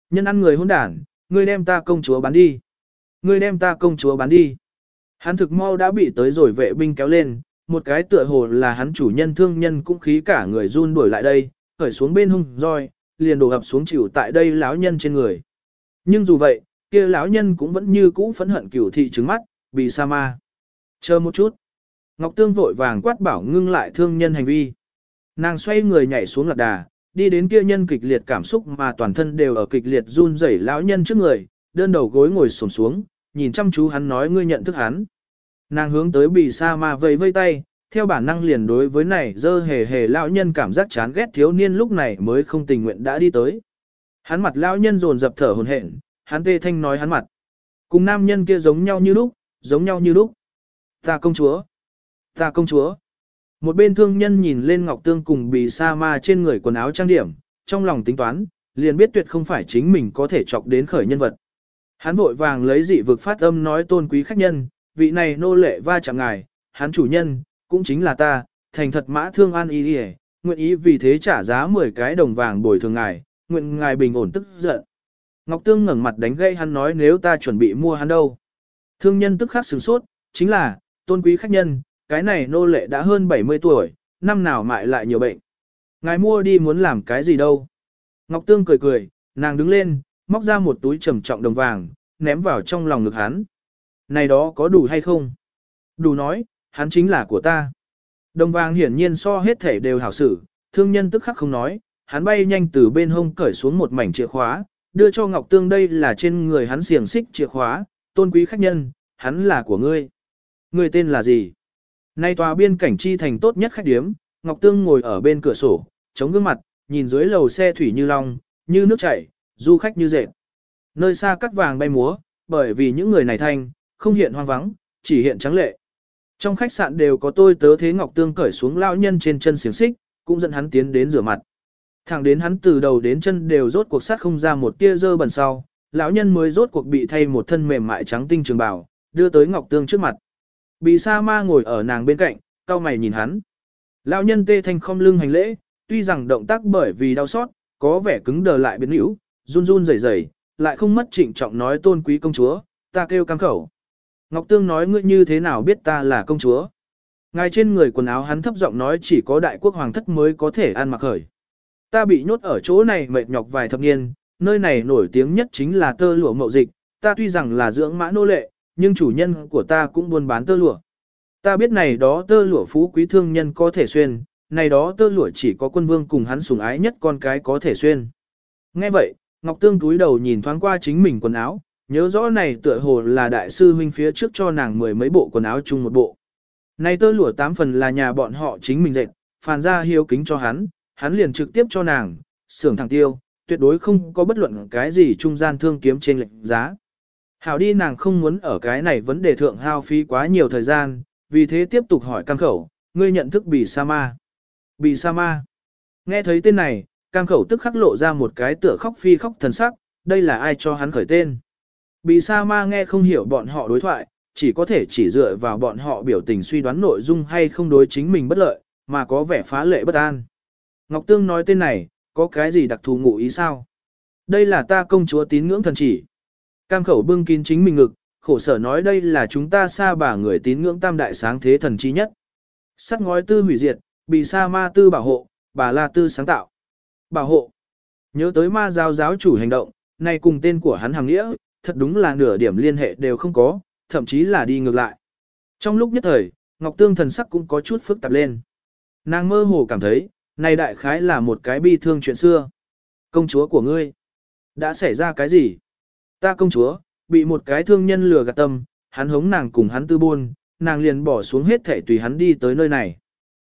Nhân ăn người hỗn đản, ngươi đem ta công chúa bán đi. Ngươi đem ta công chúa bán đi. Hắn thực mau đã bị tới rồi vệ binh kéo lên, một cái tựa hồ là hắn chủ nhân thương nhân cũng khí cả người run đuổi lại đây, khởi xuống bên hông roi, liền đổ ập xuống chịu tại đây lão nhân trên người. Nhưng dù vậy, kia lão nhân cũng vẫn như cũ phẫn hận cửu thị trứng mắt, bị sa ma. Chờ một chút. Ngọc Tương vội vàng quát bảo ngưng lại thương nhân hành vi. Nàng xoay người nhảy xuống lạc đà, đi đến kia nhân kịch liệt cảm xúc mà toàn thân đều ở kịch liệt run rẩy lão nhân trước người, đơn đầu gối ngồi xổm xuống, nhìn chăm chú hắn nói ngươi nhận thức hắn. Nàng hướng tới bị sa ma vẫy vây tay, theo bản năng liền đối với này dơ hề hề lão nhân cảm giác chán ghét thiếu niên lúc này mới không tình nguyện đã đi tới. Hắn mặt lão nhân dồn dập thở hổn hển, hắn tê thanh nói hắn mặt. Cùng nam nhân kia giống nhau như lúc, giống nhau như lúc. Ta công chúa, ta công chúa. Một bên thương nhân nhìn lên Ngọc Tương cùng bị sa ma trên người quần áo trang điểm, trong lòng tính toán, liền biết tuyệt không phải chính mình có thể chọc đến khởi nhân vật. Hắn vội vàng lấy dị vực phát âm nói tôn quý khách nhân, vị này nô lệ va chạm ngài, hắn chủ nhân, cũng chính là ta, thành thật mã thương an y đi nguyện ý vì thế trả giá 10 cái đồng vàng bồi thường ngài, nguyện ngài bình ổn tức giận. Ngọc Tương ngẩng mặt đánh gây hắn nói nếu ta chuẩn bị mua hắn đâu. Thương nhân tức khắc sửng sốt, chính là, tôn quý khách nhân, cái này nô lệ đã hơn 70 tuổi, năm nào mại lại nhiều bệnh. Ngài mua đi muốn làm cái gì đâu. Ngọc Tương cười cười, nàng đứng lên, móc ra một túi trầm trọng đồng vàng, ném vào trong lòng ngực hắn. Này đó có đủ hay không? Đủ nói, hắn chính là của ta. Đồng vàng hiển nhiên so hết thể đều hảo xử, thương nhân tức khắc không nói, hắn bay nhanh từ bên hông cởi xuống một mảnh chìa khóa, đưa cho Ngọc Tương đây là trên người hắn xiềng xích chìa khóa, tôn quý khách nhân, hắn là của ngươi. Ngươi tên là gì? Nay tòa biên cảnh chi thành tốt nhất khách điếm, Ngọc Tương ngồi ở bên cửa sổ, chống gương mặt, nhìn dưới lầu xe thủy như long, như nước chảy, du khách như dệt. Nơi xa cắt vàng bay múa, bởi vì những người này thanh, không hiện hoang vắng, chỉ hiện trắng lệ. Trong khách sạn đều có tôi tớ thế Ngọc Tương cởi xuống lão nhân trên chân xiềng xích, cũng dẫn hắn tiến đến rửa mặt. Thẳng đến hắn từ đầu đến chân đều rốt cuộc sát không ra một tia dơ bẩn sau, lão nhân mới rốt cuộc bị thay một thân mềm mại trắng tinh trường bào, đưa tới Ngọc Tương trước mặt. Bị sa ma ngồi ở nàng bên cạnh, cau mày nhìn hắn. Lão nhân tê thanh khom lưng hành lễ, tuy rằng động tác bởi vì đau xót, có vẻ cứng đờ lại biến hữu, run run rẩy rẩy, lại không mất trịnh trọng nói tôn quý công chúa, ta kêu cam khẩu. Ngọc Tương nói ngươi như thế nào biết ta là công chúa. Ngài trên người quần áo hắn thấp giọng nói chỉ có đại quốc hoàng thất mới có thể ăn mặc khởi. Ta bị nhốt ở chỗ này mệt nhọc vài thập niên, nơi này nổi tiếng nhất chính là tơ lụa mậu dịch, ta tuy rằng là dưỡng mã nô lệ, nhưng chủ nhân của ta cũng buôn bán tơ lụa. Ta biết này đó tơ lụa phú quý thương nhân có thể xuyên, này đó tơ lụa chỉ có quân vương cùng hắn sủng ái nhất con cái có thể xuyên. Nghe vậy, Ngọc Tương túi đầu nhìn thoáng qua chính mình quần áo, nhớ rõ này tựa hồ là đại sư huynh phía trước cho nàng 10 mấy bộ quần áo chung một bộ. Này tơ lụa 8 phần là nhà bọn họ chính mình dệt, phàn ra hiếu kính cho hắn liền trực tiếp cho nàng, xưởng thẳng tiêu, tuyệt đối không có bất luận cái gì trung gian thương kiếm trên lệnh giá. Hảo đi nàng không muốn ở cái này vấn đề thượng hao phí quá nhiều thời gian, vì thế tiếp tục hỏi cam khẩu, ngươi nhận thức Bì Sa Ma. Bì Sa Ma. Nghe thấy tên này, cam khẩu tức khắc lộ ra một cái tựa khóc phi khóc thần sắc, đây là ai cho hắn khởi tên. Bì Sa Ma nghe không hiểu bọn họ đối thoại, chỉ có thể chỉ dựa vào bọn họ biểu tình suy đoán nội dung hay không đối chính mình bất lợi, mà có vẻ phá lệ bất an. Ngọc Tương nói tên này, có cái gì đặc thù ngụ ý sao? Đây là ta công chúa tín ngưỡng thần chỉ. Cam khẩu bưng kín chính mình ngực, khổ sở nói đây là chúng ta xa bà người tín ngưỡng tam đại sáng thế thần chi nhất. Sắt ngói tư hủy diệt, Bì Sa Ma tư bảo hộ, Bà La tư sáng tạo. Bảo hộ. Nhớ tới ma giáo giáo chủ hành động, này cùng tên của hắn hàng nghĩa, thật đúng là nửa điểm liên hệ đều không có, thậm chí là đi ngược lại. Trong lúc nhất thời, Ngọc Tương thần sắc cũng có chút phức tạp lên. Nàng mơ hồ cảm thấy, này đại khái là một cái bi thương chuyện xưa. Công chúa của ngươi, đã xảy ra cái gì? Ta công chúa, bị một cái thương nhân lừa gạt tâm, hắn hống nàng cùng hắn tư buôn, nàng liền bỏ xuống hết thể tùy hắn đi tới nơi này.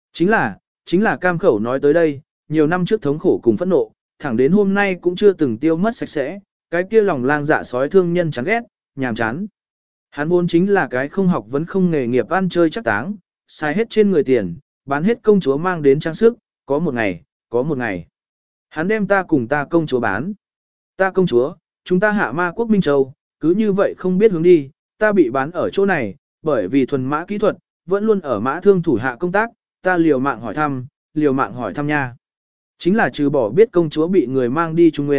Chính là cam khẩu nói tới đây, nhiều năm trước thống khổ cùng phẫn nộ, thẳng đến hôm nay cũng chưa từng tiêu mất sạch sẽ, cái kia lòng lang dạ sói thương nhân chán ghét, nhàm chán. Hắn vốn chính là cái không học vấn không nghề nghiệp ăn chơi chắc táng, xài hết trên người tiền, bán hết công chúa mang đến trang sức, có một ngày. Hắn đem ta cùng ta công chúa bán. Ta công chúa, chúng ta hạ ma quốc Minh Châu, cứ như vậy không biết hướng đi, ta bị bán ở chỗ này, bởi vì thuần mã kỹ thuật, vẫn luôn ở mã thương thủ hạ công tác, ta liều mạng hỏi thăm nha. Chính là trừ bỏ biết công chúa bị người mang đi Trung Nguyên,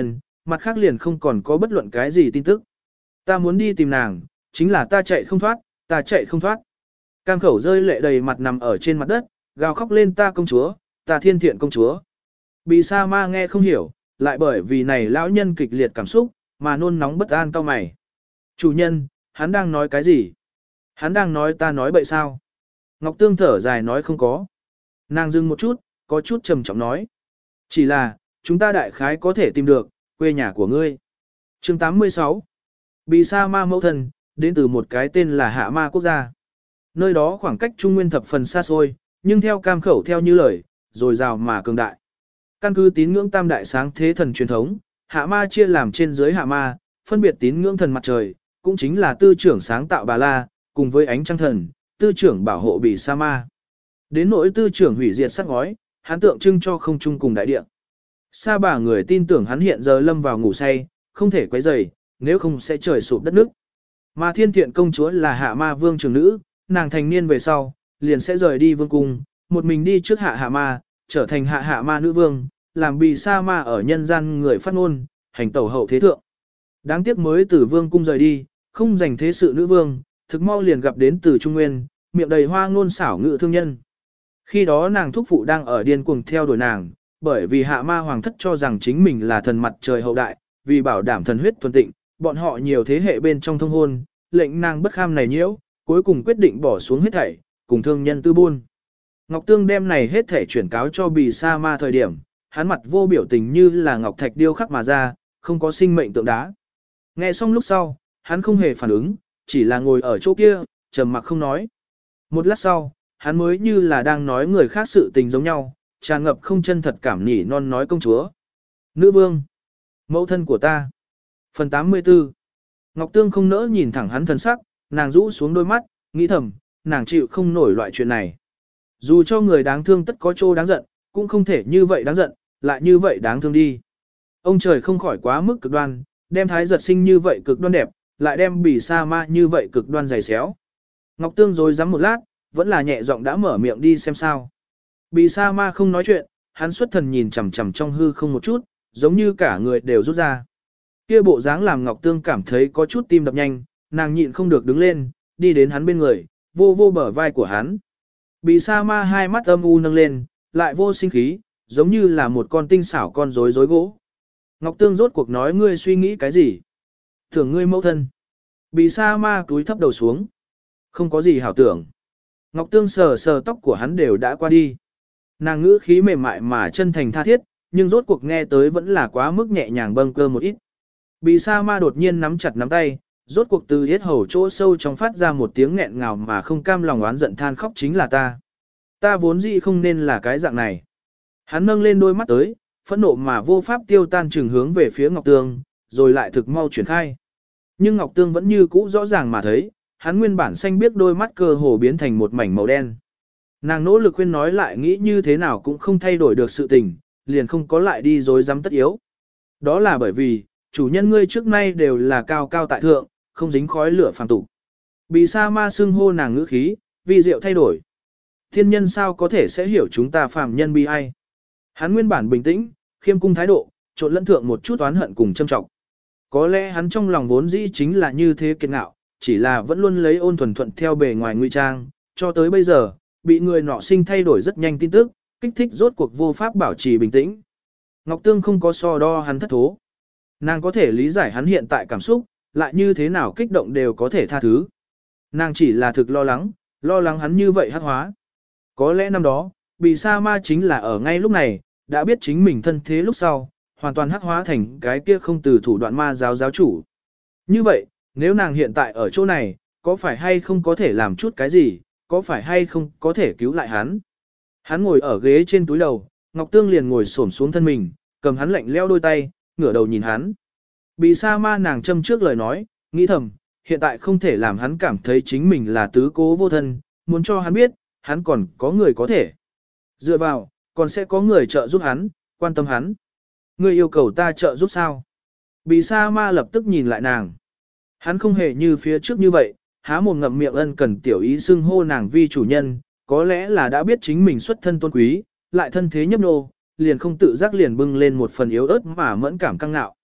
mặt khác liền không còn có bất luận cái gì tin tức. Ta muốn đi tìm nàng, chính là ta chạy không thoát, ta chạy không thoát. Cam khẩu rơi lệ đầy mặt nằm ở trên mặt đất, gào khóc lên ta công chúa, ta thiên thiện công chúa. Bì sa ma nghe không hiểu, lại bởi vì này lão nhân kịch liệt cảm xúc, mà nôn nóng bất an cau mày. Chủ nhân, hắn đang nói cái gì? Hắn đang nói ta nói bậy sao? Ngọc Tương thở dài nói không có. Nàng dừng một chút, có chút trầm trọng nói. Chỉ là, chúng ta đại khái có thể tìm được, quê nhà của ngươi. Chương 86. Bì sa ma mẫu thân, đến từ một cái tên là Hạ Ma quốc gia. Nơi đó khoảng cách Trung Nguyên thập phần xa xôi, nhưng theo cam khẩu theo như lời, rồi rào mà cường đại. Căn cứ tín ngưỡng tam đại sáng thế thần truyền thống, Hạ Ma chia làm trên dưới Hạ Ma, phân biệt tín ngưỡng thần mặt trời, cũng chính là tư trưởng sáng tạo Bà La, cùng với ánh trăng thần, tư trưởng bảo hộ Bì sa ma. Đến nỗi tư trưởng hủy diệt sắc ngói, hắn tượng trưng cho không trung cùng đại địa. Sa bà người tin tưởng hắn hiện giờ lâm vào ngủ say, không thể quấy rầy, nếu không sẽ trời sụp đất nước. Mà thiên thiện công chúa là Hạ Ma vương trưởng nữ, nàng thành niên về sau, liền sẽ rời đi vương cung, một mình đi trước Hạ Ma, trở thành Hạ Ma nữ vương, làm Bì sa ma ở nhân gian người phát ngôn, hành tẩu hậu thế thượng. Đáng tiếc mới từ vương cung rời đi, không dành thế sự nữ vương, thực mau liền gặp đến từ Trung Nguyên, miệng đầy hoa ngôn xảo ngữ thương nhân. Khi đó nàng thúc phụ đang ở điên cuồng theo đuổi nàng, bởi vì Hạ Ma hoàng thất cho rằng chính mình là thần mặt trời hậu đại, vì bảo đảm thần huyết thuần tịnh, bọn họ nhiều thế hệ bên trong thông hôn, lệnh nàng bất kham này nhiễu, cuối cùng quyết định bỏ xuống hết thảy, cùng thương nhân tư buôn. Ngọc Tương đem này hết thảy chuyển cáo cho Bì sa ma thời điểm, hắn mặt vô biểu tình như là ngọc thạch điêu khắc mà ra, không có sinh mệnh tượng đá. Nghe xong lúc sau, hắn không hề phản ứng, chỉ là ngồi ở chỗ kia, trầm mặc không nói. Một lát sau, hắn mới như là đang nói người khác sự tình giống nhau, tràn ngập không chân thật cảm nhỉ non nói công chúa. Nữ vương, mẫu thân của ta. Phần 84. Ngọc Tương không nỡ nhìn thẳng hắn thần sắc, nàng rũ xuống đôi mắt, nghĩ thầm, nàng chịu không nổi loại chuyện này. Dù cho người đáng thương tất có chỗ đáng giận, cũng không thể như vậy đáng giận, lại như vậy đáng thương đi. Ông trời không khỏi quá mức cực đoan, đem thái giật sinh như vậy cực đoan đẹp, lại đem Bì sa ma như vậy cực đoan dày xéo. Ngọc Tương rồi dám một lát, vẫn là nhẹ giọng đã mở miệng đi xem sao. Bì sa ma không nói chuyện, hắn xuất thần nhìn chằm chằm trong hư không một chút, giống như cả người đều rút ra. Kia bộ dáng làm Ngọc Tương cảm thấy có chút tim đập nhanh, nàng nhịn không được đứng lên, đi đến hắn bên người, vô vô bờ vai của hắn. Bì sa ma hai mắt âm u nâng lên, lại vô sinh khí, giống như là một con tinh xảo con rối gỗ. Ngọc Tương rốt cuộc nói ngươi suy nghĩ cái gì? Tưởng ngươi mẫu thân. Bì sa ma cúi thấp đầu xuống. Không có gì hảo tưởng. Ngọc Tương sờ sờ tóc của hắn đều đã qua đi. Nàng ngữ khí mềm mại mà chân thành tha thiết, nhưng rốt cuộc nghe tới vẫn là quá mức nhẹ nhàng bâng cơ một ít. Bì sa ma đột nhiên nắm chặt nắm tay, rốt cuộc từ yết hầu chỗ sâu trong phát ra một tiếng nghẹn ngào mà không cam lòng oán giận than khóc chính là ta. Ta vốn dĩ không nên là cái dạng này. Hắn nâng lên đôi mắt tới, phẫn nộ mà vô pháp tiêu tan trừng hướng về phía Ngọc Tương, rồi lại thực mau chuyển khai. Nhưng Ngọc Tương vẫn như cũ rõ ràng mà thấy, hắn nguyên bản xanh biết đôi mắt cơ hồ biến thành một mảnh màu đen. Nàng nỗ lực khuyên nói lại nghĩ như thế nào cũng không thay đổi được sự tình, liền không có lại đi dối dám tất yếu. Đó là bởi vì, chủ nhân ngươi trước nay đều là cao cao tại thượng, không dính khói lửa phàm tục. Bì sa ma xưng hô nàng ngữ khí, vi diệu thay đổi. Thiên nhân sao có thể sẽ hiểu chúng ta phàm nhân bi ai. Hắn nguyên bản bình tĩnh, khiêm cung thái độ, trộn lẫn thượng một chút oán hận cùng châm trọng. Có lẽ hắn trong lòng vốn dĩ chính là như thế kiệt ngạo, chỉ là vẫn luôn lấy ôn thuần thuận theo bề ngoài ngụy trang, cho tới bây giờ, bị người nọ sinh thay đổi rất nhanh tin tức, kích thích rốt cuộc vô pháp bảo trì bình tĩnh. Ngọc Tương không có so đo hắn thất thố. Nàng có thể lý giải hắn hiện tại cảm xúc, lại như thế nào kích động đều có thể tha thứ. Nàng chỉ là thực lo lắng hắn như vậy hắc hóa. Có lẽ năm đó, Bì sa ma chính là ở ngay lúc này, đã biết chính mình thân thế lúc sau, hoàn toàn hắc hóa thành cái kia không từ thủ đoạn ma giáo giáo chủ. Như vậy, nếu nàng hiện tại ở chỗ này, có phải hay không có thể làm chút cái gì, có phải hay không có thể cứu lại hắn. Hắn ngồi ở ghế trên túi đầu, Ngọc Tương liền ngồi xổm xuống thân mình, cầm hắn lạnh leo đôi tay, ngửa đầu nhìn hắn. Bì sa ma nàng châm trước lời nói, nghĩ thầm, hiện tại không thể làm hắn cảm thấy chính mình là tứ cố vô thân, muốn cho hắn biết, hắn còn có người có thể dựa vào, còn sẽ có người trợ giúp hắn, quan tâm hắn. Ngươi yêu cầu ta trợ giúp sao? Bì sa ma lập tức nhìn lại nàng. Hắn không hề như phía trước như vậy, há mồm ngậm miệng ân cần tiểu ý xưng hô nàng vi chủ nhân, có lẽ là đã biết chính mình xuất thân tôn quý, lại thân thế nhấp nô, liền không tự giác liền bưng lên một phần yếu ớt mà mẫn cảm căng ngạo.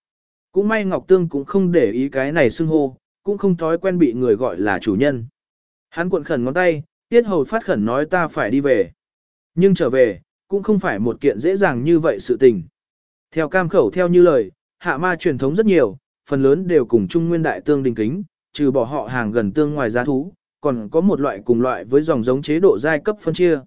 Cũng may Ngọc Tương cũng không để ý cái này xưng hô, cũng không thói quen bị người gọi là chủ nhân. Hắn cuộn khẩn ngón tay, tiết hầu phát khẩn nói ta phải đi về. Nhưng trở về, cũng không phải một kiện dễ dàng như vậy sự tình. Theo cam khẩu theo như lời, hạ ma truyền thống rất nhiều, phần lớn đều cùng Trung Nguyên Đại Tương đình kính, trừ bỏ họ hàng gần tương ngoài giá thú, còn có một loại cùng loại với dòng giống chế độ giai cấp phân chia.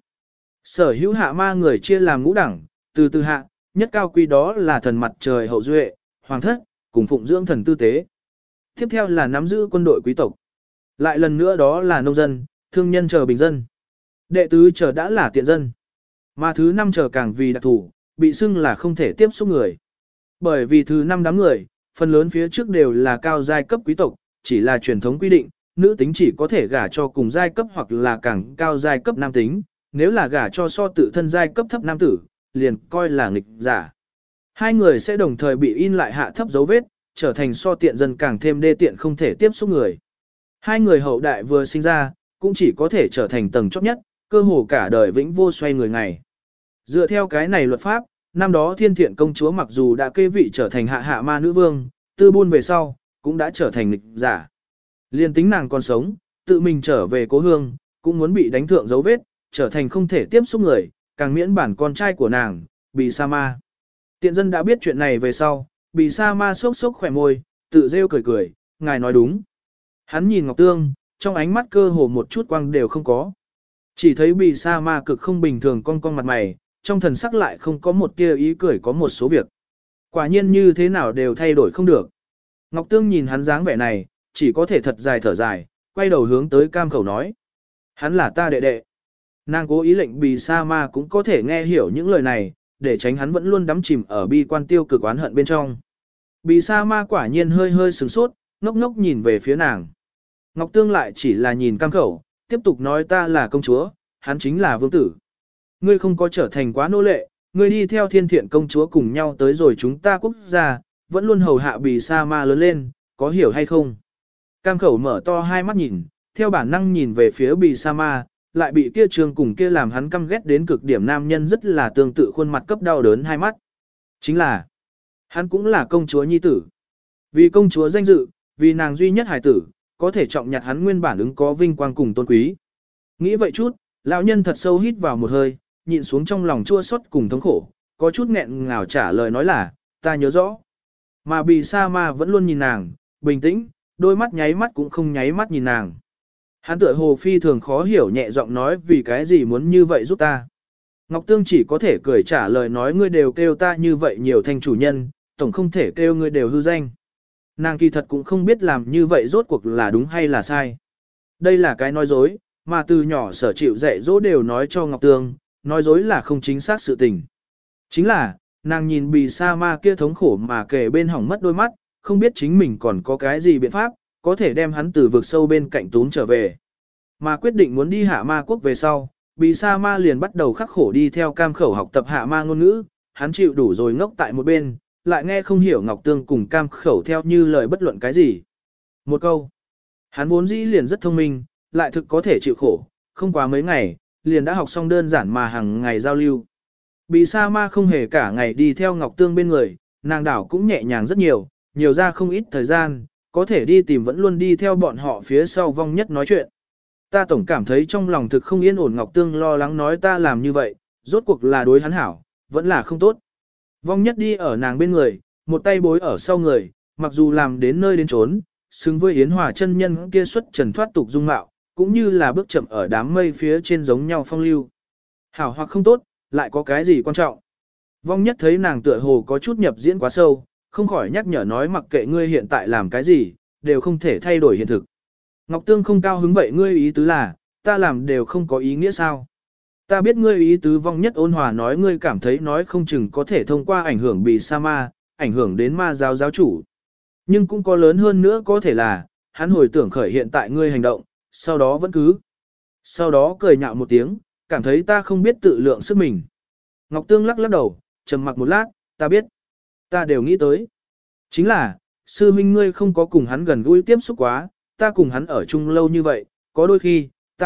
Sở hữu hạ ma người chia làm ngũ đẳng, từ từ hạ, nhất cao quý đó là thần mặt trời hậu duệ, hoàng thất, cùng phụng dưỡng thần tư tế. Tiếp theo là nắm giữ quân đội quý tộc. Lại lần nữa đó là nông dân, thương nhân chờ bình dân. Đệ tứ chờ đã là tiện dân. Mà thứ năm chờ càng vì đặc thủ, bị xưng là không thể tiếp xúc người. Bởi vì thứ năm đám người, phần lớn phía trước đều là cao giai cấp quý tộc, chỉ là truyền thống quy định, nữ tính chỉ có thể gả cho cùng giai cấp hoặc là càng cao giai cấp nam tính, nếu là gả cho so tự thân giai cấp thấp nam tử, liền coi là nghịch giả. Hai người sẽ đồng thời bị in lại hạ thấp dấu vết, trở thành so tiện dân càng thêm đê tiện không thể tiếp xúc người. Hai người hậu đại vừa sinh ra, cũng chỉ có thể trở thành tầng chót nhất, cơ hồ cả đời vĩnh vô xoay người ngày. Dựa theo cái này luật pháp, năm đó Thiên Thiện công chúa mặc dù đã kê vị trở thành hạ ma nữ vương, tư buôn về sau, cũng đã trở thành nghịch giả. Liên tính nàng còn sống, tự mình trở về cố hương, cũng muốn bị đánh thượng dấu vết, trở thành không thể tiếp xúc người, càng miễn bản con trai của nàng, bị sa ma. Tiện dân đã biết chuyện này về sau, bị sa ma sốc sốc khỏe môi, tự rêu cười cười, ngài nói đúng. Hắn nhìn Ngọc Tương, trong ánh mắt cơ hồ một chút quang đều không có. Chỉ thấy bị sa ma cực không bình thường cong cong mặt mày, trong thần sắc lại không có một tia ý cười có một số việc. Quả nhiên như thế nào đều thay đổi không được. Ngọc Tương nhìn hắn dáng vẻ này, chỉ có thể thật dài thở dài, quay đầu hướng tới cam khẩu nói. Hắn là ta đệ đệ. Nàng cố ý lệnh bì sa ma cũng có thể nghe hiểu những lời này, để tránh hắn vẫn luôn đắm chìm ở bi quan tiêu cực oán hận bên trong. Bì sa ma quả nhiên hơi hơi sửng sốt, ngốc ngốc nhìn về phía nàng. Ngọc Tương lại chỉ là nhìn cam khẩu, tiếp tục nói ta là công chúa, hắn chính là vương tử. Ngươi không có trở thành quá nô lệ, ngươi đi theo Thiên Thiện công chúa cùng nhau tới rồi chúng ta quốc gia, vẫn luôn hầu hạ bì sa ma lớn lên, có hiểu hay không? Cam khẩu mở to hai mắt nhìn, theo bản năng nhìn về phía bì sa ma, lại bị kia trường cùng kia làm hắn căm ghét đến cực điểm nam nhân rất là tương tự khuôn mặt cấp đau đớn hai mắt. Chính là, hắn cũng là công chúa nhi tử. Vì công chúa danh dự, vì nàng duy nhất hài tử, có thể trọng nhặt hắn nguyên bản ứng có vinh quang cùng tôn quý. Nghĩ vậy chút, lão nhân thật sâu hít vào một hơi, nhịn xuống trong lòng chua xót cùng thống khổ, có chút nghẹn ngào trả lời nói là, ta nhớ rõ. Mà bì sa ma vẫn luôn nhìn nàng, bình tĩnh, đôi mắt nháy mắt cũng không nháy mắt nhìn nàng. Hắn tựa hồ phi thường khó hiểu nhẹ giọng nói vì cái gì muốn như vậy giúp ta. Ngọc Tương chỉ có thể cười trả lời nói ngươi đều kêu ta như vậy nhiều thanh chủ nhân, tổng không thể kêu ngươi đều hư danh. Nàng kỳ thật cũng không biết làm như vậy rốt cuộc là đúng hay là sai. Đây là cái nói dối, mà từ nhỏ sở chịu dạy dỗ đều nói cho Ngọc Tương, nói dối là không chính xác sự tình. Chính là, nàng nhìn bì sa ma kia thống khổ mà kề bên hỏng mất đôi mắt, không biết chính mình còn có cái gì biện pháp, có thể đem hắn từ vực sâu bên cạnh tún trở về. Mà quyết định muốn đi hạ ma quốc về sau, bì sa ma liền bắt đầu khắc khổ đi theo cam khẩu học tập hạ ma ngôn ngữ, hắn chịu đủ rồi ngốc tại một bên, lại nghe không hiểu Ngọc Tương cùng cam khẩu theo như lời bất luận cái gì. Một câu. Hắn vốn dĩ liền rất thông minh, lại thực có thể chịu khổ, không quá mấy ngày, liền đã học xong đơn giản mà hàng ngày giao lưu. Bì sa ma không hề cả ngày đi theo Ngọc Tương bên người, nàng đảo cũng nhẹ nhàng rất nhiều, nhiều ra không ít thời gian, có thể đi tìm vẫn luôn đi theo bọn họ phía sau vong nhất nói chuyện. Ta tổng cảm thấy trong lòng thực không yên ổn Ngọc Tương lo lắng nói ta làm như vậy, rốt cuộc là đối hắn hảo, vẫn là không tốt. Vong nhất đi ở nàng bên người, một tay bối ở sau người, mặc dù làm đến nơi đến trốn, xứng với Yến Hòa chân nhân kia xuất trần thoát tục dung mạo, cũng như là bước chậm ở đám mây phía trên giống nhau phong lưu. Hảo hoặc không tốt, lại có cái gì quan trọng. Vong nhất thấy nàng tựa hồ có chút nhập diễn quá sâu, không khỏi nhắc nhở nói mặc kệ ngươi hiện tại làm cái gì, đều không thể thay đổi hiện thực. Ngọc Tương không cao hứng vậy ngươi ý tứ là, ta làm đều không có ý nghĩa sao. Ta biết ngươi ý tứ vong nhất ôn hòa nói ngươi cảm thấy nói không chừng có thể thông qua ảnh hưởng bị sa ma, ảnh hưởng đến ma giáo giáo chủ. Nhưng cũng có lớn hơn nữa có thể là, hắn hồi tưởng khởi hiện tại ngươi hành động, sau đó vẫn cứ. Sau đó cười nhạo một tiếng, cảm thấy ta không biết tự lượng sức mình. Ngọc Tương lắc lắc đầu, trầm mặc một lát, ta biết. Ta đều nghĩ tới. Chính là, sư huynh ngươi không có cùng hắn gần gũi tiếp xúc quá, ta cùng hắn ở chung lâu như vậy, có đôi khi, ta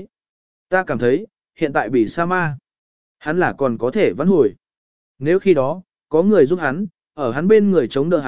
cảm thấy, hiện tại bị sa ma. Hắn là còn có thể vãn hồi. Nếu khi đó, có người giúp hắn, ở hắn bên người chống đỡ hắn,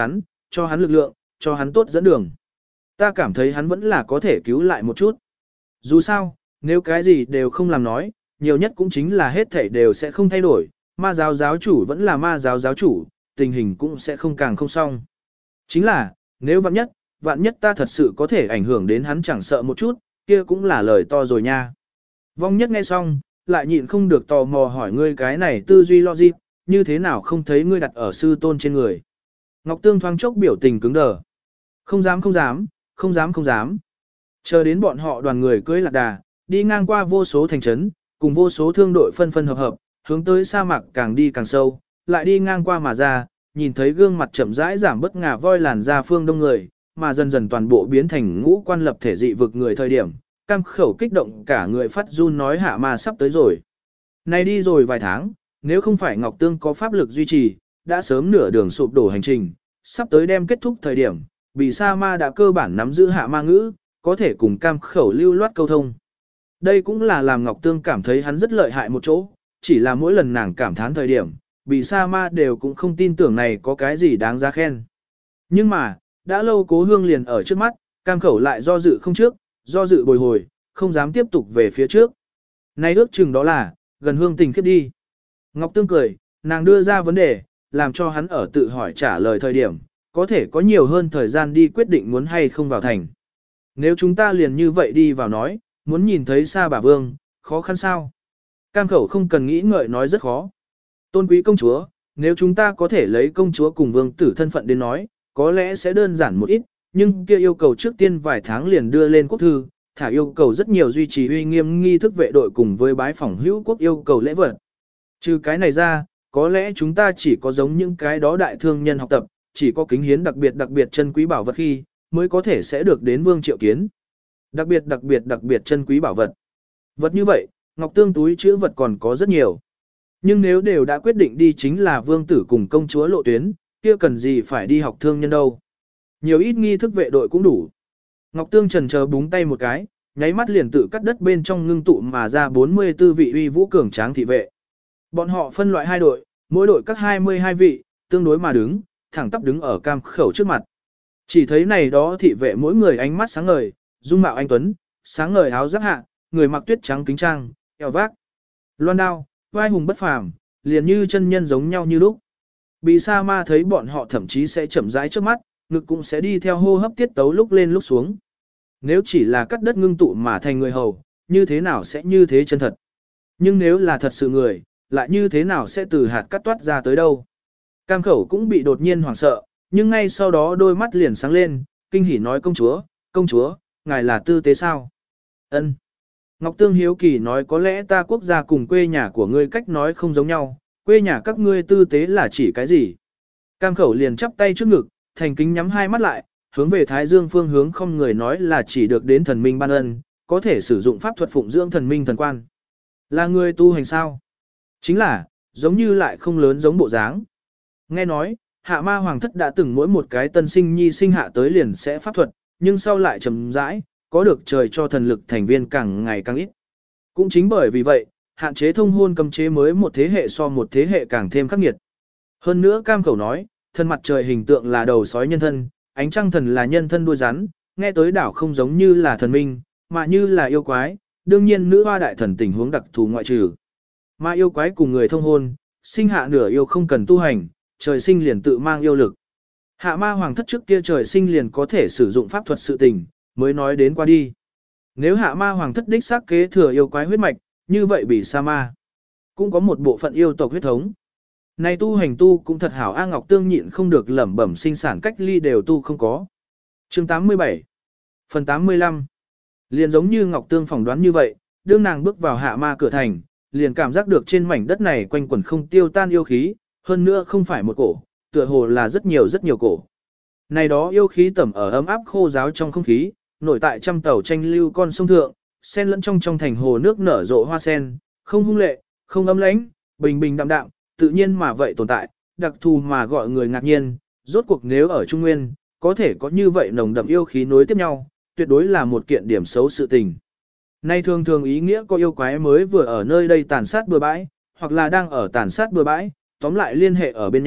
cho hắn lực lượng, cho hắn tốt dẫn đường. Ta cảm thấy hắn vẫn là có thể cứu lại một chút. Dù sao, nếu cái gì đều không làm nói, nhiều nhất cũng chính là hết thảy đều sẽ không thay đổi, ma giáo giáo chủ vẫn là ma giáo giáo chủ, tình hình cũng sẽ không càng không xong. Chính là, nếu vạn nhất ta thật sự có thể ảnh hưởng đến hắn chẳng sợ một chút, kia cũng là lời to rồi nha. Vong nhất nghe xong, lại nhịn không được tò mò hỏi ngươi cái này tư duy logic, như thế nào không thấy ngươi đặt ở sư tôn trên người. Ngọc Tương thoáng chốc biểu tình cứng đờ. Không dám không dám, không dám không dám. Chờ đến bọn họ đoàn người cưỡi lạc đà, đi ngang qua vô số thành trấn, cùng vô số thương đội phân phân hợp hợp, hướng tới sa mạc càng đi càng sâu, lại đi ngang qua mà ra, nhìn thấy gương mặt chậm rãi giảm bất ngà voi làn ra phương đông người, mà dần dần toàn bộ biến thành ngũ quan lập thể dị vực người thời điểm, cam khẩu kích động cả người phát run nói hạ ma sắp tới rồi. Này đi rồi vài tháng, nếu không phải Ngọc Tương có pháp lực duy trì, đã sớm nửa đường sụp đổ hành trình, sắp tới đem kết thúc thời điểm, bị sa ma đã cơ bản nắm giữ hạ ma ngữ, có thể cùng cam khẩu lưu loát câu thông. Đây cũng là làm Ngọc Tương cảm thấy hắn rất lợi hại một chỗ, chỉ là mỗi lần nàng cảm thán thời điểm, bị sa ma đều cũng không tin tưởng này có cái gì đáng giá khen. Nhưng mà, đã lâu cố hương liền ở trước mắt, cam khẩu lại do dự không trước, do dự bồi hồi, không dám tiếp tục về phía trước. Này ước chừng đó là, gần hương tình khiếp đi. Ngọc Tương cười, nàng đưa ra vấn đề, làm cho hắn ở tự hỏi trả lời thời điểm, có thể có nhiều hơn thời gian đi quyết định muốn hay không vào thành. Nếu chúng ta liền như vậy đi vào nói, muốn nhìn thấy Sa Bà Vương, khó khăn sao? Cam khẩu không cần nghĩ ngợi nói rất khó. Tôn quý công chúa, nếu chúng ta có thể lấy công chúa cùng vương tử thân phận đến nói, có lẽ sẽ đơn giản một ít, nhưng kia yêu cầu trước tiên vài tháng liền đưa lên quốc thư, thả yêu cầu rất nhiều duy trì uy nghiêm nghi thức vệ đội cùng với bái phỏng hữu quốc yêu cầu lễ vật. Trừ cái này ra, có lẽ chúng ta chỉ có giống những cái đó đại thương nhân học tập, chỉ có kính hiến đặc biệt chân quý bảo vật khi, mới có thể sẽ được đến vương triệu kiến. Đặc biệt chân quý bảo vật. Vật như vậy, Ngọc Tương túi chứa vật còn có rất nhiều. Nhưng nếu đều đã quyết định đi chính là vương tử cùng công chúa lộ tuyến, kia cần gì phải đi học thương nhân đâu. Nhiều ít nghi thức vệ đội cũng đủ. Ngọc Tương trần chờ búng tay một cái, nháy mắt liền tự cắt đất bên trong ngưng tụ mà ra 44 vị uy vũ cường tráng thị vệ. Bọn họ phân loại hai đội, mỗi đội các 22 vị, tương đối mà đứng, thẳng tắp đứng ở cam khẩu trước mặt. Chỉ thấy này đó thị vệ mỗi người ánh mắt sáng ngời, dung mạo anh tuấn, sáng ngời áo giáp hạ, người mặc tuyết trắng kính trang, eo vác, loan đao, vai hùng bất phàm, liền như chân nhân giống nhau như lúc. Bị sa ma thấy bọn họ thậm chí sẽ chậm rãi trước mắt, ngực cũng sẽ đi theo hô hấp tiết tấu lúc lên lúc xuống. Nếu chỉ là cắt đất ngưng tụ mà thành người hầu, như thế nào sẽ như thế chân thật. Nhưng nếu là thật sự người, lại như thế nào sẽ từ hạt cắt toát ra tới đâu. Cam khẩu cũng bị đột nhiên hoảng sợ, nhưng ngay sau đó đôi mắt liền sáng lên, kinh hỉ nói công chúa, ngài là tư tế sao? Ân. Ngọc Tương hiếu kỳ nói có lẽ ta quốc gia cùng quê nhà của ngươi cách nói không giống nhau, quê nhà các ngươi tư tế là chỉ cái gì? Cam khẩu liền chắp tay trước ngực, thành kính nhắm hai mắt lại, hướng về Thái Dương phương hướng không người nói là chỉ được đến thần minh ban ân, có thể sử dụng pháp thuật phụng dưỡng thần minh thần quan. Là người tu hành sao? Chính là, giống như lại không lớn giống bộ dáng. Nghe nói, hạ ma hoàng thất đã từng mỗi một cái tân sinh nhi sinh hạ tới liền sẽ pháp thuật, nhưng sau lại trầm rãi, có được trời cho thần lực thành viên càng ngày càng ít. Cũng chính bởi vì vậy, hạn chế thông hôn cấm chế mới một thế hệ so một thế hệ càng thêm khắc nghiệt. Hơn nữa cam khẩu nói, thân mặt trời hình tượng là đầu sói nhân thân, ánh trăng thần là nhân thân đuôi rắn, nghe tới đảo không giống như là thần minh, mà như là yêu quái, đương nhiên nữ hoa đại thần tình huống đặc thù ngoại trừ. Mà yêu quái cùng người thông hôn, sinh hạ nửa yêu không cần tu hành, trời sinh liền tự mang yêu lực. Hạ ma hoàng thất trước kia trời sinh liền có thể sử dụng pháp thuật sự tình, mới nói đến qua đi. Nếu hạ ma hoàng thất đích xác kế thừa yêu quái huyết mạch, như vậy bị sa ma cũng có một bộ phận yêu tộc huyết thống. Này tu hành tu cũng thật hảo, A Ngọc Tương nhịn không được lẩm bẩm sinh sản cách ly đều tu không có. Chương 87 Phần 85 Liền giống như Ngọc Tương phỏng đoán như vậy, đương nàng bước vào hạ ma cửa thành, liền cảm giác được trên mảnh đất này quanh quẩn không tiêu tan yêu khí, hơn nữa không phải một cổ, tựa hồ là rất nhiều cổ. Này đó yêu khí tẩm ở ấm áp khô ráo trong không khí, nổi tại trăm tàu tranh lưu con sông thượng, sen lẫn trong thành hồ nước nở rộ hoa sen, không hung lệ, không âm lãnh, bình bình đạm đạm, tự nhiên mà vậy tồn tại, đặc thù mà gọi người ngạc nhiên, rốt cuộc nếu ở Trung Nguyên, có thể có như vậy nồng đậm yêu khí nối tiếp nhau, tuyệt đối là một kiện điểm xấu sự tình. Nay thường thường ý nghĩa có yêu quái mới vừa ở nơi đây tàn sát bừa bãi, hoặc là đang ở tàn sát bừa bãi, tóm lại liên hệ ở bên nhau,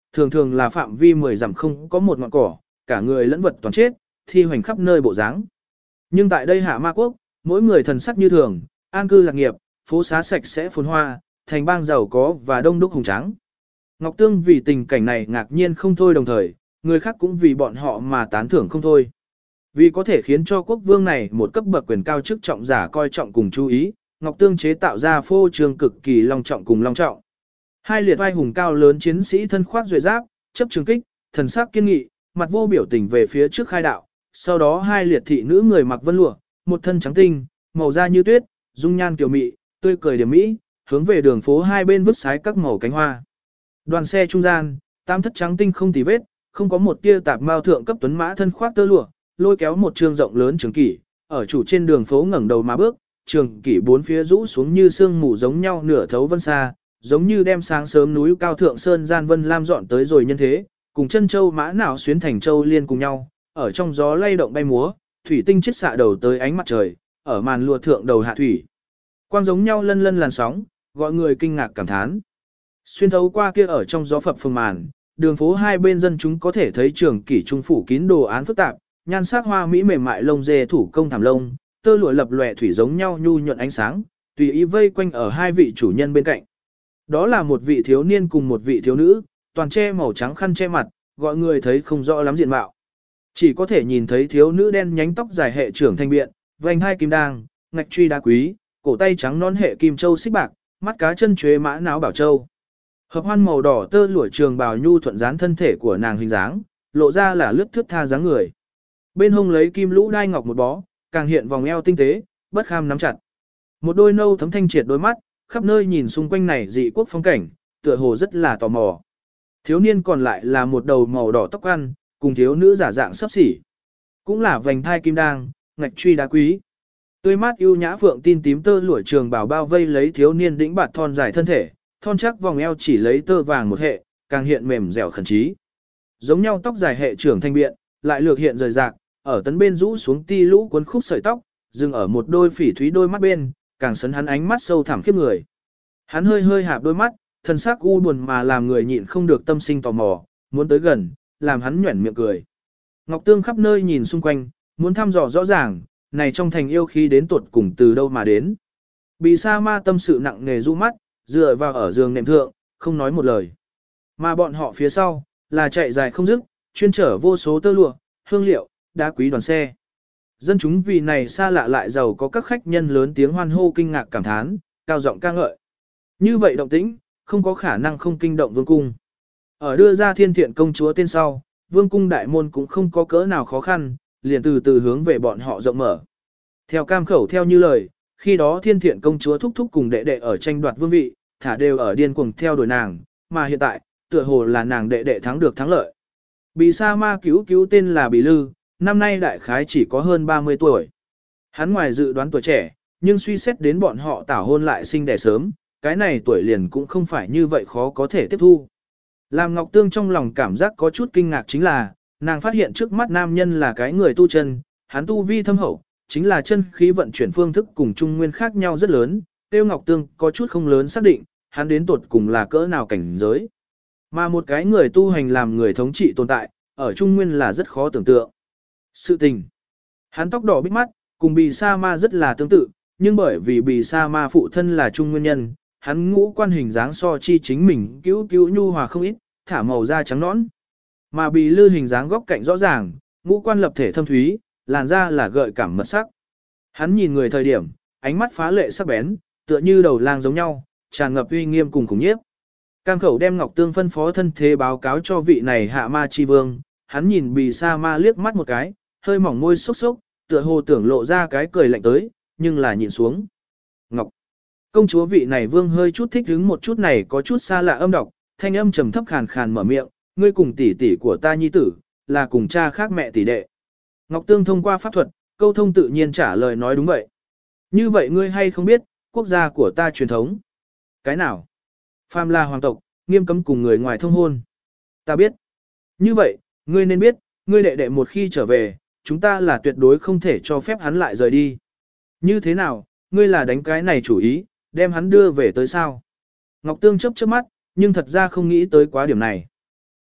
thường thường là phạm vi 10 dặm không có một ngọn cỏ, cả người lẫn vật toàn chết, thi hoành khắp nơi bộ dáng. Nhưng tại đây Hạ Ma Quốc, mỗi người thần sắc như thường, an cư lạc nghiệp, phố xá sạch sẽ phồn hoa, thành bang giàu có và đông đúc hùng tráng. Ngọc Tương vì tình cảnh này ngạc nhiên không thôi, đồng thời, người khác cũng vì bọn họ mà tán thưởng không thôi. Vì có thể khiến cho quốc vương này một cấp bậc quyền cao chức trọng giả coi trọng cùng chú ý, Ngọc Tương chế tạo ra phô trương cực kỳ long trọng cùng long trọng. Hai liệt vai hùng cao lớn chiến sĩ thân khoác duệ giáp, chấp trường kích, thần sắc kiên nghị, mặt vô biểu tình về phía trước khai đạo. Sau đó hai liệt thị nữ người mặc vân lụa, một thân trắng tinh, màu da như tuyết, dung nhan kiều mị, tươi cười điểm mỹ, hướng về đường phố hai bên vứt sái các màu cánh hoa. Đoàn xe trung gian, tam thất trắng tinh không tì vết, không có một tia tạp mao thượng cấp tuấn mã thân khoác tơ lụa, lôi kéo một trường rộng lớn trường kỷ, ở chủ trên đường phố ngẩng đầu mà bước, trường kỷ bốn phía rũ xuống như sương mù giống nhau nửa thấu vân xa, giống như đem sáng sớm núi cao thượng sơn gian vân lam dọn tới rồi nhân thế, cùng chân châu mã não xuyến thành châu liên cùng nhau, ở trong gió lay động bay múa, thủy tinh chiết xạ đầu tới ánh mặt trời, ở màn lụa thượng đầu hạ thủy. Quang giống nhau lân lân làn sóng, gọi người kinh ngạc cảm thán. Xuyên thấu qua kia ở trong gió phập phồng màn, đường phố hai bên dân chúng có thể thấy trường kỷ trung phủ kín đồ án phức tạp, nhan sắc hoa mỹ mềm mại lông dê thủ công thảm lông, tơ lụa lập lòe thủy giống nhau nhu nhuận ánh sáng, tùy ý vây quanh ở hai vị chủ nhân bên cạnh. Đó là một vị thiếu niên cùng một vị thiếu nữ, toàn che màu trắng khăn che mặt, gọi người thấy không rõ lắm diện mạo. Chỉ có thể nhìn thấy thiếu nữ đen nhánh tóc dài hệ trưởng thanh biện, vành hai kim đang, ngạch truy đá quý, cổ tay trắng non hệ kim châu xích bạc, mắt cá chân chuế mã náo bảo châu. Hợp hoan màu đỏ tơ lụa trường bào nhu thuận dán thân thể của nàng hình dáng, lộ ra là lướt thướt tha dáng người. Bên hông lấy kim lũ đai ngọc một bó, càng hiện vòng eo tinh tế, bất kham nắm chặt. Một đôi nâu thấm thanh triệt đôi mắt, khắp nơi nhìn xung quanh này dị quốc phong cảnh, tựa hồ rất là tò mò. Thiếu niên còn lại là một đầu màu đỏ tóc ăn, cùng thiếu nữ giả dạng sấp xỉ. Cũng là vành thai kim đang, ngạch truy đá quý. Tươi mát ưu nhã phượng tin tím tơ lụa trường bảo bao vây lấy thiếu niên đĩnh bạt thon dài thân thể, thon chắc vòng eo chỉ lấy tơ vàng một hệ, càng hiện mềm dẻo khẩn trí. Giống nhau tóc dài hệ trưởng thanh biện, lại lược hiện rời rạc, ở tấn bên rũ xuống ti lũ cuốn khúc sợi tóc, dừng ở một đôi phỉ thúy đôi mắt bên, càng sấn hắn ánh mắt sâu thẳm khiếp người. Hắn hơi hơi hạp đôi mắt, thân xác u buồn mà làm người nhịn không được tâm sinh tò mò, muốn tới gần, làm hắn nhuẩn miệng cười. Ngọc Tương khắp nơi nhìn xung quanh, muốn thăm dò rõ ràng, này trong thành yêu khí đến tuột cùng từ đâu mà đến. Bị sa ma tâm sự nặng nề du mắt, dựa vào ở giường nệm thượng, không nói một lời. Mà bọn họ phía sau, là chạy dài không dứt, chuyên chở vô số tơ lụa, hương liệu, đá quý đoàn xe. Dân chúng vì này xa lạ lại giàu có các khách nhân lớn tiếng hoan hô kinh ngạc cảm thán, cao giọng ca ngợi. Như vậy động tĩnh, không có khả năng không kinh động vương cung. Ở đưa ra thiên thiện công chúa tên sau, vương cung đại môn cũng không có cỡ nào khó khăn, liền từ từ hướng về bọn họ rộng mở. Theo cam khẩu theo như lời, khi đó thiên thiện công chúa thúc thúc cùng đệ đệ ở tranh đoạt vương vị, thả đều ở điên cuồng theo đuổi nàng, mà hiện tại, tựa hồ là nàng đệ đệ thắng được thắng lợi. Bì sa ma cứu cứu tên là Bì Lư, năm nay đại khái chỉ có hơn 30 tuổi. Hắn ngoài dự đoán tuổi trẻ, nhưng suy xét đến bọn họ tảo hôn lại sinh đẻ sớm, cái này tuổi liền cũng không phải như vậy khó có thể tiếp thu. Làm Ngọc Tương trong lòng cảm giác có chút kinh ngạc chính là, nàng phát hiện trước mắt nam nhân là cái người tu chân, hắn tu vi thâm hậu, chính là chân khí vận chuyển phương thức cùng trung nguyên khác nhau rất lớn, Tiêu Ngọc Tương có chút không lớn xác định, hắn đến tuột cùng là cỡ nào cảnh giới. Mà một cái người tu hành làm người thống trị tồn tại, ở trung nguyên là rất khó tưởng tượng. Sự tình. Hắn tóc đỏ bích mắt, cùng Bì Sa Ma rất là tương tự, nhưng bởi vì Bì Sa Ma phụ thân là trung nguyên nhân, hắn ngũ quan hình dáng so chi chính mình cứu cứu nhu hòa không ít, thả màu da trắng nõn. Mà Bì Lư hình dáng góc cạnh rõ ràng, ngũ quan lập thể thâm thúy, làn da là gợi cảm mật sắc. Hắn nhìn người thời điểm, ánh mắt phá lệ sắc bén, tựa như đầu lang giống nhau, tràn ngập uy nghiêm cùng khủng nhiếp. Cam khẩu đem Ngọc Tương phân phó thân thế báo cáo cho vị này hạ ma chi vương, hắn nhìn Bì Sa Ma liếc mắt một cái, hơi mỏng môi sốc sốc, tựa hồ tưởng lộ ra cái cười lạnh tới, nhưng là nhìn xuống. Ngọc công chúa vị này vương hơi chút thích hứng một chút này có chút xa lạ âm độc, thanh âm trầm thấp khàn khàn mở miệng, ngươi cùng tỷ tỷ của ta nhi tử, là cùng cha khác mẹ tỷ đệ. Ngọc Tương thông qua pháp thuật, câu thông tự nhiên trả lời nói đúng vậy. Như vậy ngươi hay không biết, quốc gia của ta truyền thống. Cái nào? Phàm là hoàng tộc, nghiêm cấm cùng người ngoài thông hôn. Ta biết. Như vậy, ngươi nên biết, ngươi đệ đệ một khi trở về, chúng ta là tuyệt đối không thể cho phép hắn lại rời đi. Như thế nào, ngươi là đánh cái này chủ ý, đem hắn đưa về tới sao? Ngọc Tương chớp chớp mắt, nhưng thật ra không nghĩ tới quá điểm này.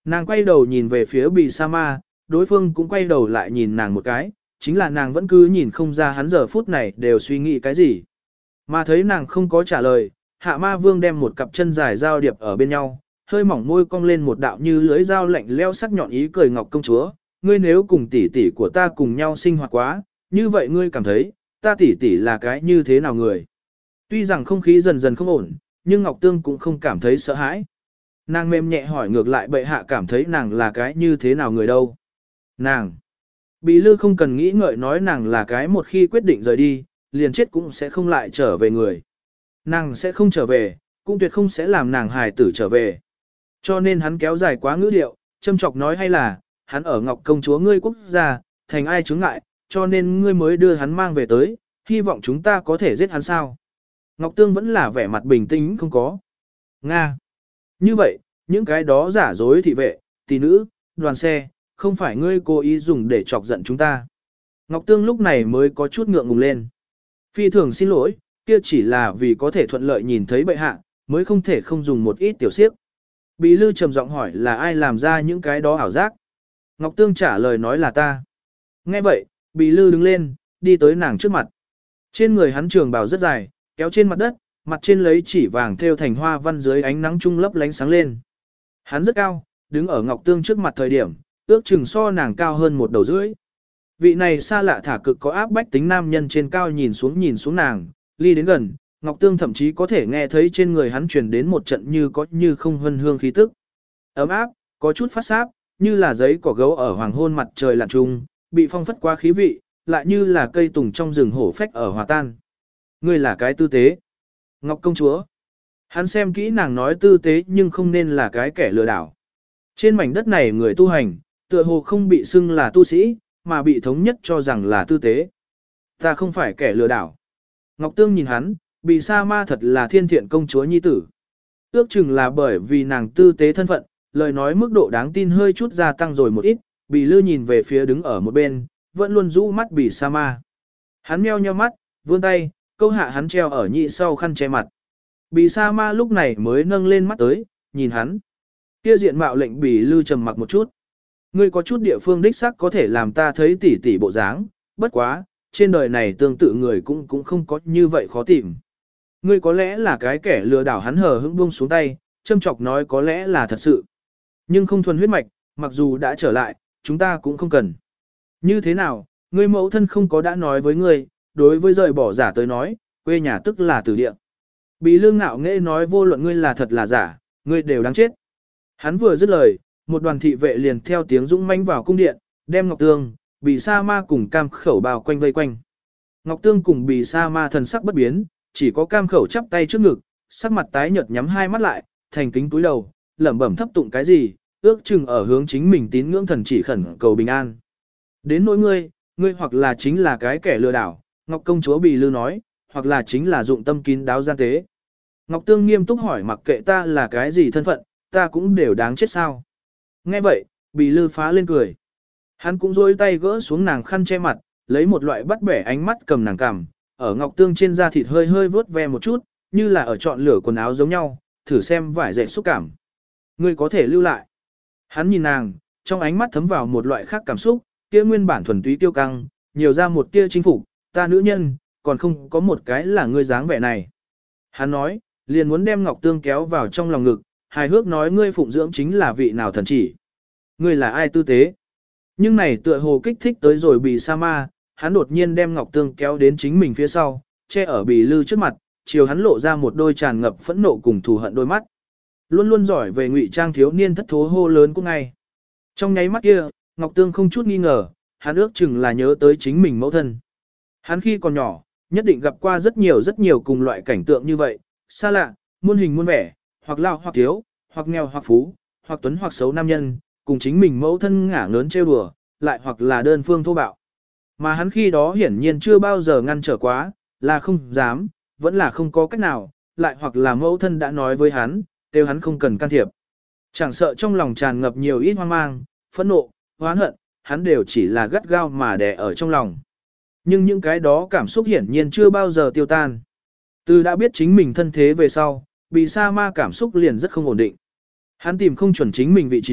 Nàng quay đầu nhìn về phía Bì Sa Ma, đối phương cũng quay đầu lại nhìn nàng một cái, chính là nàng vẫn cứ nhìn không ra hắn giờ phút này đều suy nghĩ cái gì. Mà thấy nàng không có trả lời, Hạ Ma Vương đem một cặp chân dài giao điệp ở bên nhau, hơi mỏng môi cong lên một đạo như lưỡi dao lạnh leo sắc nhọn ý cười Ngọc công chúa, ngươi nếu cùng tỷ tỷ của ta cùng nhau sinh hoạt quá, như vậy ngươi cảm thấy, ta tỷ tỷ là cái như thế nào người? Tuy rằng không khí dần dần không ổn, nhưng Ngọc Tương cũng không cảm thấy sợ hãi. Nàng mềm nhẹ hỏi ngược lại bệ hạ cảm thấy nàng là cái như thế nào người đâu. Nàng. Bì Lư không cần nghĩ ngợi nói nàng là cái một khi quyết định rời đi, liền chết cũng sẽ không lại trở về người. Nàng sẽ không trở về, cũng tuyệt không sẽ làm nàng hài tử trở về. Cho nên hắn kéo dài quá ngữ điệu, châm chọc nói hay là, hắn ở Ngọc công chúa ngươi quốc gia, thành ai chướng ngại, cho nên ngươi mới đưa hắn mang về tới, hy vọng chúng ta có thể giết hắn sao. Ngọc Tương vẫn là vẻ mặt bình tĩnh không có. Nga. Như vậy, những cái đó giả dối thị vệ, tỷ nữ, đoàn xe, không phải ngươi cố ý dùng để chọc giận chúng ta. Ngọc Tương lúc này mới có chút ngượng ngùng lên. Phi thường xin lỗi, kia chỉ là vì có thể thuận lợi nhìn thấy bệ hạ, mới không thể không dùng một ít tiểu siếc. Bí Lư trầm giọng hỏi là ai làm ra những cái đó ảo giác. Ngọc Tương trả lời nói là ta. Nghe vậy, Bí Lư đứng lên, đi tới nàng trước mặt. Trên người hắn trường bào rất dài, kéo trên mặt đất, mặt trên lấy chỉ vàng thêu thành hoa văn dưới ánh nắng trung lấp lánh sáng lên. Hắn rất cao, đứng ở Ngọc Tương trước mặt thời điểm, ước chừng so nàng cao hơn một đầu rưỡi. Vị này xa lạ thả cực có áp bách tính nam nhân trên cao nhìn xuống nàng, ly đến gần, Ngọc Tương thậm chí có thể nghe thấy trên người hắn truyền đến một trận như có như không hân hương khí tức. Ấm áp, có chút phát sáp, như là giấy cỏ gấu ở hoàng hôn mặt trời lặn trung, bị phong phất qua khí vị, lại như là cây tùng trong rừng hổ phách ở hòa tan. Ngươi là cái tư tế. Ngọc công chúa. Hắn xem kỹ nàng nói tư tế nhưng không nên là cái kẻ lừa đảo. Trên mảnh đất này người tu hành, tựa hồ không bị xưng là tu sĩ, mà bị thống nhất cho rằng là tư tế. Ta không phải kẻ lừa đảo. Ngọc Tương nhìn hắn, Bì Sa Ma thật là thiên thiện công chúa nhi tử. Ước chừng là bởi vì nàng tư tế thân phận, lời nói mức độ đáng tin hơi chút gia tăng rồi một ít, Bì Lư nhìn về phía đứng ở một bên, vẫn luôn rũ mắt Bì Sa Ma. Hắn meo nheo mắt, vươn tay, câu hạ hắn treo ở nhị sau khăn che mặt. Bì Sa Ma lúc này mới nâng lên mắt tới, nhìn hắn. Kia diện mạo lệnh Bì Lư trầm mặc một chút. Ngươi có chút địa phương đích xác có thể làm ta thấy tỉ tỉ bộ dáng, bất quá, trên đời này tương tự người cũng không có như vậy khó tìm. Ngươi có lẽ là cái kẻ lừa đảo hắn hờ hững buông xuống tay, châm chọc nói có lẽ là thật sự. Nhưng không thuần huyết mạch, mặc dù đã trở lại, chúng ta cũng không cần. Như thế nào, ngươi mẫu thân không có đã nói với ngươi, đối với rời bỏ giả tới nói, quê nhà tức là tử địa. Bí Lương ngạo nghễ nói vô luận ngươi là thật là giả, ngươi đều đáng chết. Hắn vừa dứt lời, một đoàn thị vệ liền theo tiếng dũng mãnh vào cung điện, đem Ngọc Tương, Bì Sa Ma cùng Cam Khẩu bao quanh vây quanh. Ngọc Tương cùng Bì Sa Ma thần sắc bất biến, chỉ có Cam Khẩu chắp tay trước ngực, sắc mặt tái nhợt nhắm hai mắt lại, thành kính túi đầu, lẩm bẩm thấp tụng cái gì, ước chừng ở hướng chính mình tín ngưỡng thần chỉ khẩn cầu bình an. Đến nỗi ngươi hoặc là chính là cái kẻ lừa đảo, Ngọc công chúa Bì Lư nói, hoặc là chính là dụng tâm kín đáo gian tế. Ngọc Tương nghiêm túc hỏi mặc kệ ta là cái gì thân phận, ta cũng đều đáng chết sao. Nghe vậy, Bì Lư phá lên cười. Hắn cũng rôi tay gỡ xuống nàng khăn che mặt, lấy một loại bắt bẻ ánh mắt cầm nàng cằm, ở Ngọc Tương trên da thịt hơi hơi vớt ve một chút, như là ở chọn lửa quần áo giống nhau, thử xem vải dệt xúc cảm. Ngươi có thể lưu lại. Hắn nhìn nàng, trong ánh mắt thấm vào một loại khác cảm xúc, kia nguyên bản thuần túy tiêu căng, nhiều ra một tia chinh phục, ta nữ nhân, còn không có một cái là ngươi dáng vẻ này. Hắn nói, liền muốn đem Ngọc Tương kéo vào trong lòng ngực, hài hước nói ngươi phụng dưỡng chính là vị nào thần chỉ. Ngươi là ai tư tế? Nhưng này tựa hồ kích thích tới rồi Bì Sa Ma, hắn đột nhiên đem Ngọc Tương kéo đến chính mình phía sau, che ở Bì Lư trước mặt, chiều hắn lộ ra một đôi tràn ngập phẫn nộ cùng thù hận đôi mắt. Luôn luôn giỏi về ngụy trang thiếu niên thất thố hô lớn cũng ngay. Trong nháy mắt kia, Ngọc Tương không chút nghi ngờ, hắn ước chừng là nhớ tới chính mình mẫu thân. Hắn khi còn nhỏ, nhất định gặp qua rất nhiều cùng loại cảnh tượng như vậy, xa lạ, muôn hình muôn vẻ, hoặc lao hoặc thiếu, hoặc nghèo hoặc phú, hoặc tuấn hoặc xấu nam nhân, cùng chính mình mẫu thân ngả ngớn trêu đùa, lại hoặc là đơn phương thô bạo. Mà hắn khi đó hiển nhiên chưa bao giờ ngăn trở quá, là không dám, vẫn là không có cách nào, lại hoặc là mẫu thân đã nói với hắn, kêu hắn không cần can thiệp. Chẳng sợ trong lòng tràn ngập nhiều ít hoang mang, phẫn nộ, oán hận, hắn đều chỉ là gắt gao mà đè ở trong lòng. Nhưng những cái đó cảm xúc hiển nhiên chưa bao giờ tiêu tan. Từ đã biết chính mình thân thế về sau, Bì Sa Ma cảm xúc liền rất không ổn định. Hắn tìm không chuẩn chính mình vị trí,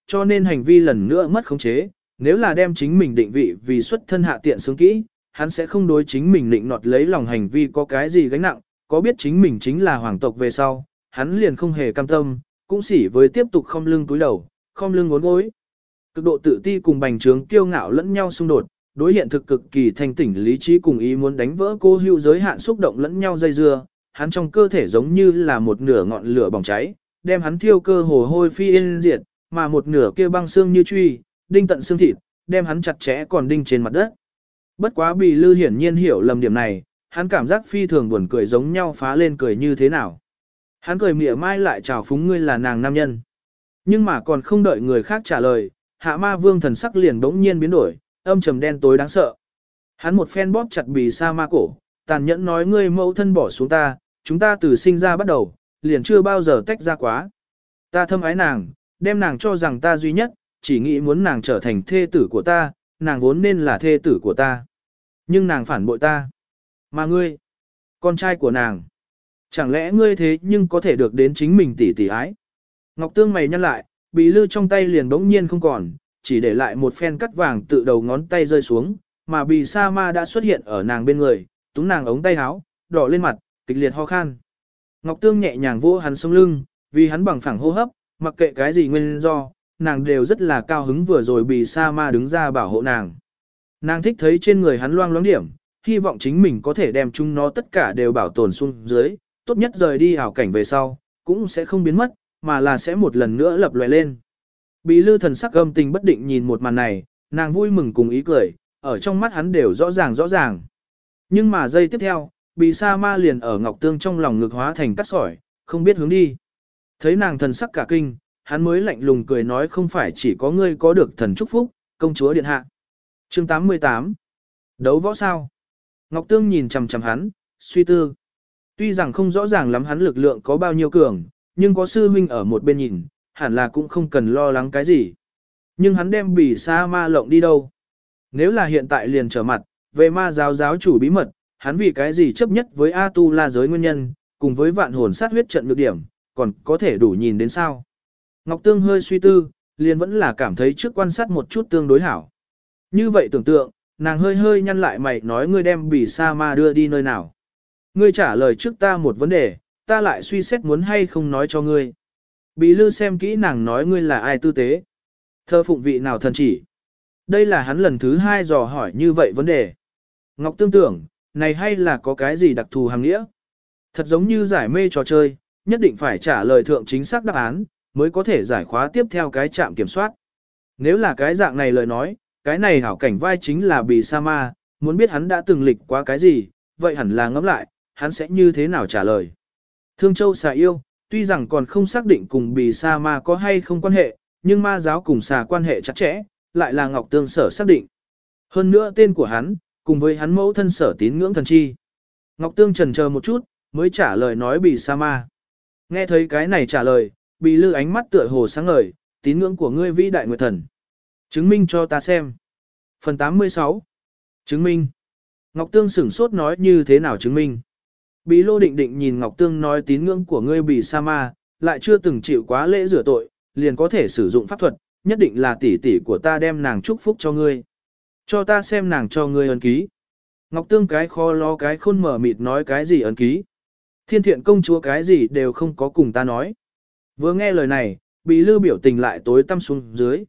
cho nên hành vi lần nữa mất khống chế, nếu là đem chính mình định vị vì xuất thân hạ tiện sướng kỹ, hắn sẽ không đối chính mình định nọt lấy lòng hành vi có cái gì gánh nặng, có biết chính mình chính là hoàng tộc về sau, hắn liền không hề cam tâm, cũng xỉ với tiếp tục khom lưng túi đầu, khom lưng uốn gối. Cực độ tự ti cùng bành trướng kiêu ngạo lẫn nhau xung đột, đối hiện thực cực kỳ thanh tỉnh lý trí cùng ý muốn đánh vỡ cô hưu giới hạn xúc động lẫn nhau dây dưa, hắn trong cơ thể giống như là một nửa ngọn lửa bỏng cháy, đem hắn thiêu cơ hồ hôi phi yên diệt, mà một nửa kia băng xương như truy, đinh tận xương thịt, đem hắn chặt chẽ còn đinh trên mặt đất. Bất quá Bì Lư hiển nhiên hiểu lầm điểm này, hắn cảm giác phi thường buồn cười giống nhau phá lên cười như thế nào. Hắn cười mỉa mai lại chào phúng ngươi là nàng nam nhân. Nhưng mà còn không đợi người khác trả lời, Hạ Ma Vương thần sắc liền bỗng nhiên biến đổi, âm trầm đen tối đáng sợ. Hắn một phen bóp chặt Bì Sa Ma cổ, tàn nhẫn nói ngươi mẫu thân bỏ xuống ta, chúng ta từ sinh ra bắt đầu, liền chưa bao giờ tách ra quá. Ta thâm ái nàng, đem nàng cho rằng ta duy nhất, chỉ nghĩ muốn nàng trở thành thê tử của ta, nàng vốn nên là thê tử của ta. Nhưng nàng phản bội ta. Mà ngươi, con trai của nàng, chẳng lẽ ngươi thế nhưng có thể được đến chính mình tỷ tỷ ái. Ngọc Tương mày nhăn lại, Bì Lư trong tay liền bỗng nhiên không còn, chỉ để lại một phen cắt vàng tự đầu ngón tay rơi xuống, mà Bì Sa Ma đã xuất hiện ở nàng bên người, túm nàng ống tay áo, đỏ lên mặt, kịch liệt ho khan. Ngọc Tương nhẹ nhàng vỗ hắn sống lưng, vì hắn bằng phẳng hô hấp, mặc kệ cái gì nguyên do, nàng đều rất là cao hứng vừa rồi Bì Sa Ma đứng ra bảo hộ nàng. Nàng thích thấy trên người hắn loang loáng điểm, hy vọng chính mình có thể đem chúng nó tất cả đều bảo tồn xuống dưới, tốt nhất rời đi ảo cảnh về sau, cũng sẽ không biến mất, mà là sẽ một lần nữa lập lòe lên. Bì Lư thần sắc âm tình bất định nhìn một màn này, nàng vui mừng cùng ý cười, ở trong mắt hắn đều rõ ràng. Nhưng mà giây tiếp theo, Bì Sa Ma liền ở Ngọc Tương trong lòng ngực hóa thành cát sỏi, không biết hướng đi. Thấy nàng thần sắc cả kinh, hắn mới lạnh lùng cười nói không phải chỉ có ngươi có được thần chúc phúc, công chúa điện hạ. Chương 88. Đấu võ sao? Ngọc Tương nhìn chằm chằm hắn, suy tư. Tuy rằng không rõ ràng lắm hắn lực lượng có bao nhiêu cường, nhưng có sư huynh ở một bên nhìn, hẳn là cũng không cần lo lắng cái gì. Nhưng hắn đem Bì Sa Ma lộng đi đâu? Nếu là hiện tại liền trở mặt, về ma giáo giáo chủ bí mật, hắn vì cái gì chấp nhất với A Tu La giới nguyên nhân, cùng với vạn hồn sát huyết trận nhược điểm, còn có thể đủ nhìn đến sao? Ngọc Tương hơi suy tư, liền vẫn là cảm thấy trước quan sát một chút tương đối hảo. Như vậy tưởng tượng, nàng hơi nhăn lại mày nói ngươi đem Bì Sa Ma đưa đi nơi nào. Ngươi trả lời trước ta một vấn đề, ta lại suy xét muốn hay không nói cho ngươi. Bì Lư xem kỹ nàng nói ngươi là ai tư tế. Thơ phụng vị nào thần chỉ. Đây là hắn lần thứ hai dò hỏi như vậy vấn đề. Ngọc Tương tưởng, này hay là có cái gì đặc thù hàng nghĩa. Thật giống như giải mê trò chơi, nhất định phải trả lời thượng chính xác đáp án, mới có thể giải khóa tiếp theo cái trạm kiểm soát. Nếu là cái dạng này lời nói, cái này hảo cảnh vai chính là Bì Sa Ma, muốn biết hắn đã từng lịch qua cái gì, vậy hẳn là ngẫm lại, hắn sẽ như thế nào trả lời. Thương Châu xà yêu, tuy rằng còn không xác định cùng Bì Sa Ma có hay không quan hệ, nhưng ma giáo cùng xà quan hệ chặt chẽ, lại là Ngọc Tương Sở xác định. Hơn nữa tên của hắn, cùng với hắn mẫu thân Sở tín ngưỡng thần chi. Ngọc Tương chần chờ một chút, mới trả lời nói Bì Sa Ma. Nghe thấy cái này trả lời, Bì Lư ánh mắt tựa hồ sáng ngời, tín ngưỡng của ngươi vĩ đại nguyệt thần. Chứng minh cho ta xem. Phần 86. Chứng minh. Ngọc Tương sửng sốt nói như thế nào chứng minh. Bí Lô định định nhìn Ngọc Tương nói tín ngưỡng của ngươi Bì Sa Ma, lại chưa từng chịu quá lễ rửa tội, liền có thể sử dụng pháp thuật, nhất định là tỷ tỷ của ta đem nàng chúc phúc cho ngươi. Cho ta xem nàng cho ngươi ấn ký. Ngọc Tương cái kho lo cái khôn mở mịt nói cái gì ấn ký. Thiên thiện công chúa cái gì đều không có cùng ta nói. Vừa nghe lời này, Bí Lư biểu tình lại tối tăm xuống dưới,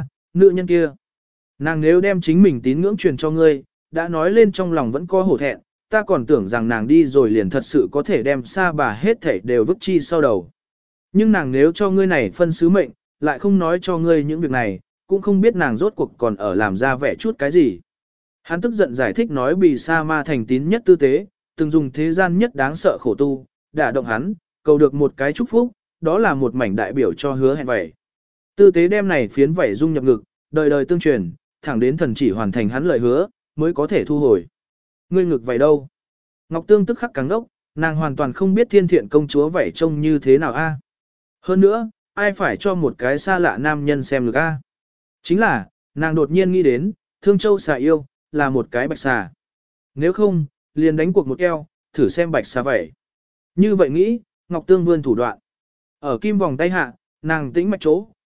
nữ nhân kia. Nàng nếu đem chính mình tín ngưỡng truyền cho ngươi, đã nói lên trong lòng vẫn có hổ thẹn, ta còn tưởng rằng nàng đi rồi liền thật sự có thể đem Sa Bà hết thảy đều vứt chi sau đầu. Nhưng nàng nếu cho ngươi này phân sứ mệnh, lại không nói cho ngươi những việc này, cũng không biết nàng rốt cuộc còn ở làm ra vẻ chút cái gì. Hắn tức giận giải thích nói Bì Sa Ma thành tín nhất tư tế, từng dùng thế gian nhất đáng sợ khổ tu, đả động hắn, cầu được một cái chúc phúc, đó là một mảnh đại biểu cho hứa hẹn vậy. Tư tế đem này phiến vảy dung nhập ngực, đời đời tương truyền, thẳng đến thần chỉ hoàn thành hắn lời hứa, mới có thể thu hồi. Ngươi ngực vảy đâu? Ngọc Tương tức khắc cứng đốc, nàng hoàn toàn không biết thiên thiện công chúa vảy trông như thế nào a. Hơn nữa, ai phải cho một cái xa lạ nam nhân xem ngực a? Chính là, nàng đột nhiên nghĩ đến, Thương Châu xà yêu, là một cái bạch xà. Nếu không, liền đánh cuộc một eo, thử xem bạch xà vảy. Như vậy nghĩ, Ngọc Tương vươn thủ đoạn. Ở kim vòng tay hạ, nàng tĩnh mạch chỗ,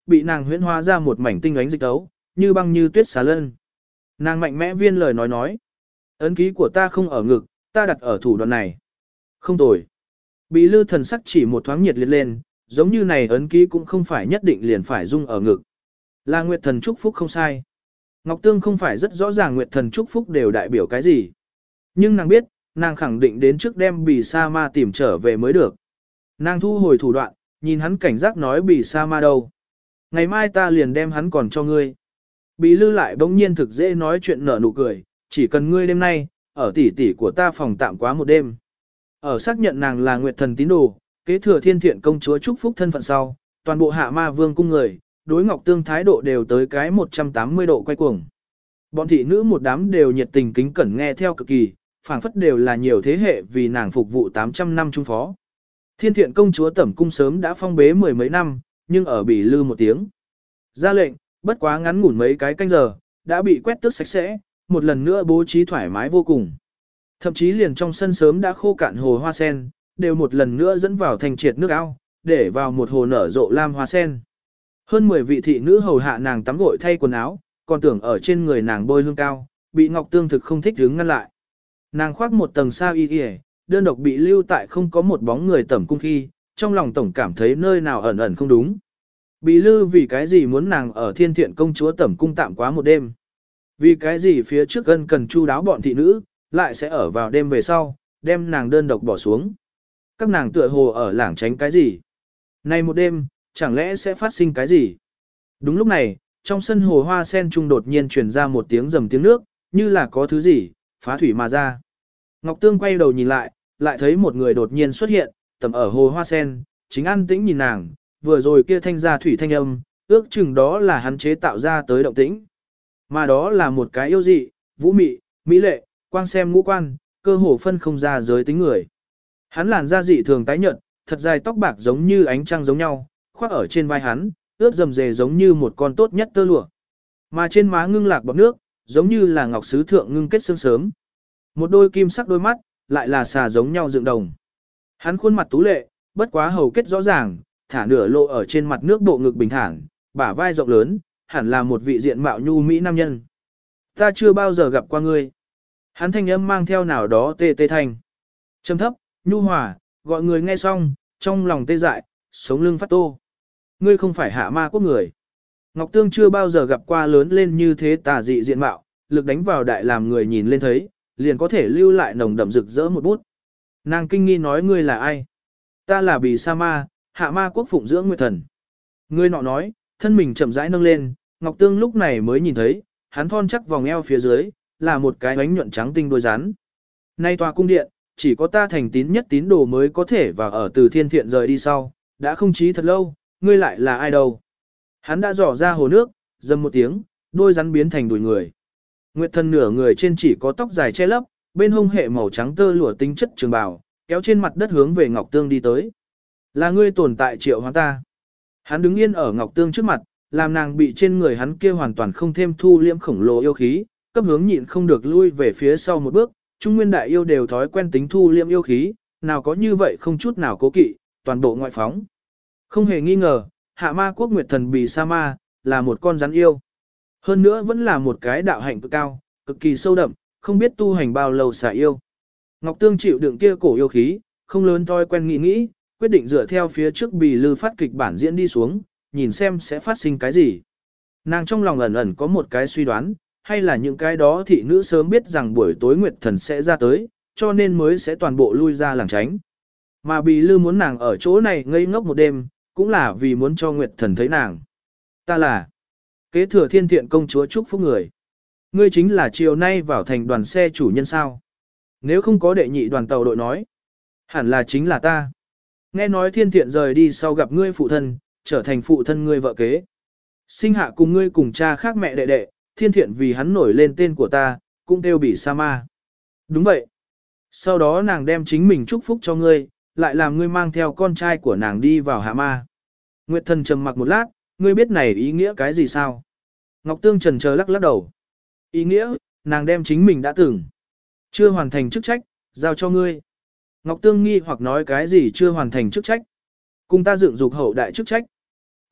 bị nàng huyễn hóa ra một mảnh tinh ánh dịch tấu, như băng như tuyết xá lân. Nàng mạnh mẽ viên lời nói. Ấn ký của ta không ở ngực, ta đặt ở thủ đoạn này. Không tồi. Bị lư thần sắc chỉ một thoáng nhiệt liệt lên, giống như này ấn ký cũng không phải nhất định liền phải dung ở ngực. Là Nguyệt thần chúc phúc không sai. Ngọc Tương không phải rất rõ ràng Nguyệt thần chúc phúc đều đại biểu cái gì. Nhưng nàng biết, nàng khẳng định đến trước đem Bì Sa Ma tìm trở về mới được. Nàng thu hồi thủ đoạn, nhìn hắn cảnh giác nói Bì Sa Ma đâu. Ngày mai ta liền đem hắn còn cho ngươi. Bì lư lại bỗng nhiên thực dễ nói chuyện nở nụ cười, chỉ cần ngươi đêm nay, ở tỷ tỷ của ta phòng tạm quá một đêm. Ở xác nhận nàng là Nguyệt thần tín đồ, kế thừa Thiên Thiện công chúa chúc phúc thân phận sau, toàn bộ Hạ Ma Vương cung người, đối Ngọc Tương thái độ đều tới cái 180 độ quay cuồng. Bọn thị nữ một đám đều nhiệt tình kính cẩn nghe theo cực kỳ, phảng phất đều là nhiều thế hệ vì nàng phục vụ 800 năm trung phó. Thiên Thiện công chúa tẩm cung sớm đã phong bế mười mấy năm, nhưng ở Bỉ lư một tiếng. Ra lệnh, bất quá ngắn ngủn mấy cái canh giờ, đã bị quét tước sạch sẽ, một lần nữa bố trí thoải mái vô cùng. Thậm chí liền trong sân sớm đã khô cạn hồ hoa sen, đều một lần nữa dẫn vào thành triệt nước ao, để vào một hồ nở rộ lam hoa sen. Hơn 10 vị thị nữ hầu hạ nàng tắm gội thay quần áo, còn tưởng ở trên người nàng bôi hương cao, bị Ngọc Tương thực không thích đứng ngăn lại. Nàng khoác một tầng sa y y, đơn độc bị lưu tại không có một bóng người tẩm cung khi, trong lòng tổng cảm thấy nơi nào ẩn ẩn không đúng. Bị lư vì cái gì muốn nàng ở Thiên Thiện công chúa tẩm cung tạm quá một đêm. Vì cái gì phía trước gân cần chu đáo bọn thị nữ, lại sẽ ở vào đêm về sau, đem nàng đơn độc bỏ xuống. Các nàng tựa hồ ở lảng tránh cái gì. Nay một đêm, chẳng lẽ sẽ phát sinh cái gì? Đúng lúc này, trong sân hồ hoa sen trung đột nhiên truyền ra một tiếng rầm tiếng nước, như là có thứ gì, phá thủy mà ra. Ngọc Tương quay đầu nhìn lại, lại thấy một người đột nhiên xuất hiện, tầm ở hồ hoa sen, chính an tĩnh nhìn nàng, vừa rồi kia thanh ra thủy thanh âm, ước chừng đó là hắn chế tạo ra tới động tĩnh. Mà đó là một cái yêu dị, vũ mị, mỹ lệ, quang xem ngũ quan, cơ hồ phân không ra giới tính người. Hắn làn da dị thường tái nhợt, thật dài tóc bạc giống như ánh trăng giống nhau, khoác ở trên vai hắn, ướt rầm rề giống như một con tốt nhất tơ lụa. Mà trên má ngưng lạc bọt nước, giống như là ngọc sứ thượng ngưng kết sương sớm. Một đôi kim sắc đôi mắt, lại là xà giống nhau dựng đồng. Hắn khuôn mặt tú lệ, bất quá hầu kết rõ ràng, thả nửa lộ ở trên mặt nước bộ ngực bình thản, bả vai rộng lớn, hẳn là một vị diện mạo nhu mỹ nam nhân. Ta chưa bao giờ gặp qua ngươi. Hắn thanh âm mang theo nào đó tê tê thanh. Trầm thấp, nhu hòa, gọi người nghe xong, trong lòng tê dại, sống lưng phát tô. Ngươi không phải Hạ Ma quốc người. Ngọc Tương chưa bao giờ gặp qua lớn lên như thế tà dị diện mạo, lực đánh vào đại làm người nhìn lên thấy, liền có thể lưu lại nồng đậm rực rỡ một bút. Nàng kinh nghi nói ngươi là ai? Ta là Bì Sa Ma, Hạ Ma quốc phụng dưỡng Nguyệt thần. Ngươi nọ nói, thân mình chậm rãi nâng lên, Ngọc Tương lúc này mới nhìn thấy, hắn thon chắc vòng eo phía dưới, là một cái bánh nhuận trắng tinh đôi rắn. Nay tòa cung điện, chỉ có ta thành tín nhất tín đồ mới có thể vào ở từ Thiên Thiện rời đi sau, đã không chí thật lâu, ngươi lại là ai đâu? Hắn đã dò ra hồ nước, dầm một tiếng, đôi rắn biến thành đùi người. Nguyệt thần nửa người trên chỉ có tóc dài che lấp, bên hông hệ màu trắng tơ lụa tính chất trường bào, kéo trên mặt đất hướng về Ngọc Tương đi tới. Là ngươi tồn tại triệu hóa ta. Hắn đứng yên ở Ngọc Tương trước mặt, làm nàng bị trên người hắn kia hoàn toàn không thêm thu liễm khổng lồ yêu khí, cấp hướng nhịn không được lui về phía sau một bước. Trung nguyên đại yêu đều thói quen tính thu liễm yêu khí, nào có như vậy không chút nào cố kỵ, toàn bộ ngoại phóng. Không hề nghi ngờ, Hạ Ma quốc Nguyệt thần Bì Sa Ma là một con rắn yêu. Hơn nữa vẫn là một cái đạo hạnh cực cao, cực kỳ sâu đậm, không biết tu hành bao lâu xả yêu. Ngọc Tương chịu đựng kia cổ yêu khí, không lớn thói quen nghĩ, quyết định dựa theo phía trước Bì lư phát kịch bản diễn đi xuống, nhìn xem sẽ phát sinh cái gì. Nàng trong lòng ẩn ẩn có một cái suy đoán, hay là những cái đó thị nữ sớm biết rằng buổi tối Nguyệt thần sẽ ra tới, cho nên mới sẽ toàn bộ lui ra làng tránh. Mà Bì lư muốn nàng ở chỗ này ngây ngốc một đêm, cũng là vì muốn cho Nguyệt thần thấy nàng. Ta là kế thừa Thiên Thiện công chúa chúc phúc người. Ngươi chính là chiều nay vào thành đoàn xe chủ nhân sao. Nếu không có đệ nhị đoàn tàu đội nói, hẳn là chính là ta. Nghe nói Thiên Thiện rời đi sau gặp ngươi phụ thân, trở thành phụ thân ngươi vợ kế. Sinh hạ cùng ngươi cùng cha khác mẹ đệ đệ, Thiên Thiện vì hắn nổi lên tên của ta, cũng kêu Bì Sa Ma. Đúng vậy. Sau đó nàng đem chính mình chúc phúc cho ngươi, lại làm ngươi mang theo con trai của nàng đi vào Hạ Ma. Nguyệt thần trầm mặc một lát, ngươi biết này ý nghĩa cái gì sao? Ngọc Tương trần chờ lắc đầu. Ý nghĩa, nàng đem chính mình đã từng chưa hoàn thành chức trách, giao cho ngươi. Ngọc Tương nghi hoặc nói cái gì chưa hoàn thành chức trách. Cùng ta dựng dục hậu đại chức trách.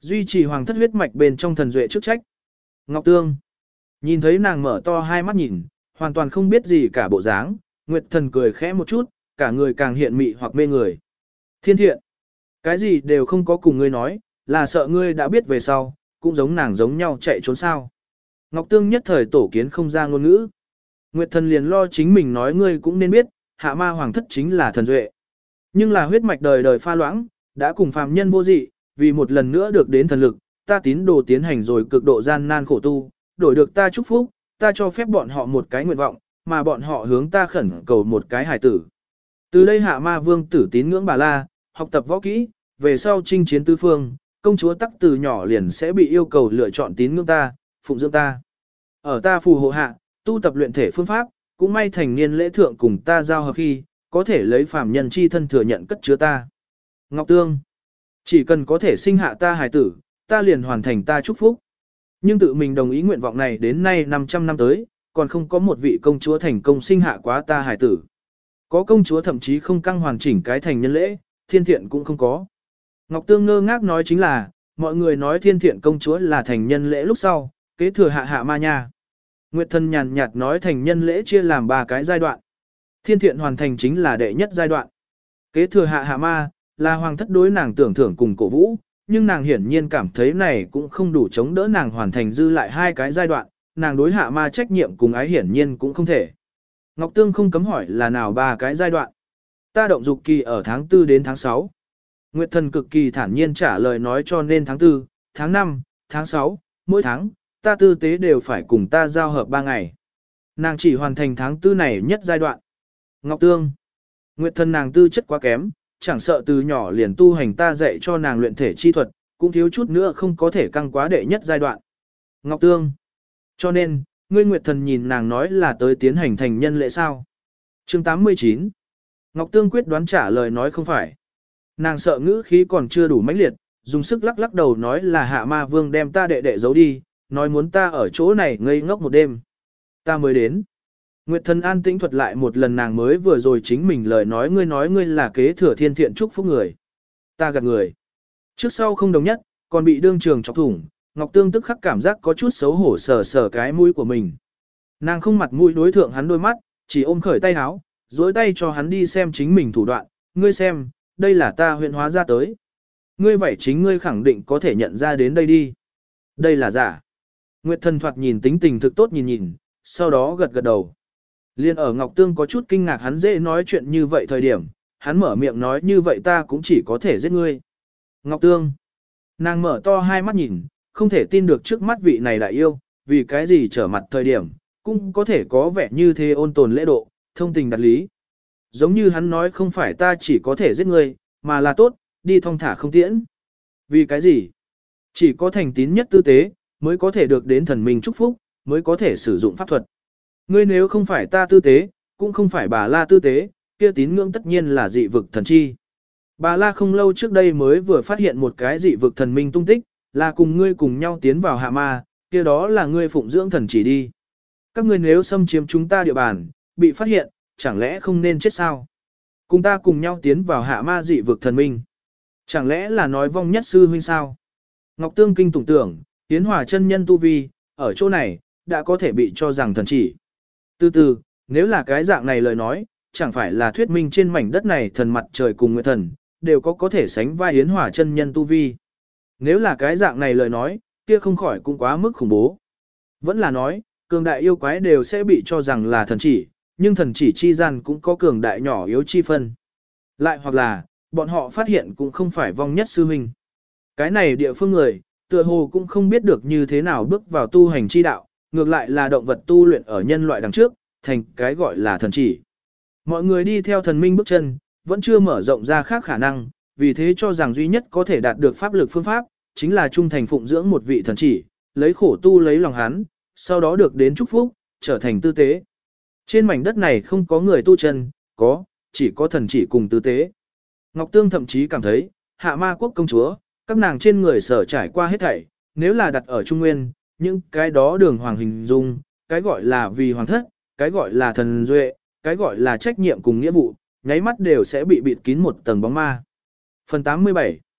Duy trì hoàng thất huyết mạch bên trong thần duệ chức trách. Ngọc Tương. Nhìn thấy nàng mở to hai mắt nhìn, hoàn toàn không biết gì cả bộ dáng, Nguyệt Thần cười khẽ một chút, cả người càng hiện mị hoặc mê người. Thiên Thiện. Cái gì đều không có cùng ngươi nói, là sợ ngươi đã biết về sau, cũng giống nàng giống nhau chạy trốn sao. Ngọc Tương nhất thời tổ kiến không ra ngôn ngữ. Nguyệt Thần liền lo chính mình nói ngươi cũng nên biết, hạ ma hoàng thất chính là thần duệ. Nhưng là huyết mạch đời đời pha loãng, đã cùng phàm nhân vô dị, vì một lần nữa được đến thần lực, ta tín đồ tiến hành rồi cực độ gian nan khổ tu, đổi được ta chúc phúc, ta cho phép bọn họ một cái nguyện vọng, mà bọn họ hướng ta khẩn cầu một cái hài tử. Từ đây hạ ma vương tử tín ngưỡng Bà La, học tập võ kỹ, về sau chinh chiến tứ phương, công chúa tắc từ nhỏ liền sẽ bị yêu cầu lựa chọn tín ngưỡng ta, phụng dưỡng ta. Ở ta phù hộ hạ, tu tập luyện thể phương pháp, cũng may thành niên lễ thượng cùng ta giao hợp khi, có thể lấy phàm nhân chi thân thừa nhận cất chứa ta. Ngọc Tương, chỉ cần có thể sinh hạ ta hài tử, ta liền hoàn thành ta chúc phúc. Nhưng tự mình đồng ý nguyện vọng này đến nay 500 năm tới, còn không có một vị công chúa thành công sinh hạ quá ta hài tử. Có công chúa thậm chí không căng hoàn chỉnh cái thành nhân lễ, Thiên Thiện cũng không có. Ngọc Tương ngơ ngác nói chính là, mọi người nói Thiên Thiện công chúa là thành nhân lễ lúc sau, kế thừa hạ ma nha. Nguyệt Thần nhàn nhạt nói thành nhân lễ chia làm 3 cái giai đoạn. Thiên Thiện hoàn thành chính là đệ nhất giai đoạn. Kế thừa hạ ma, là hoàng thất đối nàng tưởng thưởng cùng cổ vũ, nhưng nàng hiển nhiên cảm thấy này cũng không đủ chống đỡ nàng hoàn thành dư lại 2 cái giai đoạn, nàng đối hạ ma trách nhiệm cùng ái hiển nhiên cũng không thể. Ngọc Tương không cấm hỏi là nào 3 cái giai đoạn. Ta động dục kỳ ở tháng 4 đến tháng 6. Nguyệt Thần cực kỳ thản nhiên trả lời nói cho nên tháng 4, tháng 5, tháng 6, mỗi tháng, ta tư tế đều phải cùng ta giao hợp 3 ngày. Nàng chỉ hoàn thành tháng 4 này nhất giai đoạn. Ngọc Tương. Nguyệt Thần nàng tư chất quá kém, chẳng sợ từ nhỏ liền tu hành ta dạy cho nàng luyện thể chi thuật, cũng thiếu chút nữa không có thể căng quá đệ nhất giai đoạn. Ngọc Tương. Cho nên, ngươi Nguyệt Thần nhìn nàng nói là tới tiến hành thành nhân lễ sao. Chương 89. Ngọc Tương quyết đoán trả lời nói không phải. Nàng sợ ngữ khí còn chưa đủ mãnh liệt, dùng sức lắc lắc đầu nói là hạ ma vương đem ta đệ đệ giấu đi, nói muốn ta ở chỗ này ngây ngốc một đêm. Ta mới đến. Nguyệt Thần an tĩnh thuật lại một lần nàng mới vừa rồi chính mình lời nói ngươi là kế thừa Thiên Thiện chúc phúc người. Ta gạt người. Trước sau không đồng nhất, còn bị đương trường chọc thủng, Ngọc Tương tức khắc cảm giác có chút xấu hổ sờ sờ cái mũi của mình. Nàng không mặt mũi đối thượng hắn đôi mắt, chỉ ôm khởi tay áo, duỗi tay cho hắn đi xem chính mình thủ đoạn, ngươi xem, đây là ta huyện hóa ra tới. Ngươi vậy chính ngươi khẳng định có thể nhận ra đến đây đi. Đây là giả. Nguyệt Thần thoạt nhìn tính tình thực tốt nhìn, sau đó gật gật đầu. Liên ở Ngọc Tương có chút kinh ngạc hắn dễ nói chuyện như vậy thời điểm, hắn mở miệng nói như vậy ta cũng chỉ có thể giết ngươi. Ngọc Tương. Nàng mở to hai mắt nhìn, không thể tin được trước mắt vị này đại yêu, vì cái gì trở mặt thời điểm, cũng có thể có vẻ như thế ôn tồn lễ độ, thông tình đặt lý. Giống như hắn nói không phải ta chỉ có thể giết ngươi, mà là tốt, đi thong thả không tiễn. Vì cái gì? Chỉ có thành tín nhất tư tế, mới có thể được đến thần minh chúc phúc, mới có thể sử dụng pháp thuật. Ngươi nếu không phải ta tư tế, cũng không phải Bà La tư tế, kia tín ngưỡng tất nhiên là dị vực thần chi. Bà La không lâu trước đây mới vừa phát hiện một cái dị vực thần minh tung tích, là cùng ngươi cùng nhau tiến vào hạ ma, kia đó là ngươi phụng dưỡng thần chỉ đi. Các ngươi nếu xâm chiếm chúng ta địa bàn, bị phát hiện, chẳng lẽ không nên chết sao? Cùng ta cùng nhau tiến vào hạ ma dị vực thần minh. Chẳng lẽ là nói vong nhất sư huynh sao? Ngọc Tương kinh tủng tưởng, Yến Hòa chân nhân tu vi, ở chỗ này, đã có thể bị cho rằng thần chỉ. Từ từ, nếu là cái dạng này lời nói, chẳng phải là thuyết minh trên mảnh đất này thần mặt trời cùng nguyệt thần, đều có thể sánh vai Yến Hòa chân nhân tu vi. Nếu là cái dạng này lời nói, kia không khỏi cũng quá mức khủng bố. Vẫn là nói, cường đại yêu quái đều sẽ bị cho rằng là thần chỉ, nhưng thần chỉ chi gian cũng có cường đại nhỏ yếu chi phân. Lại hoặc là, bọn họ phát hiện cũng không phải vong nhất sư huynh. Cái này địa phương người, tựa hồ cũng không biết được như thế nào bước vào tu hành chi đạo, ngược lại là động vật tu luyện ở nhân loại đằng trước, thành cái gọi là thần chỉ. Mọi người đi theo thần minh bước chân, vẫn chưa mở rộng ra khác khả năng, vì thế cho rằng duy nhất có thể đạt được pháp lực phương pháp, chính là trung thành phụng dưỡng một vị thần chỉ, lấy khổ tu lấy lòng hắn, sau đó được đến chúc phúc, trở thành tư tế. Trên mảnh đất này không có người tu chân, chỉ có thần chỉ cùng tư tế. Ngọc Tương thậm chí cảm thấy, hạ ma quốc công chúa, các nàng trên người sở trải qua hết thảy, nếu là đặt ở Trung Nguyên, những cái đó đường hoàng hình dung, cái gọi là vì hoàng thất, cái gọi là thần duệ, cái gọi là trách nhiệm cùng nghĩa vụ, nháy mắt đều sẽ bị bịt kín một tầng bóng ma. Phần 87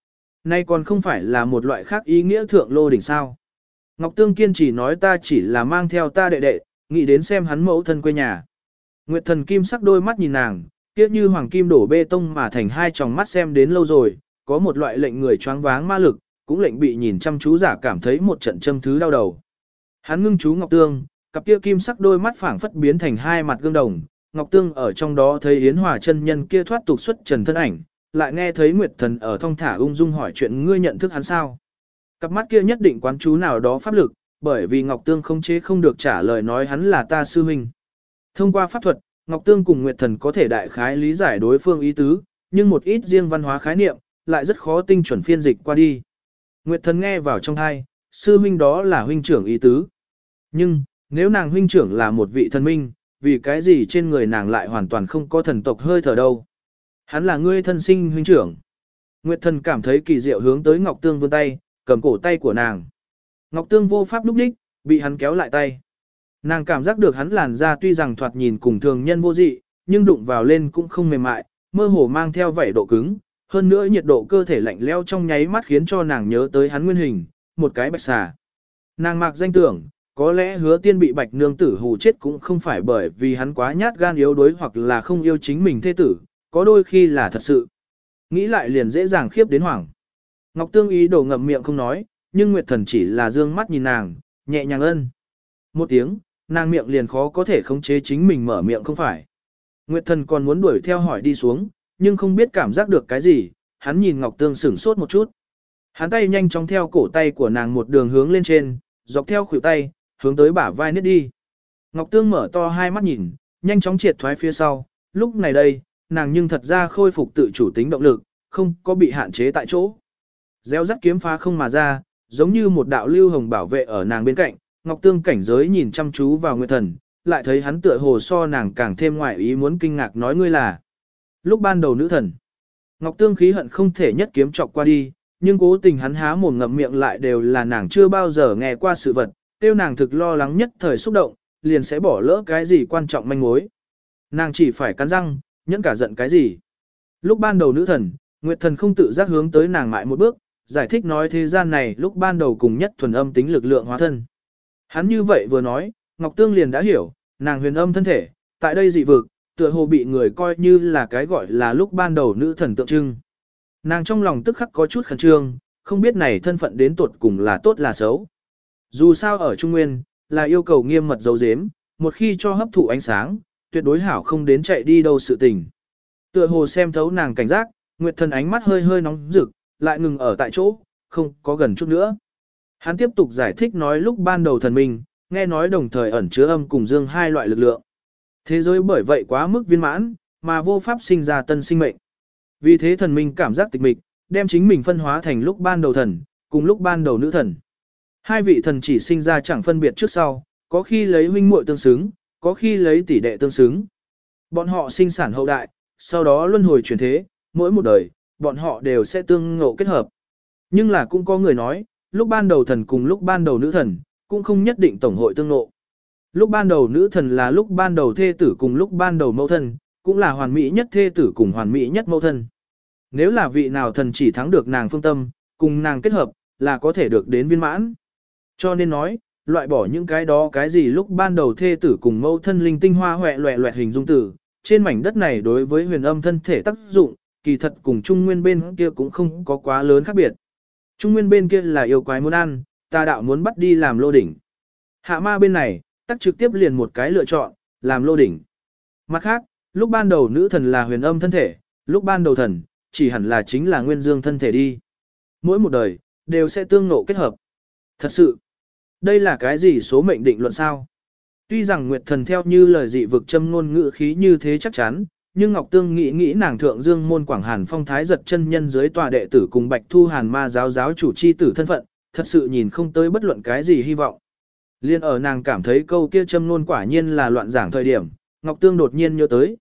Nay còn không phải là một loại khác ý nghĩa thượng lô đỉnh sao. Ngọc Tương kiên trì nói ta chỉ là mang theo ta đệ đệ, nghĩ đến xem hắn mẫu thân quê nhà. Nguyệt Thần kim sắc đôi mắt nhìn nàng, tiếc như hoàng kim đổ bê tông mà thành hai tròng mắt xem đến lâu rồi, có một loại lệnh người choáng váng ma lực, cũng lệnh bị nhìn chăm chú giả cảm thấy một trận châm thứ đau đầu. Hắn ngưng chú Ngọc Tương, cặp kia kim sắc đôi mắt phảng phất biến thành hai mặt gương đồng, Ngọc Tương ở trong đó thấy Yến Hòa chân nhân kia thoát tục xuất trần thân ảnh, lại nghe thấy Nguyệt Thần ở thong thả ung dung hỏi chuyện ngươi nhận thức hắn sao. Cặp mắt kia nhất định quán chú nào đó pháp lực, bởi vì Ngọc Tương không chế không được trả lời nói hắn là ta sư huynh. Thông qua pháp thuật, Ngọc Tương cùng Nguyệt Thần có thể đại khái lý giải đối phương ý tứ, nhưng một ít riêng văn hóa khái niệm, lại rất khó tinh chuẩn phiên dịch qua đi. Nguyệt Thần nghe vào trong tai, sư huynh đó là huynh trưởng ý tứ. Nhưng, nếu nàng huynh trưởng là một vị thần minh, vì cái gì trên người nàng lại hoàn toàn không có thần tộc hơi thở đâu. Hắn là ngươi thân sinh huynh trưởng. Nguyệt Thần cảm thấy kỳ diệu hướng tới Ngọc Tương vươn tay, cầm cổ tay của nàng. Ngọc Tương vô pháp lúc đích, bị hắn kéo lại tay. Nàng cảm giác được hắn làn da tuy rằng thoạt nhìn cùng thường nhân vô dị, nhưng đụng vào lên cũng không mềm mại, mơ hồ mang theo vẻ độ cứng, hơn nữa nhiệt độ cơ thể lạnh leo trong nháy mắt khiến cho nàng nhớ tới hắn nguyên hình, một cái bạch xà. Nàng mạc danh tưởng, có lẽ Hứa Tiên bị bạch nương tử hù chết cũng không phải bởi vì hắn quá nhát gan yếu đuối hoặc là không yêu chính mình thê tử, có đôi khi là thật sự. Nghĩ lại liền dễ dàng khiếp đến hoảng. Ngọc Tương ý đồ ngậm miệng không nói, nhưng Nguyệt Thần chỉ là dương mắt nhìn nàng, nhẹ nhàng ân. Một tiếng, nàng miệng liền khó có thể khống chế chính mình mở miệng không phải. Nguyệt Thần còn muốn đuổi theo hỏi đi xuống, nhưng không biết cảm giác được cái gì, hắn nhìn Ngọc Tương sửng sốt một chút. Hắn tay nhanh chóng theo cổ tay của nàng một đường hướng lên trên, dọc theo khuỷu tay, hướng tới bả vai niết đi. Ngọc Tương mở to hai mắt nhìn, nhanh chóng triệt thoái phía sau, lúc này đây, nàng nhưng thật ra khôi phục tự chủ tính động lực, không có bị hạn chế tại chỗ. Gieo rắt kiếm phá không mà ra, giống như một đạo lưu hồng bảo vệ ở nàng bên cạnh, Ngọc Tương cảnh giới nhìn chăm chú vào Nguyệt Thần, lại thấy hắn tựa hồ so nàng càng thêm ngoại ý muốn kinh ngạc nói ngươi là. Lúc ban đầu nữ thần, Ngọc Tương khí hận không thể nhất kiếm chọc qua đi, nhưng cố tình hắn há mồm ngậm miệng lại đều là nàng chưa bao giờ nghe qua sự vật, tiêu nàng thực lo lắng nhất thời xúc động, liền sẽ bỏ lỡ cái gì quan trọng manh mối. Nàng chỉ phải cắn răng, nhẫn cả giận cái gì. Lúc ban đầu nữ thần, Nguyệt Thần không tự giác hướng tới nàng mại một bước, giải thích nói thế gian này lúc ban đầu cùng nhất thuần âm tính lực lượng hóa thân. Hắn như vậy vừa nói, Ngọc Tương liền đã hiểu, nàng huyền âm thân thể, tại đây dị vực, tựa hồ bị người coi như là cái gọi là lúc ban đầu nữ thần tượng trưng. Nàng trong lòng tức khắc có chút khẩn trương, không biết này thân phận đến tuột cùng là tốt là xấu. Dù sao ở Trung Nguyên, là yêu cầu nghiêm mật giấu giếm, một khi cho hấp thụ ánh sáng, tuyệt đối hảo không đến chạy đi đâu sự tình. Tựa hồ xem thấu nàng cảnh giác, Nguyệt Thần ánh mắt hơi hơi nóng rực, lại ngừng ở tại chỗ, không có gần chút nữa. Hắn tiếp tục giải thích nói lúc ban đầu thần minh, nghe nói đồng thời ẩn chứa âm cùng dương hai loại lực lượng. Thế giới bởi vậy quá mức viên mãn, mà vô pháp sinh ra tân sinh mệnh. Vì thế thần minh cảm giác tịch mịch, đem chính mình phân hóa thành lúc ban đầu thần, cùng lúc ban đầu nữ thần. Hai vị thần chỉ sinh ra chẳng phân biệt trước sau, có khi lấy huynh muội tương xứng, có khi lấy tỷ đệ tương xứng. Bọn họ sinh sản hậu đại, sau đó luân hồi chuyển thế, mỗi một đời, bọn họ đều sẽ tương ngộ kết hợp. Nhưng là cũng có người nói, lúc ban đầu thần cùng lúc ban đầu nữ thần, cũng không nhất định tổng hội tương ngộ. Lúc ban đầu nữ thần là lúc ban đầu thê tử cùng lúc ban đầu mẫu thân, cũng là hoàn mỹ nhất thê tử cùng hoàn mỹ nhất mẫu thân. Nếu là vị nào thần chỉ thắng được nàng phương tâm, cùng nàng kết hợp, là có thể được đến viên mãn. Cho nên nói, loại bỏ những cái đó cái gì lúc ban đầu thê tử cùng mẫu thân linh tinh hoa hoẹ loẹ loẹt hình dung tử, trên mảnh đất này đối với huyền âm thân thể tác dụng, kỳ thật cùng Trung Nguyên bên kia cũng không có quá lớn khác biệt. Trung Nguyên bên kia là yêu quái muốn ăn, tà đạo muốn bắt đi làm lô đỉnh. Hạ ma bên này, tắc trực tiếp liền một cái lựa chọn, làm lô đỉnh. Mặt khác, lúc ban đầu nữ thần là huyền âm thân thể, lúc ban đầu thần, chỉ hẳn là chính là nguyên dương thân thể đi. Mỗi một đời, đều sẽ tương ngộ kết hợp. Thật sự, đây là cái gì số mệnh định luận sao? Tuy rằng Nguyệt Thần theo như lời dị vực châm ngôn ngữ khí như thế chắc chắn, nhưng Ngọc Tương nghĩ nàng thượng dương môn Quảng Hàn Phong Thái giật chân nhân dưới tòa đệ tử cùng Bạch Thu Hàn ma giáo chủ chi tử thân phận, thật sự nhìn không tới bất luận cái gì hy vọng. Liên ở nàng cảm thấy câu kia châm ngôn quả nhiên là loạn giảng thời điểm, Ngọc Tương đột nhiên nhớ tới,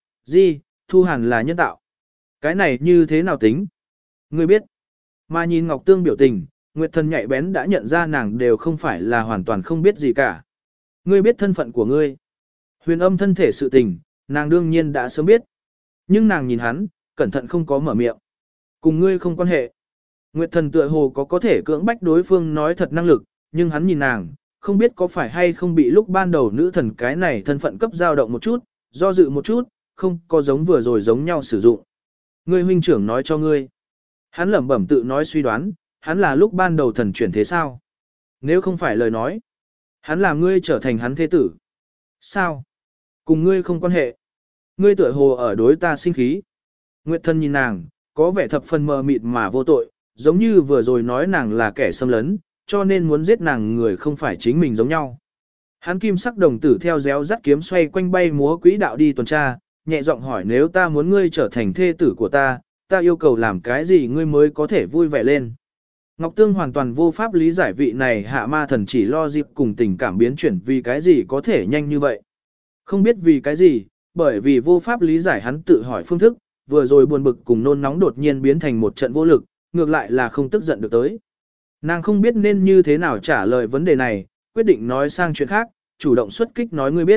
Thu Hàn là nhân tạo. Cái này như thế nào tính? Ngươi biết. Mà nhìn Ngọc Tương biểu tình, Nguyệt Thần nhạy bén đã nhận ra nàng đều không phải là hoàn toàn không biết gì cả. Ngươi biết thân phận của ngươi. Huyền âm thân thể sự tình, nàng đương nhiên đã sớm biết. Nhưng nàng nhìn hắn, cẩn thận không có mở miệng. Cùng ngươi không quan hệ. Nguyệt thần tựa hồ có thể cưỡng bách đối phương nói thật năng lực, nhưng hắn nhìn nàng, không biết có phải hay không bị lúc ban đầu nữ thần cái này thân phận cấp dao động một chút, do dự một chút, không có giống vừa rồi giống nhau sử dụng. Ngươi huynh trưởng nói cho ngươi. Hắn lẩm bẩm tự nói suy đoán, hắn là lúc ban đầu thần chuyển thế sao? Nếu không phải lời nói, hắn làm ngươi trở thành hắn thế tử. Sao? Cùng ngươi không quan hệ. Ngươi tựa hồ ở đối ta sinh khí. Nguyệt thần nhìn nàng, có vẻ thập phần mờ mịt mà vô tội, giống như vừa rồi nói nàng là kẻ xâm lấn, cho nên muốn giết nàng người không phải chính mình giống nhau. Hắn kim sắc đồng tử theo réo rắt kiếm xoay quanh bay múa quỹ đạo đi tuần tra, nhẹ giọng hỏi nếu ta muốn ngươi trở thành thê tử của ta yêu cầu làm cái gì ngươi mới có thể vui vẻ lên. Ngọc Tương hoàn toàn vô pháp lý giải vị này hạ ma thần chỉ lo dịp cùng tình cảm biến chuyển vì cái gì có thể nhanh như vậy. Không biết vì cái gì, bởi vì vô pháp lý giải hắn tự hỏi phương thức, vừa rồi buồn bực cùng nôn nóng đột nhiên biến thành một trận vô lực, ngược lại là không tức giận được tới. Nàng không biết nên như thế nào trả lời vấn đề này, quyết định nói sang chuyện khác, chủ động xuất kích nói ngươi biết.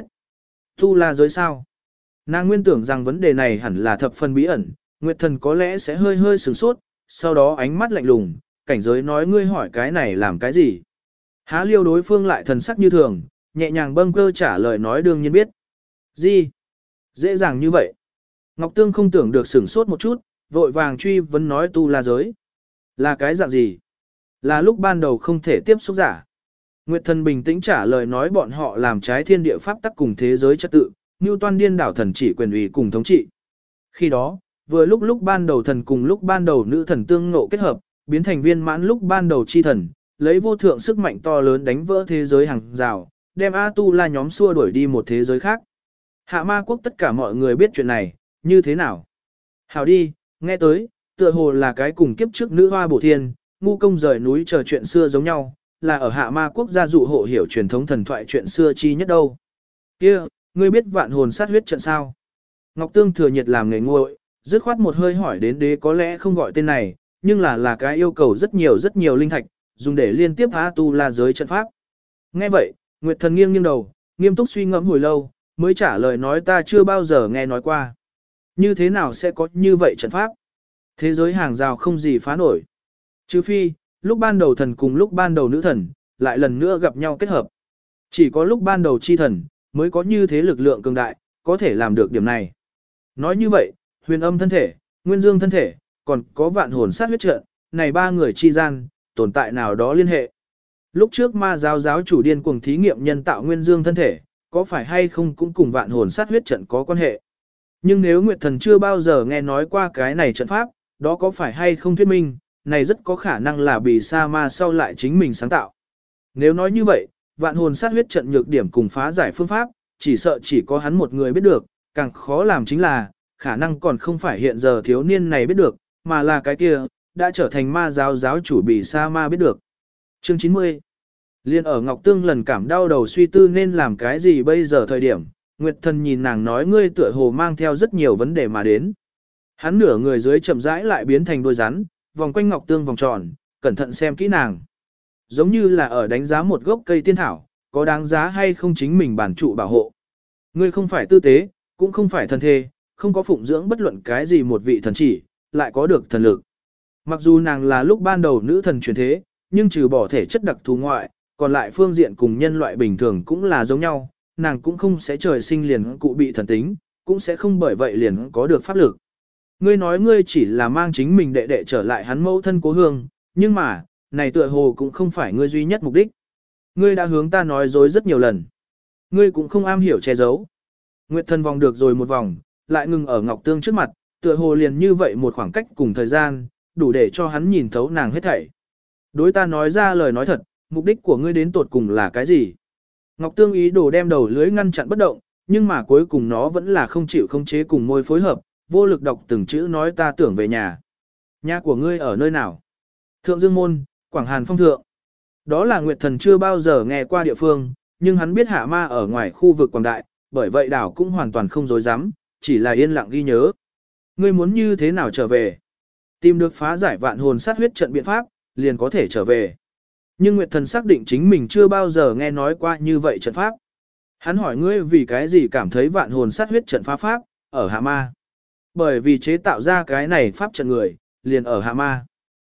Tu La giới sao? Nàng nguyên tưởng rằng vấn đề này hẳn là thập phần bí ẩn, Nguyệt thần có lẽ sẽ hơi hơi sửng sốt, sau đó ánh mắt lạnh lùng, cảnh giới nói ngươi hỏi cái này làm cái gì? Há liêu đối phương lại thần sắc như thường, nhẹ nhàng bâng cơ trả lời nói đương nhiên biết. Gì? Dễ dàng như vậy. Ngọc Tương không tưởng được sửng sốt một chút, vội vàng truy vấn nói Tu La giới. Là cái dạng gì? Là lúc ban đầu không thể tiếp xúc giả. Nguyệt thần bình tĩnh trả lời nói bọn họ làm trái thiên địa pháp tắc cùng thế giới trật tự, Newton điên đảo thần chỉ quyền ủy cùng thống trị. Khi đó, vừa lúc ban đầu thần cùng lúc ban đầu nữ thần tương ngộ kết hợp, biến thành viên mãn lúc ban đầu chi thần, lấy vô thượng sức mạnh to lớn đánh vỡ thế giới hàng rào, đem A-tu-la nhóm xua đuổi đi một thế giới khác. Hạ ma quốc tất cả mọi người biết chuyện này, như thế nào? Hảo đi, nghe tới, tựa hồ là cái cùng kiếp trước nữ hoa bổ thiên, ngu công rời núi chờ chuyện xưa giống nhau, là ở hạ ma quốc gia dụ hộ hiểu truyền thống thần thoại chuyện xưa chi nhất đâu. Kia, ngươi biết vạn hồn sát huyết trận sao? Ngọc Tương thừa nhiệt làm nghề nguội, dứt khoát một hơi hỏi đến đế có lẽ không gọi tên này, nhưng là cái yêu cầu rất nhiều linh thạch, dùng để liên tiếp A-tu-la giới trận pháp. Nghe vậy, Nguyệt thần nghiêng đầu, nghiêm túc suy ngẫm hồi lâu, mới trả lời nói ta chưa bao giờ nghe nói qua. Như thế nào sẽ có như vậy trận pháp? Thế giới hàng rào không gì phá nổi. Trừ phi, lúc ban đầu thần cùng lúc ban đầu nữ thần, lại lần nữa gặp nhau kết hợp. Chỉ có lúc ban đầu chi thần, mới có như thế lực lượng cường đại, có thể làm được điểm này. Nói như vậy, huyền âm thân thể, nguyên dương thân thể, còn có vạn hồn sát huyết trận, này ba người chi gian, tồn tại nào đó liên hệ. Lúc trước ma giáo giáo chủ điên cuồng thí nghiệm nhân tạo nguyên dương thân thể, có phải hay không cũng cùng vạn hồn sát huyết trận có quan hệ. Nhưng nếu Nguyệt thần chưa bao giờ nghe nói qua cái này trận pháp, đó có phải hay không thuyết minh, này rất có khả năng là bị sa ma sau lại chính mình sáng tạo. Nếu nói như vậy, vạn hồn sát huyết trận nhược điểm cùng phá giải phương pháp, chỉ sợ chỉ có hắn một người biết được, càng khó làm chính là, khả năng còn không phải hiện giờ thiếu niên này biết được, mà là cái kia, đã trở thành ma giáo giáo chủ bị sa ma biết được. Chương 90 Liên ở Ngọc Tương lần cảm đau đầu suy tư nên làm cái gì bây giờ thời điểm, Nguyệt thần nhìn nàng nói ngươi tựa hồ mang theo rất nhiều vấn đề mà đến. Hắn nửa người dưới chậm rãi lại biến thành đôi rắn, vòng quanh Ngọc Tương vòng tròn, cẩn thận xem kỹ nàng. Giống như là ở đánh giá một gốc cây tiên thảo, có đáng giá hay không chính mình bản trụ bảo hộ. Ngươi không phải tư tế, cũng không phải thần thê, không có phụng dưỡng bất luận cái gì một vị thần chỉ, lại có được thần lực. Mặc dù nàng là lúc ban đầu nữ thần truyền thế, nhưng trừ bỏ thể chất đặc thù ngoại, còn lại phương diện cùng nhân loại bình thường cũng là giống nhau, nàng cũng không sẽ trời sinh liền cụ bị thần tính, cũng sẽ không bởi vậy liền có được pháp lực. Ngươi nói ngươi chỉ là mang chính mình đệ đệ trở lại hắn mẫu thân cố hương, nhưng mà, này tựa hồ cũng không phải ngươi duy nhất mục đích. Ngươi đã hướng ta nói dối rất nhiều lần. Ngươi cũng không am hiểu che giấu. Nguyệt thần vòng được rồi một vòng, lại ngừng ở Ngọc Tương trước mặt, tựa hồ liền như vậy một khoảng cách cùng thời gian, đủ để cho hắn nhìn thấu nàng hết thảy. Đối ta nói ra lời nói thật, mục đích của ngươi đến tột cùng là cái gì? Ngọc Tương ý đồ đem đầu lưới ngăn chặn bất động, nhưng mà cuối cùng nó vẫn là không chịu không chế cùng môi phối hợp, vô lực đọc từng chữ nói ta tưởng về nhà. Nhà của ngươi ở nơi nào? Thượng Dương Môn, Quảng Hàn Phong Thượng. Đó là Nguyệt thần chưa bao giờ nghe qua địa phương, nhưng hắn biết hạ ma ở ngoài khu vực Quảng Đại, bởi vậy đảo cũng hoàn toàn không dối dám, chỉ là yên lặng ghi nhớ. Ngươi muốn như thế nào trở về? Tìm được phá giải vạn hồn sát huyết trận biện pháp, liền có thể trở về. Nhưng Nguyệt thần xác định chính mình chưa bao giờ nghe nói qua như vậy trận pháp. Hắn hỏi ngươi vì cái gì cảm thấy vạn hồn sát huyết trận phá pháp, ở hạ ma. Bởi vì chế tạo ra cái này pháp trận người, liền ở hạ ma.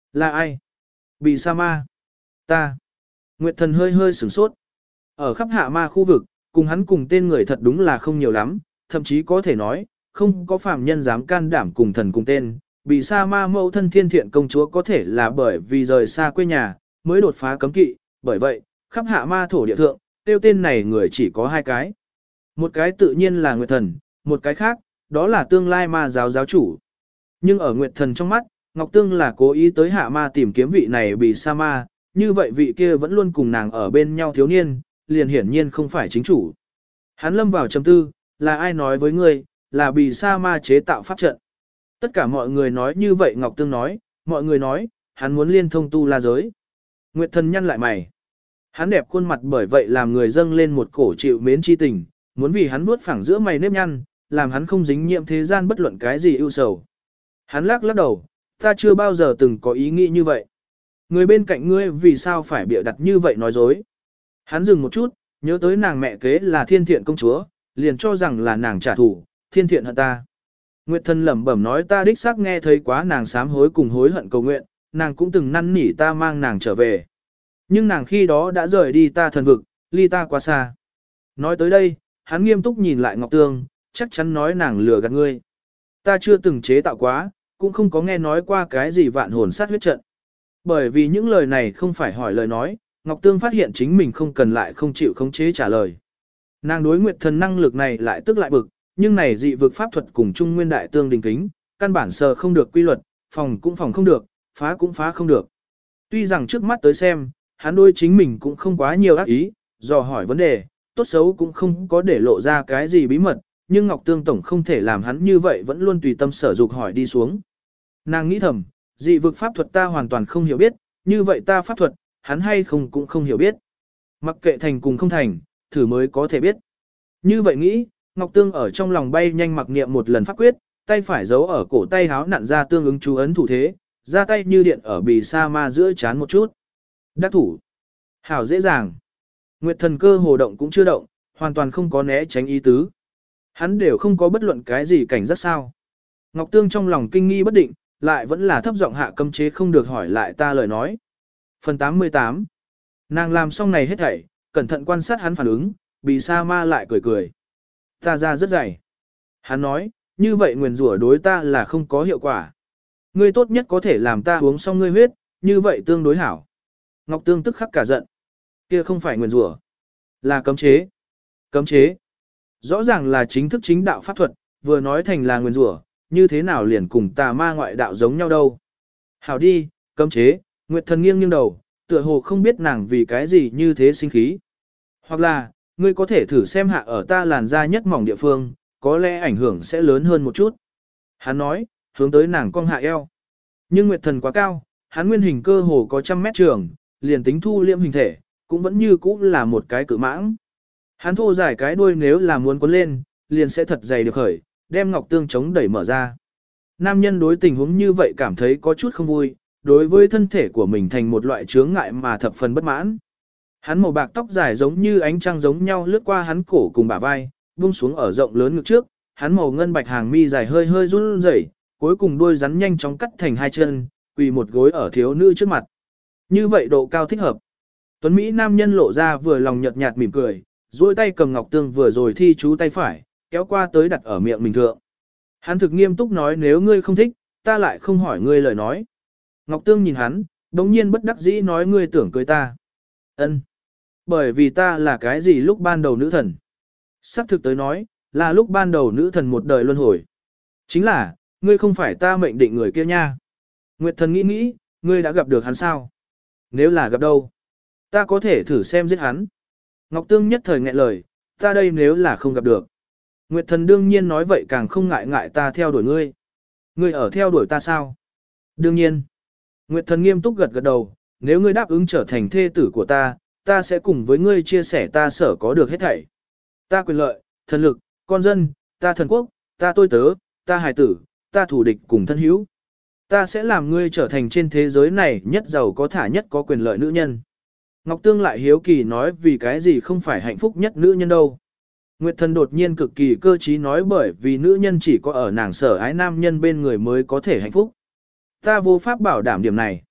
Là ai? Bị sa ma. Ta. Nguyệt thần hơi hơi sửng sốt. Ở khắp hạ ma khu vực, cùng hắn cùng tên người thật đúng là không nhiều lắm, thậm chí có thể nói, không có phàm nhân dám can đảm cùng thần cùng tên. Bị sa ma mẫu thân thiên thiện công chúa có thể là bởi vì rời xa quê nhà, mới đột phá cấm kỵ, bởi vậy, khắp hạ ma thổ địa thượng, tiêu tên này người chỉ có hai cái. Một cái tự nhiên là Nguyệt thần, một cái khác, đó là tương lai ma giáo giáo chủ. Nhưng ở Nguyệt thần trong mắt, Ngọc Tương là cố ý tới hạ ma tìm kiếm vị này bị sa ma, như vậy vị kia vẫn luôn cùng nàng ở bên nhau thiếu niên, liền hiển nhiên không phải chính chủ. Hắn lâm vào trầm tư, là ai nói với ngươi, là bị sa ma chế tạo pháp trận. Tất cả mọi người nói như vậy Ngọc Tương nói, mọi người nói, hắn muốn liên thông tu la giới. Nguyệt thần nhăn lại mày. Hắn đẹp khuôn mặt bởi vậy làm người dâng lên một cổ chịu mến chi tình, muốn vì hắn vuốt phẳng giữa mày nếp nhăn, làm hắn không dính nhiễm thế gian bất luận cái gì ưu sầu. Hắn lắc lắc đầu, ta chưa bao giờ từng có ý nghĩ như vậy. Người bên cạnh ngươi vì sao phải bịa đặt như vậy nói dối. Hắn dừng một chút, nhớ tới nàng mẹ kế là thiên thiện công chúa, liền cho rằng là nàng trả thù, thiên thiện hận ta. Nguyệt thần lẩm bẩm nói ta đích xác nghe thấy quá nàng sám hối cùng hối hận cầu nguyện, nàng cũng từng năn nỉ ta mang nàng trở về. Nhưng nàng khi đó đã rời đi ta thần vực, ly ta quá xa. Nói tới đây, hắn nghiêm túc nhìn lại Ngọc Tương, chắc chắn nói nàng lừa gạt ngươi. Ta chưa từng chế tạo quá, cũng không có nghe nói qua cái gì vạn hồn sát huyết trận. Bởi vì những lời này không phải hỏi lời nói, Ngọc Tương phát hiện chính mình không cần lại không chịu khống chế trả lời. Nàng đối Nguyệt thần năng lực này lại tức lại bực, nhưng này dị vực pháp thuật cùng Trung Nguyên đại tương đình kính, căn bản sờ không được quy luật, phòng cũng phòng không được, phá cũng phá không được. Tuy rằng trước mắt tới xem, hắn đối chính mình cũng không quá nhiều ác ý, dò hỏi vấn đề, tốt xấu cũng không có để lộ ra cái gì bí mật, nhưng Ngọc Tương tổng không thể làm hắn như vậy vẫn luôn tùy tâm sở dục hỏi đi xuống. Nàng nghĩ thầm, dị vực pháp thuật ta hoàn toàn không hiểu biết, như vậy ta pháp thuật, hắn hay không cũng không hiểu biết. Mặc kệ thành cùng không thành, thử mới có thể biết. Như vậy nghĩ, Ngọc Tương ở trong lòng bay nhanh mặc niệm một lần pháp quyết, tay phải giấu ở cổ tay háo nặn ra tương ứng chú ấn thủ thế, ra tay như điện ở bì sa ma giữa chán một chút. Đắc thủ. Hảo dễ dàng. Nguyệt thần cơ hồ động cũng chưa động, hoàn toàn không có né tránh ý tứ. Hắn đều không có bất luận cái gì cảnh giác sao. Ngọc Tương trong lòng kinh nghi bất định, lại vẫn là thấp giọng hạ cấm chế không được hỏi lại ta lời nói. Phần 88. Nàng làm xong này hết thảy, cẩn thận quan sát hắn phản ứng, bì sa ma lại cười cười. Ta ra rất dày. Hắn nói, như vậy nguyền rủa đối ta là không có hiệu quả. Ngươi tốt nhất có thể làm ta uống xong ngươi huyết, như vậy tương đối hảo. Ngọc Tương tức khắc cả giận. Kia không phải nguyền rủa, là cấm chế. Cấm chế. Rõ ràng là chính thức chính đạo pháp thuật, vừa nói thành là nguyền rủa, như thế nào liền cùng tà ma ngoại đạo giống nhau đâu. Hảo đi, cấm chế, Nguyệt thần nghiêng nghiêng đầu, tựa hồ không biết nàng vì cái gì như thế sinh khí. Hoặc là, ngươi có thể thử xem hạ ở ta làn da nhất mỏng địa phương, có lẽ ảnh hưởng sẽ lớn hơn một chút. Hắn nói, hướng tới nàng cong hạ eo. Nhưng Nguyệt thần quá cao, hắn nguyên hình cơ hồ có 100 mét trường, liền tính thu liễm hình thể, cũng vẫn như cũ là một cái cự mãng. Hắn thô dài cái đuôi nếu là muốn cuốn lên, liền sẽ thật dày được khởi, đem Ngọc Tương chống đẩy mở ra. Nam nhân đối tình huống như vậy cảm thấy có chút không vui, đối với thân thể của mình thành một loại chướng ngại mà thập phần bất mãn. Hắn màu bạc tóc dài giống như ánh trăng giống nhau lướt qua hắn cổ cùng bả vai, buông xuống ở rộng lớn ngực trước, hắn màu ngân bạch hàng mi dài hơi hơi run rẩy, cuối cùng đuôi rắn nhanh chóng cắt thành hai chân, quỳ một gối ở thiếu nữ trước mặt. Như vậy độ cao thích hợp. Tuấn Mỹ nam nhân lộ ra vừa lòng nhợt nhạt mỉm cười, duỗi tay cầm Ngọc Tương vừa rồi thi chú tay phải, kéo qua tới đặt ở miệng mình thượng. Hắn thực nghiêm túc nói nếu ngươi không thích, ta lại không hỏi ngươi lời nói. Ngọc Tương nhìn hắn, đống nhiên bất đắc dĩ nói ngươi tưởng cưới ta. Ân, bởi vì ta là cái gì lúc ban đầu nữ thần. Sắc thực tới nói, là lúc ban đầu nữ thần một đời luân hồi. Chính là, ngươi không phải ta mệnh định người kia nha. Nguyệt thần nghĩ nghĩ, ngươi đã gặp được hắn sao? Nếu là gặp đâu? Ta có thể thử xem giết hắn. Ngọc Tương nhất thời nghẹn lời, ta đây nếu là không gặp được. Nguyệt thần đương nhiên nói vậy càng không ngại ta theo đuổi ngươi. Ngươi ở theo đuổi ta sao? Đương nhiên. Nguyệt thần nghiêm túc gật gật đầu, nếu ngươi đáp ứng trở thành thê tử của ta, ta sẽ cùng với ngươi chia sẻ ta sở có được hết thảy. Ta quyền lợi, thần lực, con dân, ta thần quốc, ta tôi tớ, ta hài tử, ta thủ địch cùng thân hữu. Ta sẽ làm ngươi trở thành trên thế giới này nhất giàu có thả nhất có quyền lợi nữ nhân. Ngọc Tương lại hiếu kỳ nói vì cái gì không phải hạnh phúc nhất nữ nhân đâu. Nguyệt thần đột nhiên cực kỳ cơ trí nói bởi vì nữ nhân chỉ có ở nàng sở ái nam nhân bên người mới có thể hạnh phúc. Ta vô pháp bảo đảm điểm này.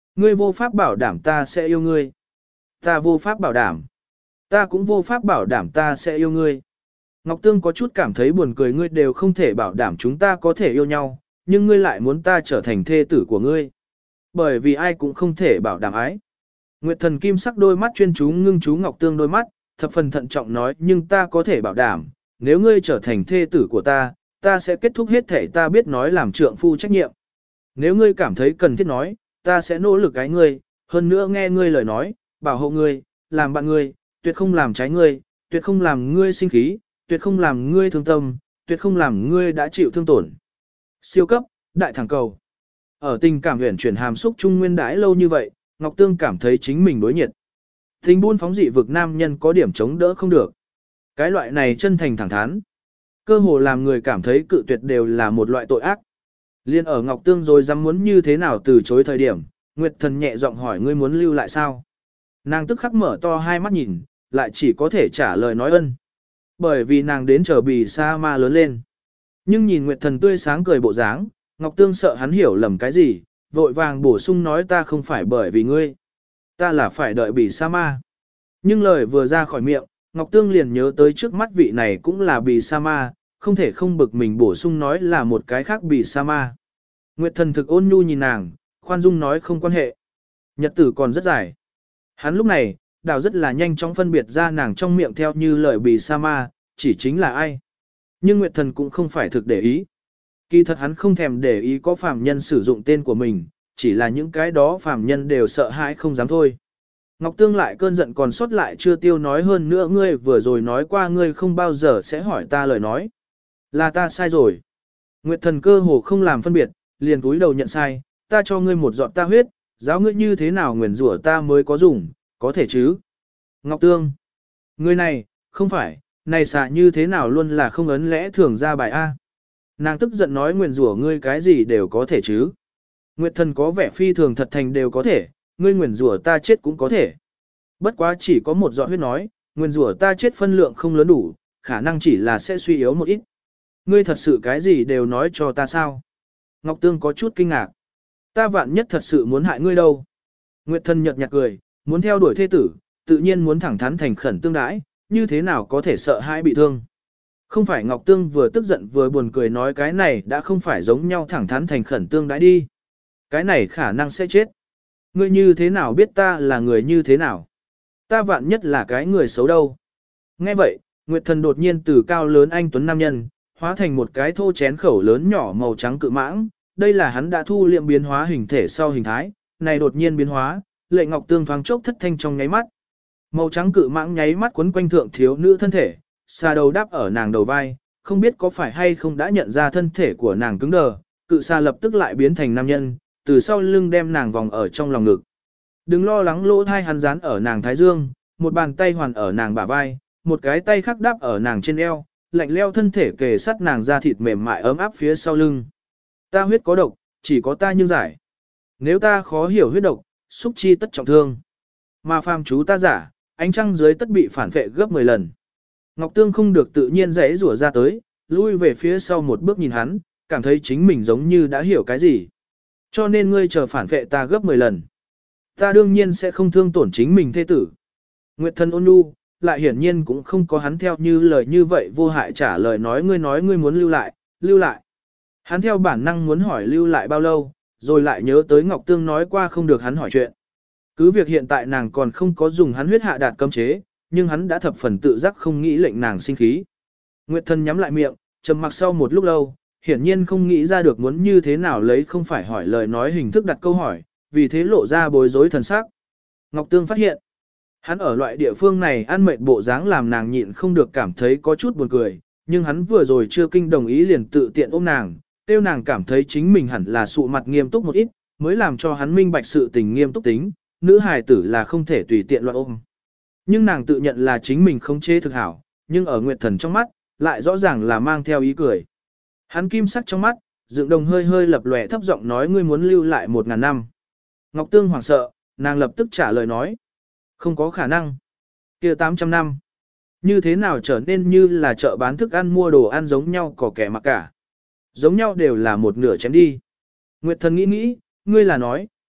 Ngươi vô pháp bảo đảm ta sẽ yêu ngươi. Ta vô pháp bảo đảm. Ta cũng vô pháp bảo đảm ta sẽ yêu ngươi. Ngọc Tương có chút cảm thấy buồn cười, ngươi đều không thể bảo đảm chúng ta có thể yêu nhau, nhưng ngươi lại muốn ta trở thành thê tử của ngươi. Bởi vì ai cũng không thể bảo đảm ái. Nguyệt Thần kim sắc đôi mắt chuyên chú ngưng chú Ngọc Tương đôi mắt, thập phần thận trọng nói, nhưng ta có thể bảo đảm, nếu ngươi trở thành thê tử của ta sẽ kết thúc hết thể ta biết nói làm trượng phu trách nhiệm. Nếu ngươi cảm thấy cần thiết nói, ta sẽ nỗ lực ái ngươi, hơn nữa nghe ngươi lời nói, bảo hộ ngươi, làm bạn ngươi, tuyệt không làm trái ngươi, tuyệt không làm ngươi sinh khí, tuyệt không làm ngươi thương tâm, tuyệt không làm ngươi đã chịu thương tổn. Siêu cấp, đại thẳng cầu. Ở tình cảm huyền chuyển hàm xúc trung nguyên đãi lâu như vậy, Ngọc Tương cảm thấy chính mình đối nhiệt. Tình buôn phóng dị vực nam nhân có điểm chống đỡ không được. Cái loại này chân thành thẳng thắn, cơ hồ làm người cảm thấy cự tuyệt đều là một loại tội ác. Liên ở Ngọc Tương rồi dám muốn như thế nào từ chối thời điểm, Nguyệt Thần nhẹ giọng hỏi, ngươi muốn lưu lại sao? Nàng tức khắc mở to hai mắt nhìn, lại chỉ có thể trả lời nói ân. Bởi vì nàng đến chờ Bì Sa Ma lớn lên. Nhưng nhìn Nguyệt Thần tươi sáng cười bộ dáng, Ngọc Tương sợ hắn hiểu lầm cái gì, vội vàng bổ sung nói, ta không phải bởi vì ngươi. Ta là phải đợi Bì Sa Ma. Nhưng lời vừa ra khỏi miệng, Ngọc Tương liền nhớ tới trước mắt vị này cũng là Bì Sa Ma, không thể không bực mình bổ sung nói là một cái khác Bì Sa Ma. Nguyệt Thần thực ôn nhu nhìn nàng, khoan dung nói không quan hệ. Nhật tử còn rất dài. Hắn lúc này, đào rất là nhanh chóng phân biệt ra nàng trong miệng theo như lời Bì Sa Ma, chỉ chính là ai. Nhưng Nguyệt Thần cũng không phải thực để ý. Kỳ thật hắn không thèm để ý có phàm nhân sử dụng tên của mình, chỉ là những cái đó phàm nhân đều sợ hãi không dám thôi. Ngọc Tương lại cơn giận còn sót lại chưa tiêu nói, hơn nữa ngươi vừa rồi nói qua ngươi không bao giờ sẽ hỏi ta lời nói. Là ta sai rồi. Nguyệt Thần cơ hồ không làm phân biệt, liền cúi đầu nhận sai, ta cho ngươi một giọt ta huyết, giáo ngươi như thế nào nguyền rủa ta mới có dùng, có thể chứ. Ngọc Tương, ngươi này, không phải, này xạ như thế nào luôn là không ấn lẽ thường ra bài A. Nàng tức giận nói, nguyền rủa ngươi cái gì đều có thể chứ. Nguyệt Thần có vẻ phi thường thật thành đều có thể, ngươi nguyền rủa ta chết cũng có thể. Bất quá chỉ có một giọt huyết nói, nguyền rủa ta chết phân lượng không lớn đủ, khả năng chỉ là sẽ suy yếu một ít. Ngươi thật sự cái gì đều nói cho ta sao? Ngọc Tương có chút kinh ngạc. Ta vạn nhất thật sự muốn hại ngươi đâu. Nguyệt Thần nhợt nhạt cười, muốn theo đuổi thê tử, tự nhiên muốn thẳng thắn thành khẩn tương đãi, như thế nào có thể sợ hãi bị thương. Không phải Ngọc Tương vừa tức giận vừa buồn cười nói cái này đã không phải giống nhau thẳng thắn thành khẩn tương đãi đi. Cái này khả năng sẽ chết. Ngươi như thế nào biết ta là người như thế nào? Ta vạn nhất là cái người xấu đâu. Nghe vậy, Nguyệt Thần đột nhiên từ cao lớn anh tuấn nam nhân, hóa thành một cái thô chén khẩu lớn nhỏ màu trắng cự mãng. Đây là hắn đã thu liệm biến hóa hình thể sau hình thái, này đột nhiên biến hóa, lệ Ngọc Tương thoáng chốc thất thanh trong nháy mắt. Màu trắng cự mãng nháy mắt quấn quanh thượng thiếu nữ thân thể, xà đầu đáp ở nàng đầu vai, không biết có phải hay không đã nhận ra thân thể của nàng cứng đờ, cự xà lập tức lại biến thành nam nhân, từ sau lưng đem nàng vòng ở trong lòng ngực. Đừng lo lắng, lỗ thai hắn dán ở nàng thái dương, một bàn tay hoàn ở nàng bả vai, một cái tay khác đáp ở nàng trên eo, lạnh leo thân thể kề sát nàng da thịt mềm mại ấm áp phía sau lưng. Ta huyết có độc, chỉ có ta nhưng giải. Nếu ta khó hiểu huyết độc, xúc chi tất trọng thương. Mà phàm chú ta giả, ánh trăng dưới tất bị phản vệ gấp 10 lần. Ngọc Tương không được tự nhiên rẽ rủa ra tới, lui về phía sau một bước nhìn hắn, cảm thấy chính mình giống như đã hiểu cái gì. Cho nên ngươi chờ phản vệ ta gấp 10 lần. Ta đương nhiên sẽ không thương tổn chính mình thê tử. Nguyệt Thần ôn nhu, lại hiển nhiên cũng không có hắn theo như lời như vậy vô hại trả lời nói ngươi muốn lưu lại, lưu lại. Hắn theo bản năng muốn hỏi lưu lại bao lâu, rồi lại nhớ tới Ngọc Tương nói qua không được hắn hỏi chuyện. Cứ việc hiện tại nàng còn không có dùng hắn huyết hạ đạt cấm chế, nhưng hắn đã thập phần tự giác không nghĩ lệnh nàng sinh khí. Nguyệt Thần nhắm lại miệng, trầm mặc sau một lúc lâu, hiển nhiên không nghĩ ra được muốn như thế nào lấy không phải hỏi lời nói hình thức đặt câu hỏi, vì thế lộ ra bối rối thần sắc. Ngọc Tương phát hiện, hắn ở loại địa phương này ăn mệt bộ dáng làm nàng nhịn không được cảm thấy có chút buồn cười, nhưng hắn vừa rồi chưa kinh đồng ý liền tự tiện ôm nàng, tiêu nàng cảm thấy chính mình hẳn là sụ mặt nghiêm túc một ít, mới làm cho hắn minh bạch sự tình nghiêm túc tính, nữ hài tử là không thể tùy tiện loạn ôm. Nhưng nàng tự nhận là chính mình không chế thực hảo, nhưng ở Nguyệt Thần trong mắt, lại rõ ràng là mang theo ý cười. Hắn kim sắc trong mắt, dựng đồng hơi hơi lập lòe thấp giọng nói ngươi muốn lưu lại 1000 năm. Ngọc Tương hoảng sợ, nàng lập tức trả lời nói. Không có khả năng. Kia 800 năm. Như thế nào trở nên như là chợ bán thức ăn mua đồ ăn giống nhau có kẻ mặc cả. Giống nhau đều là một nửa chém đi. Nguyệt Thần nghĩ, ngươi là nói,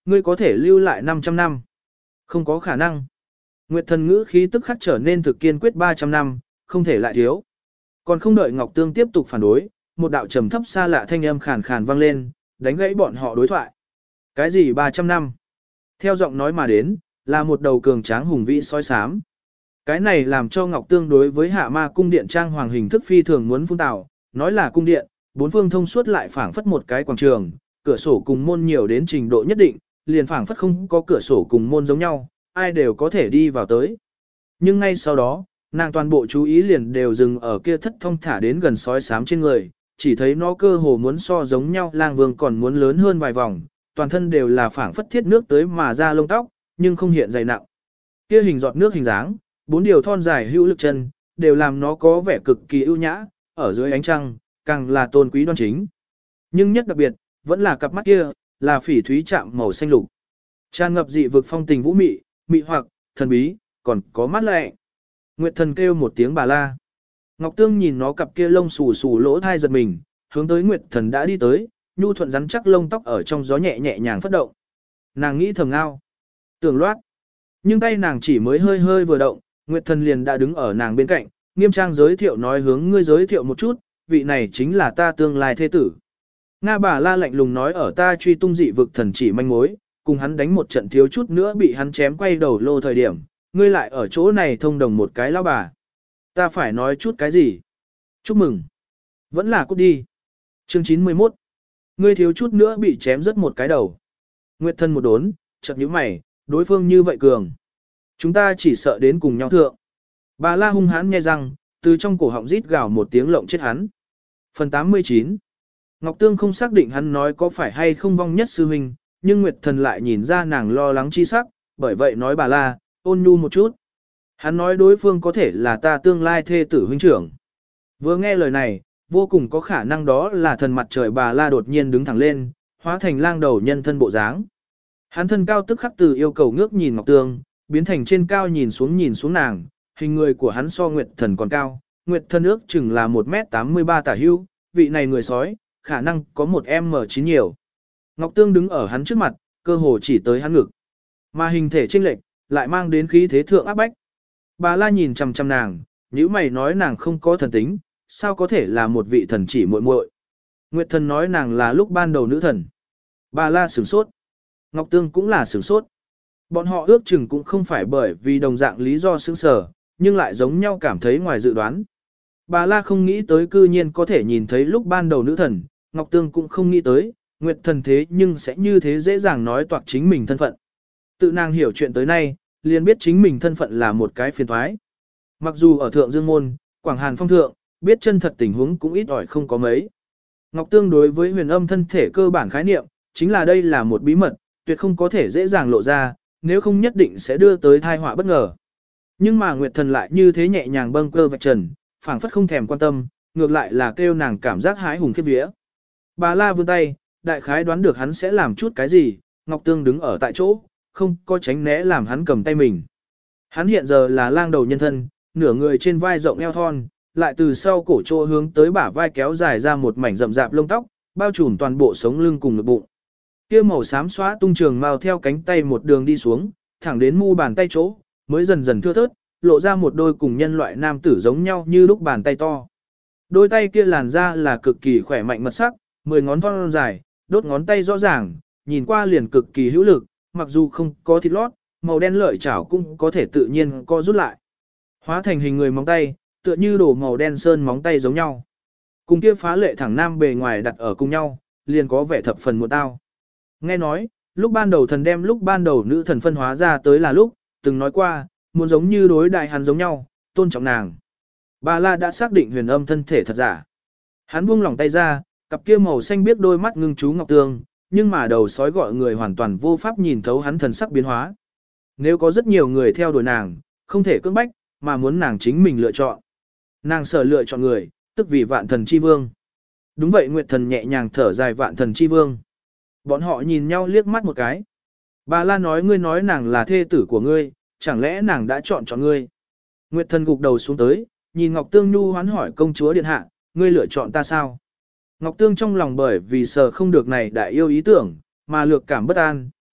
ngươi có thể lưu lại 500 năm. Không có khả năng. Nguyệt thần ngữ khí tức khắc trở nên thực kiên quyết 300 năm, không thể lại thiếu. Còn không đợi Ngọc Tương tiếp tục phản đối, một đạo trầm thấp xa lạ thanh âm khàn khàn vang lên, đánh gãy bọn họ đối thoại. Cái gì 300 năm? Theo giọng nói mà đến, là một đầu cường tráng hùng vĩ sói xám. Cái này làm cho Ngọc Tương đối với Hạ Ma cung điện trang hoàng hình thức phi thường muốn phun tào, nói là cung điện, bốn phương thông suốt lại phảng phất một cái quảng trường, cửa sổ cùng môn nhiều đến trình độ nhất định, liền phảng phất không có cửa sổ cùng môn giống nhau, ai đều có thể đi vào tới. Nhưng ngay sau đó, nàng toàn bộ chú ý liền đều dừng ở kia thất thông thả đến gần sói xám trên người, chỉ thấy nó cơ hồ muốn so giống nhau lang vương còn muốn lớn hơn vài vòng, toàn thân đều là phảng phất thiết nước tới mà ra lông tóc, nhưng không hiện dày nặng. Kia hình giọt nước hình dáng, bốn điều thon dài hữu lực chân, đều làm nó có vẻ cực kỳ ưu nhã, ở dưới ánh trăng, càng là tôn quý đoan chính. Nhưng nhất đặc biệt, vẫn là cặp mắt kia, là phỉ thúy chạm màu xanh lục. Tràn ngập dị vực phong tình vũ mị, mị hoặc, thần bí, còn có mắt lệ. Nguyệt thần kêu một tiếng bà la. Ngọc Tương nhìn nó cặp kia lông xù xù lỗ thai giật mình, hướng tới Nguyệt thần đã đi tới, nhu thuận rắn chắc lông tóc ở trong gió nhẹ nhẹ nhàng phất động. Nàng nghĩ thầm ngao, tưởng loát. Nhưng tay nàng chỉ mới hơi hơi vừa động, Nguyệt thần liền đã đứng ở nàng bên cạnh, nghiêm trang giới thiệu nói hướng ngươi giới thiệu một chút, vị này chính là ta tương lai thế tử. Nga bà la lạnh lùng nói ở ta truy tung dị vực thần chỉ manh mối, cùng hắn đánh một trận thiếu chút nữa bị hắn chém quay đầu lô thời điểm, ngươi lại ở chỗ này thông đồng một cái lão bà. Ta phải nói chút cái gì? Chúc mừng. Vẫn là cút đi. Chương 91. Ngươi thiếu chút nữa bị chém rớt một cái đầu. Nguyệt thân một đốn, chợt nhíu mày, đối phương như vậy cường. Chúng ta chỉ sợ đến cùng nhau thượng. Bà la hung hãn nghe răng, từ trong cổ họng rít gào một tiếng lộng chết hắn. Phần 89. Ngọc Tương không xác định hắn nói có phải hay không vong nhất sư huynh, nhưng Nguyệt thần lại nhìn ra nàng lo lắng chi sắc, bởi vậy nói bà la, ôn nhu một chút. Hắn nói đối phương có thể là ta tương lai thê tử huynh trưởng. Vừa nghe lời này, vô cùng có khả năng đó là thần mặt trời bà la đột nhiên đứng thẳng lên, hóa thành lang đầu nhân thân bộ dáng. Hắn thân cao tức khắc từ yêu cầu ngước nhìn Ngọc Tương, biến thành trên cao nhìn xuống nàng, hình người của hắn so Nguyệt thần còn cao, Nguyệt thần ước chừng là 1m83 tả hữu, vị này người sói, khả năng có một M9 nhiều. Ngọc Tương đứng ở hắn trước mặt, cơ hồ chỉ tới hắn ngực. Mà hình thể chênh lệch, lại mang đến khí thế thượng áp bách. Bà la nhìn chằm chằm nàng, nhíu mày nói nàng không có thần tính, sao có thể là một vị thần chỉ muội muội? Nguyệt thần nói nàng là lúc ban đầu nữ thần. Bà la sửng sốt. Ngọc Tương cũng là sửng sốt. Bọn họ ước chừng cũng không phải bởi vì đồng dạng lý do sững sờ, nhưng lại giống nhau cảm thấy ngoài dự đoán. Bà la không nghĩ tới cư nhiên có thể nhìn thấy lúc ban đầu nữ thần, Ngọc Tương cũng không nghĩ tới, Nguyệt thần thế nhưng sẽ như thế dễ dàng nói toạc chính mình thân phận. Tự nàng hiểu chuyện tới nay, liền biết chính mình thân phận là một cái phiền thoái. Mặc dù ở Thượng Dương Môn, Quảng Hàn Phong Thượng, biết chân thật tình huống cũng ít ỏi không có mấy. Ngọc Tương đối với huyền âm thân thể cơ bản khái niệm, chính là đây là một bí mật, tuyệt không có thể dễ dàng lộ ra, nếu không nhất định sẽ đưa tới tai họa bất ngờ. Nhưng mà Nguyệt thần lại như thế nhẹ nhàng bâng cơ vạch trần, phảng phất không thèm quan tâm, ngược lại là kêu nàng cảm giác hái hùng khiếp vía. Bà la vươn tay, đại khái đoán được hắn sẽ làm chút cái gì, Ngọc Tương đứng ở tại chỗ, không có tránh né làm hắn cầm tay mình. Hắn hiện giờ là lang đầu nhân thân, nửa người trên vai rộng eo thon, lại từ sau cổ chỗ hướng tới bả vai kéo dài ra một mảnh rậm rạp lông tóc, bao trùm toàn bộ sống lưng cùng ngực bụng. Kia màu xám xóa tung trường mao theo cánh tay một đường đi xuống, thẳng đến mu bàn tay chỗ, mới dần dần thưa thớt, lộ ra một đôi cùng nhân loại nam tử giống nhau như lúc bàn tay to. Đôi tay kia làn da là cực kỳ khỏe mạnh mật sắc, 10 ngón thon dài, đốt ngón tay rõ ràng, nhìn qua liền cực kỳ hữu lực, mặc dù không có thịt lót, màu đen lợi chảo cũng có thể tự nhiên co rút lại. Hóa thành hình người móng tay, tựa như đổ màu đen sơn móng tay giống nhau. Cùng kia phá lệ thẳng nam bề ngoài đặt ở cùng nhau, liền có vẻ thập phần một tao. Nghe nói, lúc ban đầu thần đem lúc ban đầu nữ thần phân hóa ra tới là lúc, từng nói qua, muốn giống như đối đại hắn giống nhau, tôn trọng nàng. Bà La đã xác định huyền âm thân thể thật giả. Hắn buông lỏng tay ra, cặp kia màu xanh biếc đôi mắt ngưng chú Ngọc Tương, nhưng mà đầu sói gọi người hoàn toàn vô pháp nhìn thấu hắn thần sắc biến hóa. Nếu có rất nhiều người theo đuổi nàng, không thể cưỡng bách, mà muốn nàng chính mình lựa chọn. Nàng sở lựa chọn người, tức vì vạn thần chi vương. Đúng vậy Nguyệt thần nhẹ nhàng thở dài vạn thần chi vương. Bọn họ nhìn nhau liếc mắt một cái. Bà La nói ngươi nói nàng là thê tử của ngươi, chẳng lẽ nàng đã chọn ngươi. Nguyệt thần gục đầu xuống tới, nhìn Ngọc Tương nhu hoán hỏi công chúa điện hạ, ngươi lựa chọn ta sao? Ngọc Tương trong lòng bởi vì sợ không được này đại yêu ý tưởng, mà lược cảm bất an,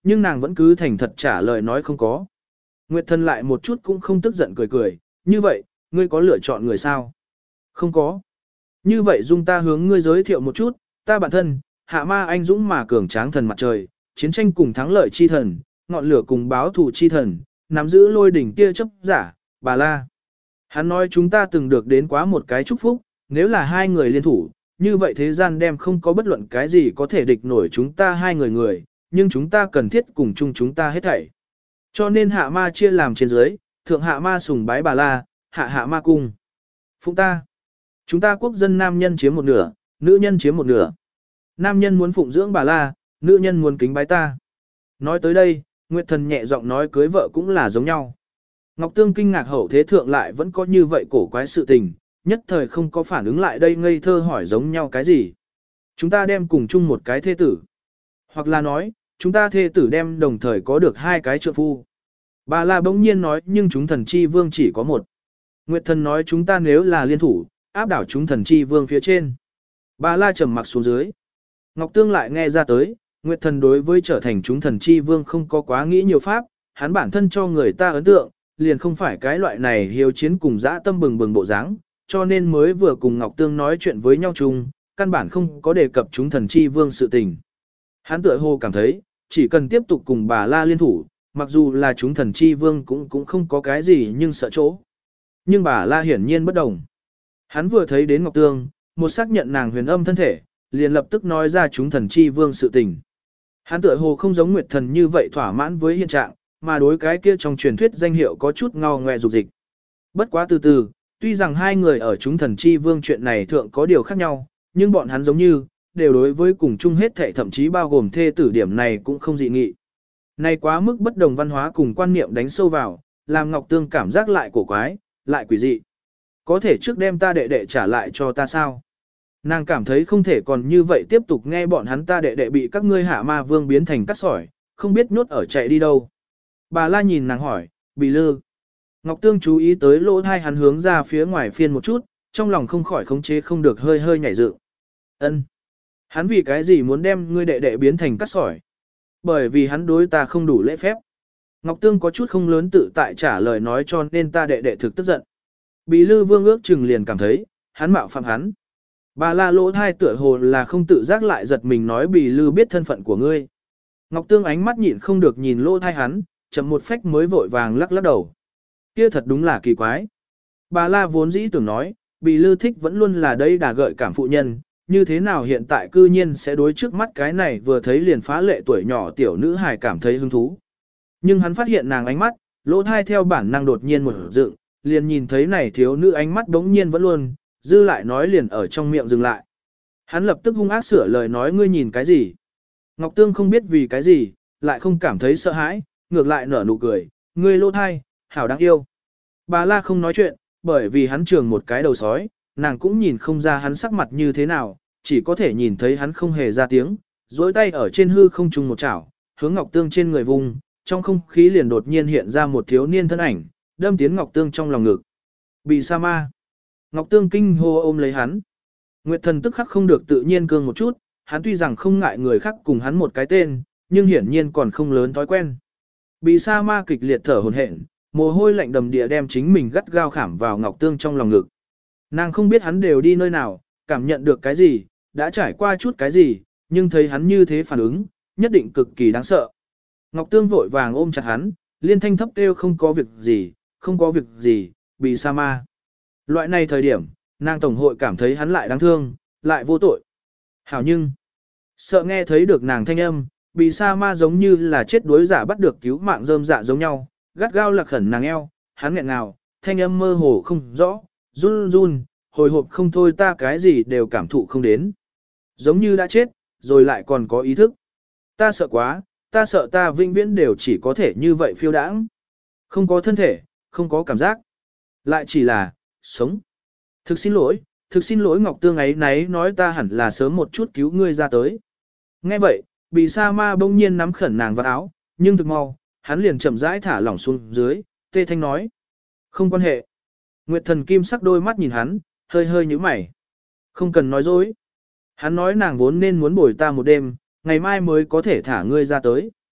nhưng nàng vẫn cứ thành thật trả lời nói không có. Nguyệt Thần lại một chút cũng không tức giận cười cười, như vậy, ngươi có lựa chọn người sao? Không có. Như vậy dung ta hướng ngươi giới thiệu một chút, ta bản thân, hạ ma anh dũng mà cường tráng thần mặt trời, chiến tranh cùng thắng lợi chi thần, ngọn lửa cùng báo thù chi thần, nắm giữ lôi đỉnh tia chấp giả, Bà La. Hắn nói chúng ta từng được đến quá một cái chúc phúc, nếu là hai người liên thủ, như vậy thế gian đem không có bất luận cái gì có thể địch nổi chúng ta hai người, nhưng chúng ta cần thiết cùng chung chúng ta hết thảy. Cho nên hạ ma chia làm trên dưới, thượng hạ ma sùng bái Bà La, hạ ma cung. Phụng ta. Chúng ta quốc dân nam nhân chiếm một nửa, nữ nhân chiếm một nửa. Nam nhân muốn phụng dưỡng Bà La, nữ nhân muốn kính bái ta. Nói tới đây, Nguyệt Thần nhẹ giọng nói cưới vợ cũng là giống nhau. Ngọc Tương kinh ngạc hậu thế thượng lại vẫn có như vậy cổ quái sự tình, nhất thời không có phản ứng lại đây ngây thơ hỏi giống nhau cái gì. Chúng ta đem cùng chung một cái thê tử. Hoặc là nói, chúng ta thê tử đem đồng thời có được hai cái trượng phu. Bà La bỗng nhiên nói nhưng chúng thần chi vương chỉ có một. Nguyệt Thần nói chúng ta nếu là liên thủ, áp đảo chúng thần chi vương phía trên. Bà La trầm mặc xuống dưới. Ngọc Tương lại nghe ra tới, Nguyệt Thần đối với trở thành chúng thần chi vương không có quá nghĩ nhiều pháp, hắn bản thân cho người ta ấn tượng, liền không phải cái loại này hiếu chiến cùng dã tâm bừng bừng bộ dáng, cho nên mới vừa cùng Ngọc Tương nói chuyện với nhau chung, căn bản không có đề cập chúng thần chi vương sự tình. Hắn tựa hồ cảm thấy, chỉ cần tiếp tục cùng bà La liên thủ, mặc dù là chúng thần chi vương cũng không có cái gì nhưng sợ chỗ. Nhưng bà La hiển nhiên bất đồng. Hắn vừa thấy đến Ngọc Tương, một xác nhận nàng huyền âm thân thể, liền lập tức nói ra chúng thần chi vương sự tình. Hắn tựa hồ không giống Nguyệt Thần như vậy thỏa mãn với hiện trạng, mà đối cái kia trong truyền thuyết danh hiệu có chút ngao ngoe dục dịch. Bất quá từ từ, tuy rằng hai người ở chúng thần chi vương chuyện này thượng có điều khác nhau, nhưng bọn hắn giống như, đều đối với cùng chung hết thảy thậm chí bao gồm thê tử điểm này cũng không dị nghị. Này quá mức bất đồng văn hóa cùng quan niệm đánh sâu vào, làm Ngọc Tương cảm giác lại cổ quái, lại quỷ dị. Có thể trước đem ta đệ đệ trả lại cho ta sao? Nàng cảm thấy không thể còn như vậy tiếp tục nghe bọn hắn ta đệ đệ bị các ngươi hạ ma vương biến thành cát sỏi, không biết nhốt ở chạy đi đâu. Bà La nhìn nàng hỏi, Bì Lư. Ngọc Tương chú ý tới lỗ thai hắn hướng ra phía ngoài phiên một chút, trong lòng không khỏi khống chế không được hơi hơi nhảy dựng. Ân, hắn vì cái gì muốn đem ngươi đệ đệ biến thành cát sỏi? Bởi vì hắn đối ta không đủ lễ phép. Ngọc Tương có chút không lớn tự tại trả lời nói cho nên ta đệ đệ thực tức giận. Bì Lư vương ước chừng liền cảm thấy, hắn mạo phạm hắn. Bà La lỗ thai tựa hồ là không tự giác lại giật mình nói Bì Lư biết thân phận của ngươi. Ngọc Tương ánh mắt nhịn không được nhìn lỗ thai hắn, chậm một phách mới vội vàng lắc lắc đầu. Kia thật đúng là kỳ quái. Bà La vốn dĩ tưởng nói, Bì Lư thích vẫn luôn là đây đà gợi cảm phụ nhân, như thế nào hiện tại cư nhiên sẽ đối trước mắt cái này vừa thấy liền phá lệ tuổi nhỏ tiểu nữ hài cảm thấy hứng thú. Nhưng hắn phát hiện nàng ánh mắt, lỗ thai theo bản năng đột nhiên một dựng, liền nhìn thấy này thiếu nữ ánh mắt đống nhiên vẫn luôn, dư lại nói liền ở trong miệng dừng lại. Hắn lập tức hung ác sửa lời nói ngươi nhìn cái gì. Ngọc Tương không biết vì cái gì, lại không cảm thấy sợ hãi, ngược lại nở nụ cười, ngươi lỗ thai, hảo đáng yêu. Bà La không nói chuyện, bởi vì hắn trường một cái đầu sói, nàng cũng nhìn không ra hắn sắc mặt như thế nào, chỉ có thể nhìn thấy hắn không hề ra tiếng, duỗi tay ở trên hư không trùng một chảo, hướng Ngọc Tương trên người vùng, trong không khí liền đột nhiên hiện ra một thiếu niên thân ảnh, đâm tiến Ngọc Tương trong lòng ngực. Bị sa ma. Ngọc Tương kinh hô ôm lấy hắn. Nguyệt Thần tức khắc không được tự nhiên cương một chút, hắn tuy rằng không ngại người khác cùng hắn một cái tên, nhưng hiển nhiên còn không lớn thói quen. Bị sa ma kịch liệt thở hổn hển, mồ hôi lạnh đầm địa đem chính mình gắt gao khảm vào Ngọc Tương trong lòng ngực. Nàng không biết hắn đều đi nơi nào, cảm nhận được cái gì, đã trải qua chút cái gì, nhưng thấy hắn như thế phản ứng, nhất định cực kỳ đáng sợ. Ngọc Tương vội vàng ôm chặt hắn, liên thanh thấp kêu không có việc gì, không có việc gì, bị sa ma. Loại này thời điểm, nàng tổng hội cảm thấy hắn lại đáng thương, lại vô tội. Hảo nhưng, sợ nghe thấy được nàng thanh âm, bị sa ma giống như là chết đuối giả bắt được cứu mạng rơm dạ giống nhau, gắt gao lạc khẩn nàng eo, hắn nghẹn ngào, thanh âm mơ hồ không rõ, run run, hồi hộp không thôi ta cái gì đều cảm thụ không đến. Giống như đã chết, rồi lại còn có ý thức. Ta sợ quá, ta sợ ta vĩnh viễn đều chỉ có thể như vậy phiêu đãng. Không có thân thể, không có cảm giác. Lại chỉ là, sống. Thực xin lỗi Ngọc Tương ấy nấy nói ta hẳn là sớm một chút cứu ngươi ra tới. Nghe vậy, bị sa ma bỗng nhiên nắm khẩn nàng vào áo, nhưng thực mau, hắn liền chậm rãi thả lỏng xuống dưới, tê thanh nói. Không quan hệ. Nguyệt Thần kim sắc đôi mắt nhìn hắn, hơi hơi nhíu mày. Không cần nói dối. Hắn nói nàng vốn nên muốn bồi ta một đêm, ngày mai mới có thể thả ngươi ra tới.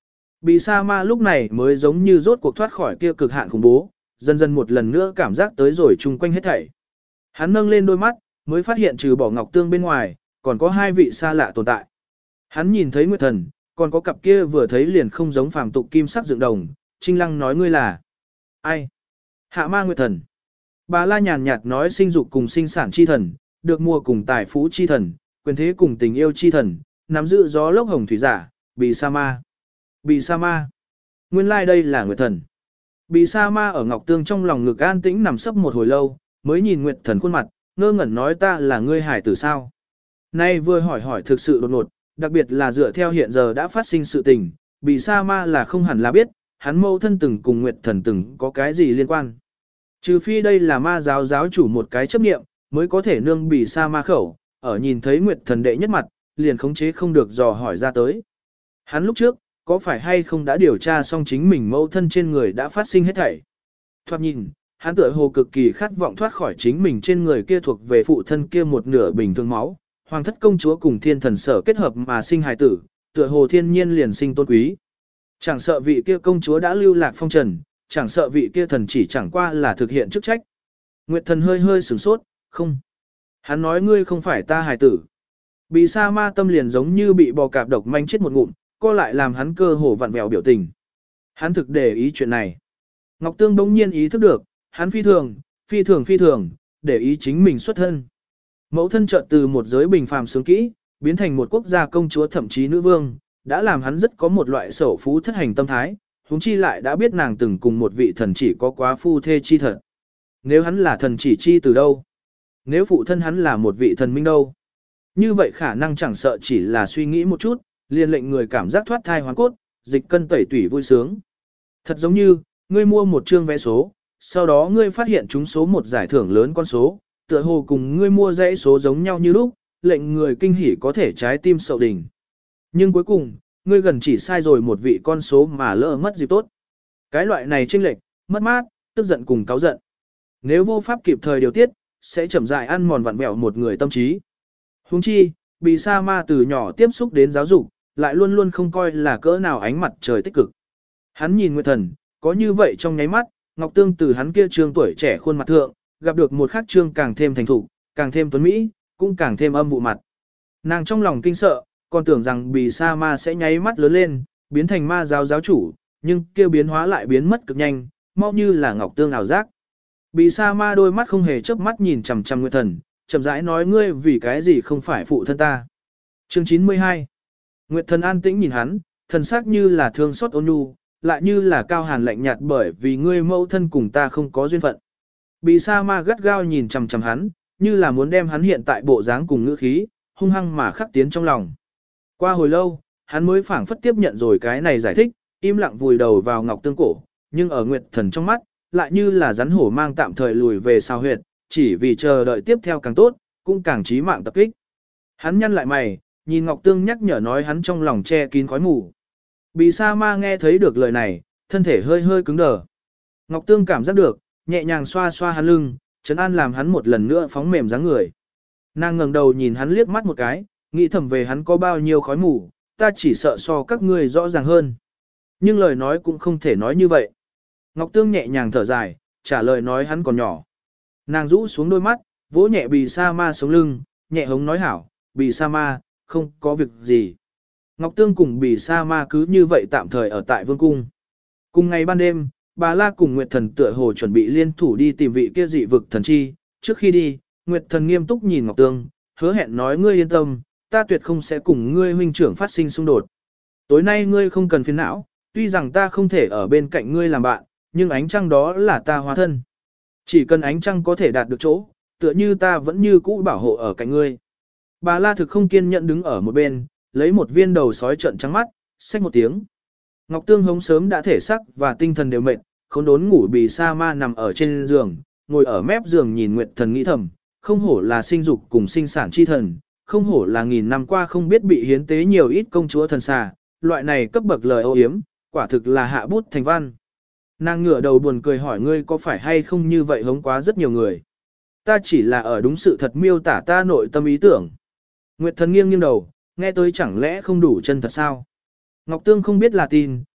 Bì sa ma lúc này mới giống như rốt cuộc thoát khỏi kia cực hạn khủng bố, dần dần một lần nữa cảm giác tới rồi chung quanh hết thảy. Hắn nâng lên đôi mắt, mới phát hiện trừ bỏ Ngọc Tương bên ngoài, còn có hai vị xa lạ tồn tại. Hắn nhìn thấy Nguyệt Thần, còn có cặp kia vừa thấy liền không giống phàm tục kim sắc dựng đồng, Trinh Lăng nói ngươi là ai? Hạ Ma Nguyệt Thần. Bà La nhàn nhạt nói sinh dục cùng sinh sản chi thần, được mua cùng tài phú chi thần, quyền thế cùng tình yêu chi thần, nắm giữ gió lốc hồng thủy giả, Bì Sa Ma. Bì Sa Ma. Nguyên lai like đây là Nguyệt Thần. Bì Sa Ma ở Ngọc Tương trong lòng ngực an tĩnh nằm sấp một hồi lâu, mới nhìn Nguyệt Thần khuôn mặt, ngơ ngẩn nói ta là ngươi hải tử sao. Nay vừa hỏi thực sự đột ngột, đặc biệt là dựa theo hiện giờ đã phát sinh sự tình, Bì Sa Ma là không hẳn là biết, hắn mâu thân từng cùng Nguyệt Thần từng có cái gì liên quan. Trừ phi đây là ma giáo giáo chủ một cái chấp niệm, mới có thể nương Bì Sa Ma khẩu, ở nhìn thấy Nguyệt Thần đệ nhất mặt, liền khống chế không được dò hỏi ra tới. Hắn lúc trước, có phải hay không đã điều tra xong chính mình mâu thân trên người đã phát sinh hết thảy. Thoạt nhìn, hắn tựa hồ cực kỳ khát vọng thoát khỏi chính mình trên người kia thuộc về phụ thân kia một nửa bình thường máu, hoàng thất công chúa cùng thiên thần sở kết hợp mà sinh hài tử, tựa hồ thiên nhiên liền sinh tôn quý. Chẳng sợ vị kia công chúa đã lưu lạc phong trần, chẳng sợ vị kia thần chỉ chẳng qua là thực hiện chức trách. Nguyệt Thần hơi hơi sửng sốt, không. Hắn nói ngươi không phải ta hài tử. Bì Sa Ma tâm liền giống như bị bò cạp độc manh chết một ngụm, co lại làm hắn cơ hồ vặn vẹo biểu tình. Hắn thực để ý chuyện này. Ngọc Tương bỗng nhiên ý thức được, hắn phi thường, để ý chính mình xuất thân. Mẫu thân chợt từ một giới bình phàm sướng kỹ, biến thành một quốc gia công chúa thậm chí nữ vương, đã làm hắn rất có một loại sầu phú thất hành tâm thái, huống chi lại đã biết nàng từng cùng một vị thần chỉ có quá phu thê chi thật. Nếu hắn là thần chỉ chi từ đâu? Nếu phụ thân hắn là một vị thần minh đâu? Như vậy khả năng chẳng sợ chỉ là suy nghĩ một chút, liền lệnh người cảm giác thoát thai hoàn cốt, dịch cân tẩy tủy vui sướng. Thật giống như, ngươi mua một trương vé số, sau đó ngươi phát hiện trúng số một giải thưởng lớn con số, tựa hồ cùng ngươi mua dãy số giống nhau như lúc, lệnh người kinh hỉ có thể trái tim sậu đỉnh. Nhưng cuối cùng, ngươi gần chỉ sai rồi một vị con số mà lỡ mất dịp tốt. Cái loại này chênh lệch, mất mát, tức giận cùng cáu giận. Nếu vô pháp kịp thời điều tiết, sẽ chậm rãi ăn mòn vặn vẹo một người tâm trí. Huống chi, Bì Sa Ma từ nhỏ tiếp xúc đến giáo dục, lại luôn luôn không coi là cỡ nào ánh mặt trời tích cực. Hắn nhìn Nguyệt Thần, có như vậy trong nháy mắt, Ngọc Tương từ hắn kia trương tuổi trẻ khuôn mặt thượng, gặp được một khắc trương càng thêm thành thục, càng thêm tuấn mỹ, cũng càng thêm âm vụ mặt. Nàng trong lòng kinh sợ, còn tưởng rằng Bì Sa Ma sẽ nháy mắt lớn lên, biến thành ma giáo giáo chủ, nhưng kia biến hóa lại biến mất cực nhanh, mau như là Ngọc Tương ảo giác. Bì Sa Ma đôi mắt không hề chớp mắt nhìn chằm chằm Nguyệt Thần, chậm rãi nói ngươi vì cái gì không phải phụ thân ta. Chương 92. Nguyệt Thần an tĩnh nhìn hắn, thần sắc như là thương xót ôn nhu, lại như là cao hàn lạnh nhạt bởi vì ngươi mẫu thân cùng ta không có duyên phận. Bì Sa Ma gắt gao nhìn chằm chằm hắn, như là muốn đem hắn hiện tại bộ dáng cùng ngữ khí, hung hăng mà khắc tiến trong lòng. Qua hồi lâu, hắn mới phảng phất tiếp nhận rồi cái này giải thích, im lặng vùi đầu vào Ngọc Tương cổ, nhưng ở Nguyệt Thần trong mắt, lại như là rắn hổ mang tạm thời lùi về sao huyệt, chỉ vì chờ đợi tiếp theo càng tốt, cũng càng chí mạng tập kích. Hắn nhăn lại mày, nhìn Ngọc Tương nhắc nhở nói hắn trong lòng che kín khói mù. Bì Sa Ma nghe thấy được lời này, thân thể hơi hơi cứng đờ. Ngọc Tương cảm giác được, nhẹ nhàng xoa xoa hắn lưng, trấn an làm hắn một lần nữa phóng mềm dáng người. Nàng ngẩng đầu nhìn hắn liếc mắt một cái, nghĩ thầm về hắn có bao nhiêu khói mù, ta chỉ sợ so các ngươi rõ ràng hơn. Nhưng lời nói cũng không thể nói như vậy. Ngọc Tương nhẹ nhàng thở dài, trả lời nói hắn còn nhỏ. Nàng rũ xuống đôi mắt, vỗ nhẹ Bì Sa Ma sống lưng, nhẹ hống nói hảo, Bì Sa Ma, không có việc gì. Ngọc Tương cùng Bì Sa Ma cứ như vậy tạm thời ở tại vương cung. Cùng ngày ban đêm, bà La cùng Nguyệt Thần tựa hồ chuẩn bị liên thủ đi tìm vị kia dị vực thần chi. Trước khi đi, Nguyệt Thần nghiêm túc nhìn Ngọc Tương, hứa hẹn nói ngươi yên tâm, ta tuyệt không sẽ cùng ngươi huynh trưởng phát sinh xung đột. Tối nay ngươi không cần phiền não, tuy rằng ta không thể ở bên cạnh ngươi làm bạn, nhưng ánh trăng đó là ta hóa thân. Chỉ cần ánh trăng có thể đạt được chỗ, tựa như ta vẫn như cũ bảo hộ ở cạnh ngươi. Bà La thực không kiên nhẫn đứng ở một bên, lấy một viên đầu sói trợn trắng mắt, xách một tiếng. Ngọc Tương hống sớm đã thể sắc và tinh thần đều mệt, khốn đốn ngủ Bì Sa Ma nằm ở trên giường, ngồi ở mép giường nhìn Nguyệt Thần nghĩ thầm, không hổ là sinh dục cùng sinh sản chi thần, không hổ là nghìn năm qua không biết bị hiến tế nhiều ít công chúa thần xà, loại này cấp bậc lời ô yếm, quả thực là hạ bút thành văn. Nàng ngửa đầu buồn cười hỏi ngươi có phải hay không như vậy hống quá rất nhiều người. Ta chỉ là ở đúng sự thật miêu tả ta nội tâm ý tưởng. Nguyệt Thần nghiêng nghiêng đầu, nghe tới chẳng lẽ không đủ chân thật sao? Ngọc Tương không biết là tin,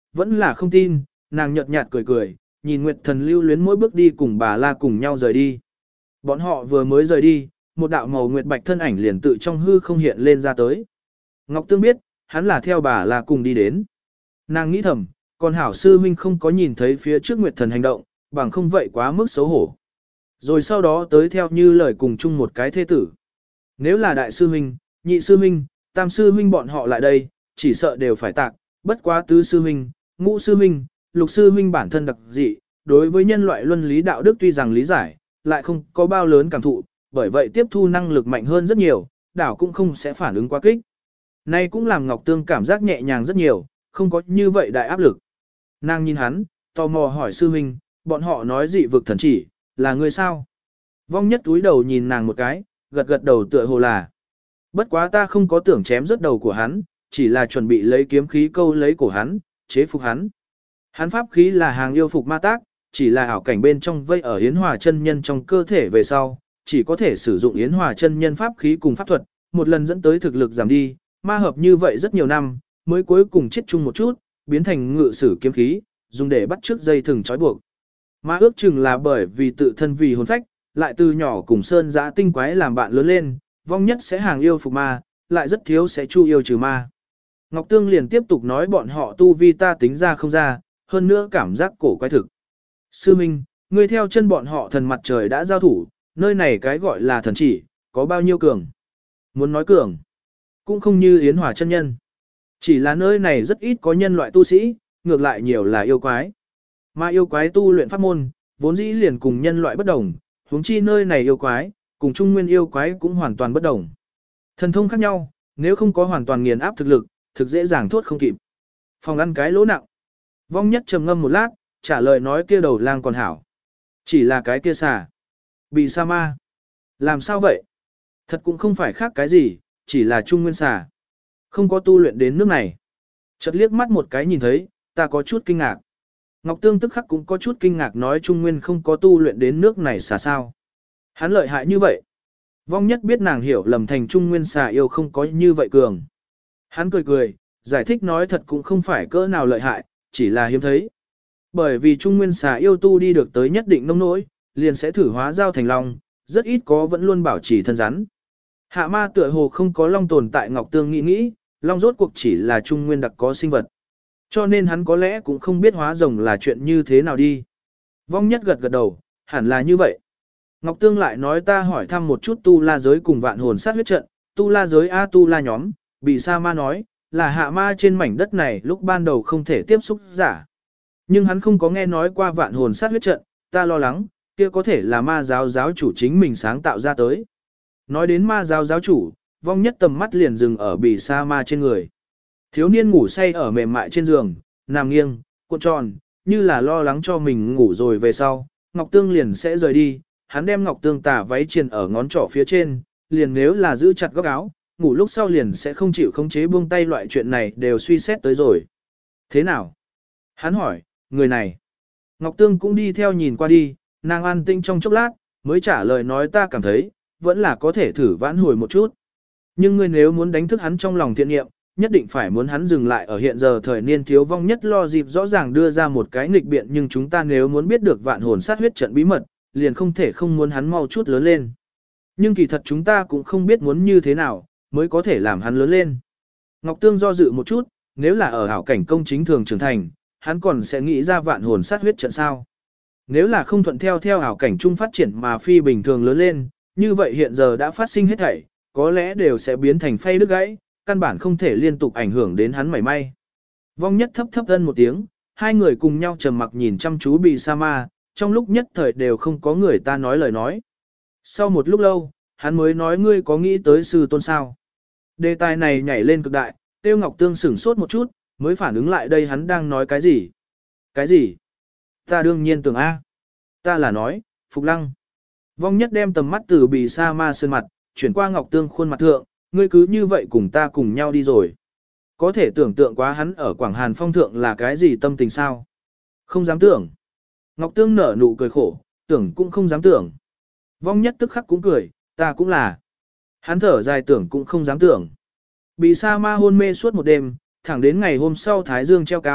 vẫn là không tin, nàng nhợt nhạt cười cười, nhìn Nguyệt Thần lưu luyến mỗi bước đi cùng bà La cùng nhau rời đi. Bọn họ vừa mới rời đi, một đạo màu nguyệt bạch thân ảnh liền tự trong hư không hiện lên ra tới. Ngọc Tương biết, hắn là theo bà La cùng đi đến. Nàng nghĩ thầm, còn hảo sư huynh không có nhìn thấy phía trước Nguyệt Thần hành động, bằng không vậy quá mức xấu hổ. Rồi sau đó tới theo như lời cùng chung một cái thế tử. Nếu là đại sư huynh, nhị sư huynh, tam sư huynh bọn họ lại đây, chỉ sợ đều phải tạc, bất quá tứ sư huynh, ngũ sư huynh, lục sư huynh bản thân đặc dị, đối với nhân loại luân lý đạo đức tuy rằng lý giải, lại không có bao lớn cảm thụ, bởi vậy tiếp thu năng lực mạnh hơn rất nhiều, đảo cũng không sẽ phản ứng quá kích. Nay cũng làm Ngọc Tương cảm giác nhẹ nhàng rất nhiều, không có như vậy đại áp lực. Nàng nhìn hắn, tò mò hỏi sư huynh, bọn họ nói dị vực thần chỉ, là người sao? Vong Nhất túi đầu nhìn nàng một cái, gật gật đầu tựa hồ là. Bất quá ta không có tưởng chém rớt đầu của hắn, chỉ là chuẩn bị lấy kiếm khí câu lấy cổ hắn, chế phục hắn. Hắn pháp khí là hàng yêu phục ma tác, chỉ là ảo cảnh bên trong vây ở Yến Hòa chân nhân trong cơ thể về sau, chỉ có thể sử dụng Yến Hòa chân nhân pháp khí cùng pháp thuật, một lần dẫn tới thực lực giảm đi, ma hợp như vậy rất nhiều năm, mới cuối cùng chết chung một chút, biến thành ngự sử kiếm khí, dùng để bắt trước dây thừng trói buộc. Ma ước chừng là bởi vì tự thân vì hồn phách, lại từ nhỏ cùng sơn dã tinh quái làm bạn lớn lên, Vong Nhất sẽ hàng yêu phục ma, lại rất thiếu sẽ chu yêu trừ ma. Ngọc Tương liền tiếp tục nói bọn họ tu vi ta tính ra không ra, hơn nữa cảm giác cổ quái thực. Sư Minh, ngươi theo chân bọn họ thần mặt trời đã giao thủ, nơi này cái gọi là thần chỉ, có bao nhiêu cường? Muốn nói cường, cũng không như Yến Hòa chân nhân. Chỉ là nơi này rất ít có nhân loại tu sĩ, ngược lại nhiều là yêu quái. Mà yêu quái tu luyện pháp môn, vốn dĩ liền cùng nhân loại bất đồng, huống chi nơi này yêu quái, cùng trung nguyên yêu quái cũng hoàn toàn bất đồng. Thần thông khác nhau, nếu không có hoàn toàn nghiền áp thực lực, thực dễ dàng thốt không kịp. Phòng ăn cái lỗ nặng. Vong Nhất trầm ngâm một lát, trả lời nói kia đầu lang còn hảo. Chỉ là cái kia xà. Bị sa ma. Làm sao vậy? Thật cũng không phải khác cái gì, chỉ là trung nguyên xà. Không có tu luyện đến nước này. Chợt liếc mắt một cái nhìn thấy, ta có chút kinh ngạc. Ngọc Tương tức khắc cũng có chút kinh ngạc nói Trung Nguyên không có tu luyện đến nước này xà sao. Hắn lợi hại như vậy. Vong Nhất biết nàng hiểu lầm thành Trung Nguyên xà yêu không có như vậy cường. Hắn cười cười, giải thích nói thật cũng không phải cỡ nào lợi hại, chỉ là hiếm thấy. Bởi vì Trung Nguyên xà yêu tu đi được tới nhất định nông nỗi, liền sẽ thử hóa giao thành long, rất ít có vẫn luôn bảo trì thân rắn. Hạ ma tựa hồ không có long tồn tại Ngọc Tương nghĩ, long rốt cuộc chỉ là Trung Nguyên đặc có sinh vật. Cho nên hắn có lẽ cũng không biết hóa rồng là chuyện như thế nào đi. Vong Nhất gật gật đầu, hẳn là như vậy. Ngọc Tương lại nói ta hỏi thăm một chút tu la giới cùng vạn hồn sát huyết trận, tu la giới a tu la nhóm, bị sa ma nói, là hạ ma trên mảnh đất này lúc ban đầu không thể tiếp xúc giả. Nhưng hắn không có nghe nói qua vạn hồn sát huyết trận, ta lo lắng, kia có thể là ma giáo giáo chủ chính mình sáng tạo ra tới. Nói đến ma giáo giáo chủ, Vong Nhất tầm mắt liền dừng ở bị sa ma trên người. Thiếu niên ngủ say ở mềm mại trên giường, nằm nghiêng, cuộn tròn, như là lo lắng cho mình ngủ rồi về sau, Ngọc Tương liền sẽ rời đi, hắn đem Ngọc Tương tà váy triền ở ngón trỏ phía trên, liền nếu là giữ chặt góc áo, ngủ lúc sau liền sẽ không chịu khống chế buông tay loại chuyện này đều suy xét tới rồi. Thế nào? Hắn hỏi, người này. Ngọc Tương cũng đi theo nhìn qua đi, nàng an tinh trong chốc lát, mới trả lời nói ta cảm thấy, vẫn là có thể thử vãn hồi một chút. Nhưng ngươi nếu muốn đánh thức hắn trong lòng thiện nghiệm, nhất định phải muốn hắn dừng lại ở hiện giờ thời niên thiếu vong nhất lo dịp rõ ràng đưa ra một cái nghịch biện nhưng chúng ta nếu muốn biết được vạn hồn sát huyết trận bí mật, liền không thể không muốn hắn mau chút lớn lên. Nhưng kỳ thật chúng ta cũng không biết muốn như thế nào, mới có thể làm hắn lớn lên. Ngọc Tương do dự một chút, nếu là ở hảo cảnh công chính thường trưởng thành, hắn còn sẽ nghĩ ra vạn hồn sát huyết trận sao. Nếu là không thuận theo hảo cảnh chung phát triển mà phi bình thường lớn lên, như vậy hiện giờ đã phát sinh hết thảy, có lẽ đều sẽ biến thành phay đứt gãy, căn bản không thể liên tục ảnh hưởng đến hắn mảy may. Vong Nhất thấp thấp ân một tiếng, hai người cùng nhau trầm mặc nhìn chăm chú bị sa ma, trong lúc nhất thời đều không có người ta nói lời nói. Sau một lúc lâu, hắn mới nói ngươi có nghĩ tới sư tôn sao. Đề tài này nhảy lên cực đại, Tiêu Ngọc Tương sửng sốt một chút, mới phản ứng lại đây hắn đang nói cái gì. Cái gì? Ta đương nhiên tưởng A. Ta là nói, Phục Lăng. Vong Nhất đem tầm mắt từ bị sa ma sơn mặt, chuyển qua Ngọc Tương khuôn mặt thượng, ngươi cứ như vậy cùng ta cùng nhau đi rồi. Có thể tưởng tượng quá hắn ở Quảng Hàn Phong thượng là cái gì tâm tình sao? Không dám tưởng. Ngọc Tương nở nụ cười khổ, tưởng cũng không dám tưởng. Vong Nhất tức khắc cũng cười, ta cũng là. Hắn thở dài tưởng cũng không dám tưởng. Bị sa ma hôn mê suốt một đêm, thẳng đến ngày hôm sau Thái Dương treo cao,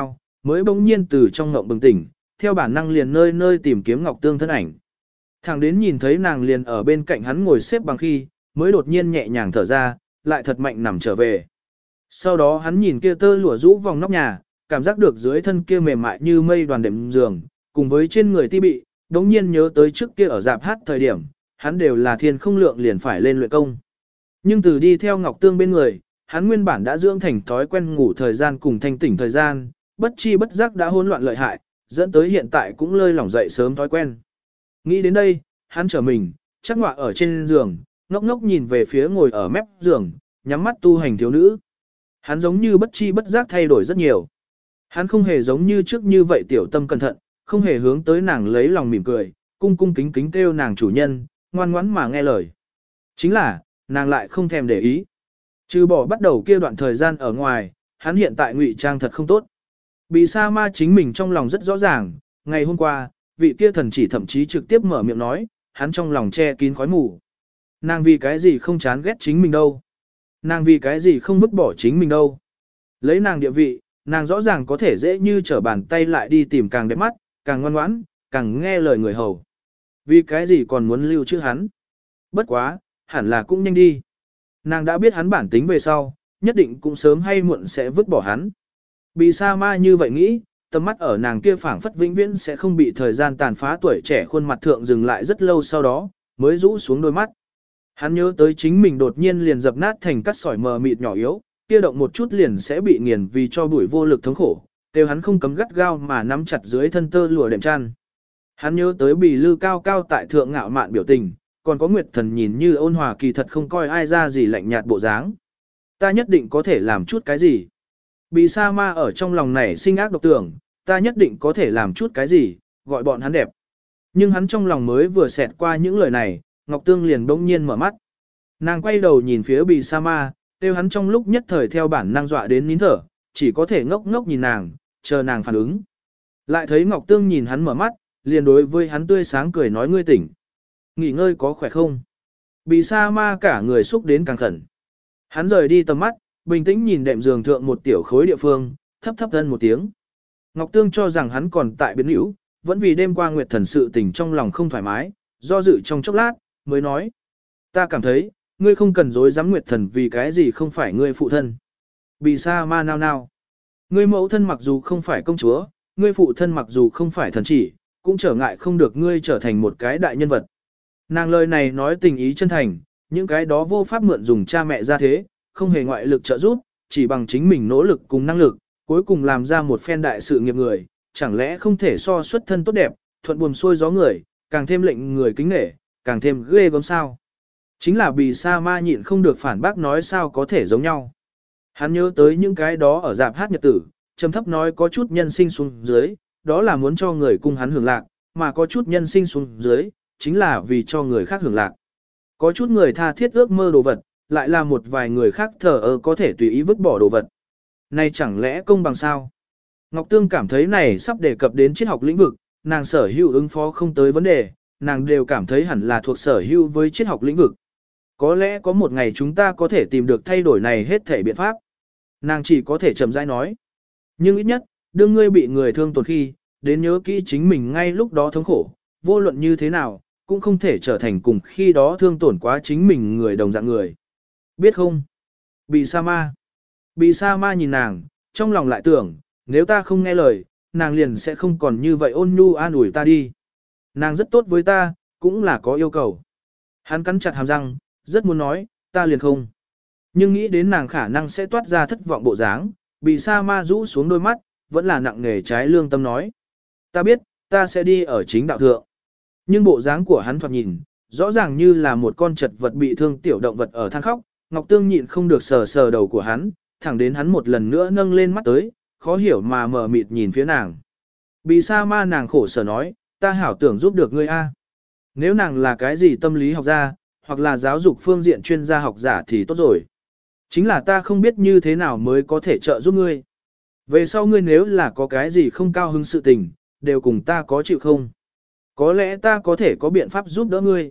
mới bỗng nhiên từ trong ngộng bừng tỉnh, theo bản năng liền nơi nơi tìm kiếm Ngọc Tương thân ảnh. Thẳng đến nhìn thấy nàng liền ở bên cạnh hắn ngồi xếp bằng khi, mới đột nhiên nhẹ nhàng thở ra, lại thật mạnh nằm trở về. Sau đó hắn nhìn kia tơ lụa rũ vòng nóc nhà, cảm giác được dưới thân kia mềm mại như mây đoàn đệm giường, cùng với trên người ti bị, đống nhiên nhớ tới trước kia ở dạp hát thời điểm, hắn đều là thiên không lượng liền phải lên luyện công. Nhưng từ đi theo Ngọc Tương bên người, hắn nguyên bản đã dưỡng thành thói quen ngủ thời gian cùng thanh tỉnh thời gian, bất chi bất giác đã hỗn loạn lợi hại, dẫn tới hiện tại cũng lơi lỏng dậy sớm thói quen. Nghĩ đến đây, hắn trở mình, chắc ngọa ở trên giường, ngốc ngốc nhìn về phía ngồi ở mép giường, nhắm mắt tu hành thiếu nữ. Hắn giống như bất chi bất giác thay đổi rất nhiều. Hắn không hề giống như trước như vậy tiểu tâm cẩn thận, không hề hướng tới nàng lấy lòng mỉm cười, cung cung kính kính kêu nàng chủ nhân, ngoan ngoãn mà nghe lời. Chính là, nàng lại không thèm để ý. Trừ bỏ bắt đầu kia đoạn thời gian ở ngoài, hắn hiện tại ngụy trang thật không tốt. Bị sa ma chính mình trong lòng rất rõ ràng, ngày hôm qua, vị kia thần chỉ thậm chí trực tiếp mở miệng nói, hắn trong lòng che kín khói mù. Nàng vì cái gì không chán ghét chính mình đâu. Nàng vì cái gì không vứt bỏ chính mình đâu. Lấy nàng địa vị, nàng rõ ràng có thể dễ như trở bàn tay lại đi tìm càng đẹp mắt, càng ngoan ngoãn, càng nghe lời người hầu. Vì cái gì còn muốn lưu trữ hắn. Bất quá, hẳn là cũng nhanh đi. Nàng đã biết hắn bản tính về sau, nhất định cũng sớm hay muộn sẽ vứt bỏ hắn. Bị sa ma như vậy nghĩ, tầm mắt ở nàng kia phảng phất vĩnh viễn sẽ không bị thời gian tàn phá tuổi trẻ khuôn mặt thượng dừng lại rất lâu sau đó, mới rũ xuống đôi mắt. Hắn nhớ tới chính mình đột nhiên liền dập nát thành cát sỏi mờ mịt nhỏ yếu, kia động một chút liền sẽ bị nghiền vì cho bụi vô lực thống khổ, kêu hắn không cấm gắt gao mà nắm chặt dưới thân tơ lụa đệm chăn. Hắn nhớ tới bì lư cao cao tại thượng ngạo mạn biểu tình, còn có Nguyệt Thần nhìn như ôn hòa kỳ thật không coi ai ra gì lạnh nhạt bộ dáng. Ta nhất định có thể làm chút cái gì. Bì sa ma ở trong lòng này sinh ác độc tưởng, ta nhất định có thể làm chút cái gì, gọi bọn hắn đẹp. Nhưng hắn trong lòng mới vừa xẹt qua những lời này, Ngọc Tương liền bỗng nhiên mở mắt. Nàng quay đầu nhìn phía bì sa ma, kêu hắn trong lúc nhất thời theo bản năng dọa đến nín thở, chỉ có thể ngốc ngốc nhìn nàng, chờ nàng phản ứng. Lại thấy Ngọc Tương nhìn hắn mở mắt, liền đối với hắn tươi sáng cười nói ngươi tỉnh. Nghỉ ngơi có khỏe không? Bì sa ma cả người xúc đến càng khẩn. Hắn rời đi tầm mắt, bình tĩnh nhìn đệm giường thượng một tiểu khối địa phương, thấp thấp thân một tiếng. Ngọc Tương cho rằng hắn còn tại biến hữu, vẫn vì đêm qua Nguyệt Thần sự tình trong lòng không thoải mái, do dự trong chốc lát, mới nói. Ta cảm thấy, ngươi không cần dối dám Nguyệt Thần vì cái gì không phải ngươi phụ thân. Bì sa ma nao nao. Ngươi mẫu thân mặc dù không phải công chúa, ngươi phụ thân mặc dù không phải thần chỉ, cũng trở ngại không được ngươi trở thành một cái đại nhân vật. Nàng lời này nói tình ý chân thành, những cái đó vô pháp mượn dùng cha mẹ ra thế, không hề ngoại lực trợ giúp, chỉ bằng chính mình nỗ lực cùng năng lực, cuối cùng làm ra một phen đại sự nghiệp người, chẳng lẽ không thể so xuất thân tốt đẹp, thuận buồm xuôi gió người, càng thêm lệnh người kính nể, càng thêm ghê gớm sao. Chính là bì sa ma nhịn không được phản bác nói sao có thể giống nhau. Hắn nhớ tới những cái đó ở dạp hát nhật tử, trầm thấp nói có chút nhân sinh xuống dưới, đó là muốn cho người cung hắn hưởng lạc, mà có chút nhân sinh xuống dưới, chính là vì cho người khác hưởng lạc. Có chút người tha thiết ước mơ đồ vật, lại là một vài người khác thờ ơ có thể tùy ý vứt bỏ đồ vật. Này chẳng lẽ công bằng sao? Ngọc Tương cảm thấy này sắp đề cập đến triết học lĩnh vực, nàng sở hữu ứng phó không tới vấn đề, nàng đều cảm thấy hẳn là thuộc sở hữu với triết học lĩnh vực. Có lẽ có một ngày chúng ta có thể tìm được thay đổi này hết thể biện pháp. Nàng chỉ có thể chậm rãi nói. Nhưng ít nhất, đương ngươi bị người thương tổn khi, đến nhớ kỹ chính mình ngay lúc đó thống khổ, vô luận như thế nào, cũng không thể trở thành cùng khi đó thương tổn quá chính mình người đồng dạng người. Biết không? Bị sa ma. Bị sa ma nhìn nàng, trong lòng lại tưởng, nếu ta không nghe lời, nàng liền sẽ không còn như vậy ôn nhu an ủi ta đi. Nàng rất tốt với ta, cũng là có yêu cầu. Hắn cắn chặt hàm răng, rất muốn nói, ta liền không. Nhưng nghĩ đến nàng khả năng sẽ toát ra thất vọng bộ dáng, bị sa ma rũ xuống đôi mắt, vẫn là nặng nề trái lương tâm nói. Ta biết, ta sẽ đi ở chính đạo thượng. Nhưng bộ dáng của hắn thoạt nhìn, rõ ràng như là một con chật vật bị thương tiểu động vật ở than khóc, Ngọc Tương nhịn không được sờ sờ đầu của hắn, thẳng đến hắn một lần nữa nâng lên mắt tới, khó hiểu mà mở mịt nhìn phía nàng. Bị sa ma nàng khổ sở nói, ta hảo tưởng giúp được ngươi a. Nếu nàng là cái gì tâm lý học gia, hoặc là giáo dục phương diện chuyên gia học giả thì tốt rồi. Chính là ta không biết như thế nào mới có thể trợ giúp ngươi. Về sau ngươi nếu là có cái gì không cao hứng sự tình, đều cùng ta có chịu không? Có lẽ ta có thể có biện pháp giúp đỡ ngươi,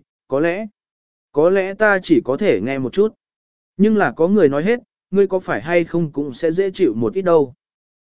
có lẽ ta chỉ có thể nghe một chút. Nhưng là có người nói hết, ngươi có phải hay không cũng sẽ dễ chịu một ít đâu.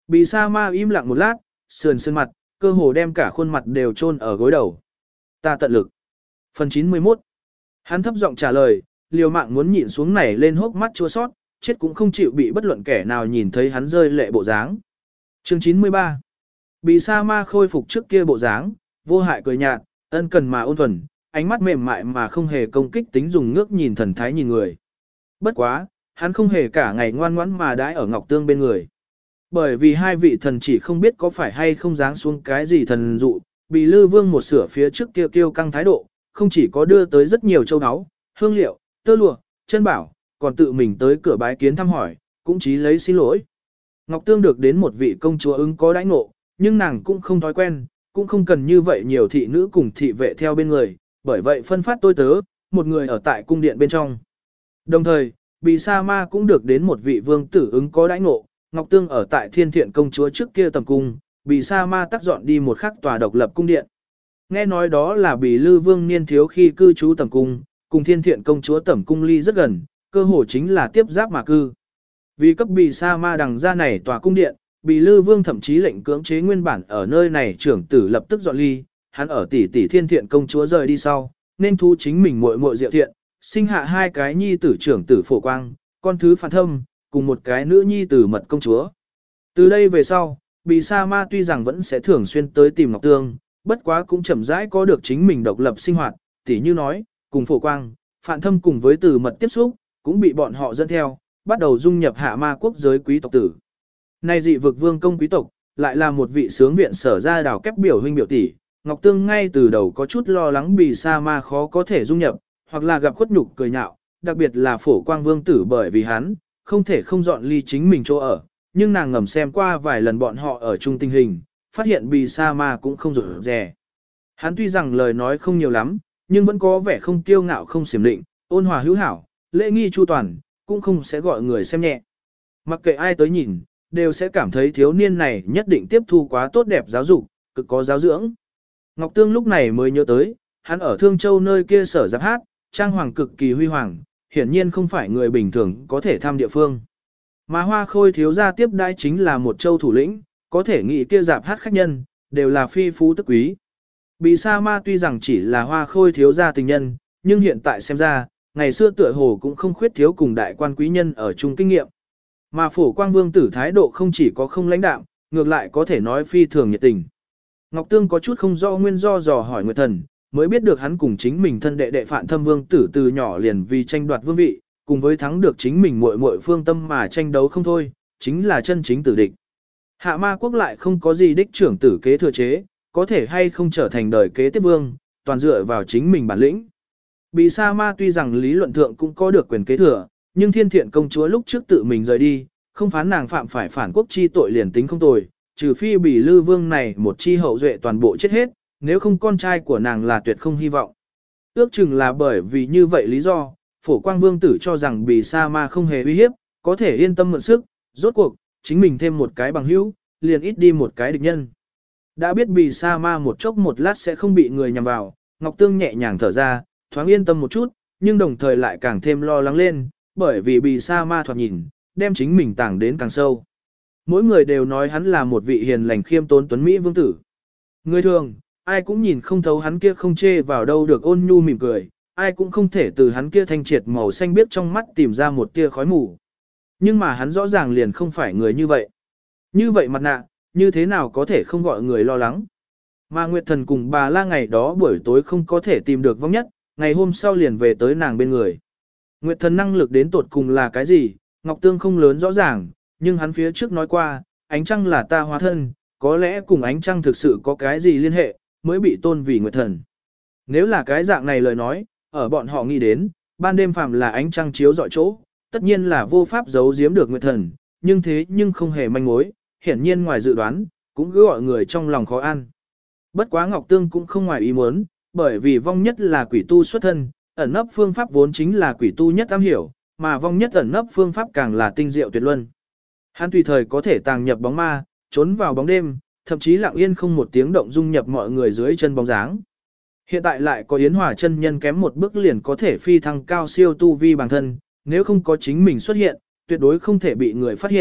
Bì sa ma im lặng một lát, sườn sườn mặt, cơ hồ đem cả khuôn mặt đều chôn ở gối đầu. Ta tận lực. Phần 91. Hắn thấp giọng trả lời, liều mạng muốn nhịn xuống nảy lên hốc mắt chua sót, chết cũng không chịu bị bất luận kẻ nào nhìn thấy hắn rơi lệ bộ dáng. Chương 93. Bì sa ma khôi phục trước kia bộ dáng, vô hại cười nhạt, ân cần mà ôn thuần, ánh mắt mềm mại mà không hề công kích tính dùng ngước nhìn thần thái nhìn người. Bất quá, hắn không hề cả ngày ngoan ngoãn mà đãi ở Ngọc Tương bên người. Bởi vì hai vị thần chỉ không biết có phải hay không giáng xuống cái gì thần dụ, bị Lư Vương một sửa phía trước kia kiêu căng thái độ, không chỉ có đưa tới rất nhiều châu áo, hương liệu, tơ lụa, chân bảo, còn tự mình tới cửa bái kiến thăm hỏi, cũng chí lấy xin lỗi. Ngọc Tương được đến một vị công chúa ứng có đãi ngộ, nhưng nàng cũng không thói quen, cũng không cần như vậy nhiều thị nữ cùng thị vệ theo bên người, bởi vậy phân phát tôi tớ, một người ở tại cung điện bên trong. Đồng thời, Bì Sa Ma cũng được đến một vị vương tử ứng có đãi ngộ, Ngọc Tương ở tại Thiên Thiện công chúa trước kia tầm cung, Bì Sa Ma tác dọn đi một khắc tòa độc lập cung điện. Nghe nói đó là Bì Lư Vương niên thiếu khi cư trú tầm cung, cùng Thiên Thiện công chúa tầm cung ly rất gần, cơ hồ chính là tiếp giáp mà cư. Vì cấp Bì Sa Ma đằng ra này tòa cung điện, Bì Lư Vương thậm chí lệnh cưỡng chế nguyên bản ở nơi này trưởng tử lập tức dọn ly, hắn ở tỷ tỷ Thiên Thiện công chúa rời đi sau, nên thu chính mình muội muội Diệu Thiện, sinh hạ hai cái nhi tử trưởng tử Phổ Quang, con thứ Phản Thâm, cùng một cái nữ nhi tử Mật công chúa. Từ đây về sau, Bì Sa Ma tuy rằng vẫn sẽ thường xuyên tới tìm Ngọc Tương, bất quá cũng chậm rãi có được chính mình độc lập sinh hoạt, tỉ như nói, cùng Phổ Quang, Phản Thâm cùng với tử Mật tiếp xúc, cũng bị bọn họ dẫn theo, bắt đầu dung nhập Hạ Ma quốc giới quý tộc tử. Nay dị vực vương công quý tộc, lại là một vị sướng viện sở ra đào kép biểu huynh biểu tỷ, Ngọc Tương ngay từ đầu có chút lo lắng Bì Sa Ma khó có thể dung nhập, hoặc là gặp khuất nhục cười nhạo, đặc biệt là Phổ Quang vương tử bởi vì hắn, không thể không dọn ly chính mình chỗ ở, nhưng nàng ngầm xem qua vài lần bọn họ ở chung tình hình, phát hiện Bì Sa Ma cũng không rủi rè. Hắn tuy rằng lời nói không nhiều lắm, nhưng vẫn có vẻ không kiêu ngạo không xiểm định, ôn hòa hữu hảo, lễ nghi chu toàn, cũng không sẽ gọi người xem nhẹ. Mặc kệ ai tới nhìn, đều sẽ cảm thấy thiếu niên này nhất định tiếp thu quá tốt đẹp giáo dục, cực có giáo dưỡng. Ngọc Tương lúc này mới nhớ tới, hắn ở Thương Châu nơi kia sở giáp hát, trang hoàng cực kỳ huy hoàng, hiển nhiên không phải người bình thường có thể thăm địa phương. Mà Hoa Khôi thiếu gia tiếp đãi chính là một châu thủ lĩnh, có thể nghĩ kia giáp hát khách nhân, đều là phi phú tức quý. Bì Sa Ma tuy rằng chỉ là Hoa Khôi thiếu gia tình nhân, nhưng hiện tại xem ra, ngày xưa tựa hồ cũng không khuyết thiếu cùng đại quan quý nhân ở chung kinh nghiệm. Mà Phổ Quang vương tử thái độ không chỉ có không lãnh đạm, ngược lại có thể nói phi thường nhiệt tình. Ngọc Tương có chút không rõ nguyên do dò hỏi Nguyệt Thần, mới biết được hắn cùng chính mình thân đệ đệ Phạn Thâm vương tử từ nhỏ liền vì tranh đoạt vương vị, cùng với thắng được chính mình muội muội Phương Tâm mà tranh đấu không thôi, chính là chân chính tử địch. Hạ Ma quốc lại không có gì đích trưởng tử kế thừa chế, có thể hay không trở thành đời kế tiếp vương, toàn dựa vào chính mình bản lĩnh. Bì Sa Ma tuy rằng lý luận thượng cũng có được quyền kế thừa, nhưng Thiên Thiện công chúa lúc trước tự mình rời đi, không phán nàng phạm phải phản quốc chi tội liền tính không tồi, trừ phi Bì Lư Vương này một chi hậu duệ toàn bộ chết hết, nếu không con trai của nàng là tuyệt không hy vọng. Ước chừng là bởi vì như vậy lý do, Phổ Quang vương tử cho rằng Bì Sa Ma không hề uy hiếp, có thể yên tâm mượn sức, rốt cuộc, chính mình thêm một cái bằng hữu, liền ít đi một cái địch nhân. Đã biết Bì Sa Ma một chốc một lát sẽ không bị người nhằm vào, Ngọc Tương nhẹ nhàng thở ra, thoáng yên tâm một chút, nhưng đồng thời lại càng thêm lo lắng lên, bởi vì Bì Sa Ma thoạt nhìn, đem chính mình tàng đến càng sâu. Mỗi người đều nói hắn là một vị hiền lành khiêm tốn tuấn Mỹ vương tử. Người thường, ai cũng nhìn không thấu hắn kia không chê vào đâu được ôn nhu mỉm cười, ai cũng không thể từ hắn kia thanh triệt màu xanh biếc trong mắt tìm ra một tia khói mù. Nhưng mà hắn rõ ràng liền không phải người như vậy. Như vậy mặt nạ, như thế nào có thể không gọi người lo lắng. Mà Nguyệt Thần cùng bà La ngày đó buổi tối không có thể tìm được vong nhất, ngày hôm sau liền về tới nàng bên người. Nguyệt Thần năng lực đến tột cùng là cái gì, Ngọc Tương không lớn rõ ràng, nhưng hắn phía trước nói qua, ánh trăng là ta hóa thân, có lẽ cùng ánh trăng thực sự có cái gì liên hệ, mới bị tôn vì Nguyệt Thần. Nếu là cái dạng này lời nói, ở bọn họ nghĩ đến, ban đêm phàm là ánh trăng chiếu rọi chỗ, tất nhiên là vô pháp giấu giếm được Nguyệt Thần, nhưng thế nhưng không hề manh mối, hiển nhiên ngoài dự đoán, cũng cứ gọi người trong lòng khó ăn. Bất quá Ngọc Tương cũng không ngoài ý muốn, bởi vì vong nhất là quỷ tu xuất thân, ẩn nấp phương pháp vốn chính là quỷ tu nhất am hiểu, mà vong nhất ẩn nấp phương pháp càng là tinh diệu tuyệt luân. Hắn tùy thời có thể tàng nhập bóng ma, trốn vào bóng đêm, thậm chí lặng yên không một tiếng động dung nhập mọi người dưới chân bóng dáng. Hiện tại lại có Yến Hòa chân nhân kém một bước liền có thể phi thăng cao siêu tu vi bản thân, nếu không có chính mình xuất hiện, tuyệt đối không thể bị người phát hiện,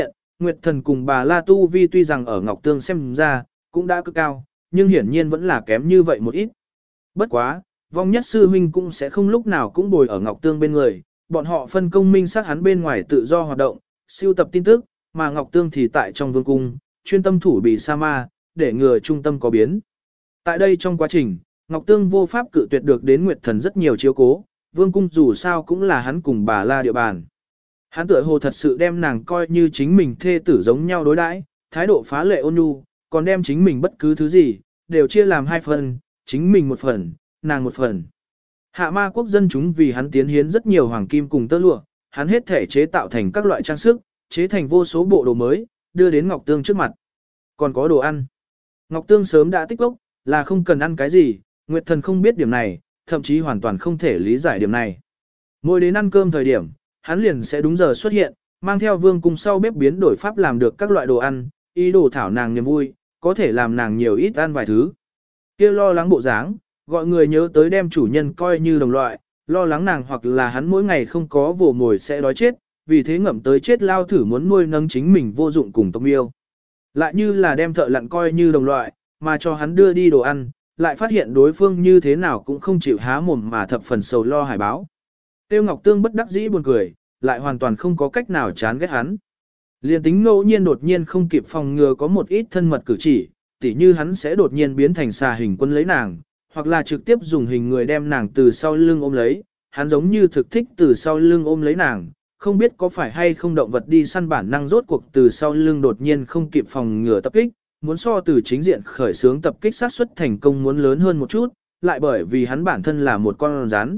Nguyệt Thần cùng bà La Tu Vi tuy rằng ở Ngọc Tương xem ra, cũng đã cực cao, nhưng hiển nhiên vẫn là kém như vậy một ít. Bất quá, vong nhất sư huynh cũng sẽ không lúc nào cũng bồi ở Ngọc Tương bên người, bọn họ phân công minh xác hắn bên ngoài tự do hoạt động, siêu tập tin tức, mà Ngọc Tương thì tại trong vương cung, chuyên tâm thủ bị sa ma, để ngừa trung tâm có biến. Tại đây trong quá trình, Ngọc Tương vô pháp cự tuyệt được đến Nguyệt Thần rất nhiều chiếu cố, vương cung dù sao cũng là hắn cùng bà La địa bàn. Hắn tựa hồ thật sự đem nàng coi như chính mình thê tử giống nhau đối đãi, thái độ phá lệ ôn nhu, còn đem chính mình bất cứ thứ gì, đều chia làm hai phần, chính mình một phần, nàng một phần. Hạ ma quốc dân chúng vì hắn tiến hiến rất nhiều hoàng kim cùng tơ lụa, hắn hết thể chế tạo thành các loại trang sức, chế thành vô số bộ đồ mới, đưa đến Ngọc Tương trước mặt. Còn có đồ ăn. Ngọc Tương sớm đã tích lốc, là không cần ăn cái gì, Nguyệt Thần không biết điểm này, thậm chí hoàn toàn không thể lý giải điểm này. Mỗi đến ăn cơm thời điểm, hắn liền sẽ đúng giờ xuất hiện, mang theo vương cung sau bếp biến đổi pháp làm được các loại đồ ăn, ý đồ thảo nàng niềm vui, có thể làm nàng nhiều ít ăn vài thứ. Kia lo lắng bộ dáng, gọi người nhớ tới đem chủ nhân coi như đồng loại, lo lắng nàng hoặc là hắn mỗi ngày không có vồ mồi sẽ đói chết, vì thế ngậm tới chết lao thử muốn nuôi nấng chính mình vô dụng cùng tộc miêu. Lại như là đem thợ lặn coi như đồng loại, mà cho hắn đưa đi đồ ăn, lại phát hiện đối phương như thế nào cũng không chịu há mồm mà thập phần sầu lo hải báo. Tiêu Ngọc Tương bất đắc dĩ buồn cười, lại hoàn toàn không có cách nào chán ghét hắn. Liên tính ngẫu nhiên đột nhiên không kịp phòng ngừa có một ít thân mật cử chỉ, tỉ như hắn sẽ đột nhiên biến thành xà hình quân lấy nàng, hoặc là trực tiếp dùng hình người đem nàng từ sau lưng ôm lấy, hắn giống như thực thích từ sau lưng ôm lấy nàng, không biết có phải hay không động vật đi săn bản năng rốt cuộc từ sau lưng đột nhiên không kịp phòng ngừa tập kích, muốn so từ chính diện khởi xướng tập kích sát suất thành công muốn lớn hơn một chút, lại bởi vì hắn bản thân là một con rắn.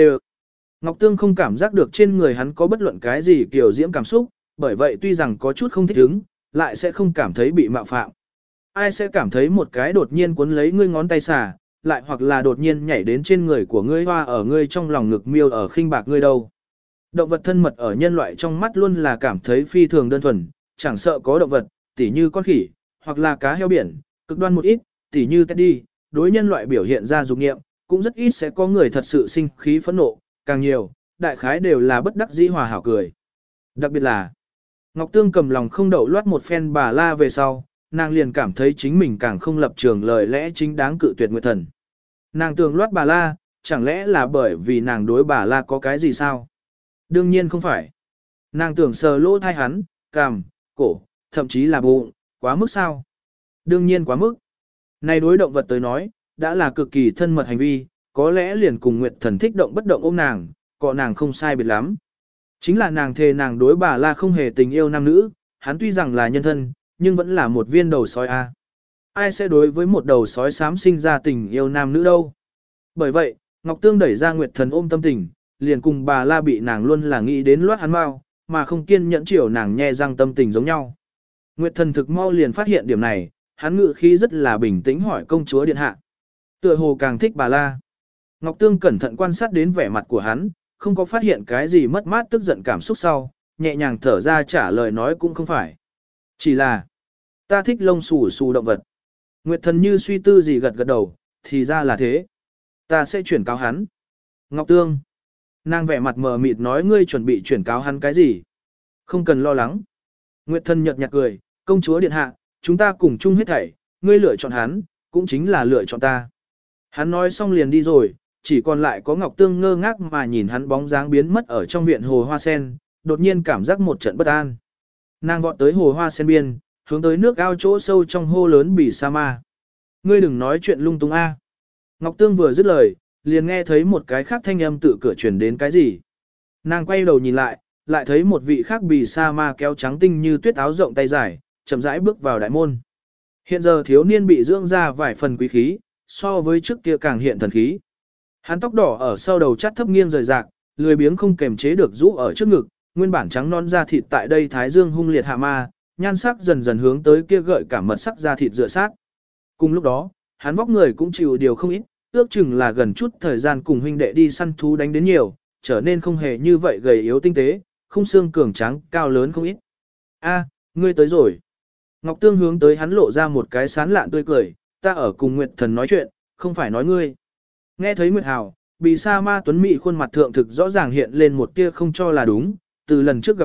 Ngọc Tương không cảm giác được trên người hắn có bất luận cái gì kiểu diễm cảm xúc, bởi vậy tuy rằng có chút không thích ứng, lại sẽ không cảm thấy bị mạo phạm. Ai sẽ cảm thấy một cái đột nhiên cuốn lấy ngươi ngón tay xà, lại hoặc là đột nhiên nhảy đến trên người của ngươi hoa ở ngươi trong lòng ngực miêu ở khinh bạc ngươi đâu. Động vật thân mật ở nhân loại trong mắt luôn là cảm thấy phi thường đơn thuần, chẳng sợ có động vật, tỉ như con khỉ, hoặc là cá heo biển, cực đoan một ít, tỉ như Teddy, đối nhân loại biểu hiện ra dục nghiệm, cũng rất ít sẽ có người thật sự sinh khí phẫn nộ, càng nhiều, đại khái đều là bất đắc dĩ hòa hảo cười. Đặc biệt là, Ngọc Tương cầm lòng không đậu loát một phen bà la về sau, nàng liền cảm thấy chính mình càng không lập trường lời lẽ chính đáng cự tuyệt Nguyệt Thần. Nàng tưởng loát bà la, chẳng lẽ là bởi vì nàng đối bà la có cái gì sao? Đương nhiên không phải. Nàng tưởng sờ lỗ thai hắn, cằm, cổ, thậm chí là bụng, quá mức sao? Đương nhiên quá mức. Này đối động vật tới nói, đã là cực kỳ thân mật hành vi, có lẽ liền cùng Nguyệt Thần thích động bất động ôm nàng, cọ nàng không sai biệt lắm. Chính là nàng thề nàng đối bà la không hề tình yêu nam nữ, hắn tuy rằng là nhân thân, nhưng vẫn là một viên đầu sói a. Ai sẽ đối với một đầu sói xám sinh ra tình yêu nam nữ đâu? Bởi vậy, Ngọc Tương đẩy ra Nguyệt Thần ôm tâm tình, liền cùng bà la bị nàng luôn là nghĩ đến loát hắn mau, mà không kiên nhẫn chiều nàng nhe răng tâm tình giống nhau. Nguyệt Thần thực mau liền phát hiện điểm này, hắn ngự khí rất là bình tĩnh hỏi công chúa điện hạ. Tựa hồ càng thích bà la. Ngọc Tương cẩn thận quan sát đến vẻ mặt của hắn, không có phát hiện cái gì mất mát tức giận cảm xúc sau, nhẹ nhàng thở ra trả lời nói cũng không phải. Chỉ là, ta thích lông xù xù động vật. Nguyệt Thần như suy tư gì gật gật đầu, thì ra là thế. Ta sẽ chuyển cáo hắn. Ngọc Tương. Nàng vẻ mặt mờ mịt nói ngươi chuẩn bị chuyển cáo hắn cái gì. Không cần lo lắng. Nguyệt Thần nhợt nhạt cười, công chúa điện hạ, chúng ta cùng chung hết thảy, ngươi lựa chọn hắn, cũng chính là lựa chọn ta. Hắn nói xong liền đi rồi, chỉ còn lại có Ngọc Tương ngơ ngác mà nhìn hắn bóng dáng biến mất ở trong viện hồ hoa sen, đột nhiên cảm giác một trận bất an. Nàng vọt tới hồ hoa sen biên, hướng tới nước ao chỗ sâu trong hô lớn bỉ sa ma. Ngươi đừng nói chuyện lung tung a. Ngọc Tương vừa dứt lời, liền nghe thấy một cái khác thanh âm tự cửa truyền đến cái gì. Nàng quay đầu nhìn lại, lại thấy một vị khác bỉ sa ma kéo trắng tinh như tuyết áo rộng tay dài, chậm rãi bước vào đại môn. Hiện giờ thiếu niên bị dưỡng ra vài phần quý khí, so với trước kia càng hiện thần khí. Hắn tóc đỏ ở sau đầu chắt thấp nghiêng rời rạc, lười biếng không kềm chế được rũ ở trước ngực, nguyên bản trắng non da thịt tại đây thái dương hung liệt hạ ma, nhan sắc dần dần hướng tới kia gợi cảm mật sắc da thịt dựa sát. Cùng lúc đó, hắn vóc người cũng chịu điều không ít, ước chừng là gần chút thời gian cùng huynh đệ đi săn thú đánh đến nhiều, trở nên không hề như vậy gầy yếu tinh tế, khung xương cường tráng, cao lớn không ít. A, ngươi tới rồi. Ngọc Tương hướng tới hắn lộ ra một cái sán lạn tươi cười, ta ở cùng Nguyệt Thần nói chuyện, không phải nói ngươi. Nghe thấy Nguyệt Hào, bị sa ma tuấn mỹ khuôn mặt thượng thực rõ ràng hiện lên một tia không cho là đúng, từ lần trước gặp mặt,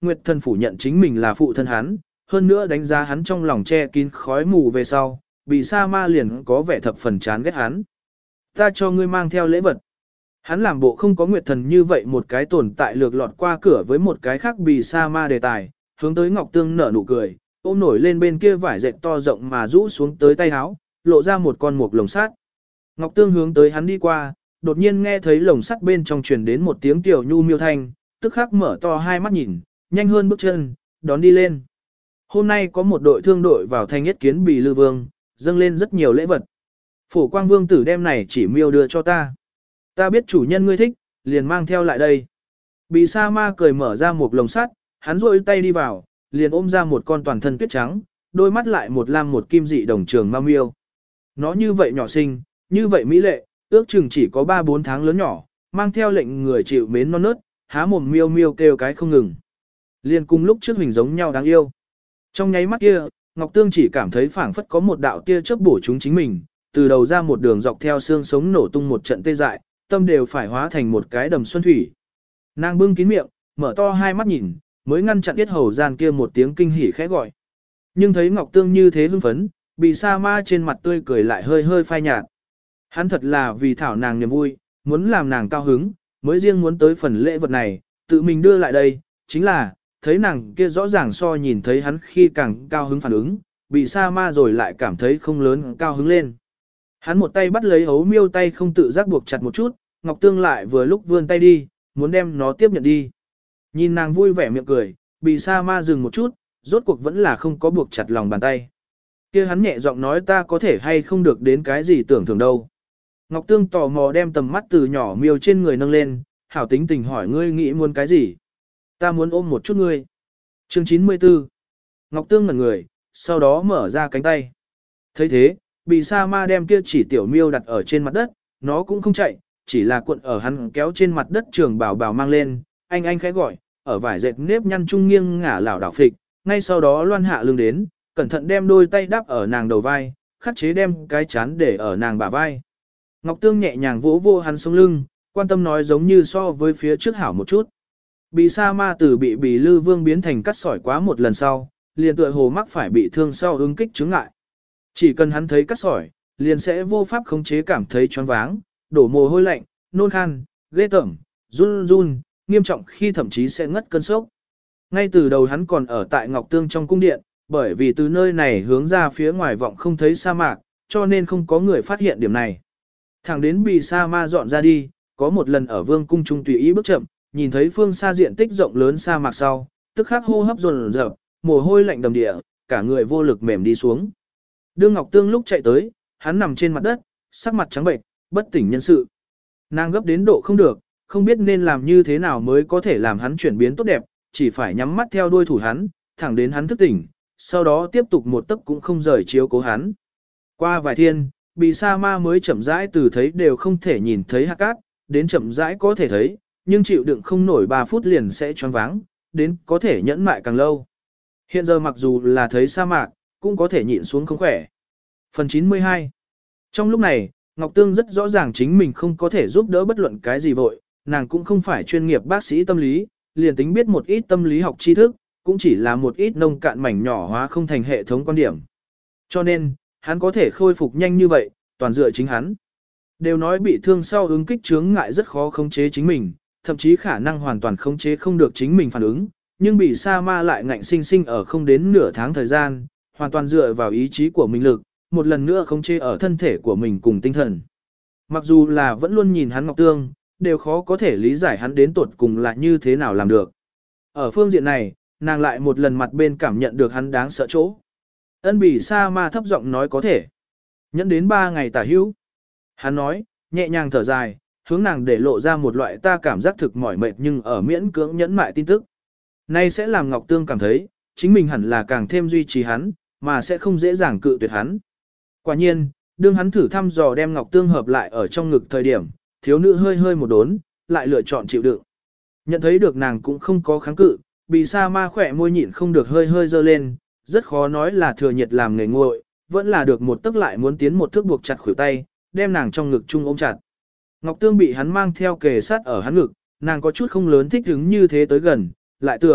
Nguyệt Thần phủ nhận chính mình là phụ thân hắn, hơn nữa đánh giá hắn trong lòng che kín khói mù về sau, bị sa ma liền có vẻ thập phần chán ghét hắn. Ta cho ngươi mang theo lễ vật. Hắn làm bộ không có Nguyệt Thần như vậy một cái tồn tại lược lọt qua cửa với một cái khác bị sa ma đề tài, hướng tới Ngọc Tương nở nụ cười, ôm nổi lên bên kia vải dệt to rộng mà rũ xuống tới tay áo, lộ ra một con mục lồng sắt. Ngọc Tương hướng tới hắn đi qua, đột nhiên nghe thấy lồng sắt bên trong truyền đến một tiếng tiểu nhu miêu thanh, tức khắc mở to hai mắt nhìn, nhanh hơn bước chân, đón đi lên. Hôm nay có một đội thương đội vào thanh nhất kiến Bì Lư Vương, dâng lên rất nhiều lễ vật. Phổ Quang Vương tử đem này chỉ miêu đưa cho ta. Ta biết chủ nhân ngươi thích, liền mang theo lại đây. Bì sa ma cười mở ra một lồng sắt, hắn rôi tay đi vào, liền ôm ra một con toàn thân tuyết trắng, đôi mắt lại một lam một kim dị đồng trường ma miêu. Nó như vậy nhỏ xinh, như vậy mỹ lệ, ước chừng chỉ có 3-4 tháng lớn nhỏ, mang theo lệnh người chịu mến non nớt, há mồm miêu miêu kêu cái không ngừng. Liền cùng lúc trước hình giống nhau đáng yêu. Trong nháy mắt kia, Ngọc Tương chỉ cảm thấy phảng phất có một đạo tia chớp bổ chúng chính mình, từ đầu ra một đường dọc theo xương sống nổ tung một trận tê dại, tâm đều phải hóa thành một cái đầm xuân thủy. Nàng bưng kín miệng, mở to hai mắt nhìn, mới ngăn chặn yết hầu gian kia một tiếng kinh hỉ khẽ gọi. Nhưng thấy Ngọc Tương như thế hưng phấn, bị sa ma trên mặt tươi cười lại hơi hơi phai nhạt. Hắn thật là vì thảo nàng niềm vui, muốn làm nàng cao hứng, mới riêng muốn tới phần lễ vật này, tự mình đưa lại đây, chính là, thấy nàng kia rõ ràng so nhìn thấy hắn khi càng cao hứng phản ứng, bị sa ma rồi lại cảm thấy không lớn cao hứng lên. Hắn một tay bắt lấy hấu miêu tay không tự giác buộc chặt một chút, Ngọc Tương lại vừa lúc vươn tay đi, muốn đem nó tiếp nhận đi. Nhìn nàng vui vẻ miệng cười, bị sa ma dừng một chút, rốt cuộc vẫn là không có buộc chặt lòng bàn tay. Kia hắn nhẹ giọng nói ta có thể hay không được đến cái gì tưởng thưởng đâu. Ngọc Tương tò mò đem tầm mắt từ nhỏ miêu trên người nâng lên, hảo tính tình hỏi ngươi nghĩ muốn cái gì. Ta muốn ôm một chút ngươi. Chương 94. Ngọc Tương ngẩn người, sau đó mở ra cánh tay. thấy thế, bị sa ma đem kia chỉ tiểu miêu đặt ở trên mặt đất, nó cũng không chạy, chỉ là cuộn ở hắn kéo trên mặt đất trường bảo bảo mang lên, anh khẽ gọi, ở vải dệt nếp nhăn trung nghiêng ngả lảo đảo phịch, ngay sau đó loan hạ lưng đến, cẩn thận đem đôi tay đắp ở nàng đầu vai, khắc chế đem cái chán để ở nàng bả vai. Ngọc Tương nhẹ nhàng vỗ vô hắn sống lưng, quan tâm nói giống như so với phía trước hảo một chút. Bị sa ma từ bị Bì Lư Vương biến thành cắt sỏi quá một lần sau, liền tựa hồ mắc phải bị thương sau ứng kích chứng ngại. Chỉ cần hắn thấy cắt sỏi, liền sẽ vô pháp khống chế cảm thấy choáng váng, đổ mồ hôi lạnh, nôn khan, ghê tởm, run run, nghiêm trọng khi thậm chí sẽ ngất cơn sốc. Ngay từ đầu hắn còn ở tại Ngọc Tương trong cung điện, bởi vì từ nơi này hướng ra phía ngoài vọng không thấy sa mạc, cho nên không có người phát hiện điểm này. Thẳng đến bị sa ma dọn ra đi, có một lần ở vương cung trung tùy ý bước chậm, nhìn thấy phương xa diện tích rộng lớn sa mạc sau, tức khắc hô hấp dồn dập, mồ hôi lạnh đầm địa, cả người vô lực mềm đi xuống. Đương Ngọc Tương lúc chạy tới, hắn nằm trên mặt đất, sắc mặt trắng bệnh, bất tỉnh nhân sự. Nàng gấp đến độ không được, không biết nên làm như thế nào mới có thể làm hắn chuyển biến tốt đẹp, chỉ phải nhắm mắt theo đuôi thủ hắn, thẳng đến hắn thức tỉnh, sau đó tiếp tục một tấc cũng không rời chiếu cố hắn. Qua vài thiên, bị sa ma mới chậm rãi từ thấy đều không thể nhìn thấy hạt cát, đến chậm rãi có thể thấy, nhưng chịu đựng không nổi 3 phút liền sẽ choáng váng, đến có thể nhẫn mại càng lâu. Hiện giờ mặc dù là thấy sa mạc, cũng có thể nhịn xuống không khỏe. Phần 92. Trong lúc này, Ngọc Tương rất rõ ràng chính mình không có thể giúp đỡ bất luận cái gì vội, nàng cũng không phải chuyên nghiệp bác sĩ tâm lý, liền tính biết một ít tâm lý học tri thức, cũng chỉ là một ít nông cạn mảnh nhỏ hóa không thành hệ thống quan điểm. Cho nên, hắn có thể khôi phục nhanh như vậy, toàn dựa chính hắn. Đều nói bị thương sau ứng kích chướng ngại rất khó khống chế chính mình, thậm chí khả năng hoàn toàn khống chế không được chính mình phản ứng, nhưng bị sa ma lại ngạnh sinh sinh ở không đến nửa tháng thời gian, hoàn toàn dựa vào ý chí của mình lực, một lần nữa khống chế ở thân thể của mình cùng tinh thần. Mặc dù là vẫn luôn nhìn hắn Ngọc Tương, đều khó có thể lý giải hắn đến tuột cùng là như thế nào làm được. Ở phương diện này, nàng lại một lần mặt bên cảm nhận được hắn đáng sợ chỗ. Ân Bỉ Sa Ma thấp giọng nói có thể. Nhẫn đến 3 ngày tả hữu. Hắn nói, nhẹ nhàng thở dài, hướng nàng để lộ ra một loại ta cảm giác thực mỏi mệt nhưng ở miễn cưỡng nhẫn mại tin tức. Nay sẽ làm Ngọc Tương cảm thấy, chính mình hẳn là càng thêm duy trì hắn, mà sẽ không dễ dàng cự tuyệt hắn. Quả nhiên, đương hắn thử thăm dò đem Ngọc Tương hợp lại ở trong ngực thời điểm, thiếu nữ hơi hơi một đốn, lại lựa chọn chịu đựng. Nhận thấy được nàng cũng không có kháng cự, Bỉ Sa Ma khỏe môi nhịn không được hơi hơi dơ lên, rất khó nói là thừa nhiệt làm nghề nguội, vẫn là được một tức lại muốn tiến một thước buộc chặt khuỷu tay, đem nàng trong ngực chung ôm chặt. Ngọc Tương bị hắn mang theo kề sát ở hắn ngực, nàng có chút không lớn thích hứng như thế tới gần, lại tưởng,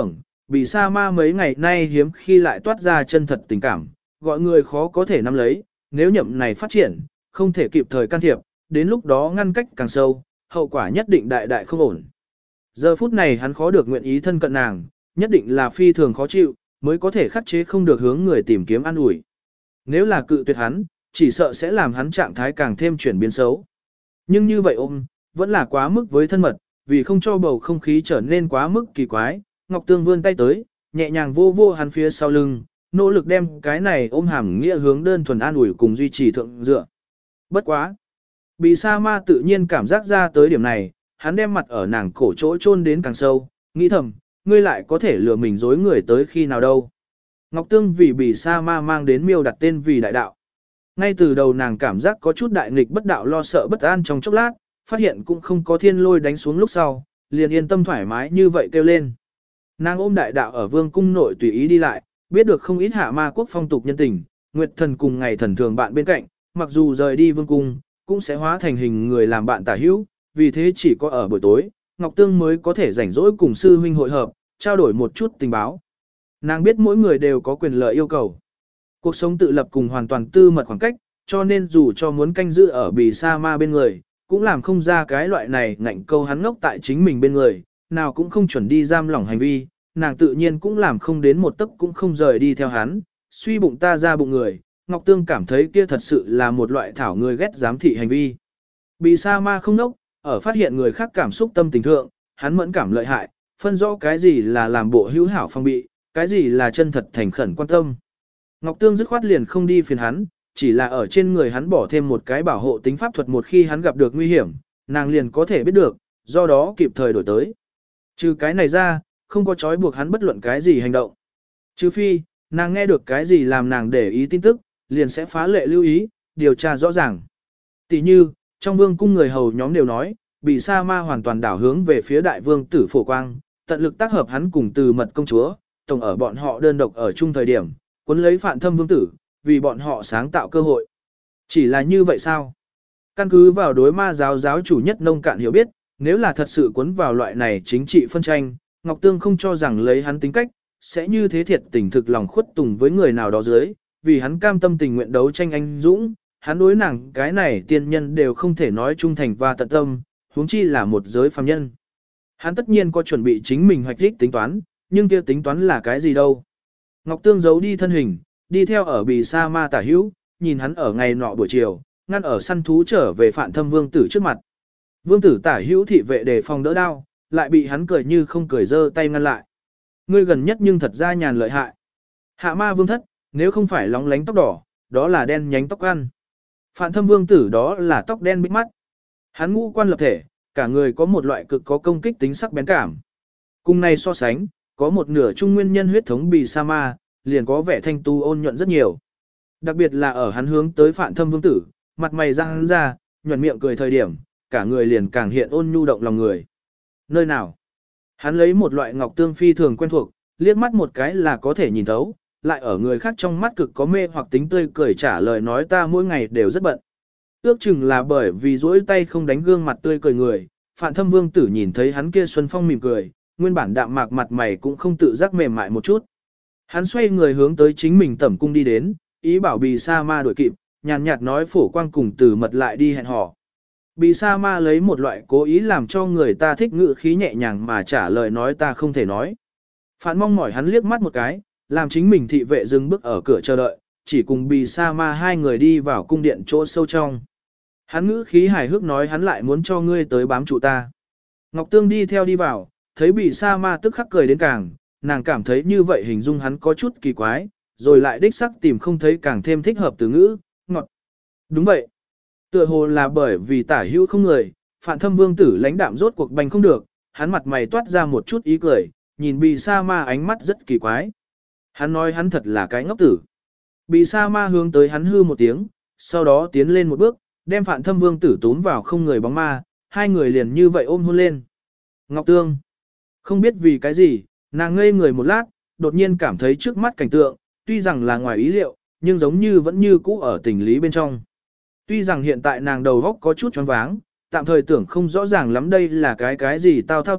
bị sa ma mấy ngày nay hiếm khi lại toát ra chân thật tình cảm, gọi người khó có thể nắm lấy, nếu nhậm này phát triển, không thể kịp thời can thiệp, đến lúc đó ngăn cách càng sâu, hậu quả nhất định đại đại không ổn. Giờ phút này hắn khó được nguyện ý thân cận nàng, nhất định là phi thường khó chịu, mới có thể khắc chế không được hướng người tìm kiếm an ủi. Nếu là cự tuyệt hắn, chỉ sợ sẽ làm hắn trạng thái càng thêm chuyển biến xấu. Nhưng như vậy ôm, vẫn là quá mức với thân mật, vì không cho bầu không khí trở nên quá mức kỳ quái, Ngọc Tương vươn tay tới, nhẹ nhàng vô vô hắn phía sau lưng, nỗ lực đem cái này ôm hàm nghĩa hướng đơn thuần an ủi cùng duy trì thượng dựa. Bất quá. Bị sa ma tự nhiên cảm giác ra tới điểm này, hắn đem mặt ở nàng cổ chỗ chôn đến càng sâu, nghĩ thầm, ngươi lại có thể lừa mình dối người tới khi nào đâu. Ngọc Tương vì bị sa ma mang đến miêu đặt tên vì đại đạo. Ngay từ đầu nàng cảm giác có chút đại nghịch bất đạo lo sợ bất an trong chốc lát, phát hiện cũng không có thiên lôi đánh xuống lúc sau, liền yên tâm thoải mái như vậy kêu lên. Nàng ôm đại đạo ở vương cung nội tùy ý đi lại, biết được không ít hạ ma quốc phong tục nhân tình, nguyệt thần cùng ngày thần thường bạn bên cạnh, mặc dù rời đi vương cung, cũng sẽ hóa thành hình người làm bạn tả hữu, vì thế chỉ có ở buổi tối, Ngọc Tương mới có thể rảnh rỗi cùng sư huynh hội hợp, trao đổi một chút tình báo. Nàng biết mỗi người đều có quyền lợi yêu cầu. Cuộc sống tự lập cùng hoàn toàn tư mật khoảng cách, cho nên dù cho muốn canh giữ ở bì sa ma bên người, cũng làm không ra cái loại này ngạnh câu hắn ngốc tại chính mình bên người, nào cũng không chuẩn đi giam lỏng hành vi, nàng tự nhiên cũng làm không đến một tấc cũng không rời đi theo hắn, suy bụng ta ra bụng người, Ngọc Tương cảm thấy kia thật sự là một loại thảo người ghét giám thị hành vi. Bì sa ma không ngốc, ở phát hiện người khác cảm xúc tâm tình thượng, hắn mẫn cảm lợi hại, phân rõ cái gì là làm bộ hữu hảo phong bị, cái gì là chân thật thành khẩn quan tâm. Ngọc Tương dứt khoát liền không đi phiền hắn, chỉ là ở trên người hắn bỏ thêm một cái bảo hộ tính pháp thuật một khi hắn gặp được nguy hiểm, nàng liền có thể biết được, do đó kịp thời đổi tới. Trừ cái này ra, không có trói buộc hắn bất luận cái gì hành động. Trừ phi, nàng nghe được cái gì làm nàng để ý tin tức, liền sẽ phá lệ lưu ý, điều tra rõ ràng. Tỷ như, trong vương cung người hầu nhóm đều nói, bị sa ma hoàn toàn đảo hướng về phía đại vương tử phổ quang, tận lực tác hợp hắn cùng từ mật công chúa, tổng ở bọn họ đơn độc ở chung thời điểm, cuốn lấy Phạn Thâm vương tử, vì bọn họ sáng tạo cơ hội. Chỉ là như vậy sao? Căn cứ vào đối ma giáo giáo chủ nhất nông cạn hiểu biết, nếu là thật sự cuốn vào loại này chính trị phân tranh, Ngọc Tương không cho rằng lấy hắn tính cách, sẽ như thế thiệt tình thực lòng khuất tùng với người nào đó dưới, vì hắn cam tâm tình nguyện đấu tranh anh dũng, hắn đối nàng cái này tiên nhân đều không thể nói trung thành và tận tâm, huống chi là một giới phàm nhân. Hắn tất nhiên có chuẩn bị chính mình hoạch đích tính toán, nhưng kia tính toán là cái gì đâu. Ngọc Tương giấu đi thân hình, đi theo ở bì sa ma tả hữu, nhìn hắn ở ngày nọ buổi chiều, ngăn ở săn thú trở về Phạn Thâm vương tử trước mặt. Vương tử tả hữu thị vệ đề phòng đỡ đao, lại bị hắn cười như không cười giơ tay ngăn lại. Ngươi gần nhất nhưng thật ra nhàn lợi hại. Hạ ma vương thất, nếu không phải lóng lánh tóc đỏ, đó là đen nhánh tóc ăn. Phạn Thâm vương tử đó là tóc đen bích mắt. Hắn ngũ quan lập thể, cả người có một loại cực có công kích tính sắc bén cảm. Cùng này so sánh, có một nửa trung nguyên nhân huyết thống bì sa ma, liền có vẻ thanh tu ôn nhuận rất nhiều. Đặc biệt là ở hắn hướng tới Phạn Thâm vương tử, mặt mày răng ra, nhuận miệng cười thời điểm, cả người liền càng hiện ôn nhu động lòng người. Nơi nào? Hắn lấy một loại ngọc tương phi thường quen thuộc, liếc mắt một cái là có thể nhìn thấu, lại ở người khác trong mắt cực có mê hoặc tính tươi cười trả lời nói ta mỗi ngày đều rất bận. Ước chừng là bởi vì duỗi tay không đánh gương mặt tươi cười người, Phạn Thâm vương tử nhìn thấy hắn kia xuân phong mỉm cười, nguyên bản đạm mạc mặt mày cũng không tự giác mềm mại một chút. Hắn xoay người hướng tới chính mình tẩm cung đi đến, ý bảo bì sa ma đuổi kịp, nhàn nhạt nói phổ quang cùng từ mật lại đi hẹn hò. Bì sa ma lấy một loại cố ý làm cho người ta thích ngữ khí nhẹ nhàng mà trả lời nói ta không thể nói. Phạn mong mỏi hắn liếc mắt một cái, làm chính mình thị vệ dừng bước ở cửa chờ đợi, chỉ cùng bì sa ma hai người đi vào cung điện chỗ sâu trong. Hắn ngữ khí hài hước nói hắn lại muốn cho ngươi tới bám trụ ta. Ngọc Tương đi theo đi vào, thấy bì sa ma tức khắc cười đến càng, nàng cảm thấy như vậy hình dung hắn có chút kỳ quái, rồi lại đích sắc tìm không thấy càng thêm thích hợp từ ngữ, ngọt. Đúng vậy. Tựa hồ là bởi vì tả hữu không người, Phạn Thâm vương tử lãnh đạm rốt cuộc bành không được, hắn mặt mày toát ra một chút ý cười, nhìn bì sa ma ánh mắt rất kỳ quái. Hắn nói hắn thật là cái ngốc tử. Bì sa ma hướng tới hắn hư một tiếng, sau đó tiến lên một bước, đem Phạn Thâm vương tử tốn vào không người bóng ma, hai người liền như vậy ôm hôn lên. Ngọc Tương. Không biết vì cái gì, nàng ngây người một lát, đột nhiên cảm thấy trước mắt cảnh tượng, tuy rằng là ngoài ý liệu, nhưng giống như vẫn như cũ ở tình lý bên trong. Tuy rằng hiện tại nàng đầu óc có chút choáng váng, tạm thời tưởng không rõ ràng lắm đây là cái gì tao thao tác,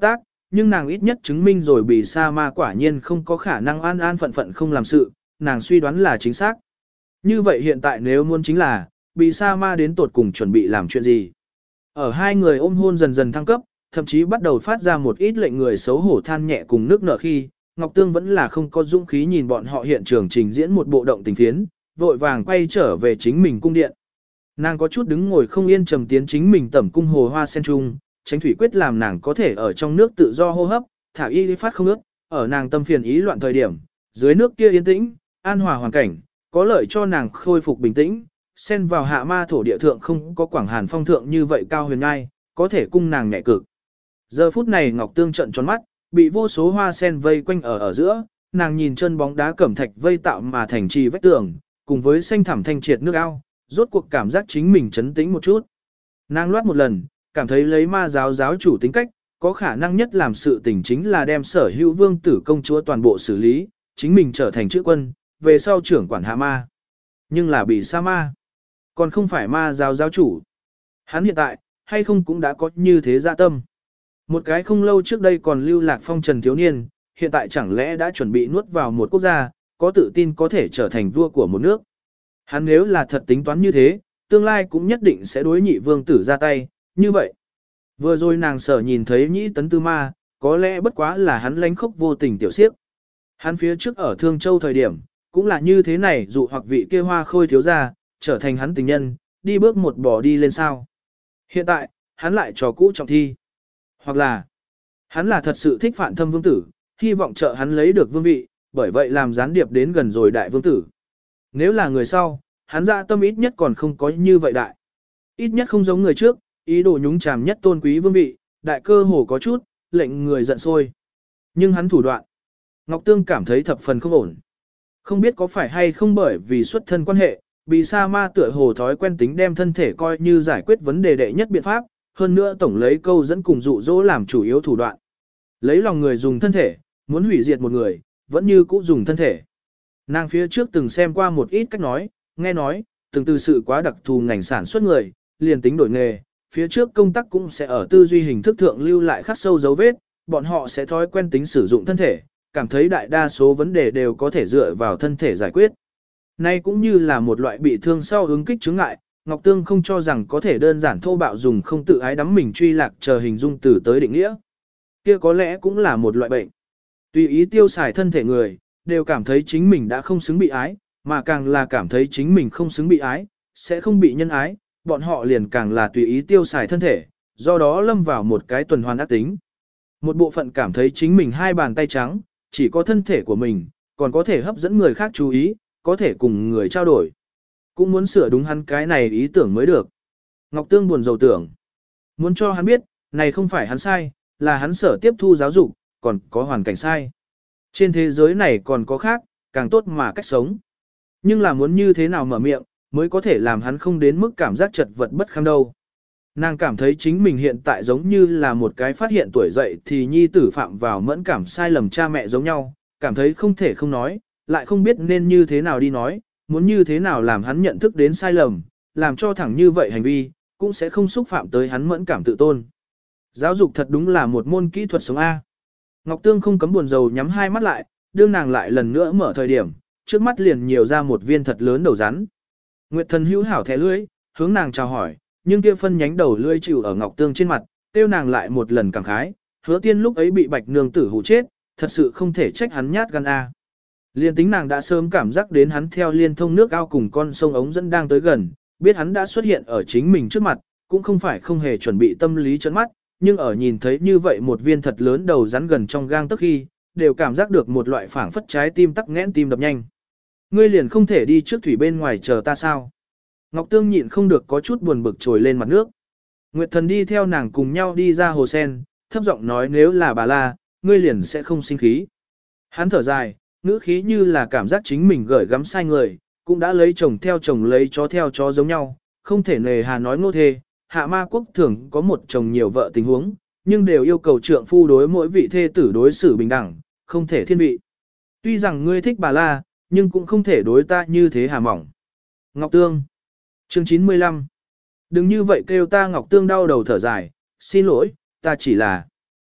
nhưng nàng ít nhất chứng minh rồi Bì Sa Ma quả nhiên không có khả năng an an phận phận không làm sự, nàng suy đoán là chính xác. Như vậy hiện tại nếu muốn chính là, Bì Sa Ma đến tột cùng chuẩn bị làm chuyện gì? Ở hai người ôm hôn dần dần thăng cấp, thậm chí bắt đầu phát ra một ít lệnh người xấu hổ than nhẹ cùng nước nở khi, Ngọc Tương vẫn là không có dũng khí nhìn bọn họ hiện trường trình diễn một bộ động tình phiến, vội vàng quay trở về chính mình cung điện. Nàng có chút đứng ngồi không yên trầm tiến chính mình tẩm cung hồ hoa sen trung, tránh thủy quyết làm nàng có thể ở trong nước tự do hô hấp, thả y phát không ướt, ở nàng tâm phiền ý loạn thời điểm, dưới nước kia yên tĩnh, an hòa hoàn cảnh, có lợi cho nàng khôi phục bình tĩnh, xen vào hạ ma thổ địa thượng không có quảng hàn phong thượng như vậy cao huyền ngai, có thể cung nàng nhẹ cực. Giờ phút này Ngọc Tương trợn tròn mắt, bị vô số hoa sen vây quanh ở giữa, nàng nhìn chân bóng đá cẩm thạch vây tạo mà thành trì vách tường, cùng với xanh thẳm thanh triệt nước ao, rốt cuộc cảm giác chính mình chấn tĩnh một chút. Nàng loát một lần, cảm thấy lấy ma giáo giáo chủ tính cách, có khả năng nhất làm sự tình chính là đem sở hữu vương tử công chúa toàn bộ xử lý, chính mình trở thành chữ quân, về sau trưởng quản hạ ma. Nhưng là bị sa ma, còn không phải ma giáo giáo chủ. Hắn hiện tại, hay không cũng đã có như thế dạ tâm. Một cái không lâu trước đây còn lưu lạc phong trần thiếu niên, hiện tại chẳng lẽ đã chuẩn bị nuốt vào một quốc gia, có tự tin có thể trở thành vua của một nước. Hắn nếu là thật tính toán như thế, tương lai cũng nhất định sẽ đối nhị vương tử ra tay, như vậy. Vừa rồi nàng sở nhìn thấy nhĩ tấn tư ma, có lẽ bất quá là hắn lánh khốc vô tình tiểu siếp. Hắn phía trước ở Thương Châu thời điểm, cũng là như thế này dụ hoặc vị kia hoa khôi thiếu gia, trở thành hắn tình nhân, đi bước một bỏ đi lên sao. Hiện tại, hắn lại trò cũ trọng thi. Hoặc là, hắn là thật sự thích Phạn Thâm vương tử, hy vọng trợ hắn lấy được vương vị, bởi vậy làm gián điệp đến gần rồi đại vương tử. Nếu là người sau, hắn dạ tâm ít nhất còn không có như vậy đại. Ít nhất không giống người trước, ý đồ nhúng chàm nhất tôn quý vương vị, đại cơ hồ có chút, lệnh người giận sôi. Nhưng hắn thủ đoạn, Ngọc Tương cảm thấy thập phần không ổn. Không biết có phải hay không bởi vì xuất thân quan hệ, Bì Sa Ma tựa hồ thói quen tính đem thân thể coi như giải quyết vấn đề đệ nhất biện pháp, hơn nữa tổng lấy câu dẫn cùng dụ dỗ làm chủ yếu thủ đoạn. Lấy lòng người dùng thân thể, muốn hủy diệt một người, vẫn như cũ dùng thân thể. Nàng phía trước từng xem qua một ít cách nói, nghe nói, từng từ sự quá đặc thù ngành sản xuất người, liền tính đổi nghề, phía trước công tác cũng sẽ ở tư duy hình thức thượng lưu lại khắc sâu dấu vết, bọn họ sẽ thói quen tính sử dụng thân thể, cảm thấy đại đa số vấn đề đều có thể dựa vào thân thể giải quyết. Nay cũng như là một loại bị thương sau ứng kích chứng ngại, Ngọc Tương không cho rằng có thể đơn giản thô bạo dùng không tự ái đắm mình truy lạc chờ hình dung từ tới định nghĩa. Kia có lẽ cũng là một loại bệnh. Tùy ý tiêu xài thân thể người, đều cảm thấy chính mình đã không xứng bị ái, mà càng là cảm thấy chính mình không xứng bị ái, sẽ không bị nhân ái, bọn họ liền càng là tùy ý tiêu xài thân thể, do đó lâm vào một cái tuần hoàn ác tính. Một bộ phận cảm thấy chính mình hai bàn tay trắng, chỉ có thân thể của mình, còn có thể hấp dẫn người khác chú ý, có thể cùng người trao đổi. Cũng muốn sửa đúng hắn cái này ý tưởng mới được. Ngọc Tương buồn rầu tưởng. Muốn cho hắn biết, này không phải hắn sai, là hắn sở tiếp thu giáo dục, còn có hoàn cảnh sai. Trên thế giới này còn có khác, càng tốt mà cách sống. Nhưng là muốn như thế nào mở miệng, mới có thể làm hắn không đến mức cảm giác chật vật bất kham đâu. Nàng cảm thấy chính mình hiện tại giống như là một cái phát hiện tuổi dậy thì nhi tử phạm vào mẫn cảm sai lầm cha mẹ giống nhau, cảm thấy không thể không nói, lại không biết nên như thế nào đi nói, muốn như thế nào làm hắn nhận thức đến sai lầm, làm cho thẳng như vậy hành vi, cũng sẽ không xúc phạm tới hắn mẫn cảm tự tôn. Giáo dục thật đúng là một môn kỹ thuật sống A. Ngọc Tương không cấm buồn rầu nhắm hai mắt lại, đương nàng lại lần nữa mở thời điểm, trước mắt liền nhiều ra một viên thật lớn đầu rắn. Nguyệt Thần hữu hảo thẻ lưỡi, hướng nàng chào hỏi, nhưng kia phân nhánh đầu lưỡi chịu ở Ngọc Tương trên mặt, tiêu nàng lại một lần cảm khái, Hứa Tiên lúc ấy bị Bạch nương tử hù chết, thật sự không thể trách hắn nhát gan A. Liên tính nàng đã sớm cảm giác đến hắn theo liên thông nước ao cùng con sông ống dẫn đang tới gần, biết hắn đã xuất hiện ở chính mình trước mặt, cũng không phải không hề chuẩn bị tâm lý chấn mắt, nhưng ở nhìn thấy như vậy một viên thật lớn đầu rắn gần trong gang tức khi, đều cảm giác được một loại phảng phất trái tim tắc nghẽn tim đập nhanh. Ngươi liền không thể đi trước thủy bên ngoài chờ ta sao? Ngọc Tương nhịn không được có chút buồn bực trồi lên mặt nước. Nguyệt Thần đi theo nàng cùng nhau đi ra hồ sen, thấp giọng nói nếu là bà la, ngươi liền sẽ không sinh khí. Hắn thở dài, ngữ khí như là cảm giác chính mình gởi gắm sai người, cũng đã lấy chồng theo chồng lấy chó theo chó giống nhau, không thể nề hà nói ngô thê, hạ ma quốc thường có một chồng nhiều vợ tình huống, nhưng đều yêu cầu trượng phu đối mỗi vị thê tử đối xử bình đẳng, không thể thiên vị. Tuy rằng ngươi thích bà la, nhưng cũng không thể đối ta như thế hà mỏng. Ngọc Tương chương 95 Đừng như vậy kêu ta Ngọc Tương đau đầu thở dài, xin lỗi, ta chỉ là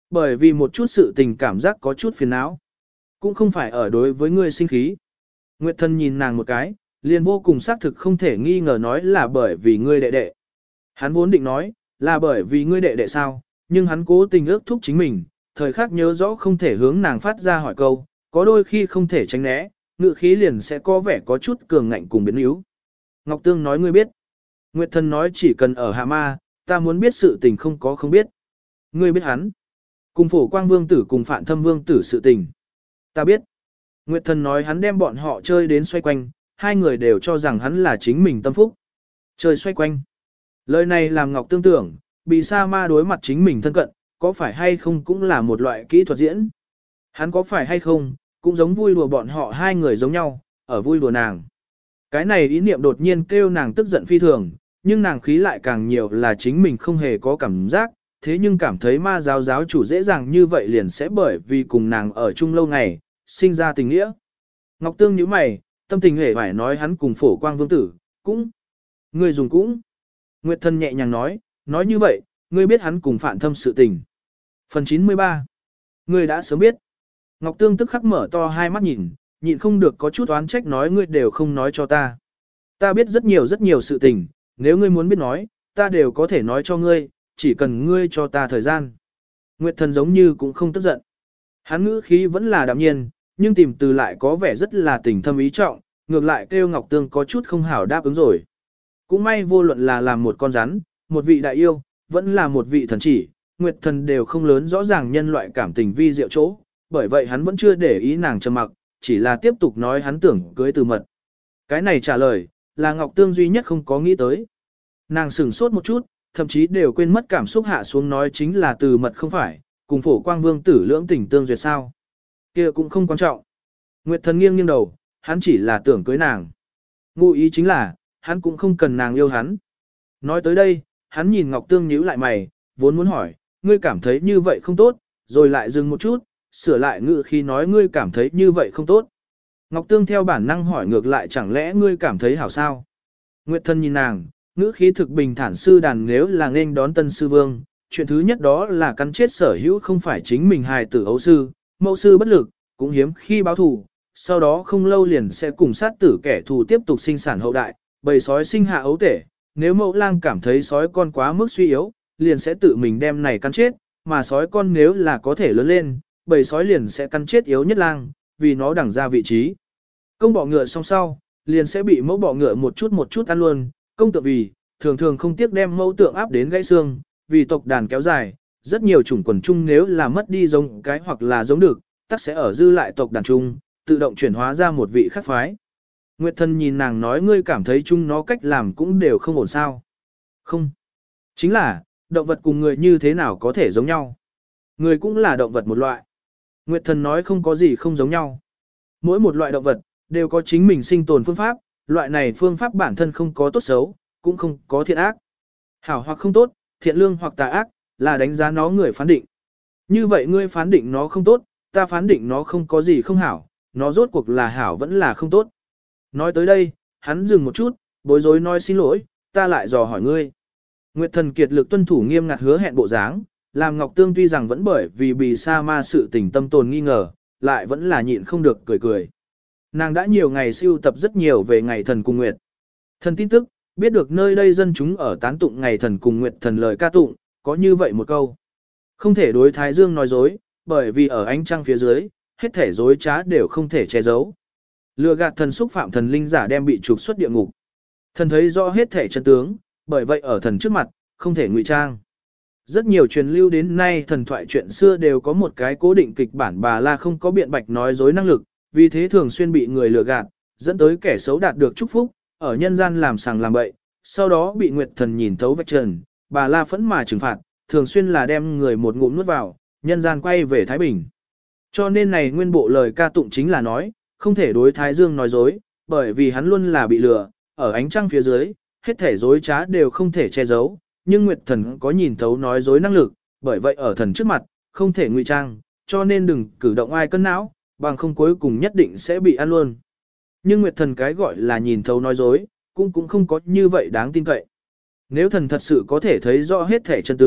Bởi vì một chút sự tình cảm giác có chút phiền não. Cũng không phải ở đối với ngươi sinh khí. Nguyệt Thần nhìn nàng một cái, liền vô cùng xác thực không thể nghi ngờ nói là bởi vì ngươi đệ đệ. Hắn vốn định nói, là bởi vì ngươi đệ đệ sao, nhưng hắn cố tình ước thúc chính mình, thời khắc nhớ rõ không thể hướng nàng phát ra hỏi câu, có đôi khi không thể tránh né, ngự khí liền sẽ có vẻ có chút cường ngạnh cùng biến yếu. Ngọc Tương nói ngươi biết. Nguyệt Thần nói chỉ cần ở Hạ Ma, ta muốn biết sự tình không có không biết. Ngươi biết hắn. Cùng Phổ Quang Vương tử cùng Phạn Thâm Vương tử sự tình. Ta biết. Nguyệt Thần nói hắn đem bọn họ chơi đến xoay quanh, hai người đều cho rằng hắn là chính mình tâm phúc. Chơi xoay quanh. Lời này làm Ngọc Tương tưởng, bị sa ma đối mặt chính mình thân cận, có phải hay không cũng là một loại kỹ thuật diễn. Hắn có phải hay không, cũng giống vui đùa bọn họ hai người giống nhau, ở vui đùa nàng. Cái này ý niệm đột nhiên kêu nàng tức giận phi thường, nhưng nàng khí lại càng nhiều là chính mình không hề có cảm giác, thế nhưng cảm thấy ma giáo giáo chủ dễ dàng như vậy liền sẽ bởi vì cùng nàng ở chung lâu ngày, sinh ra tình nghĩa. Ngọc Tương nhíu mày, tâm tình hề phải nói hắn cùng Phổ Quang Vương tử, cũng. Người dùng cũng. Nguyệt Thần nhẹ nhàng nói như vậy, ngươi biết hắn cùng Phạn Thâm sự tình. Phần 93. Ngươi đã sớm biết. Ngọc Tương tức khắc mở to hai mắt nhìn, nhịn không được có chút oán trách nói ngươi đều không nói cho ta. Ta biết rất nhiều sự tình, nếu ngươi muốn biết nói, ta đều có thể nói cho ngươi, chỉ cần ngươi cho ta thời gian. Nguyệt Thần giống như cũng không tức giận. Hắn ngữ khí vẫn là đạm nhiên, nhưng tìm từ lại có vẻ rất là tình thâm ý trọng, ngược lại kêu Ngọc Tương có chút không hảo đáp ứng rồi. Cũng may vô luận là làm một con rắn, một vị đại yêu, vẫn là một vị thần chỉ, Nguyệt Thần đều không lớn rõ ràng nhân loại cảm tình vi diệu chỗ, bởi vậy hắn vẫn chưa để ý nàng trầm mặc, chỉ là tiếp tục nói hắn tưởng cưới Từ Mật. Cái này trả lời, là Ngọc Tương duy nhất không có nghĩ tới. Nàng sửng sốt một chút, thậm chí đều quên mất cảm xúc hạ xuống nói chính là Từ Mật không phải, cùng Phổ Quang Vương tử lưỡng tình tương duyệt sao. Kia cũng không quan trọng. Nguyệt Thần nghiêng đầu, hắn chỉ là tưởng cưới nàng. Ngụ ý chính là, hắn cũng không cần nàng yêu hắn. Nói tới đây, hắn nhìn Ngọc Tương nhíu lại mày, vốn muốn hỏi, ngươi cảm thấy như vậy không tốt, rồi lại dừng một chút, sửa lại ngữ khi nói ngươi cảm thấy như vậy không tốt. Ngọc Tương theo bản năng hỏi ngược lại chẳng lẽ ngươi cảm thấy hảo sao? Nguyệt Thần nhìn nàng, ngữ khí thực bình thản sư đàn nếu là nên đón tân sư vương, chuyện thứ nhất đó là cắn chết sở hữu không phải chính mình hài tử ấu sư, mẫu sư bất lực, cũng hiếm khi báo thù, sau đó không lâu liền sẽ cùng sát tử kẻ thù tiếp tục sinh sản hậu đại, bầy sói sinh hạ ấu tể, nếu mẫu lang cảm thấy sói con quá mức suy yếu, liền sẽ tự mình đem này cắn chết, mà sói con nếu là có thể lớn lên, bầy sói liền sẽ cắn chết yếu nhất lang, vì nó đẳng ra vị trí. Công bọ ngựa xong sau, liền sẽ bị mẫu bọ ngựa một chút ăn luôn, công tượng vì, thường thường không tiếc đem mẫu tượng áp đến gãy xương, vì tộc đàn kéo dài, rất nhiều chủng quần chung nếu là mất đi giống cái hoặc là giống được, tắc sẽ ở dư lại tộc đàn chung, tự động chuyển hóa ra một vị khác phái. Nguyệt Thần nhìn nàng nói ngươi cảm thấy chung nó cách làm cũng đều không ổn sao. Không. Chính là, động vật cùng người như thế nào có thể giống nhau. Người cũng là động vật một loại. Nguyệt Thần nói không có gì không giống nhau. Mỗi một loại động vật, đều có chính mình sinh tồn phương pháp, loại này phương pháp bản thân không có tốt xấu, cũng không có thiện ác. Hảo hoặc không tốt, thiện lương hoặc tà ác, là đánh giá nó người phán định. Như vậy ngươi phán định nó không tốt, ta phán định nó không có gì không hảo, nó rốt cuộc là hảo vẫn là không tốt. Nói tới đây, hắn dừng một chút, bối rối nói xin lỗi, ta lại dò hỏi ngươi. Nguyệt Thần kiệt lực tuân thủ nghiêm ngặt hứa hẹn bộ dáng, làm Ngọc Tương tuy rằng vẫn bởi vì bị sa ma sự tình tâm tồn nghi ngờ, lại vẫn là nhịn không được cười cười. Nàng đã nhiều ngày siêu tập rất nhiều về ngày thần cùng Nguyệt. Thần tin tức, biết được nơi đây dân chúng ở tán tụng ngày thần cùng Nguyệt thần lời ca tụng, có như vậy một câu. Không thể đối Thái Dương nói dối, bởi vì ở ánh trăng phía dưới, hết thể dối trá đều không thể che giấu. Lừa gạt thần xúc phạm thần linh giả đem bị trục xuất địa ngục. Thần thấy rõ hết thể chân tướng, bởi vậy ở thần trước mặt, không thể ngụy trang. Rất nhiều truyền lưu đến nay thần thoại chuyện xưa đều có một cái cố định kịch bản bà la không có biện bạch nói dối năng lực, vì thế thường xuyên bị người lừa gạt, dẫn tới kẻ xấu đạt được chúc phúc, ở nhân gian làm sàng làm bậy, sau đó bị Nguyệt thần nhìn thấu vạch trần, bà la phẫn mà trừng phạt, thường xuyên là đem người một ngụm nuốt vào, nhân gian quay về Thái Bình. Cho nên này nguyên bộ lời ca tụng chính là nói, không thể đối Thái Dương nói dối, bởi vì hắn luôn là bị lừa, ở ánh trăng phía dưới, hết thể dối trá đều không thể che giấu, nhưng Nguyệt thần có nhìn thấu nói dối năng lực, bởi vậy ở thần trước mặt, không thể ngụy trang, cho nên đừng cử động ai cân não, bằng không cuối cùng nhất định sẽ bị ăn luôn. Nhưng Nguyệt thần cái gọi là nhìn thấu nói dối, cũng không có như vậy đáng tin cậy. Nếu thần thật sự có thể thấy rõ hết thể chân tướng,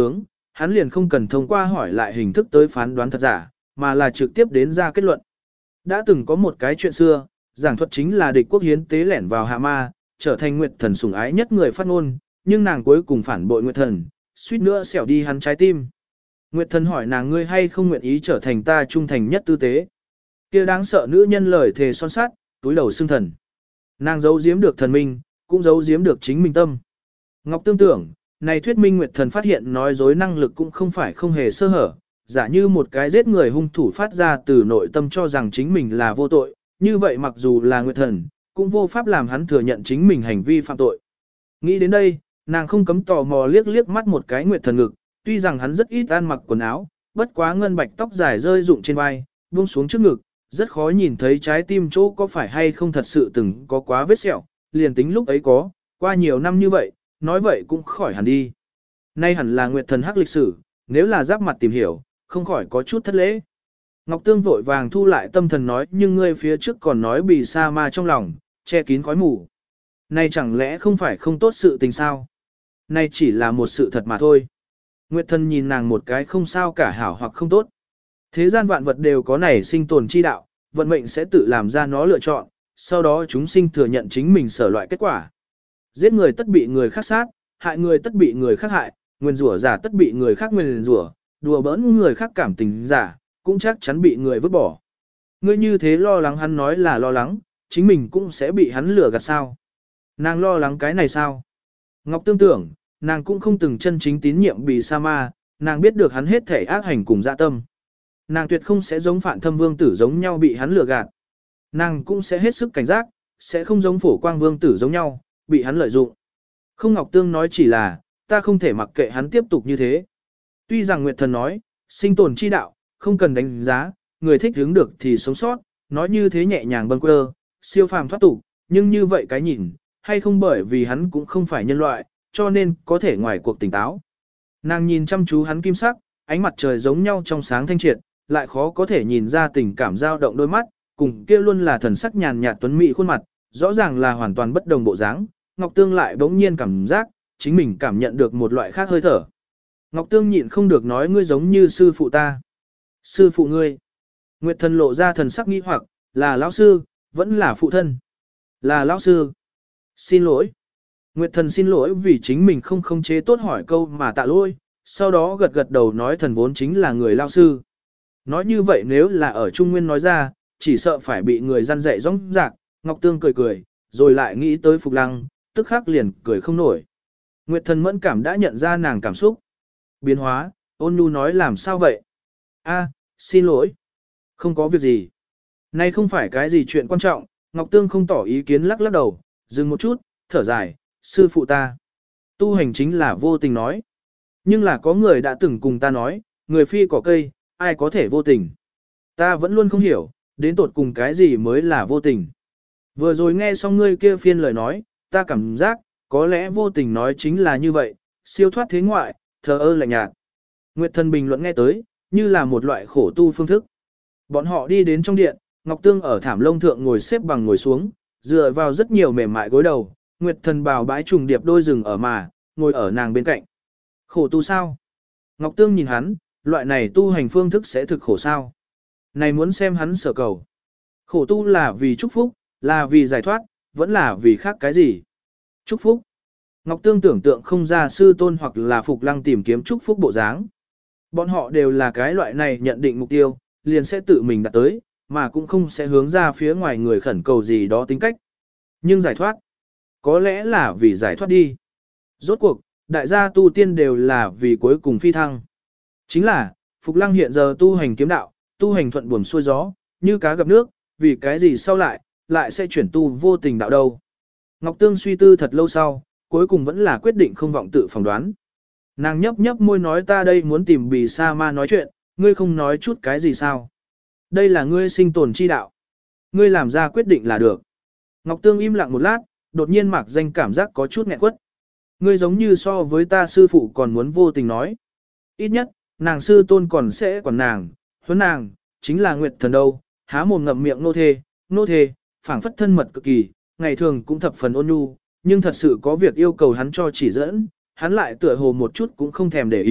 hắn liền không cần thông qua hỏi lại hình thức tới phán đoán thật giả, mà là trực tiếp đến ra kết luận. Đã từng có một cái chuyện xưa, giảng thuật chính là địch quốc hiến tế lẻn vào Hạ Ma, trở thành Nguyệt Thần sủng ái nhất người phát ngôn, nhưng nàng cuối cùng phản bội Nguyệt Thần, suýt nữa xẻo đi hắn trái tim. Nguyệt Thần hỏi nàng ngươi hay không nguyện ý trở thành ta trung thành nhất tư tế. Kia đáng sợ nữ nhân lời thề son sát, túi đầu xưng thần. Nàng giấu giếm được thần minh, cũng giấu giếm được chính mình tâm. Ngọc Tương tưởng, này thuyết minh Nguyệt Thần phát hiện nói dối năng lực cũng không phải không hề sơ hở, giả như một cái giết người hung thủ phát ra từ nội tâm cho rằng chính mình là vô tội, như vậy mặc dù là Nguyệt Thần, cũng vô pháp làm hắn thừa nhận chính mình hành vi phạm tội. Nghĩ đến đây, nàng không cấm tò mò liếc liếc mắt một cái Nguyệt Thần ngực, tuy rằng hắn rất ít ăn mặc quần áo, bất quá ngân bạch tóc dài rơi rụng trên vai, buông xuống trước ngực, rất khó nhìn thấy trái tim chỗ có phải hay không thật sự từng có quá vết sẹo, liền tính lúc ấy có, qua nhiều năm như vậy, nói vậy cũng khỏi hẳn đi. Nay hẳn là Nguyệt Thần hắc lịch sử, nếu là giáp mặt tìm hiểu, không khỏi có chút thất lễ. Ngọc Tương vội vàng thu lại tâm thần nói nhưng ngươi phía trước còn nói bị sa ma trong lòng, che kín khói mù. Này chẳng lẽ không phải không tốt sự tình sao? Này chỉ là một sự thật mà thôi. Nguyệt Thần nhìn nàng một cái không sao cả hảo hoặc không tốt. Thế gian vạn vật đều có nảy sinh tồn chi đạo, vận mệnh sẽ tự làm ra nó lựa chọn, sau đó chúng sinh thừa nhận chính mình sở loại kết quả. Giết người tất bị người khác sát, hại người tất bị người khác hại, nguyền rủa giả tất bị người khác nguyền rủa, đùa bỡn người khác cảm tình giả, cũng chắc chắn bị người vứt bỏ. Ngươi như thế lo lắng hắn nói là lo lắng, chính mình cũng sẽ bị hắn lừa gạt sao. Nàng lo lắng cái này sao? Ngọc Tương tưởng, nàng cũng không từng chân chính tín nhiệm bị sa ma, nàng biết được hắn hết thể ác hành cùng dạ tâm. Nàng tuyệt không sẽ giống Phạn Thâm Vương tử giống nhau bị hắn lừa gạt. Nàng cũng sẽ hết sức cảnh giác, sẽ không giống Phổ Quang Vương tử giống nhau, bị hắn lợi dụng. Không Ngọc Tương nói chỉ là, ta không thể mặc kệ hắn tiếp tục như thế. Tuy rằng Nguyệt Thần nói, sinh tồn chi đạo, không cần đánh giá, người thích hướng được thì sống sót, nói như thế nhẹ nhàng bâng quơ, siêu phàm thoát tục, nhưng như vậy cái nhìn, hay không bởi vì hắn cũng không phải nhân loại, cho nên có thể ngoài cuộc tỉnh táo. Nàng nhìn chăm chú hắn kim sắc, ánh mặt trời giống nhau trong sáng thanh triệt, lại khó có thể nhìn ra tình cảm dao động đôi mắt, cùng kia luôn là thần sắc nhàn nhạt tuấn mỹ khuôn mặt, rõ ràng là hoàn toàn bất đồng bộ dáng. Ngọc Tương lại bỗng nhiên cảm giác, chính mình cảm nhận được một loại khác hơi thở. Ngọc Tương nhịn không được nói ngươi giống như sư phụ ta. Sư phụ ngươi. Nguyệt Thần lộ ra thần sắc nghi hoặc, là lão sư, vẫn là phụ thân. Là lão sư. Xin lỗi. Nguyệt Thần xin lỗi vì chính mình không khống chế tốt hỏi câu mà tạ lỗi, sau đó gật gật đầu nói thần vốn chính là người lão sư. Nói như vậy nếu là ở Trung Nguyên nói ra, chỉ sợ phải bị người răn dạy rõng rạc, Ngọc Tương cười cười, rồi lại nghĩ tới Phục Lăng, tức khắc liền cười không nổi. Nguyệt Thần mẫn cảm đã nhận ra nàng cảm xúc. Biến hóa, ôn nhu nói làm sao vậy? A, xin lỗi. Không có việc gì. Nay không phải cái gì chuyện quan trọng, Ngọc Tương không tỏ ý kiến lắc lắc đầu, dừng một chút, thở dài, sư phụ ta. Tu hành chính là vô tình nói. Nhưng là có người đã từng cùng ta nói, người phi cỏ cây, ai có thể vô tình. Ta vẫn luôn không hiểu, đến tột cùng cái gì mới là vô tình. Vừa rồi nghe xong ngươi kia phiên lời nói, ta cảm giác, có lẽ vô tình nói chính là như vậy, siêu thoát thế ngoại, thờ ơ lạnh nhạt. Nguyệt Thần bình luận nghe tới, như là một loại khổ tu phương thức. Bọn họ đi đến trong điện, Ngọc Tương ở thảm lông thượng ngồi xếp bằng ngồi xuống, dựa vào rất nhiều mềm mại gối đầu, Nguyệt Thần bào bãi trùng điệp đôi rừng ở mà, ngồi ở nàng bên cạnh. Khổ tu sao? Ngọc Tương nhìn hắn, loại này tu hành phương thức sẽ thực khổ sao? Này muốn xem hắn sở cầu. Khổ tu là vì chúc phúc, là vì giải thoát, vẫn là vì khác cái gì? Chúc phúc. Ngọc Tương tưởng tượng không ra sư tôn hoặc là Phục Lăng tìm kiếm chúc phúc bộ dáng. Bọn họ đều là cái loại này nhận định mục tiêu, liền sẽ tự mình đạt tới, mà cũng không sẽ hướng ra phía ngoài người khẩn cầu gì đó tính cách. Nhưng giải thoát, có lẽ là vì giải thoát đi. Rốt cuộc, đại gia tu tiên đều là vì cuối cùng phi thăng. Chính là, Phục Lăng hiện giờ tu hành kiếm đạo, tu hành thuận buồm xuôi gió, như cá gặp nước, vì cái gì sau lại sẽ chuyển tu vô tình đạo đâu. Ngọc Tương suy tư thật lâu sau, cuối cùng vẫn là quyết định không vọng tự phỏng đoán. Nàng nhấp nhấp môi nói ta đây muốn tìm Bì Sa Ma nói chuyện, ngươi không nói chút cái gì sao. Đây là ngươi sinh tồn chi đạo. Ngươi làm ra quyết định là được. Ngọc Tương im lặng một lát, đột nhiên mạc danh cảm giác có chút nghẹn quất. Ngươi giống như so với ta sư phụ còn muốn vô tình nói. Ít nhất, nàng sư tôn còn sẽ còn nàng, huấn nàng, chính là Nguyệt Thần đâu, há mồm ngậm miệng nô thê, phảng phất thân mật cực kỳ, ngày thường cũng thập phần ôn nhu, nhưng thật sự có việc yêu cầu hắn cho chỉ dẫn, hắn lại tựa hồ một chút cũng không thèm để ý,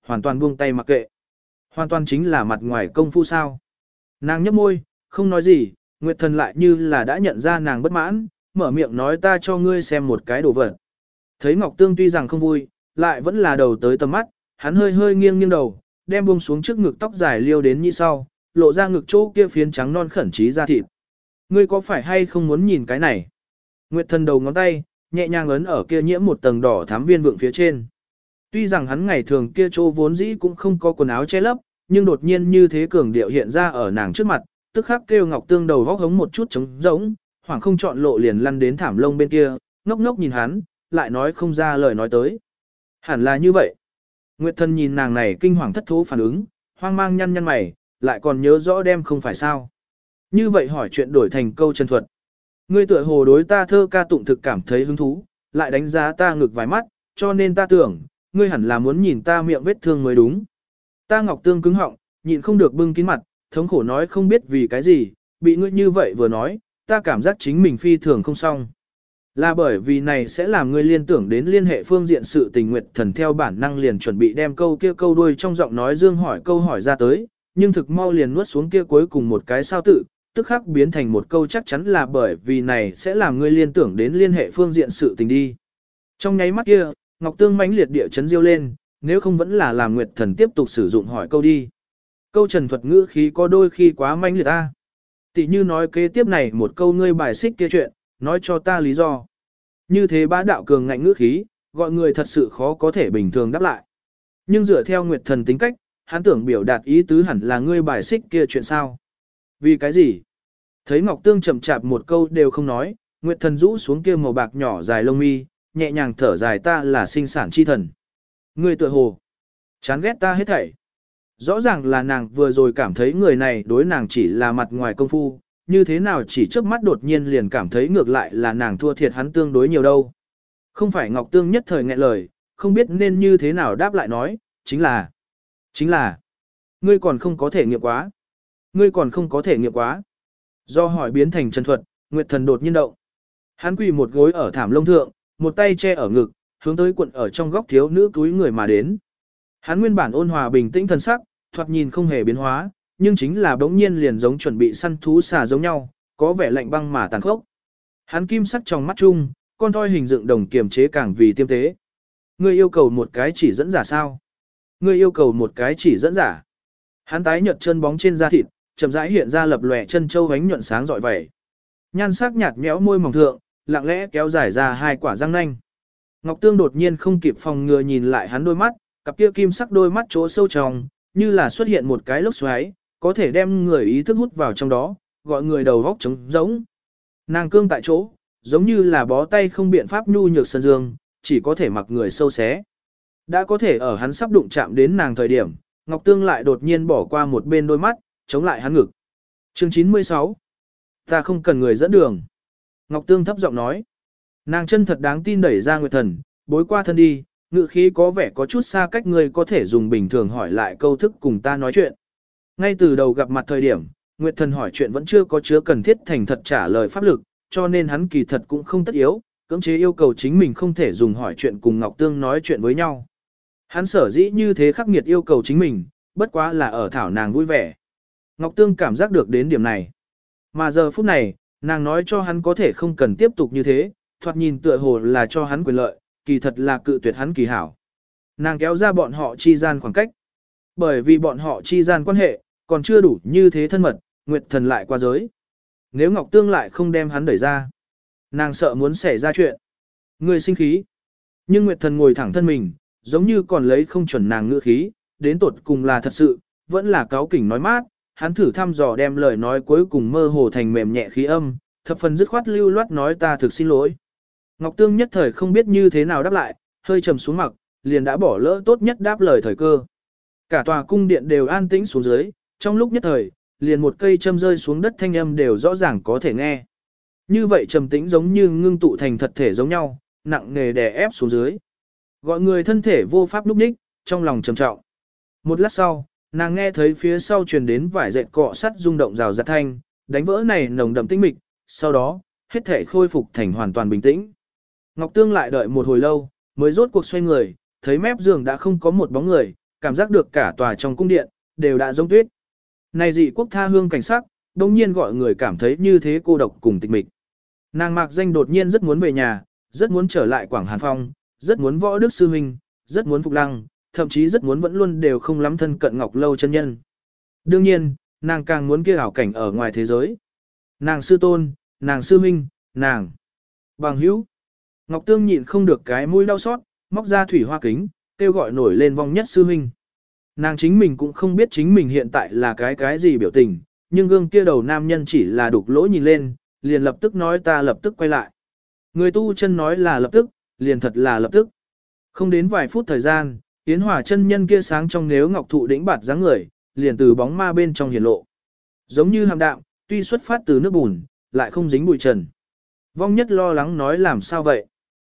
hoàn toàn buông tay mặc kệ. Hoàn toàn chính là mặt ngoài công phu sao. Nàng nhấp môi, không nói gì, Nguyệt Thần lại như là đã nhận ra nàng bất mãn, mở miệng nói ta cho ngươi xem một cái đồ vật. Thấy Ngọc Tương tuy rằng không vui, lại vẫn là đầu tới tầm mắt, hắn hơi hơi nghiêng nghiêng đầu, đem buông xuống trước ngực tóc dài liêu đến như sau, lộ ra ngực chỗ kia phiến trắng non khẩn trí da thịt. Ngươi có phải hay không muốn nhìn cái này? Nguyệt Thần đầu ngón tay, nhẹ nhàng ấn ở kia nhiễm một tầng đỏ thắm viên vượng phía trên. Tuy rằng hắn ngày thường kia chỗ vốn dĩ cũng không có quần áo che lấp, nhưng đột nhiên như thế cường điệu hiện ra ở nàng trước mặt, tức khắc kêu Ngọc Tương đầu góc hống một chút trống rỗng, hoảng không chọn lộ liền lăn đến thảm lông bên kia, ngốc ngốc nhìn hắn, lại nói không ra lời nói tới. Hẳn là như vậy. Nguyệt Thần nhìn nàng này kinh hoàng thất thố phản ứng, hoang mang nhăn nhăn mày, lại còn nhớ rõ đem không phải sao. Như vậy hỏi chuyện đổi thành câu chân thuật. Ngươi tựa hồ đối ta thơ ca tụng thực cảm thấy hứng thú, lại đánh giá ta ngực vài mắt, cho nên ta tưởng, ngươi hẳn là muốn nhìn ta miệng vết thương mới đúng. Ta Ngọc Tương cứng họng, nhịn không được bưng kín mặt, thống khổ nói không biết vì cái gì, bị ngươi như vậy vừa nói, ta cảm giác chính mình phi thường không xong. Là bởi vì này sẽ làm ngươi liên tưởng đến liên hệ phương diện sự tình. Nguyệt Thần theo bản năng liền chuẩn bị đem câu kia câu đuôi trong giọng nói dương hỏi câu hỏi ra tới, nhưng thực mau liền nuốt xuống kia cuối cùng một cái sao tự, tức khắc biến thành một câu chắc chắn là bởi vì này sẽ làm ngươi liên tưởng đến liên hệ phương diện sự tình đi. Trong nháy mắt kia, Ngọc Tương mãnh liệt địa chấn diêu lên, nếu không vẫn là làm Nguyệt Thần tiếp tục sử dụng hỏi câu đi. Câu trần thuật ngữ khí có đôi khi quá mãnh liệt ta. Tỷ như nói kế tiếp này một câu ngươi bài xích kia chuyện, nói cho ta lý do. Như thế bá đạo cường ngạnh ngữ khí, gọi người thật sự khó có thể bình thường đáp lại. Nhưng dựa theo Nguyệt Thần tính cách, hắn tưởng biểu đạt ý tứ hẳn là ngươi bài xích kia chuyện sao. Vì cái gì? Thấy Ngọc Tương chậm chạp một câu đều không nói, Nguyệt Thần rũ xuống kia màu bạc nhỏ dài lông mi, nhẹ nhàng thở dài ta là sinh sản chi thần. Ngươi tựa hồ chán ghét ta hết thảy. Rõ ràng là nàng vừa rồi cảm thấy người này đối nàng chỉ là mặt ngoài công phu, như thế nào chỉ trước mắt đột nhiên liền cảm thấy ngược lại là nàng thua thiệt hắn tương đối nhiều đâu. Không phải Ngọc Tương nhất thời nghẹn lời, không biết nên như thế nào đáp lại nói, chính là, ngươi còn không có thể nghiệm quá. Ngươi còn không có thể nghiệm quá. Do hỏi biến thành chân thuật, Nguyệt Thần đột nhiên động. Hắn quỳ một gối ở thảm lông thượng, một tay che ở ngực, hướng tới quận ở trong góc thiếu nữ túi người mà đến. Hắn nguyên bản ôn hòa bình tĩnh thần sắc, thoạt nhìn không hề biến hóa, nhưng chính là bỗng nhiên liền giống chuẩn bị săn thú xà giống nhau, có vẻ lạnh băng mà tàn khốc. Hắn kim sắc trong mắt chung, con thoi hình dựng đồng kiềm chế càng vì tiêm tế. Ngươi yêu cầu một cái chỉ dẫn giả sao? Ngươi yêu cầu một cái chỉ dẫn giả. Hắn tái nhợt chân bóng trên da thịt, chậm rãi hiện ra lập lòe chân châu vánh nhuận sáng rọi vẻ. Nhan sắc nhạt nhẽo môi mỏng thượng, lặng lẽ kéo dài ra hai quả răng nanh. Ngọc Tương đột nhiên không kịp phòng ngừa nhìn lại hắn đôi mắt, cặp kia kim sắc đôi mắt chỗ sâu trong, như là xuất hiện một cái lốc xoáy, có thể đem người ý thức hút vào trong đó, gọi người đầu góc trống rỗng. Nàng cương tại chỗ, giống như là bó tay không biện pháp nhu nhược sơn dương, chỉ có thể mặc người sâu xé. Đã có thể ở hắn sắp đụng chạm đến nàng thời điểm, Ngọc Tương lại đột nhiên bỏ qua một bên đôi mắt, chống lại hắn ngực. Chương 96. Ta không cần người dẫn đường. Ngọc Tương thấp giọng nói. Nàng chân thật đáng tin đẩy ra Nguyệt Thần, bối qua thân đi, ngự khí có vẻ có chút xa cách người có thể dùng bình thường hỏi lại câu thức cùng ta nói chuyện. Ngay từ đầu gặp mặt thời điểm, Nguyệt Thần hỏi chuyện vẫn chưa có chứa cần thiết thành thật trả lời pháp lực, cho nên hắn kỳ thật cũng không tất yếu, cưỡng chế yêu cầu chính mình không thể dùng hỏi chuyện cùng Ngọc Tương nói chuyện với nhau. Hắn sở dĩ như thế khắc nghiệt yêu cầu chính mình, bất quá là ở thảo nàng vui vẻ. Ngọc Tương cảm giác được đến điểm này. Mà giờ phút này, nàng nói cho hắn có thể không cần tiếp tục như thế, thoạt nhìn tựa hồ là cho hắn quyền lợi, kỳ thật là cự tuyệt hắn kỳ hảo. Nàng kéo ra bọn họ chi gian khoảng cách. Bởi vì bọn họ chi gian quan hệ, còn chưa đủ như thế thân mật, Nguyệt Thần lại qua giới. Nếu Ngọc Tương lại không đem hắn đẩy ra, nàng sợ muốn xảy ra chuyện. Người sinh khí. Nhưng Nguyệt Thần ngồi thẳng thân mình, giống như còn lấy không chuẩn nàng ngữ khí, đến tột cùng là thật sự, vẫn là cáo kỉnh nói mát, hắn thử thăm dò đem lời nói cuối cùng mơ hồ thành mềm nhẹ khí âm, thập phần dứt khoát lưu loát nói ta thực xin lỗi. Ngọc Tương nhất thời không biết như thế nào đáp lại, hơi trầm xuống mặt, liền đã bỏ lỡ tốt nhất đáp lời thời cơ. Cả tòa cung điện đều an tĩnh xuống dưới, trong lúc nhất thời, liền một cây châm rơi xuống đất thanh âm đều rõ ràng có thể nghe. Như vậy trầm tĩnh giống như ngưng tụ thành thật thể giống nhau, nặng nề đè ép xuống dưới. Gọi người thân thể vô pháp núp ních, trong lòng trầm trọng. Một lát sau, nàng nghe thấy phía sau truyền đến vải dệt cọ sắt rung động rào rạt thanh, đánh vỡ này nồng đậm tĩnh mịch, sau đó, hết thể khôi phục thành hoàn toàn bình tĩnh. Ngọc Tương lại đợi một hồi lâu, mới rốt cuộc xoay người, thấy mép giường đã không có một bóng người, cảm giác được cả tòa trong cung điện, đều đã giống tuyết. Này dị quốc tha hương cảnh sắc, đông nhiên gọi người cảm thấy như thế cô độc cùng tịch mịch. Nàng Mạc Danh đột nhiên rất muốn về nhà, rất muốn trở lại Quảng Hàn Phong, rất muốn võ đức sư huynh, rất muốn phục lăng, thậm chí rất muốn vẫn luôn đều không lắm thân cận Ngọc Lâu chân nhân. Đương nhiên, nàng càng muốn kia ảo cảnh ở ngoài thế giới. Nàng sư tôn, nàng sư huynh, nàng bằng hữu. Ngọc Tương nhịn không được cái mũi đau xót, móc ra thủy hoa kính, kêu gọi nổi lên vong nhất sư huynh. Nàng chính mình cũng không biết chính mình hiện tại là cái gì biểu tình, nhưng gương kia đầu nam nhân chỉ là đục lỗ nhìn lên, liền lập tức nói ta lập tức quay lại. Người tu chân nói là lập tức, liền thật là lập tức. Không đến vài phút thời gian, Yến Hòa chân nhân kia sáng trong nếu ngọc thụ đỉnh bạt dáng người, liền từ bóng ma bên trong hiển lộ. Giống như hàm đạm, tuy xuất phát từ nước bùn, lại không dính bụi trần. Vong nhất lo lắng nói làm sao vậy?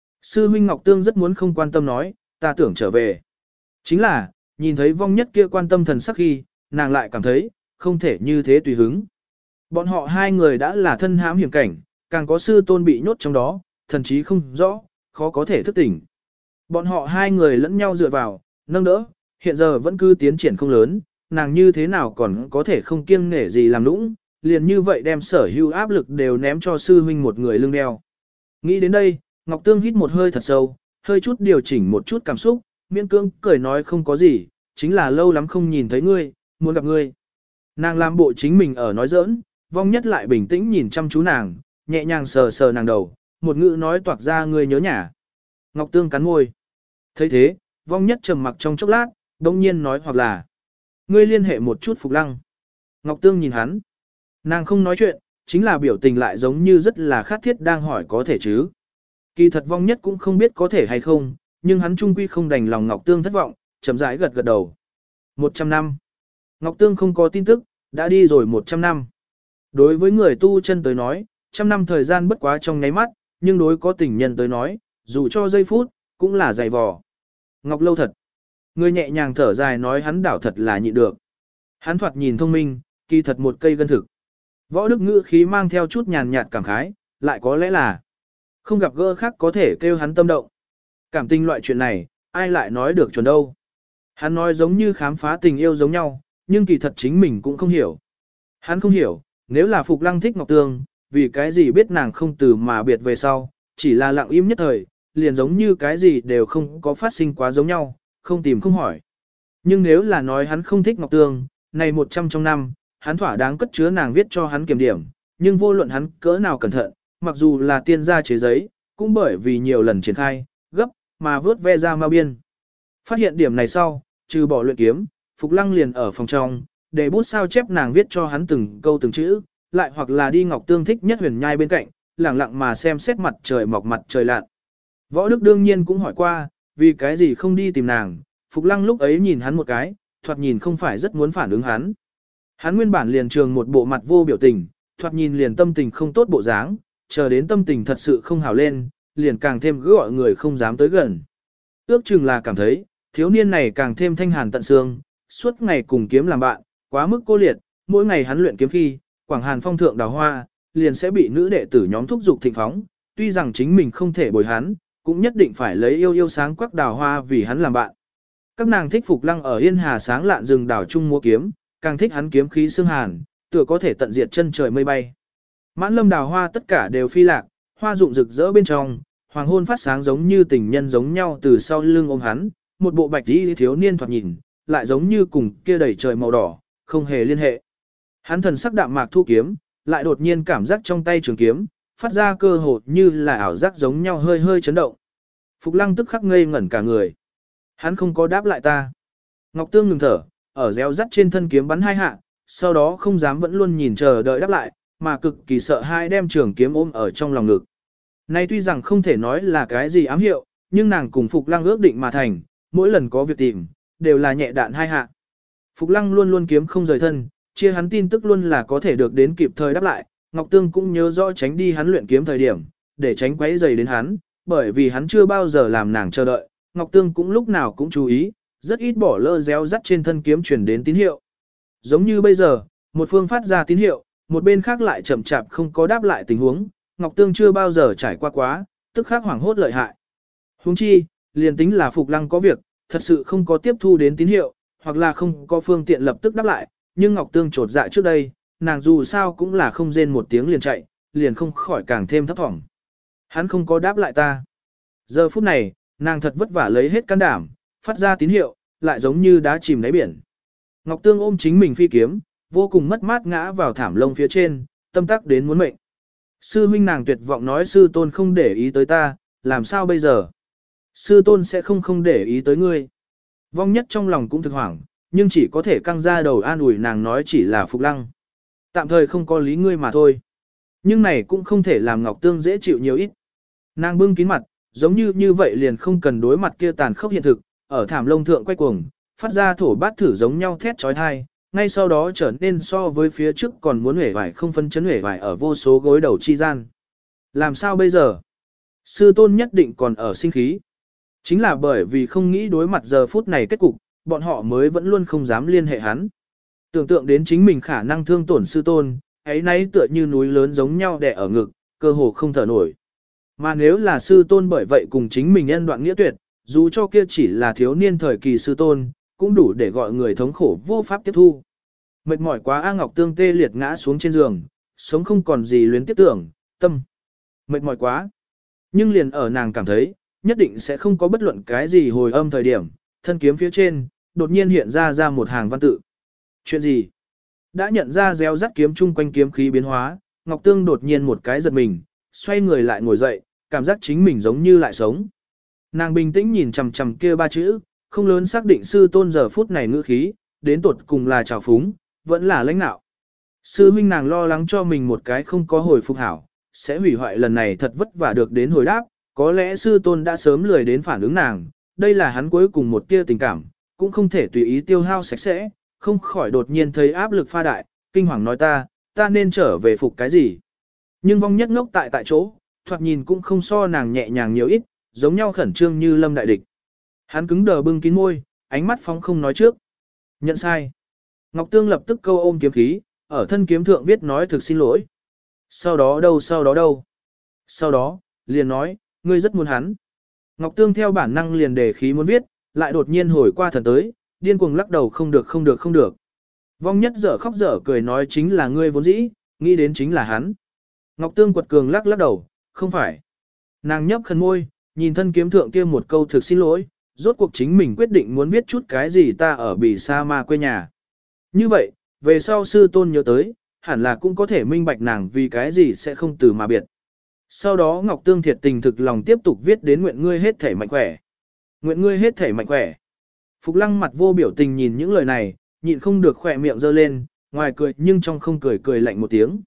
Sư huynh Ngọc Tương rất muốn không quan tâm nói, ta tưởng trở về. Chính là, nhìn thấy vong nhất kia quan tâm thần sắc khi, nàng lại cảm thấy, không thể như thế tùy hứng. Bọn họ hai người đã là thân hãm hiểm cảnh, càng có sư tôn bị nhốt trong đó, thần chí không rõ, khó có thể thức tỉnh. Bọn họ hai người lẫn nhau dựa vào, nâng đỡ, hiện giờ vẫn cứ tiến triển không lớn, nàng như thế nào còn có thể không kiêng nể gì làm nũng, liền như vậy đem sở hữu áp lực đều ném cho sư huynh một người lưng đeo. Nghĩ đến đây, Ngọc Tương hít một hơi thật sâu, hơi chút điều chỉnh một chút cảm xúc, miễn cưỡng cười nói không có gì, chính là lâu lắm không nhìn thấy ngươi, muốn gặp ngươi. Nàng làm bộ chính mình ở nói giỡn, vong nhất lại bình tĩnh nhìn chăm chú nàng, nhẹ nhàng sờ sờ nàng đầu, một ngữ nói toạc ra ngươi nhớ nhà. Ngọc Tương cắn môi. Thấy thế, vong nhất trầm mặc trong chốc lát, đông nhiên nói hoặc là ngươi liên hệ một chút Phục Lăng. Ngọc Tương nhìn hắn. Nàng không nói chuyện, chính là biểu tình lại giống như rất là khát thiết đang hỏi có thể chứ. Kỳ thật vong nhất cũng không biết có thể hay không, nhưng hắn trung quy không đành lòng Ngọc Tương thất vọng, chậm rãi gật gật đầu. 100 năm. Ngọc Tương không có tin tức, đã đi rồi 100 năm. Đối với người tu chân tới nói, trăm năm thời gian bất quá trong nháy mắt, nhưng đối có tình nhân tới nói, dù cho giây phút, cũng là dày vò. Ngọc Lâu thật. Người nhẹ nhàng thở dài nói hắn đảo thật là nhịn được. Hắn thoạt nhìn thông minh, kỳ thật một cây gân thực. Võ Đức ngữ khí mang theo chút nhàn nhạt cảm khái, lại có lẽ là không gặp gỡ khác có thể kêu hắn tâm động. Cảm tình loại chuyện này, ai lại nói được chuẩn đâu. Hắn nói giống như khám phá tình yêu giống nhau, nhưng kỳ thật chính mình cũng không hiểu. Hắn không hiểu, nếu là Phục Lăng thích Ngọc Tương, vì cái gì biết nàng không từ mà biệt về sau, chỉ là lặng im nhất thời, liền giống như cái gì đều không có phát sinh quá giống nhau, không tìm không hỏi. Nhưng nếu là nói hắn không thích Ngọc Tương, này 100 trong năm, hắn thỏa đáng cất chứa nàng viết cho hắn kiểm điểm, nhưng vô luận hắn cỡ nào cẩn thận, mặc dù là tiên gia chế giấy, cũng bởi vì nhiều lần triển khai, gấp, mà vớt ve ra ma biên. Phát hiện điểm này sau, trừ bỏ luyện kiếm, Phục Lăng liền ở phòng trong, để bút sao chép nàng viết cho hắn từng câu từng chữ, lại hoặc là đi Ngọc Tương thích nhất huyền nhai bên cạnh, lặng lặng mà xem xét mặt trời mọc mặt trời lặn. Võ Đức đương nhiên cũng hỏi qua, vì cái gì không đi tìm nàng, Phục Lăng lúc ấy nhìn hắn một cái, thoạt nhìn không phải rất muốn phản ứng hắn. Hắn nguyên bản liền trường một bộ mặt vô biểu tình, thoạt nhìn liền tâm tình không tốt bộ dáng, chờ đến tâm tình thật sự không hào lên, liền càng thêm gọi người không dám tới gần. Ước chừng là cảm thấy, thiếu niên này càng thêm thanh hàn tận xương, suốt ngày cùng kiếm làm bạn, quá mức cô liệt, mỗi ngày hắn luyện kiếm khi, Quảng Hàn Phong thượng đào hoa, liền sẽ bị nữ đệ tử nhóm thúc giục thịnh phóng, tuy rằng chính mình không thể bồi hắn, cũng nhất định phải lấy yêu yêu sáng quắc đào hoa vì hắn làm bạn. Các nàng thích Phục Lăng ở Yên Hà sáng lạn rừng đào chung múa kiếm, càng thích hắn kiếm khí xương hàn, tựa có thể tận diệt chân trời mây bay. Mãn lâm đào hoa tất cả đều phi lạc, hoa rụng rực rỡ bên trong, hoàng hôn phát sáng giống như tình nhân giống nhau từ sau lưng ôm hắn, một bộ bạch y thiếu niên thoạt nhìn, lại giống như cùng kia đầy trời màu đỏ, không hề liên hệ. Hắn thần sắc đạm mạc thu kiếm, lại đột nhiên cảm giác trong tay trường kiếm, phát ra cơ hồ như là ảo giác giống nhau hơi hơi chấn động. Phục Lăng tức khắc ngây ngẩn cả người. Hắn không có đáp lại ta. Ngọc Tương ngừng thở, ở réo rắt trên thân kiếm bắn hai hạ, sau đó không dám vẫn luôn nhìn chờ đợi đáp lại, mà cực kỳ sợ hai đem trường kiếm ôm ở trong lòng ngực. Này tuy rằng không thể nói là cái gì ám hiệu, nhưng nàng cùng Phục Lăng ước định mà thành, mỗi lần có việc tìm, đều là nhẹ đạn hai hạ. Phục Lăng luôn luôn kiếm không rời thân, chia hắn tin tức luôn là có thể được đến kịp thời đáp lại, Ngọc Tương cũng nhớ rõ tránh đi hắn luyện kiếm thời điểm, để tránh quấy rầy đến hắn, bởi vì hắn chưa bao giờ làm nàng chờ đợi, Ngọc Tương cũng lúc nào cũng chú ý, rất ít bỏ lỡ réo rắt trên thân kiếm truyền đến tín hiệu. Giống như bây giờ, một phương phát ra tín hiệu, một bên khác lại chậm chạp không có đáp lại tình huống, Ngọc Tương chưa bao giờ trải qua quá, tức khắc hoảng hốt lợi hại. Huống chi, liền tính là Phục Lăng có việc, thật sự không có tiếp thu đến tín hiệu, hoặc là không có phương tiện lập tức đáp lại, nhưng Ngọc Tương trột dạ trước đây, nàng dù sao cũng là không rên một tiếng liền chạy, liền không khỏi càng thêm thấp thỏm. Hắn không có đáp lại ta. Giờ phút này, nàng thật vất vả lấy hết can đảm, phát ra tín hiệu, lại giống như đá chìm đáy biển. Ngọc Tương ôm chính mình phi kiếm, vô cùng mất mát ngã vào thảm lông phía trên, tâm tắc đến muốn mệnh. Sư huynh nàng tuyệt vọng nói sư tôn không để ý tới ta, làm sao bây giờ? Sư tôn sẽ không để ý tới ngươi. Vong Nhất trong lòng cũng thực hoảng, nhưng chỉ có thể căng ra đầu an ủi nàng nói chỉ là Phục Lăng. Tạm thời không có lý ngươi mà thôi. Nhưng này cũng không thể làm Ngọc Tương dễ chịu nhiều ít. Nàng bưng kín mặt, giống như vậy liền không cần đối mặt kia tàn khốc hiện thực, ở thảm lông thượng quay cuồng, phát ra thổ bát thử giống nhau thét trói thai, ngay sau đó trở nên so với phía trước còn muốn hể vải không phân chấn hể vải ở vô số gối đầu chi gian. Làm sao bây giờ? Sư tôn nhất định còn ở sinh khí. Chính là bởi vì không nghĩ đối mặt giờ phút này kết cục, bọn họ mới vẫn luôn không dám liên hệ hắn. Tưởng tượng đến chính mình khả năng thương tổn sư tôn, ấy nấy tựa như núi lớn giống nhau đè ở ngực, cơ hồ không thở nổi. Mà nếu là sư tôn bởi vậy cùng chính mình nhân đoạn nghĩa tuyệt, dù cho kia chỉ là thiếu niên thời kỳ sư tôn, cũng đủ để gọi người thống khổ vô pháp tiếp thu. Mệt mỏi quá A Ngọc Tương tê liệt ngã xuống trên giường, sống không còn gì luyến tiếp tưởng, tâm. Mệt mỏi quá. Nhưng liền ở nàng cảm thấy, nhất định sẽ không có bất luận cái gì hồi âm thời điểm, thân kiếm phía trên, đột nhiên hiện ra một hàng văn tự. Chuyện gì? Đã nhận ra réo rắt kiếm chung quanh kiếm khí biến hóa, Ngọc Tương đột nhiên một cái giật mình, xoay người lại ngồi dậy, cảm giác chính mình giống như lại sống. Nàng bình tĩnh nhìn chằm chằm kia ba chữ, không lớn xác định sư tôn giờ phút này ngữ khí, đến tột cùng là trào phúng, vẫn là lãnh nạo. Sư huynh nàng lo lắng cho mình một cái không có hồi phục hảo, sẽ hủy hoại lần này thật vất vả được đến hồi đáp, có lẽ sư tôn đã sớm lười đến phản ứng nàng, đây là hắn cuối cùng một tia tình cảm, cũng không thể tùy ý tiêu hao sạch sẽ, không khỏi đột nhiên thấy áp lực pha đại, kinh hoàng nói ta nên trở về phục cái gì. Nhưng Vong Nhất ngốc tại chỗ, thoạt nhìn cũng không so nàng nhẹ nhàng nhiều ít, giống nhau khẩn trương như lâm đại địch. Hắn cứng đờ bưng kín môi, ánh mắt phóng không nói trước. Nhận sai. Ngọc Tương lập tức câu ôm kiếm khí, ở thân kiếm thượng viết nói thực xin lỗi. Sau đó đâu? Sau đó, liền nói, ngươi rất muốn hắn. Ngọc Tương theo bản năng liền đề khí muốn viết, lại đột nhiên hồi qua thần tới, điên cuồng lắc đầu không được. Vong Nhất dở khóc dở cười nói chính là ngươi vốn dĩ, nghĩ đến chính là hắn. Ngọc Tương quật cường lắc đầu, không phải. Nàng nhấp khẩn môi, nhìn thân kiếm thượng kia một câu thực xin lỗi, rốt cuộc chính mình quyết định muốn viết chút cái gì ta ở bì sa ma quê nhà. Như vậy, về sau sư tôn nhớ tới, hẳn là cũng có thể minh bạch nàng vì cái gì sẽ không từ mà biệt. Sau đó Ngọc Tương thiệt tình thực lòng tiếp tục viết đến nguyện ngươi hết thể mạnh khỏe. Nguyện ngươi hết thể mạnh khỏe. Phục Lăng mặt vô biểu tình nhìn những lời này, nhịn không được khỏe miệng giơ lên, ngoài cười nhưng trong không cười lạnh một tiếng.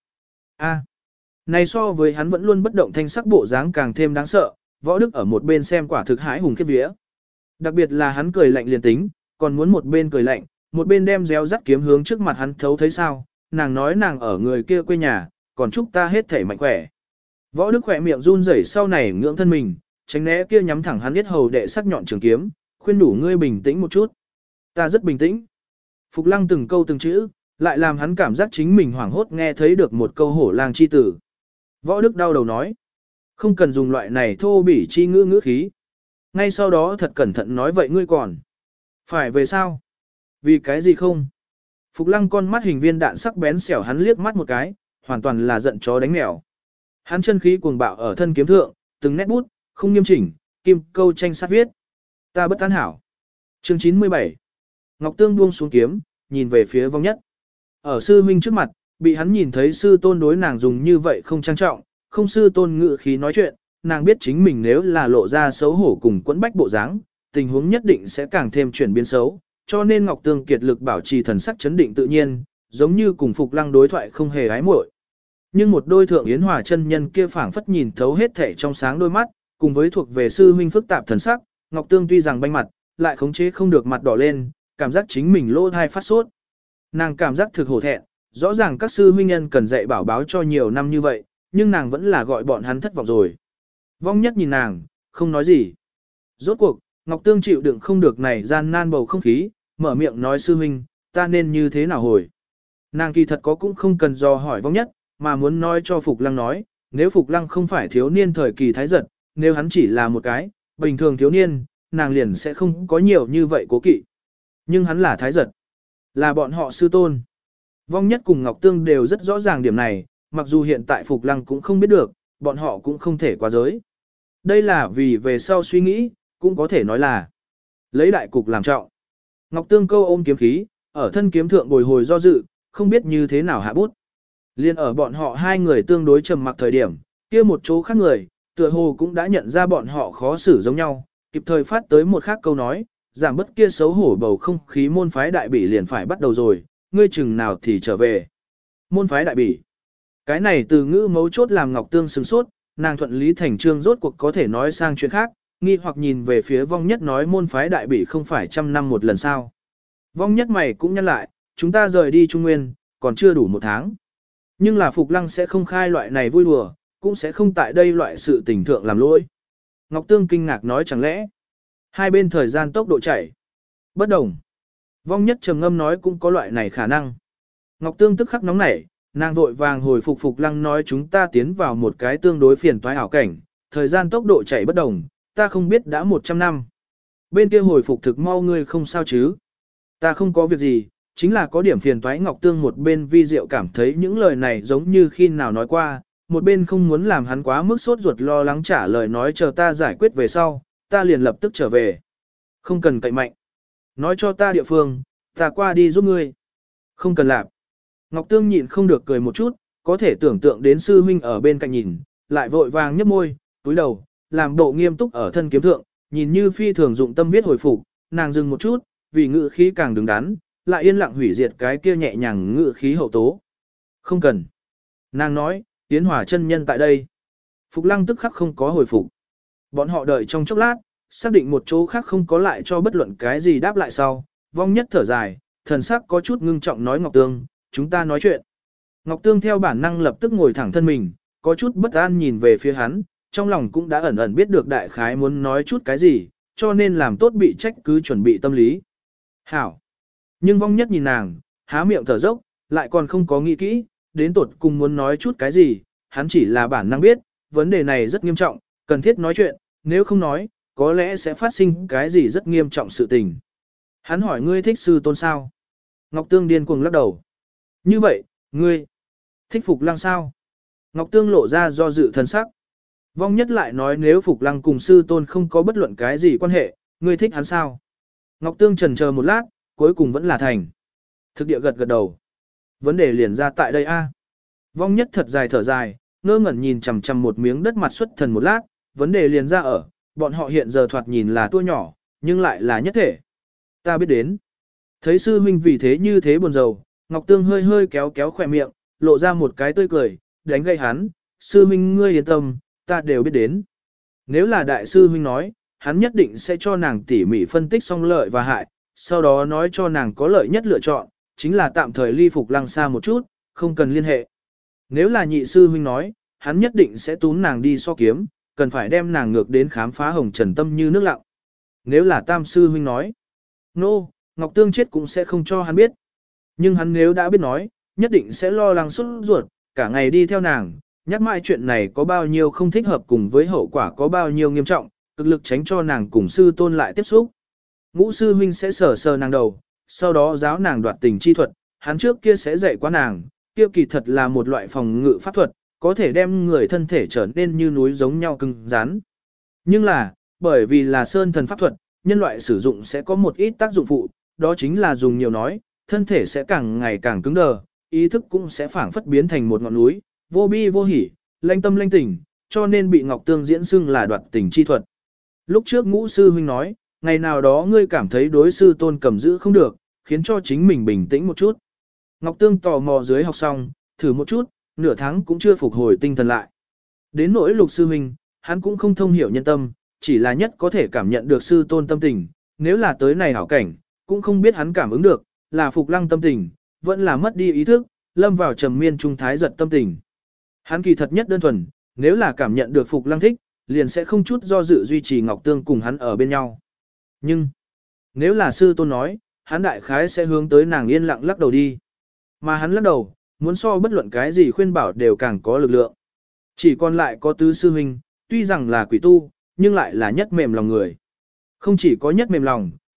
Này so với hắn vẫn luôn bất động thanh sắc bộ dáng càng thêm đáng sợ, Võ Đức ở một bên xem quả thực hãi hùng khiếp vía. Đặc biệt là hắn cười lạnh liền tính, còn muốn một bên cười lạnh, một bên đem réo rắt kiếm hướng trước mặt hắn thấu thấy sao, nàng nói nàng ở người kia quê nhà, còn chúc ta hết thể mạnh khỏe. Võ Đức khỏe miệng run rẩy sau này ngưỡng thân mình, tránh né kia nhắm thẳng hắn biết hầu đệ sắc nhọn trường kiếm, khuyên đủ ngươi bình tĩnh một chút. Ta rất bình tĩnh. Phục Lăng từng câu từng chữ, lại làm hắn cảm giác chính mình hoảng hốt nghe thấy được một câu hổ lang chi tử. Võ Đức đau đầu nói, không cần dùng loại này thô bỉ chi ngữ khí. Ngay sau đó thật cẩn thận nói vậy ngươi còn. Phải về sao? Vì cái gì không? Phục Lăng con mắt hình viên đạn sắc bén xẻo hắn liếc mắt một cái, hoàn toàn là giận chó đánh mèo. Hắn chân khí cuồng bạo ở thân kiếm thượng, từng nét bút, không nghiêm chỉnh, kim câu tranh sát viết. Ta bất tán hảo. Chương 97. Ngọc Tương buông xuống kiếm, nhìn về phía Vong Nhất. Ở sư huynh trước mặt, bị hắn nhìn thấy sư tôn đối nàng dùng như vậy không trang trọng, không sư tôn ngự khí nói chuyện, nàng biết chính mình nếu là lộ ra xấu hổ cùng quẫn bách bộ dáng, tình huống nhất định sẽ càng thêm chuyển biến xấu, cho nên Ngọc Tương kiệt lực bảo trì thần sắc chấn định tự nhiên, giống như cùng Phục Lăng đối thoại không hề ái muội. Nhưng một đôi thượng yến hòa chân nhân kia phảng phất nhìn thấu hết thể trong sáng đôi mắt, cùng với thuộc về sư huynh phức tạp thần sắc, Ngọc Tương tuy rằng banh mặt, lại khống chế không được mặt đỏ lên, cảm giác chính mình lỗ thai phát sốt. Nàng cảm giác thực hổ thẹn, rõ ràng các sư huynh nhân cần dạy bảo báo cho nhiều năm như vậy, nhưng nàng vẫn là gọi bọn hắn thất vọng rồi. Vong Nhất nhìn nàng, không nói gì. Rốt cuộc, Ngọc Tương chịu đựng không được này gian nan bầu không khí, mở miệng nói sư huynh, ta nên như thế nào hồi. Nàng kỳ thật có cũng không cần do hỏi Vong Nhất, mà muốn nói cho Phục Lăng nói, nếu Phục Lăng không phải thiếu niên thời kỳ thái giật, nếu hắn chỉ là một cái, bình thường thiếu niên, nàng liền sẽ không có nhiều như vậy cố kỵ. Nhưng hắn là thái giật, là bọn họ sư tôn. Vong Nhất cùng Ngọc Tương đều rất rõ ràng điểm này, mặc dù hiện tại Phục Lăng cũng không biết được, bọn họ cũng không thể qua giới. Đây là vì về sau suy nghĩ, cũng có thể nói là lấy đại cục làm trọng. Ngọc Tương câu ôm kiếm khí, ở thân kiếm thượng bồi hồi do dự, không biết như thế nào hạ bút. Liên ở bọn họ hai người tương đối trầm mặc thời điểm, kia một chỗ khác người, tựa hồ cũng đã nhận ra bọn họ khó xử giống nhau, kịp thời phát tới một khác câu nói, giảm bất kia xấu hổ bầu không khí môn phái đại bỉ liền phải bắt đầu rồi, ngươi chừng nào thì trở về. Môn phái đại bỉ. Cái này từ ngữ mấu chốt làm Ngọc Tương sửng sốt, nàng thuận lý thành trương rốt cuộc có thể nói sang chuyện khác, nghi hoặc nhìn về phía Vong Nhất nói môn phái đại bỉ không phải trăm năm một lần sao. Vong Nhất mày cũng nhắc lại, chúng ta rời đi Trung Nguyên, còn chưa đủ một tháng. Nhưng là Phục Lăng sẽ không khai loại này vui đùa, cũng sẽ không tại đây loại sự tình thượng làm lỗi. Ngọc Tương kinh ngạc nói chẳng lẽ, hai bên thời gian tốc độ chạy bất đồng. Vong Nhất trầm ngâm nói cũng có loại này khả năng. Ngọc Tương tức khắc nóng nảy, nàng vội vàng hồi phục Phục Lăng nói chúng ta tiến vào một cái tương đối phiền toái ảo cảnh, thời gian tốc độ chạy bất đồng, ta không biết đã 100 năm. Bên kia hồi phục thực mau ngươi không sao chứ? Ta không có việc gì, chính là có điểm phiền toái. Ngọc Tương một bên vi diệu cảm thấy những lời này giống như khi nào nói qua, một bên không muốn làm hắn quá mức sốt ruột lo lắng trả lời nói chờ ta giải quyết về sau, ta liền lập tức trở về. Không cần cậy mạnh. Nói cho ta địa phương, ta qua đi giúp ngươi. Không cần làm. Ngọc Tương nhịn không được cười một chút, có thể tưởng tượng đến sư huynh ở bên cạnh nhìn, lại vội vàng nhấp môi, túi đầu, làm bộ nghiêm túc ở thân kiếm thượng, nhìn như phi thường dụng tâm viết hồi phục, nàng dừng một chút, vì ngữ khí càng đứng đắn, lại yên lặng hủy diệt cái kia nhẹ nhàng ngữ khí hậu tố. Không cần. Nàng nói, Tiến Hòa chân nhân tại đây. Phục Lăng tức khắc không có hồi phục. Bọn họ đợi trong chốc lát, xác định một chỗ khác không có lại cho bất luận cái gì đáp lại sau, Vong Nhất thở dài, thần sắc có chút ngưng trọng nói Ngọc Tương, chúng ta nói chuyện. Ngọc Tương theo bản năng lập tức ngồi thẳng thân mình, có chút bất an nhìn về phía hắn, trong lòng cũng đã ẩn ẩn biết được đại khái muốn nói chút cái gì, cho nên làm tốt bị trách cứ chuẩn bị tâm lý. Hảo. Nhưng Vong Nhất nhìn nàng, há miệng thở dốc, lại còn không có nghĩ kỹ, đến tột cùng muốn nói chút cái gì, hắn chỉ là bản năng biết, vấn đề này rất nghiêm trọng, cần thiết nói chuyện, nếu không nói, có lẽ sẽ phát sinh cái gì rất nghiêm trọng sự tình. Hắn hỏi ngươi thích sư tôn sao? Ngọc Tương điên cuồng lắc đầu. Như vậy, ngươi thích Phục Lăng sao? Ngọc Tương lộ ra do dự thần sắc. Vong Nhất lại nói nếu Phục Lăng cùng sư tôn không có bất luận cái gì quan hệ, ngươi thích hắn sao? Ngọc Tương chần chờ một lát, cuối cùng vẫn là thành. Thực địa gật gật đầu. Vấn đề liền ra tại đây a. Vong Nhất thật dài thở dài, ngơ ngẩn nhìn chằm chằm một miếng đất mặt xuất thần một lát, vấn đề liền ra ở, bọn họ hiện giờ thoạt nhìn là tua nhỏ, nhưng lại là nhất thể. Ta biết đến. Thấy sư huynh vì thế như thế buồn rầu, Ngọc Tương hơi hơi kéo kéo khỏe miệng, lộ ra một cái tươi cười, đánh gây hắn, sư huynh ngươi yên tâm, ta đều biết đến. Nếu là đại sư huynh nói, hắn nhất định sẽ cho nàng tỉ mỉ phân tích xong lợi và hại, sau đó nói cho nàng có lợi nhất lựa chọn, chính là tạm thời ly Phục Lăng xa một chút, không cần liên hệ. Nếu là nhị sư huynh nói, hắn nhất định sẽ túm nàng đi so kiếm, cần phải đem nàng ngược đến khám phá hồng trần tâm như nước lặng. Nếu là tam sư huynh nói, nô, Ngọc Tương chết cũng sẽ không cho hắn biết. Nhưng hắn nếu đã biết nói, nhất định sẽ lo lắng xuất ruột, cả ngày đi theo nàng, nhắc mãi chuyện này có bao nhiêu không thích hợp cùng với hậu quả có bao nhiêu nghiêm trọng, cực lực tránh cho nàng cùng sư tôn lại tiếp xúc. Ngũ sư huynh sẽ sờ sờ nàng đầu, sau đó giáo nàng đoạt tình chi thuật, hắn trước kia sẽ dạy qua nàng, kia kỳ thật là một loại phòng ngự pháp thuật, có thể đem người thân thể trở nên như núi giống nhau cứng rắn. Nhưng là, bởi vì là sơn thần pháp thuật, nhân loại sử dụng sẽ có một ít tác dụng phụ, đó chính là dùng nhiều nói, thân thể sẽ càng ngày càng cứng đờ, ý thức cũng sẽ phảng phất biến thành một ngọn núi, vô bi vô hỉ, lanh tâm lanh tình, cho nên bị Ngọc Tương diễn xưng là đoạt tình chi thuật. Lúc trước Ngũ sư huynh nói, ngày nào đó ngươi cảm thấy đối sư tôn cầm giữ không được, khiến cho chính mình bình tĩnh một chút. Ngọc Tương tò mò dưới học xong, thử một chút, nửa tháng cũng chưa phục hồi tinh thần lại. Đến nỗi Lục sư huynh, hắn cũng không thông hiểu nhân tâm, chỉ là nhất có thể cảm nhận được sư tôn tâm tình, nếu là tới này hảo cảnh, cũng không biết hắn cảm ứng được, là Phục Lăng tâm tình, vẫn là mất đi ý thức, lâm vào trầm miên trung thái giật tâm tình. Hắn kỳ thật nhất đơn thuần, nếu là cảm nhận được Phục Lăng thích, liền sẽ không chút do dự duy trì Ngọc Tương cùng hắn ở bên nhau. Nhưng, nếu là sư tôn nói, hắn đại khái sẽ hướng tới nàng yên lặng lắc đầu đi. Mà hắn lắc đầu, muốn so bất luận cái gì khuyên bảo đều càng có lực lượng. Chỉ còn lại có tứ sư huynh, tuy rằng là quỷ tu, nhưng lại là nhất mềm lòng người. Không chỉ có nhất mềm lòng,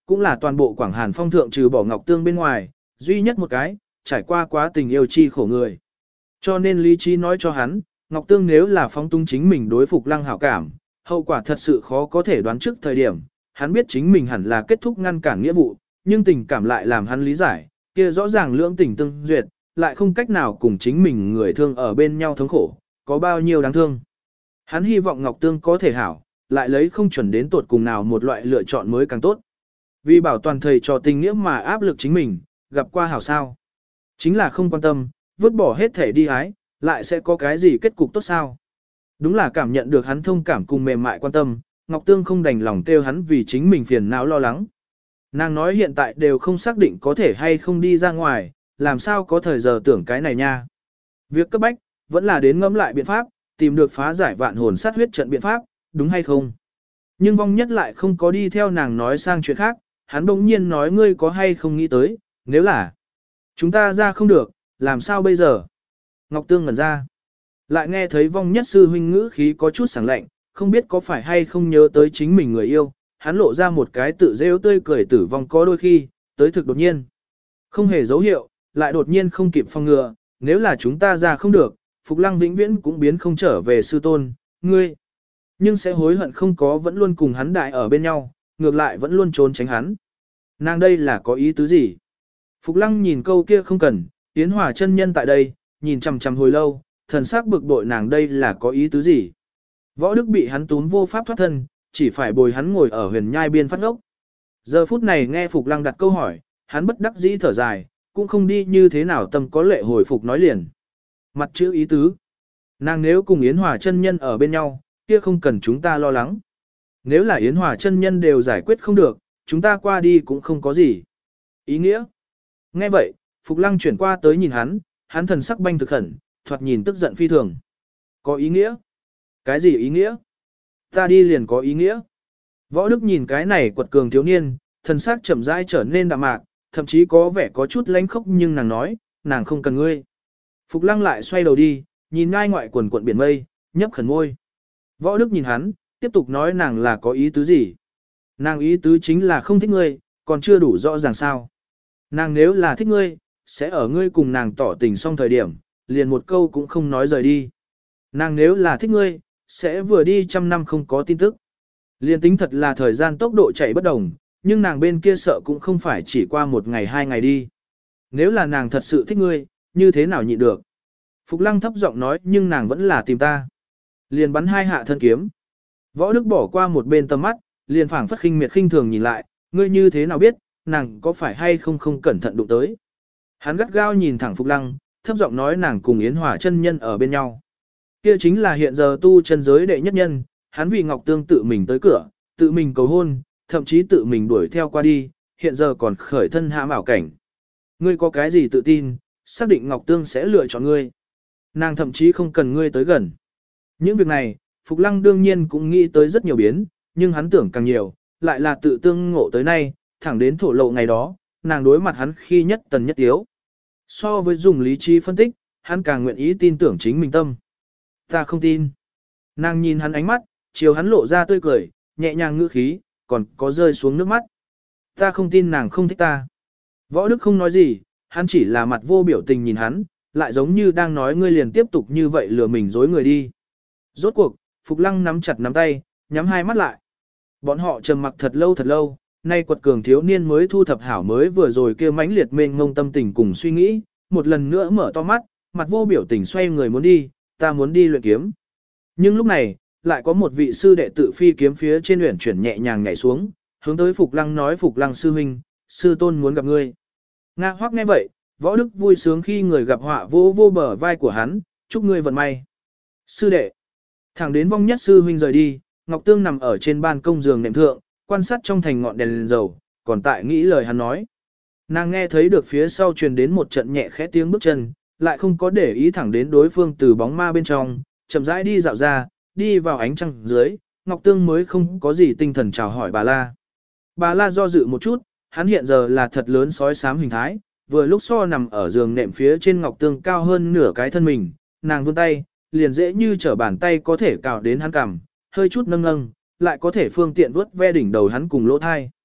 cũng là toàn bộ Quảng Hàn Phong thượng trừ bỏ Ngọc Tương bên ngoài, duy nhất một cái, trải qua quá tình yêu chi khổ người. Cho nên lý trí nói cho hắn, Ngọc Tương nếu là phóng tung chính mình đối Phục Lăng hảo cảm, hậu quả thật sự khó có thể đoán trước thời điểm, hắn biết chính mình hẳn là kết thúc ngăn cản nghĩa vụ, nhưng tình cảm lại làm hắn lý giải, kia rõ ràng lưỡng tình tương duyệt, lại không cách nào cùng chính mình người thương ở bên nhau thống khổ, có bao nhiêu đáng thương. Hắn hy vọng Ngọc Tương có thể hảo, lại lấy không chuẩn đến tột cùng nào một loại lựa chọn mới càng tốt. Vì bảo toàn thầy trò tình nghĩa mà áp lực chính mình, gặp qua hảo sao. Chính là không quan tâm, vứt bỏ hết thể đi ái, lại sẽ có cái gì kết cục tốt sao. Đúng là cảm nhận được hắn thông cảm cùng mềm mại quan tâm, Ngọc Tương không đành lòng kêu hắn vì chính mình phiền não lo lắng. Nàng nói hiện tại đều không xác định có thể hay không đi ra ngoài, làm sao có thời giờ tưởng cái này nha. Việc cấp bách, vẫn là đến ngẫm lại biện pháp, tìm được phá giải vạn hồn sát huyết trận biện pháp, đúng hay không. Nhưng vong nhất lại không có đi theo nàng nói sang chuyện khác, hắn bỗng nhiên nói ngươi có hay không nghĩ tới, nếu là chúng ta ra không được, làm sao bây giờ? Ngọc Tương ngẩn ra, lại nghe thấy vong nhất sư huynh ngữ khí có chút sảng lạnh, không biết có phải hay không nhớ tới chính mình người yêu, hắn lộ ra một cái tự rêu tươi cười tử vong có đôi khi, tới thực đột nhiên. Không hề dấu hiệu, lại đột nhiên không kịp phòng ngừa, nếu là chúng ta ra không được, Phục Lăng vĩnh viễn cũng biến không trở về sư tôn, ngươi. Nhưng sẽ hối hận không có vẫn luôn cùng hắn đại ở bên nhau, ngược lại vẫn luôn trốn tránh hắn. Nàng đây là có ý tứ gì? Phục Lăng nhìn câu kia không cần, Yến Hòa chân nhân tại đây, nhìn chằm chằm hồi lâu, thần sắc bực bội nàng đây là có ý tứ gì? Võ Đức bị hắn tún vô pháp thoát thân, chỉ phải bồi hắn ngồi ở huyền nhai biên phát ngốc. Giờ phút này nghe Phục Lăng đặt câu hỏi, hắn bất đắc dĩ thở dài, cũng không đi như thế nào tâm có lệ hồi phục nói liền. Mặt chữ ý tứ. Nàng nếu cùng Yến Hòa chân nhân ở bên nhau, kia không cần chúng ta lo lắng. Nếu là Yến Hòa chân nhân đều giải quyết không được, chúng ta qua đi cũng không có gì. Ý nghĩa. Nghe vậy, Phục Lăng chuyển qua tới nhìn hắn thần sắc banh thực khẩn, thoạt nhìn tức giận phi thường. Có ý nghĩa? Cái gì ý nghĩa? Ta đi liền có ý nghĩa. Võ Đức nhìn cái này quật cường thiếu niên, thần sắc chậm rãi trở nên đạm mạc, thậm chí có vẻ có chút lánh khốc nhưng nàng nói, nàng không cần ngươi. Phục Lăng lại xoay đầu đi, nhìn ngai ngoại quần quận biển mây, nhấp khẩn môi. Võ Đức nhìn hắn, tiếp tục nói nàng là có ý tứ gì. Nàng ý tứ chính là không thích ngươi, còn chưa đủ rõ ràng sao. Nàng nếu là thích ngươi, sẽ ở ngươi cùng nàng tỏ tình xong thời điểm, liền một câu cũng không nói rời đi. Nàng nếu là thích ngươi, sẽ vừa đi 100 năm không có tin tức. Liền tính thật là thời gian tốc độ chạy bất đồng, nhưng nàng bên kia sợ cũng không phải chỉ qua 1 ngày 2 ngày đi. Nếu là nàng thật sự thích ngươi, như thế nào nhịn được? Phục Lăng thấp giọng nói nhưng nàng vẫn là tìm ta. Liền bắn 2 hạ thân kiếm. Võ Đức bỏ qua một bên tầm mắt, liền phảng phất khinh miệt khinh thường nhìn lại, ngươi như thế nào biết, nàng có phải hay không không cẩn thận đụng tới. Hắn gắt gao nhìn thẳng Phục Lăng, thấp giọng nói nàng cùng Yến Hòa chân nhân ở bên nhau. Kia chính là hiện giờ tu chân giới đệ nhất nhân, hắn vì Ngọc Tương tự mình tới cửa, tự mình cầu hôn, thậm chí tự mình đuổi theo qua đi, hiện giờ còn khởi thân hãm ảo cảnh. Ngươi có cái gì tự tin, xác định Ngọc Tương sẽ lựa chọn ngươi. Nàng thậm chí không cần ngươi tới gần. Những việc này, Phục Lăng đương nhiên cũng nghĩ tới rất nhiều biến, nhưng hắn tưởng càng nhiều, lại là tự tương ngộ tới nay, thẳng đến thổ lộ ngày đó, nàng đối mặt hắn khi nhất tần nhất tiếu. So với dùng lý trí phân tích, hắn càng nguyện ý tin tưởng chính mình tâm. Ta không tin. Nàng nhìn hắn ánh mắt, chiều hắn lộ ra tươi cười, nhẹ nhàng ngữ khí, còn có rơi xuống nước mắt. Ta không tin nàng không thích ta. Võ Đức không nói gì, hắn chỉ là mặt vô biểu tình nhìn hắn, lại giống như đang nói ngươi liền tiếp tục như vậy lừa mình dối người đi. Rốt cuộc, Phục Lăng nắm chặt nắm tay, nhắm hai mắt lại. Bọn họ trầm mặc thật lâu, nay quật cường thiếu niên mới thu thập hảo mới vừa rồi kia mãnh liệt mênh ngông tâm tình cùng suy nghĩ, một lần nữa mở to mắt, mặt vô biểu tình xoay người muốn đi, ta muốn đi luyện kiếm. Nhưng lúc này, lại có một vị sư đệ tự phi kiếm phía trên luyện chuyển nhẹ nhàng nhảy xuống, hướng tới Phục Lăng nói Phục Lăng sư huynh, sư tôn muốn gặp ngươi. Nga Hoắc nghe vậy, Võ Đức vui sướng khi người gặp họa vô vô bờ vai của hắn, chúc ngươi vận may. Sư đệ, thẳng đến vong nhất sư huynh rời đi, Ngọc Tương nằm ở trên ban công giường nệm thượng, quan sát trong thành ngọn đèn dầu, còn tại nghĩ lời hắn nói. Nàng nghe thấy được phía sau truyền đến một trận nhẹ khẽ tiếng bước chân, lại không có để ý thẳng đến đối phương từ bóng ma bên trong, chậm rãi đi dạo ra, đi vào ánh trăng dưới, Ngọc Tương mới không có gì tinh thần chào hỏi bà La. Bà La do dự một chút, hắn hiện giờ là thật lớn sói xám hình thái, vừa lúc so nằm ở giường nệm phía trên Ngọc Tương cao hơn nửa cái thân mình, nàng vươn tay, liền dễ như trở bàn tay có thể cào đến hắn cằm, hơi chút nâng nâng, lại có thể phương tiện vuốt ve đỉnh đầu hắn cùng lỗ thai.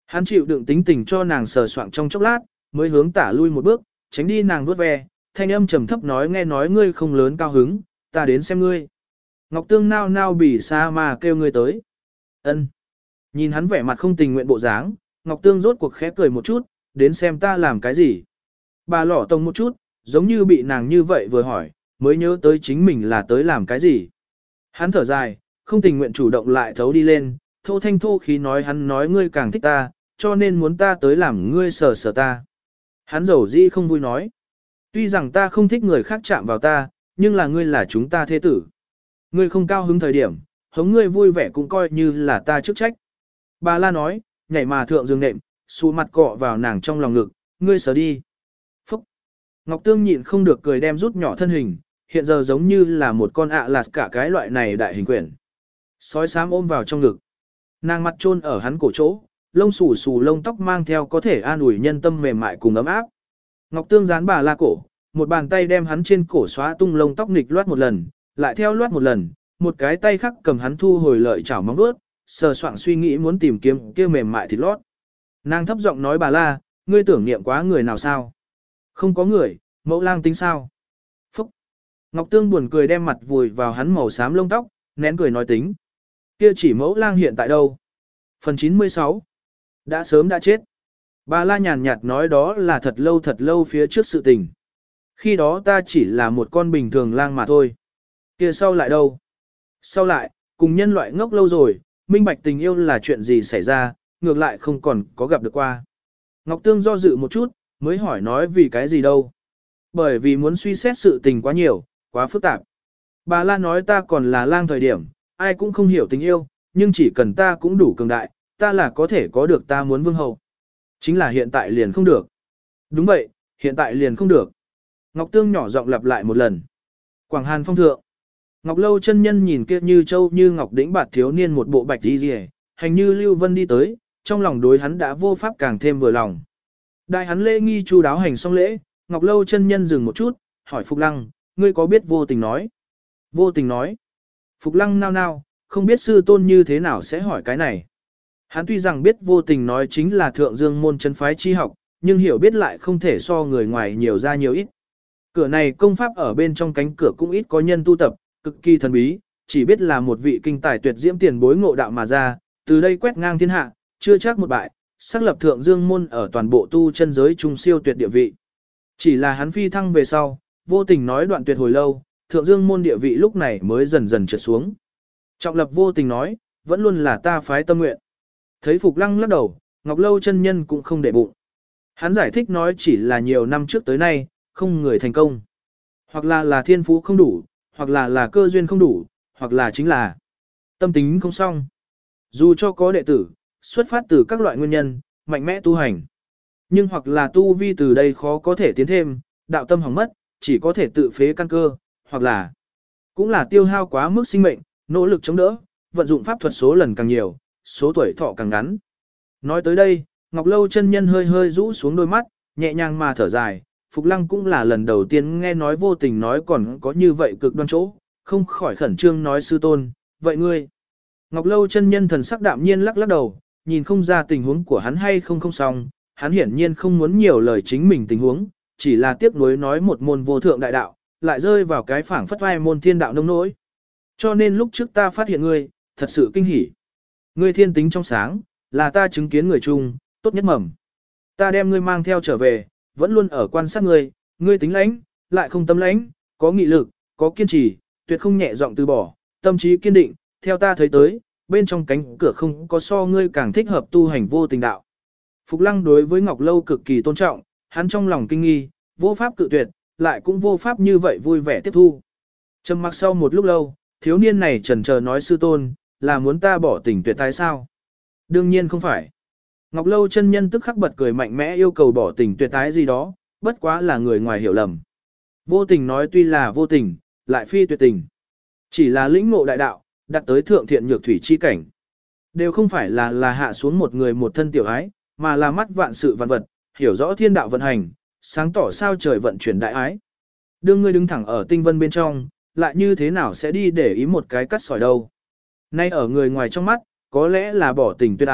Hắn chịu đựng tính tình cho nàng sờ soạng trong chốc lát, mới hướng tả lui một bước, tránh đi nàng vuốt ve, thanh âm trầm thấp nói nghe nói ngươi không lớn cao hứng, ta đến xem ngươi. Ngọc Tương nao nao bỉ xa mà kêu ngươi tới. Ân. Nhìn hắn vẻ mặt không tình nguyện bộ dáng, Ngọc Tương rốt cuộc khẽ cười một chút, đến xem ta làm cái gì. Bà lỏ tông một chút, giống như bị nàng như vậy vừa hỏi, mới nhớ tới chính mình là tới làm cái gì. Hắn thở dài, không tình nguyện chủ động lại thấu đi lên, thô thanh thô khí nói hắn nói ngươi càng thích ta, cho nên muốn ta tới làm ngươi sờ sờ ta. Hắn dầu dĩ không vui nói. Tuy rằng ta không thích người khác chạm vào ta, nhưng là ngươi là chúng ta thế tử. Ngươi không cao hứng thời điểm, hống ngươi vui vẻ cũng coi như là ta chức trách. Bà la nói, nhảy mà thượng giường nệm, xù mặt cọ vào nàng trong lòng ngực, ngươi sờ đi. Phúc! Ngọc Tương nhịn không được cười đem rút nhỏ thân hình, hiện giờ giống như là một con ạ lạt cả cái loại này đại hình quyển. Sói xám ôm vào trong ngực. Nàng mặt chôn ở hắn cổ chỗ, lông xù xù lông tóc mang theo có thể an ủi nhân tâm mềm mại cùng ấm áp. Ngọc Tương dán bà la cổ, một bàn tay đem hắn trên cổ xóa tung lông tóc nghịch loát một lần, lại theo loát một lần, một cái tay khác cầm hắn thu hồi lợi chảo móng vuốt, sờ soạng suy nghĩ muốn tìm kiếm kia mềm mại thịt lót. Nàng thấp giọng nói bà la, ngươi tưởng niệm quá người nào sao? Không có người, mẫu lang tính sao? Phúc! Ngọc Tương buồn cười đem mặt vùi vào hắn màu xám lông tóc, nén cười nói tính. Kia chỉ mẫu lang hiện tại đâu? Phần 96 đã sớm đã chết. Bà la nhàn nhạt nói đó là thật lâu phía trước sự tình. Khi đó ta chỉ là một con bình thường lang mà thôi. Kia sau lại đâu? Sau lại, cùng nhân loại ngốc lâu rồi, minh bạch tình yêu là chuyện gì xảy ra, ngược lại không còn có gặp được qua. Ngọc Tương do dự một chút, mới hỏi nói vì cái gì đâu. Bởi vì muốn suy xét sự tình quá nhiều, quá phức tạp. Bà la nói ta còn là lang thời điểm, ai cũng không hiểu tình yêu, nhưng chỉ cần ta cũng đủ cường đại, ta là có thể có được ta muốn vương hậu. Chính là hiện tại liền không được. Đúng vậy, hiện tại liền không được. Ngọc Tương nhỏ giọng lặp lại một lần. Quảng Hàn phong thượng. Ngọc Lâu chân nhân nhìn kia như châu như ngọc đĩnh bạt thiếu niên một bộ bạch đi rìa, hành như Lưu Vân đi tới, trong lòng đối hắn đã vô pháp càng thêm vừa lòng. Đại hắn lễ nghi chu đáo hành xong lễ, Ngọc Lâu chân nhân dừng một chút, hỏi Phục Lăng, ngươi có biết vô tình nói? Vô tình nói. Phục Lăng nao nao, không biết sư tôn như thế nào sẽ hỏi cái này. Hắn tuy rằng biết vô tình nói chính là thượng dương môn chân phái chi học, nhưng hiểu biết lại không thể so người ngoài nhiều ra nhiều ít. Cửa này công pháp ở bên trong cánh cửa cũng ít có nhân tu tập, cực kỳ thần bí, chỉ biết là một vị kinh tài tuyệt diễm tiền bối ngộ đạo mà ra, từ đây quét ngang thiên hạ, chưa chắc một bại, xác lập thượng dương môn ở toàn bộ tu chân giới trung siêu tuyệt địa vị. Chỉ là hắn phi thăng về sau, vô tình nói đoạn tuyệt hồi lâu, thượng dương môn địa vị lúc này mới dần dần trượt xuống. Trọng lập vô tình nói, vẫn luôn là ta phái tâm nguyện. Thấy Phục Lăng lắc đầu, Ngọc Lâu chân nhân cũng không để bụng. Hắn giải thích nói chỉ là nhiều năm trước tới nay, không người thành công. Hoặc là thiên phú không đủ, hoặc là cơ duyên không đủ, hoặc là chính là tâm tính không xong. Dù cho có đệ tử, xuất phát từ các loại nguyên nhân, mạnh mẽ tu hành. Nhưng hoặc là tu vi từ đây khó có thể tiến thêm, đạo tâm hỏng mất, chỉ có thể tự phế căn cơ, hoặc là cũng là tiêu hao quá mức sinh mệnh, nỗ lực chống đỡ, vận dụng pháp thuật số lần càng nhiều, số tuổi thọ càng ngắn. Nói tới đây, Ngọc Lâu chân nhân hơi hơi rũ xuống đôi mắt, nhẹ nhàng mà thở dài, Phục Lăng cũng là lần đầu tiên nghe nói vô tình nói còn có như vậy cực đoan chỗ, không khỏi khẩn trương nói sư tôn, vậy ngươi. Ngọc Lâu chân nhân thần sắc đạm nhiên lắc lắc đầu, nhìn không ra tình huống của hắn hay không xong, hắn hiển nhiên không muốn nhiều lời chính mình tình huống, chỉ là tiếc nuối nói một môn vô thượng đại đạo, lại rơi vào cái phảng phất vai môn thiên đạo nông nỗi. Cho nên lúc trước ta phát hiện ngươi, thật sự kinh hỉ. Ngươi thiên tính trong sáng, là ta chứng kiến người chung, tốt nhất mầm. Ta đem ngươi mang theo trở về, vẫn luôn ở quan sát ngươi, ngươi tính lãnh, lại không tâm lãnh, có nghị lực, có kiên trì, tuyệt không nhẹ giọng từ bỏ, tâm trí kiên định, theo ta thấy tới, bên trong cánh cửa không có so ngươi càng thích hợp tu hành vô tình đạo. Phục Lăng đối với Ngọc Lâu cực kỳ tôn trọng, hắn trong lòng kinh nghi, vô pháp cự tuyệt, lại cũng vô pháp như vậy vui vẻ tiếp thu. Trầm mặc sau một lúc lâu, thiếu niên này chần chờ nói sư tôn, là muốn ta bỏ tình tuyệt tái sao? Đương nhiên không phải. Ngọc Lâu chân nhân tức khắc bật cười mạnh mẽ yêu cầu bỏ tình tuyệt tái gì đó, bất quá là người ngoài hiểu lầm. Vô tình nói tuy là vô tình, lại phi tuyệt tình. Chỉ là lĩnh ngộ đại đạo, đặt tới thượng thiện nhược thủy chi cảnh. Đều không phải là hạ xuống một người một thân tiểu ái, mà là mắt vạn sự vạn vật, hiểu rõ thiên đạo vận hành, sáng tỏ sao trời vận chuyển đại ái. Đương ngươi đứng thẳng ở tinh vân bên trong, lại như thế nào sẽ đi để ý một cái cắt sỏi đâu. Nay ở người ngoài trong mắt, có lẽ là bỏ tình tuyệt ái,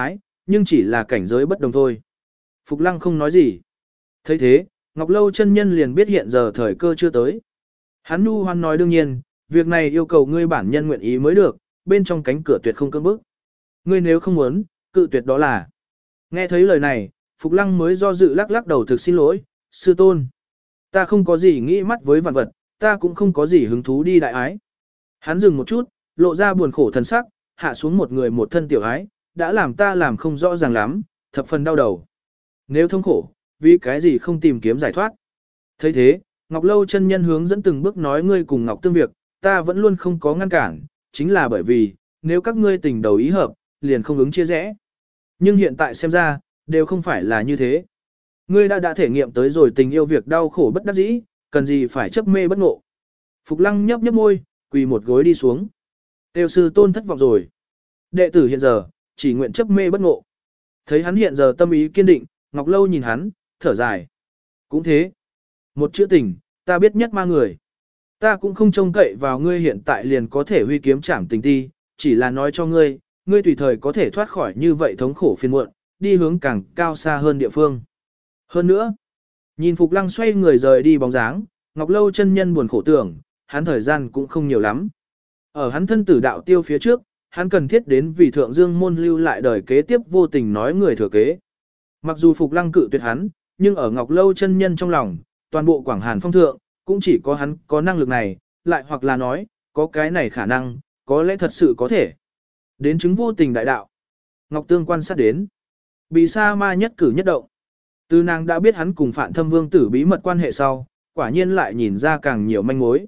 nhưng chỉ là cảnh giới bất đồng thôi. Phục Lăng không nói gì. Thấy thế, Ngọc Lâu chân nhân liền biết hiện giờ thời cơ chưa tới. Hắn nu hoan nói đương nhiên, việc này yêu cầu ngươi bản nhân nguyện ý mới được, bên trong cánh cửa tuyệt không cưỡng bức. Ngươi nếu không muốn, cự tuyệt đó là. Nghe thấy lời này, Phục Lăng mới do dự lắc lắc đầu thực xin lỗi, sư tôn. Ta không có gì nghĩ mắt với vạn vật, ta cũng không có gì hứng thú đi đại ái. Hắn dừng một chút, lộ ra buồn khổ thần sắc, hạ xuống một người một thân tiểu ái, đã làm ta làm không rõ ràng lắm, thập phần đau đầu. Nếu thống khổ, vì cái gì không tìm kiếm giải thoát. Thấy thế, Ngọc Lâu chân nhân hướng dẫn từng bước nói ngươi cùng Ngọc Tương việc, ta vẫn luôn không có ngăn cản, chính là bởi vì, nếu các ngươi tình đầu ý hợp, liền không ứng chia rẽ. Nhưng hiện tại xem ra, đều không phải là như thế. Ngươi đã thể nghiệm tới rồi tình yêu việc đau khổ bất đắc dĩ, cần gì phải chấp mê bất ngộ. Phục Lăng nhấp nhấp môi, quỳ một gối đi xuống. Tiêu sư tôn thất vọng rồi. Đệ tử hiện giờ, chỉ nguyện chấp mê bất ngộ. Thấy hắn hiện giờ tâm ý kiên định, Ngọc Lâu nhìn hắn, thở dài. Cũng thế. Một chữ tình, ta biết nhất ma người. Ta cũng không trông cậy vào ngươi hiện tại liền có thể huy kiếm trảm tình ti, chỉ là nói cho ngươi, ngươi tùy thời có thể thoát khỏi như vậy thống khổ phiền muộn, đi hướng càng cao xa hơn địa phương. Hơn nữa, nhìn Phục Lăng xoay người rời đi bóng dáng, Ngọc Lâu chân nhân buồn khổ tưởng, hắn thời gian cũng không nhiều lắm. Ở hắn thân tử đạo tiêu phía trước, hắn cần thiết đến vì thượng dương môn lưu lại đời kế tiếp vô tình nói người thừa kế. Mặc dù Phục Lăng cự tuyệt hắn, nhưng ở Ngọc Lâu chân nhân trong lòng, toàn bộ Quảng Hàn phong thượng, cũng chỉ có hắn có năng lực này, lại hoặc là nói, có cái này khả năng, có lẽ thật sự có thể. Đến chứng vô tình đại đạo. Ngọc Tương quan sát đến. Bị sa ma nhất cử nhất động. Từ nàng đã biết hắn cùng Phạn Thâm Vương tử bí mật quan hệ sau, quả nhiên lại nhìn ra càng nhiều manh mối.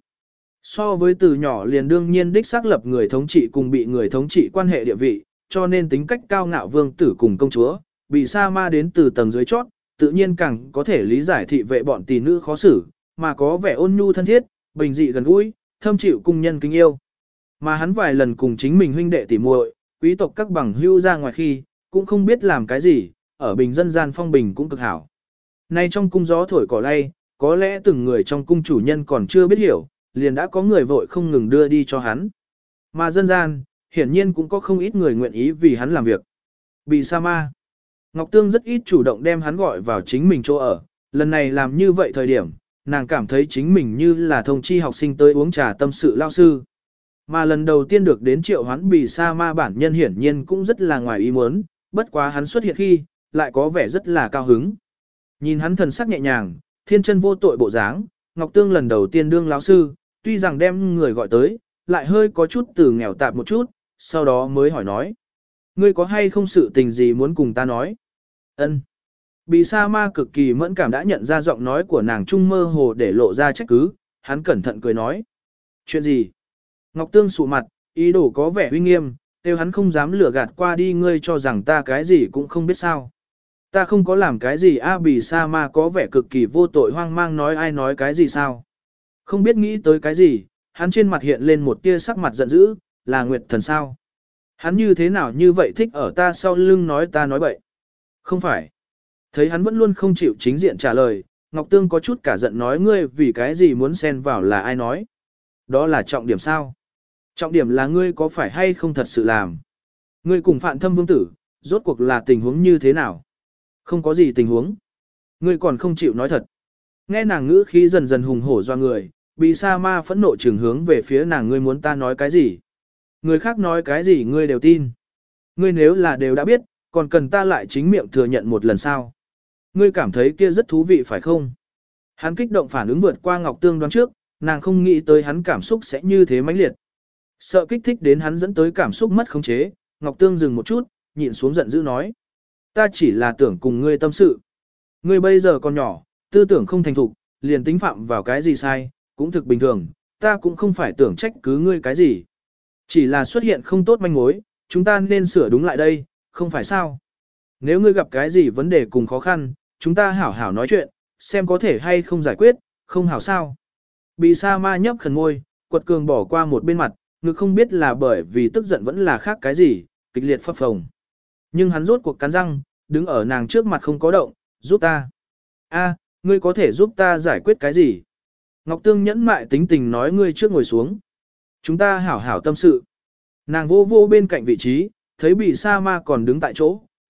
So với từ nhỏ liền đương nhiên đích xác lập người thống trị cùng bị người thống trị quan hệ địa vị, cho nên tính cách cao ngạo vương tử cùng công chúa, bị sa ma đến từ tầng dưới chót, tự nhiên càng có thể lý giải thị vệ bọn tỷ nữ khó xử, mà có vẻ ôn nhu thân thiết, bình dị gần gũi, thâm chịu cung nhân kính yêu. Mà hắn vài lần cùng chính mình huynh đệ tỉ muội, quý tộc các bằng hưu ra ngoài khi, cũng không biết làm cái gì, ở bình dân gian phong bình cũng cực hảo. Nay trong cung gió thổi cỏ lay, có lẽ từng người trong cung chủ nhân còn chưa biết hiểu, liền đã có người vội không ngừng đưa đi cho hắn. Mà dân gian, hiển nhiên cũng có không ít người nguyện ý vì hắn làm việc. Bị sa ma. Ngọc Tương rất ít chủ động đem hắn gọi vào chính mình chỗ ở, lần này làm như vậy thời điểm, nàng cảm thấy chính mình như là thông chi học sinh tới uống trà tâm sự lao sư. Mà lần đầu tiên được đến triệu hoán bị sa ma bản nhân hiển nhiên cũng rất là ngoài ý muốn, bất quá hắn xuất hiện khi, lại có vẻ rất là cao hứng. Nhìn hắn thần sắc nhẹ nhàng, thiên chân vô tội bộ dáng, Ngọc Tương lần đầu tiên đương lão sư, tuy rằng đem người gọi tới, lại hơi có chút từ nghèo tạp một chút, sau đó mới hỏi nói. Ngươi có hay không sự tình gì muốn cùng ta nói? Ân. Bị sa ma cực kỳ mẫn cảm đã nhận ra giọng nói của nàng trung mơ hồ để lộ ra trách cứ, hắn cẩn thận cười nói. Chuyện gì? Ngọc Tương sụ mặt, ý đồ có vẻ uy nghiêm, kêu hắn không dám lừa gạt qua đi ngươi cho rằng ta cái gì cũng không biết sao. Ta không có làm cái gì Bì sa ma có vẻ cực kỳ vô tội hoang mang nói ai nói cái gì sao. Không biết nghĩ tới cái gì, hắn trên mặt hiện lên một tia sắc mặt giận dữ, là Nguyệt Thần sao. Hắn như thế nào như vậy thích ở ta sau lưng nói ta nói bậy. Không phải. Thấy hắn vẫn luôn không chịu chính diện trả lời, Ngọc Tương có chút cả giận nói ngươi vì cái gì muốn xen vào là ai nói. Đó là trọng điểm sao? Trọng điểm là ngươi có phải hay không thật sự làm. Ngươi cùng Phạn Thâm Vương tử, rốt cuộc là tình huống như thế nào? Không có gì tình huống. Ngươi còn không chịu nói thật. Nghe nàng ngữ khí dần dần hùng hổ do người, bị sa ma phẫn nộ trừng hướng về phía nàng ngươi muốn ta nói cái gì? Người khác nói cái gì ngươi đều tin. Ngươi nếu là đều đã biết, còn cần ta lại chính miệng thừa nhận một lần sao? Ngươi cảm thấy kia rất thú vị phải không? Hắn kích động phản ứng vượt qua Ngọc Tương đoán trước, nàng không nghĩ tới hắn cảm xúc sẽ như thế mãnh liệt. Sợ kích thích đến hắn dẫn tới cảm xúc mất khống chế, Ngọc Tương dừng một chút, nhịn xuống giận dữ nói. Ta chỉ là tưởng cùng ngươi tâm sự. Ngươi bây giờ còn nhỏ, tư tưởng không thành thục, liền tính phạm vào cái gì sai, cũng thực bình thường, ta cũng không phải tưởng trách cứ ngươi cái gì. Chỉ là xuất hiện không tốt manh mối, chúng ta nên sửa đúng lại đây, không phải sao. Nếu ngươi gặp cái gì vấn đề cùng khó khăn, chúng ta hảo hảo nói chuyện, xem có thể hay không giải quyết, không hảo sao. Bị sa ma nhấp khẩn ngôi, quật cường bỏ qua một bên mặt, ngực không biết là bởi vì tức giận vẫn là khác cái gì, kịch liệt phập phồng. Nhưng hắn rốt cuộc cắn răng, đứng ở nàng trước mặt không có động, giúp ta. A, ngươi có thể giúp ta giải quyết cái gì? Ngọc Tương nhẫn mại tính tình nói ngươi trước ngồi xuống. Chúng ta hảo hảo tâm sự. Nàng vô vô bên cạnh vị trí, thấy bị sa ma còn đứng tại chỗ,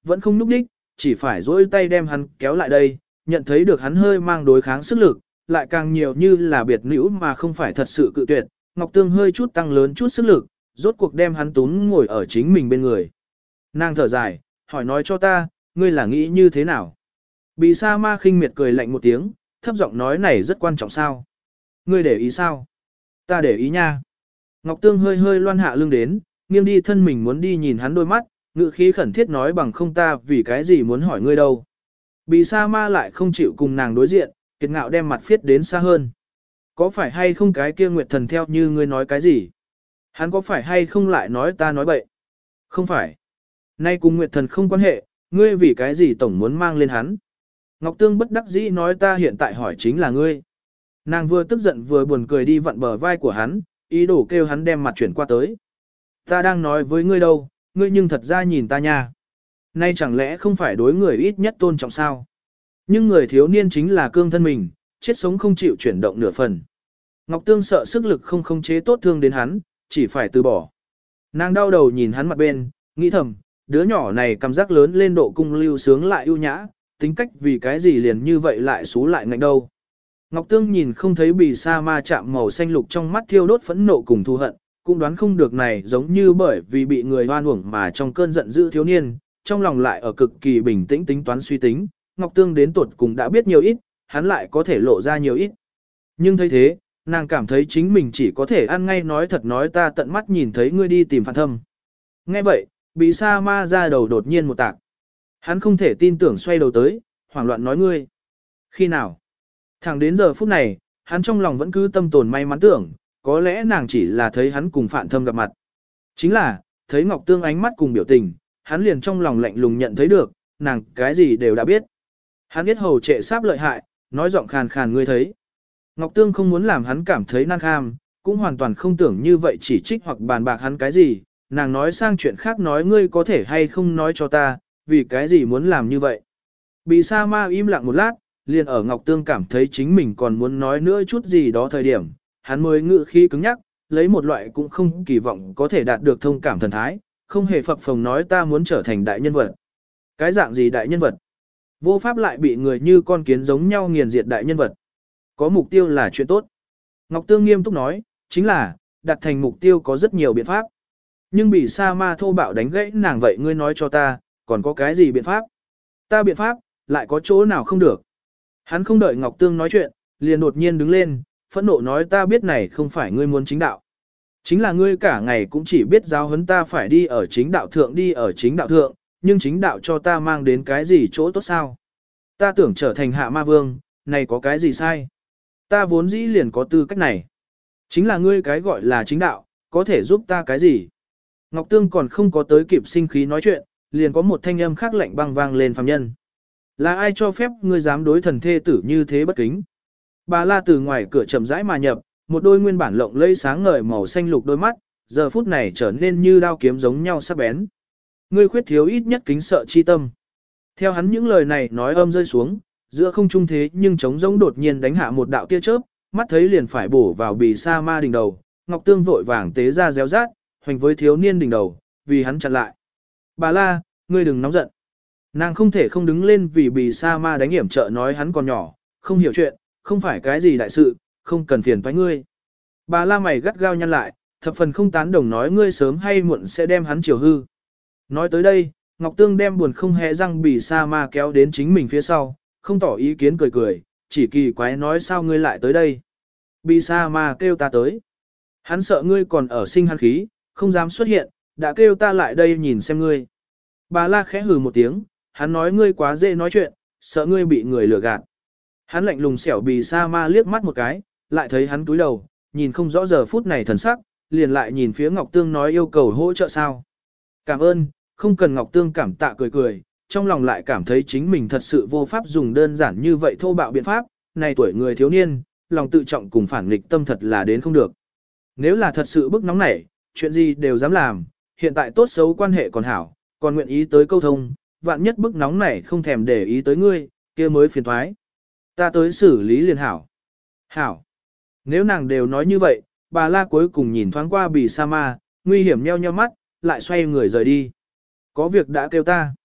vẫn không núp đích, chỉ phải dỗi tay đem hắn kéo lại đây, nhận thấy được hắn hơi mang đối kháng sức lực, lại càng nhiều như là biệt nữ mà không phải thật sự cự tuyệt, Ngọc Tương hơi chút tăng lớn chút sức lực, rốt cuộc đem hắn túm ngồi ở chính mình bên người. Nàng thở dài, hỏi nói cho ta, ngươi là nghĩ như thế nào? Bì sa ma khinh miệt cười lạnh một tiếng, thấp giọng nói này rất quan trọng sao? Ngươi để ý sao? Ta để ý nha. Ngọc Tương hơi hơi loan hạ lưng đến, nghiêng đi thân mình muốn đi nhìn hắn đôi mắt, ngữ khí khẩn thiết nói bằng không ta vì cái gì muốn hỏi ngươi đâu. Bì sa ma lại không chịu cùng nàng đối diện, kiệt ngạo đem mặt phiết đến xa hơn. Có phải hay không cái kia nguyệt thần theo như ngươi nói cái gì? Hắn có phải hay không lại nói ta nói bậy? Không phải. Nay cùng nguyệt thần không quan hệ, ngươi vì cái gì tổng muốn mang lên hắn? Ngọc Tương bất đắc dĩ nói ta hiện tại hỏi chính là ngươi. Nàng vừa tức giận vừa buồn cười đi vặn bờ vai của hắn, ý đồ kêu hắn đem mặt chuyển qua tới. Ta đang nói với ngươi đâu, ngươi nhưng thật ra nhìn ta nha. Nay chẳng lẽ không phải đối người ít nhất tôn trọng sao? Nhưng người thiếu niên chính là cương thân mình, chết sống không chịu chuyển động nửa phần. Ngọc Tương sợ sức lực không khống chế tốt thương đến hắn, chỉ phải từ bỏ. Nàng đau đầu nhìn hắn mặt bên, nghĩ thầm, đứa nhỏ này cảm giác lớn lên độ cung lưu sướng lại ưu nhã, tính cách vì cái gì liền như vậy lại xú lại ngạnh đâu. Ngọc Tương nhìn không thấy bì sa ma chạm màu xanh lục trong mắt thiêu đốt phẫn nộ cùng thù hận, cũng đoán không được này giống như bởi vì bị người hoan uổng mà trong cơn giận dữ thiếu niên, trong lòng lại ở cực kỳ bình tĩnh tính toán suy tính, Ngọc Tương đến tuột cùng đã biết nhiều ít, hắn lại có thể lộ ra nhiều ít. Nhưng thấy thế, nàng cảm thấy chính mình chỉ có thể ăn ngay nói thật nói ta tận mắt nhìn thấy ngươi đi tìm Phản Thâm. Nghe vậy, bì sa ma ra đầu đột nhiên một tạc. Hắn không thể tin tưởng xoay đầu tới, hoảng loạn nói ngươi. Khi nào? Thẳng đến giờ phút này, hắn trong lòng vẫn cứ tâm tồn may mắn tưởng, có lẽ nàng chỉ là thấy hắn cùng Phạn Thâm gặp mặt. Chính là, thấy Ngọc Tương ánh mắt cùng biểu tình, hắn liền trong lòng lạnh lùng nhận thấy được, nàng cái gì đều đã biết. Hắn biết hầu trệ sáp lợi hại, nói giọng khàn khàn ngươi thấy. Ngọc Tương không muốn làm hắn cảm thấy nan kham, cũng hoàn toàn không tưởng như vậy chỉ trích hoặc bàn bạc hắn cái gì, nàng nói sang chuyện khác nói ngươi có thể hay không nói cho ta, vì cái gì muốn làm như vậy. Bì sa ma im lặng một lát, liền ở Ngọc Tương cảm thấy chính mình còn muốn nói nữa chút gì đó thời điểm, hắn mới ngự khí cứng nhắc, lấy một loại cũng không kỳ vọng có thể đạt được thông cảm thần thái, không hề phập phồng nói ta muốn trở thành đại nhân vật. Cái dạng gì đại nhân vật? Vô pháp lại bị người như con kiến giống nhau nghiền diệt đại nhân vật. Có mục tiêu là chuyện tốt. Ngọc Tương nghiêm túc nói, chính là, đặt thành mục tiêu có rất nhiều biện pháp. Nhưng bị sa ma thô bạo đánh gãy nàng vậy ngươi nói cho ta, còn có cái gì biện pháp? Ta biện pháp, lại có chỗ nào không được. Hắn không đợi Ngọc Tương nói chuyện, liền đột nhiên đứng lên, phẫn nộ nói ta biết này không phải ngươi muốn chính đạo. Chính là ngươi cả ngày cũng chỉ biết giáo huấn ta phải đi ở chính đạo thượng, nhưng chính đạo cho ta mang đến cái gì chỗ tốt sao? Ta tưởng trở thành hạ ma vương, này có cái gì sai? Ta vốn dĩ liền có tư cách này. Chính là ngươi cái gọi là chính đạo, có thể giúp ta cái gì? Ngọc Tương còn không có tới kịp sinh khí nói chuyện, liền có một thanh âm khác lạnh băng vang lên phàm nhân. Là ai cho phép ngươi dám đối thần thê tử như thế bất kính? Bà La từ ngoài cửa chậm rãi mà nhập, một đôi nguyên bản lộng lẫy sáng ngời màu xanh lục đôi mắt, giờ phút này trở nên như đao kiếm giống nhau sắc bén. Ngươi khuyết thiếu ít nhất kính sợ chi tâm. Theo hắn những lời này nói âm rơi xuống, giữa không trung thế nhưng trống rỗng đột nhiên đánh hạ một đạo tia chớp, mắt thấy liền phải bổ vào bì sa ma đỉnh đầu, Ngọc Tương vội vàng tế ra réo rát, hoành với thiếu niên đỉnh đầu, vì hắn chặn lại. Bà La, ngươi đừng nóng giận. Nàng không thể không đứng lên vì bì sa ma đánh hiểm trợ nói hắn còn nhỏ, không hiểu chuyện, không phải cái gì đại sự, không cần phiền toái ngươi. Bà La mày gắt gao nhăn lại, thập phần không tán đồng nói ngươi sớm hay muộn sẽ đem hắn chiều hư. Nói tới đây, Ngọc Tương đem buồn không hề răng bì sa ma kéo đến chính mình phía sau, không tỏ ý kiến cười cười, chỉ kỳ quái nói sao ngươi lại tới đây. Bì sa ma kêu ta tới. Hắn sợ ngươi còn ở sinh hắn khí, không dám xuất hiện, đã kêu ta lại đây nhìn xem ngươi. Bà La khẽ hừ một tiếng, hắn nói ngươi quá dễ nói chuyện, sợ ngươi bị người lừa gạt. Hắn lạnh lùng xẻo bì sa ma liếc mắt một cái, lại thấy hắn túi đầu, nhìn không rõ giờ phút này thần sắc, liền lại nhìn phía Ngọc Tương nói yêu cầu hỗ trợ sao. Cảm ơn, không cần Ngọc Tương cảm tạ cười cười, trong lòng lại cảm thấy chính mình thật sự vô pháp dùng đơn giản như vậy thô bạo biện pháp, này tuổi người thiếu niên, lòng tự trọng cùng phản nghịch tâm thật là đến không được. Nếu là thật sự bức nóng nảy, chuyện gì đều dám làm, hiện tại tốt xấu quan hệ còn hảo, còn nguyện ý tới câu thông, vạn nhất bức nóng nảy không thèm để ý tới ngươi, kia mới phiền thoái. Ta tới xử lý liền hảo. Hảo. Nếu nàng đều nói như vậy, bà La cuối cùng nhìn thoáng qua bì sa ma, nguy hiểm nheo nheo mắt, lại xoay người rời đi. Có việc đã kêu ta.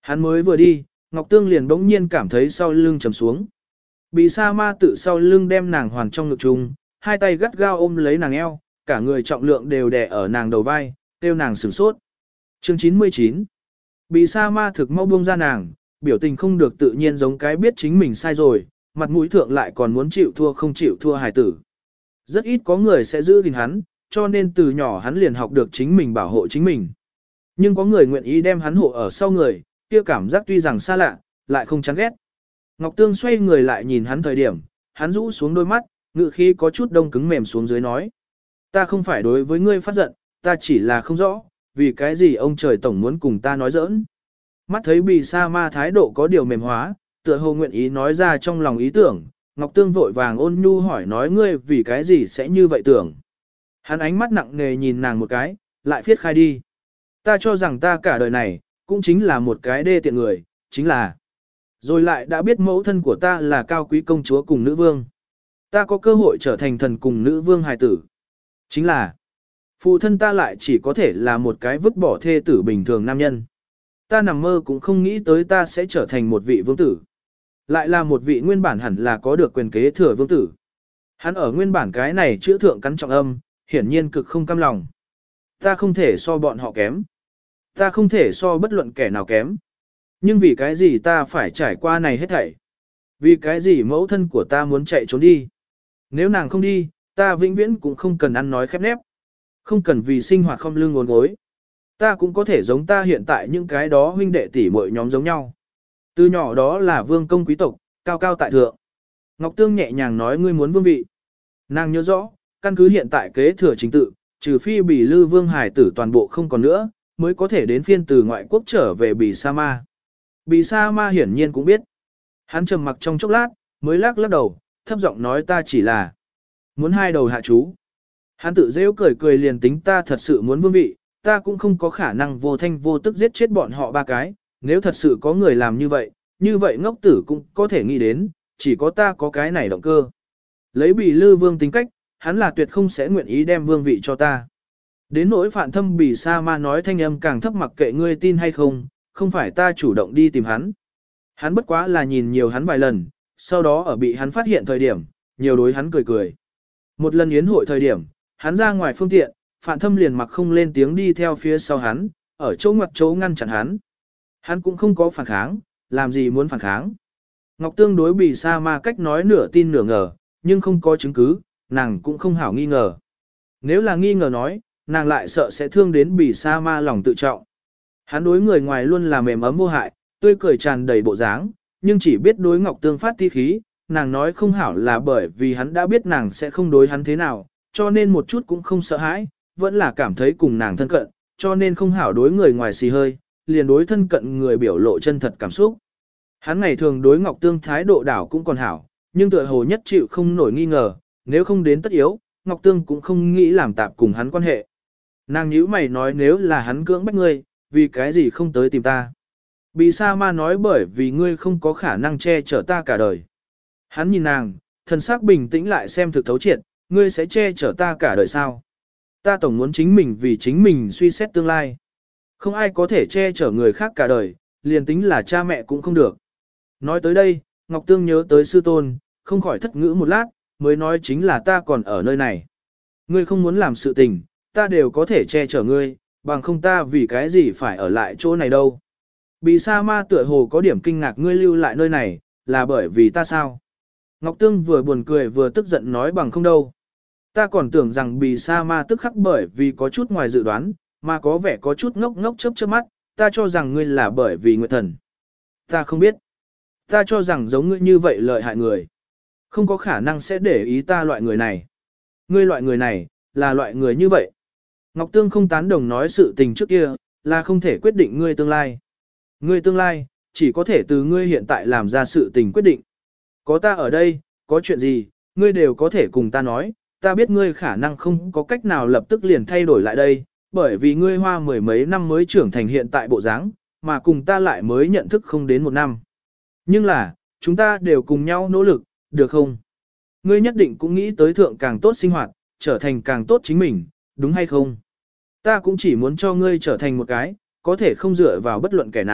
Hắn mới vừa đi, Ngọc Tương liền bỗng nhiên cảm thấy sau lưng trầm xuống. Bì sa ma tự sau lưng đem nàng hoàn trong ngực chung, hai tay gắt gao ôm lấy nàng eo, cả người trọng lượng đều đè ở nàng đầu vai, kêu nàng sửng sốt. Chương 99. Bì sa ma thực mau buông ra nàng, biểu tình không được tự nhiên giống cái biết chính mình sai rồi, mặt mũi thượng lại còn muốn chịu thua không chịu thua hài tử. Rất ít có người sẽ giữ gìn hắn, cho nên từ nhỏ hắn liền học được chính mình bảo hộ chính mình. Nhưng có người nguyện ý đem hắn hộ ở sau người, kia cảm giác tuy rằng xa lạ, lại không chán ghét. Ngọc Tương xoay người lại nhìn hắn thời điểm, hắn rũ xuống đôi mắt, ngự khí có chút đông cứng mềm xuống dưới nói. Ta không phải đối với ngươi phát giận, ta chỉ là không rõ, vì cái gì ông trời tổng muốn cùng ta nói giỡn. Mắt thấy bì sa ma thái độ có điều mềm hóa, tựa hồ nguyện ý nói ra trong lòng ý tưởng, Ngọc Tương vội vàng ôn nhu hỏi nói ngươi vì cái gì sẽ như vậy tưởng. Hắn ánh mắt nặng nề nhìn nàng một cái, lại phiết khai đi. Ta cho rằng ta cả đời này, cũng chính là một cái đê tiện người, chính là. Rồi lại đã biết mẫu thân của ta là cao quý công chúa cùng nữ vương. Ta có cơ hội trở thành thần cùng nữ vương hài tử. Chính là, phụ thân ta lại chỉ có thể là một cái vứt bỏ thê tử bình thường nam nhân. Ta nằm mơ cũng không nghĩ tới ta sẽ trở thành một vị vương tử. Lại là một vị nguyên bản hẳn là có được quyền kế thừa vương tử. Hắn ở nguyên bản cái này chữa thượng cắn trọng âm, hiển nhiên cực không cam lòng. Ta không thể so bọn họ kém. Ta không thể so bất luận kẻ nào kém. Nhưng vì cái gì ta phải trải qua này hết thảy? Vì cái gì mẫu thân của ta muốn chạy trốn đi? Nếu nàng không đi, ta vĩnh viễn cũng không cần ăn nói khép nép. Không cần vì sinh hoạt không lưng ngốn gối. Ta cũng có thể giống ta hiện tại những cái đó huynh đệ tỷ muội nhóm giống nhau. Từ nhỏ đó là vương công quý tộc, cao cao tại thượng. Ngọc Tương nhẹ nhàng nói ngươi muốn vương vị. Nàng nhớ rõ, căn cứ hiện tại kế thừa chính tự, trừ phi Bỉ Lư Vương hải tử toàn bộ không còn nữa, mới có thể đến phiên từ ngoại quốc trở về Bỉ Sa Ma. Bỉ Sa Ma hiển nhiên cũng biết. Hắn trầm mặc trong chốc lát, mới lắc lắc đầu, thấp giọng nói ta chỉ là muốn hai đầu hạ chú. Hắn tự rêu cười cười liền tính ta thật sự muốn vương vị, ta cũng không có khả năng vô thanh vô tức giết chết bọn họ ba cái, nếu thật sự có người làm như vậy ngốc tử cũng có thể nghĩ đến, chỉ có ta có cái này động cơ. Lấy Bỉ Lư Vương tính cách, hắn là tuyệt không sẽ nguyện ý đem vương vị cho ta. Đến nỗi Phạn Thâm Bỉ Sa Ma nói thanh âm càng thấp mặc kệ ngươi tin hay không, không phải ta chủ động đi tìm hắn. Hắn bất quá là nhìn nhiều hắn vài lần, sau đó ở bị hắn phát hiện thời điểm, nhiều đối hắn cười cười. Một lần yến hội thời điểm, hắn ra ngoài phương tiện, Phạn Thâm liền mặc không lên tiếng đi theo phía sau hắn, ở chỗ ngoặt chỗ ngăn chặn hắn. Hắn cũng không có phản kháng, làm gì muốn phản kháng. Ngọc Tương đối Bỉ Sa Ma cách nói nửa tin nửa ngờ, nhưng không có chứng cứ, nàng cũng không hảo nghi ngờ. Nếu là nghi ngờ nói, nàng lại sợ sẽ thương đến Bỉ Sa Ma lòng tự trọng. Hắn đối người ngoài luôn là mềm ấm vô hại, tươi cười tràn đầy bộ dáng, nhưng chỉ biết đối Ngọc Tương phát ti khí, nàng nói không hảo là bởi vì hắn đã biết nàng sẽ không đối hắn thế nào, cho nên một chút cũng không sợ hãi, vẫn là cảm thấy cùng nàng thân cận, cho nên không hảo đối người ngoài xì hơi, liền đối thân cận người biểu lộ chân thật cảm xúc. Hắn ngày thường đối Ngọc Tương thái độ đảo cũng còn hảo, nhưng tựa hồ nhất chịu không nổi nghi ngờ, nếu không đến tất yếu, Ngọc Tương cũng không nghĩ làm tạp cùng hắn quan hệ. Nàng nhíu mày nói nếu là hắn cưỡng bách ngươi, vì cái gì không tới tìm ta. Bỉ Sa Ma nói bởi vì ngươi không có khả năng che chở ta cả đời. Hắn nhìn nàng, thần sắc bình tĩnh lại xem thực thấu triệt, ngươi sẽ che chở ta cả đời sao? Ta tổng muốn chính mình vì chính mình suy xét tương lai. Không ai có thể che chở người khác cả đời, liền tính là cha mẹ cũng không được. Nói tới đây, Ngọc Tương nhớ tới sư tôn, không khỏi thất ngữ một lát, mới nói chính là ta còn ở nơi này. Ngươi không muốn làm sự tình, ta đều có thể che chở ngươi, bằng không ta vì cái gì phải ở lại chỗ này đâu. Bỉ Sa Ma tựa hồ có điểm kinh ngạc ngươi lưu lại nơi này, là bởi vì ta sao? Ngọc Tương vừa buồn cười vừa tức giận nói bằng không đâu. Ta còn tưởng rằng Bỉ Sa Ma tức khắc bởi vì có chút ngoài dự đoán, mà có vẻ có chút ngốc ngốc chớp chớp mắt, ta cho rằng ngươi là bởi vì Nguyệt Thần. Ta không biết. Ta cho rằng giống ngươi như vậy lợi hại người. Không có khả năng sẽ để ý ta loại người này. Ngươi loại người này, là loại người như vậy. Ngọc Tương không tán đồng nói sự tình trước kia, là không thể quyết định ngươi tương lai. Ngươi tương lai, chỉ có thể từ ngươi hiện tại làm ra sự tình quyết định. Có ta ở đây, có chuyện gì, ngươi đều có thể cùng ta nói, ta biết ngươi khả năng không có cách nào lập tức liền thay đổi lại đây, bởi vì ngươi hoa mười mấy năm mới trưởng thành hiện tại bộ dáng, mà cùng ta lại mới nhận thức không đến một năm. Nhưng là, chúng ta đều cùng nhau nỗ lực, được không? Ngươi nhất định cũng nghĩ tới thượng càng tốt sinh hoạt, trở thành càng tốt chính mình, đúng hay không? Ta cũng chỉ muốn cho ngươi trở thành một cái, có thể không dựa vào bất luận kẻ nào,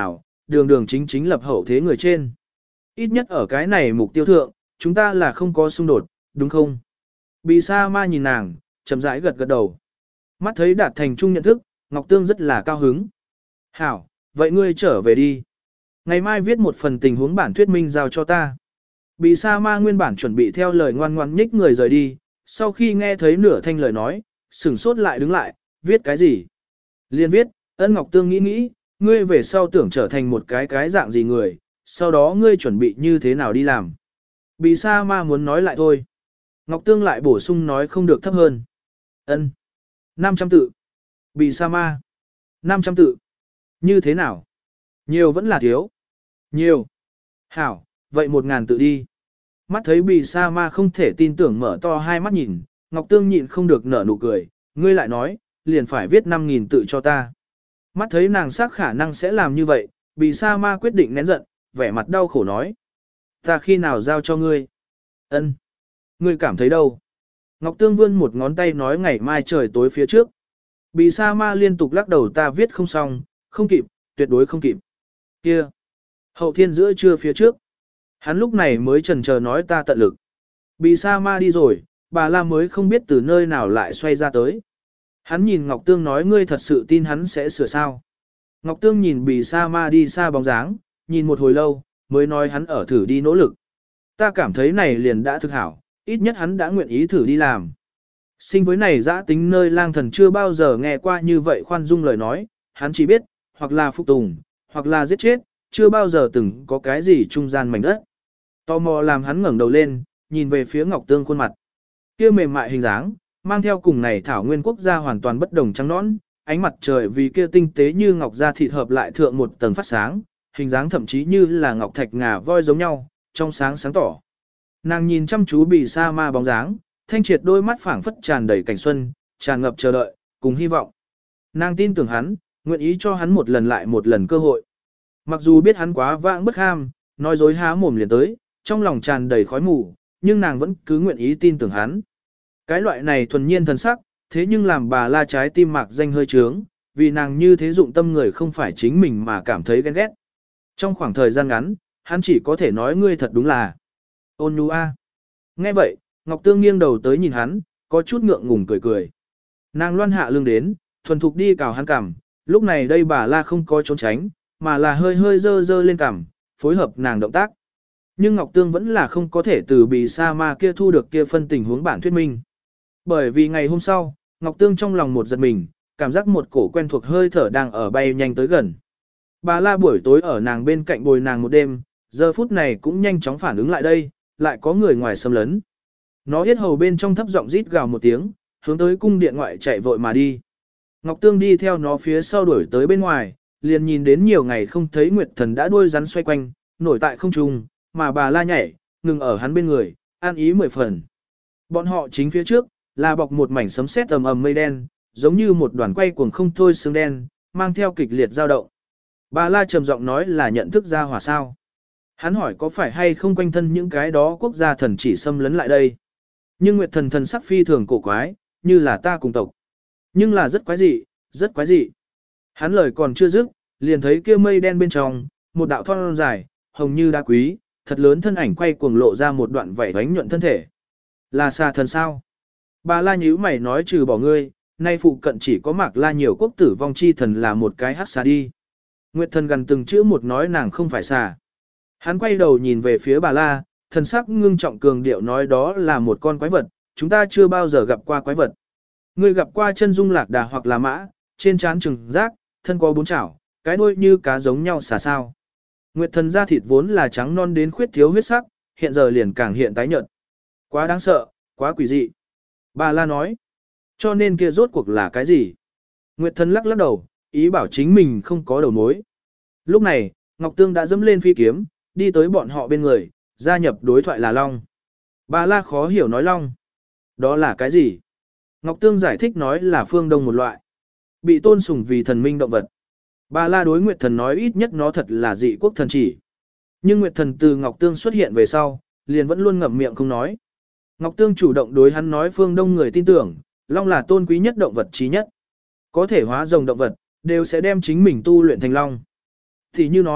đường đường chính chính lập hậu thế người trên. Ít nhất ở cái này mục tiêu thượng, chúng ta là không có xung đột, đúng không? Bì Sa Ma nhìn nàng, chậm rãi gật gật đầu. Mắt thấy đạt thành chung nhận thức, Ngọc Tương rất là cao hứng. Hảo, vậy ngươi trở về đi. Ngày mai viết một phần tình huống bản thuyết minh giao cho ta. Bì Sa Ma nguyên bản chuẩn bị theo lời ngoan ngoan nhích người rời đi, sau khi nghe thấy nửa thanh lời nói, sửng sốt lại đứng lại, viết cái gì? Liên viết, Ân Ngọc Tương nghĩ nghĩ, ngươi về sau tưởng trở thành một cái dạng gì người, sau đó ngươi chuẩn bị như thế nào đi làm. Bì Sa Ma muốn nói lại thôi. Ngọc Tương lại bổ sung nói không được thấp hơn. Ân. 500 tự. Bì Sa Ma. 500 tự. Như thế nào? Nhiều vẫn là thiếu. Nhiều. Hảo, vậy 1000 tự đi. Mắt thấy Bì Sa Ma không thể tin tưởng mở to hai mắt nhìn, Ngọc Tương nhịn không được nở nụ cười, ngươi lại nói, liền phải viết 5000 tự cho ta. Mắt thấy nàng xác khả năng sẽ làm như vậy, Bì Sa Ma quyết định nén giận, vẻ mặt đau khổ nói. Ta khi nào giao cho ngươi? Ân. Ngươi cảm thấy đâu? Ngọc Tương vươn một ngón tay nói ngày mai trời tối phía trước. Bì Sa Ma liên tục lắc đầu ta viết không xong, không kịp, tuyệt đối không kịp. Kia. Hậu thiên giữa trưa phía trước. Hắn lúc này mới chần chờ nói ta tận lực. Bì Sa Ma đi rồi, bà La mới không biết từ nơi nào lại xoay ra tới. Hắn nhìn Ngọc Tương nói ngươi thật sự tin hắn sẽ sửa sao. Ngọc Tương nhìn Bì Sa Ma đi xa bóng dáng, nhìn một hồi lâu, mới nói hắn ở thử đi nỗ lực. Ta cảm thấy này liền đã thực hảo, ít nhất hắn đã nguyện ý thử đi làm. Sinh với này dã tính nơi lang thần chưa bao giờ nghe qua như vậy khoan dung lời nói, hắn chỉ biết, hoặc là phục tùng, hoặc là giết chết, chưa bao giờ từng có cái gì trung gian mảnh đất. Tò mò làm hắn ngẩng đầu lên, nhìn về phía Ngọc Tương khuôn mặt. Kia mềm mại hình dáng, mang theo cùng này thảo nguyên quốc gia hoàn toàn bất đồng trắng nõn, ánh mặt trời vì kia tinh tế như ngọc da thịt hợp lại thượng một tầng phát sáng, hình dáng thậm chí như là ngọc thạch ngà voi giống nhau, trong sáng sáng tỏ. Nàng nhìn chăm chú Bì Sa Ma bóng dáng, thanh triệt đôi mắt phảng phất tràn đầy cảnh xuân, tràn ngập chờ đợi, cùng hy vọng. Nàng tin tưởng hắn, nguyện ý cho hắn một lần lại một lần cơ hội. Mặc dù biết hắn quá vãng bất ham, nói dối há mồm liền tới, trong lòng tràn đầy khói mù, nhưng nàng vẫn cứ nguyện ý tin tưởng hắn. Cái loại này thuần nhiên thần sắc, thế nhưng làm bà La trái tim mạc danh hơi trướng, vì nàng như thế dụng tâm người không phải chính mình mà cảm thấy ghen ghét. Trong khoảng thời gian ngắn, hắn chỉ có thể nói ngươi thật đúng là ôn nhu a. Nghe vậy, Ngọc Tương nghiêng đầu tới nhìn hắn, có chút ngượng ngùng cười cười. Nàng loan hạ lưng đến, thuần thục đi cào hắn cằm, lúc này đây bà La không có trốn tránh, mà là hơi hơi dơ dơ lên cằm, phối hợp nàng động tác. Nhưng Ngọc Tương vẫn là không có thể từ Bì Sa Ma kia thu được kia phân tình huống bản thuyết minh. Bởi vì ngày hôm sau, Ngọc Tương trong lòng một giật mình, cảm giác một cổ quen thuộc hơi thở đang ở bay nhanh tới gần. Bà La buổi tối ở nàng bên cạnh bồi nàng một đêm, giờ phút này cũng nhanh chóng phản ứng lại đây, lại có người ngoài xâm lấn. Nó yết hầu bên trong thấp giọng rít gào một tiếng, hướng tới cung điện ngoại chạy vội mà đi. Ngọc Tương đi theo nó phía sau đuổi tới bên ngoài, liền nhìn đến nhiều ngày không thấy Nguyệt Thần đã đuôi rắn xoay quanh, nổi tại không trung, mà bà La nhảy, ngừng ở hắn bên người, an ý 10 phần. Bọn họ chính phía trước, là bọc một mảnh sấm sét ầm ầm mây đen, giống như một đoàn quay cuồng không thôi sương đen, mang theo kịch liệt dao động. Bà La trầm giọng nói là nhận thức ra hỏa sao. Hắn hỏi có phải hay không quanh thân những cái đó quốc gia thần chỉ xâm lấn lại đây. Nhưng Nguyệt Thần thần sắc phi thường cổ quái, như là ta cùng tộc. Nhưng là rất quái dị, rất quái dị. Hắn lời còn chưa dứt, liền thấy kia mây đen bên trong, một đạo thon dài, hồng như đá quý, thật lớn thân ảnh quay cuồng lộ ra một đoạn vảy vánh nhuận thân thể. Là xà thần sao? Bà La nhíu mày nói trừ bỏ ngươi, nay phụ cận chỉ có Mạc La nhiều quốc tử vong chi thần là một cái hắc xà đi. Nguyệt Thần gần từng chữ một nói nàng không phải xà. Hắn quay đầu nhìn về phía bà La, thần sắc ngưng trọng cường điệu nói đó là một con quái vật, chúng ta chưa bao giờ gặp qua quái vật. Ngươi gặp qua chân dung lạc đà hoặc là mã, trên trán trừng rác, thân có 4 chảo, cái đuôi như cá giống nhau xà sao. Nguyệt Thần da thịt vốn là trắng non đến khuyết thiếu huyết sắc, hiện giờ liền càng hiện tái nhợt. Quá đáng sợ, quá quỷ dị. Bà La nói, cho nên kia rốt cuộc là cái gì? Nguyệt Thần lắc lắc đầu, ý bảo chính mình không có đầu mối. Lúc này, Ngọc Tương đã dẫm lên phi kiếm, đi tới bọn họ bên người, gia nhập đối thoại là Long. Bà La khó hiểu nói Long. Đó là cái gì? Ngọc Tương giải thích nói là phương đông một loại. Bị tôn sùng vì thần minh động vật. Bà La đối Nguyệt Thần nói ít nhất nó thật là dị quốc thần chỉ. Nhưng Nguyệt Thần từ Ngọc Tương xuất hiện về sau, liền vẫn luôn ngậm miệng không nói. Ngọc Tương chủ động đối hắn nói phương đông người tin tưởng, Long là tôn quý nhất động vật trí nhất. Có thể hóa rồng động vật, đều sẽ đem chính mình tu luyện thành Long. Thì như nói,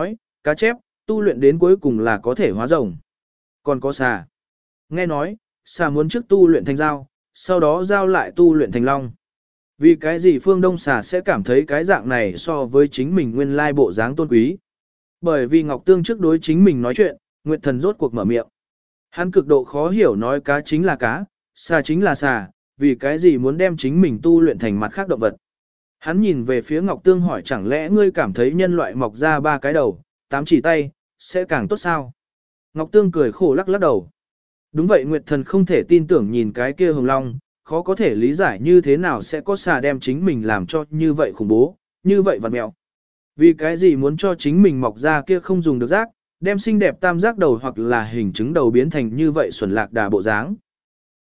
cá chép, tu luyện đến cuối cùng là có thể hóa rồng. Còn có xà. Nghe nói, xà muốn trước tu luyện thành dao, sau đó dao lại tu luyện thành long. Vì cái gì Phương Đông xà sẽ cảm thấy cái dạng này so với chính mình nguyên lai bộ dáng tôn quý? Bởi vì Ngọc Tương trước đối chính mình nói chuyện, Nguyệt Thần rốt cuộc mở miệng. Hắn cực độ khó hiểu nói cá chính là cá, xà chính là xà, vì cái gì muốn đem chính mình tu luyện thành mặt khác động vật. Hắn nhìn về phía Ngọc Tương hỏi chẳng lẽ ngươi cảm thấy nhân loại mọc ra 3 cái đầu, 8 chỉ tay, sẽ càng tốt sao? Ngọc Tương cười khổ lắc lắc đầu. Đúng vậy Nguyệt Thần không thể tin tưởng nhìn cái kia hồng long, khó có thể lý giải như thế nào sẽ có xà đem chính mình làm cho như vậy khủng bố, như vậy vặt mẹo. Vì cái gì muốn cho chính mình mọc ra kia không dùng được rác, đem xinh đẹp tam giác đầu hoặc là hình trứng đầu biến thành như vậy xuẩn lạc đà bộ dáng.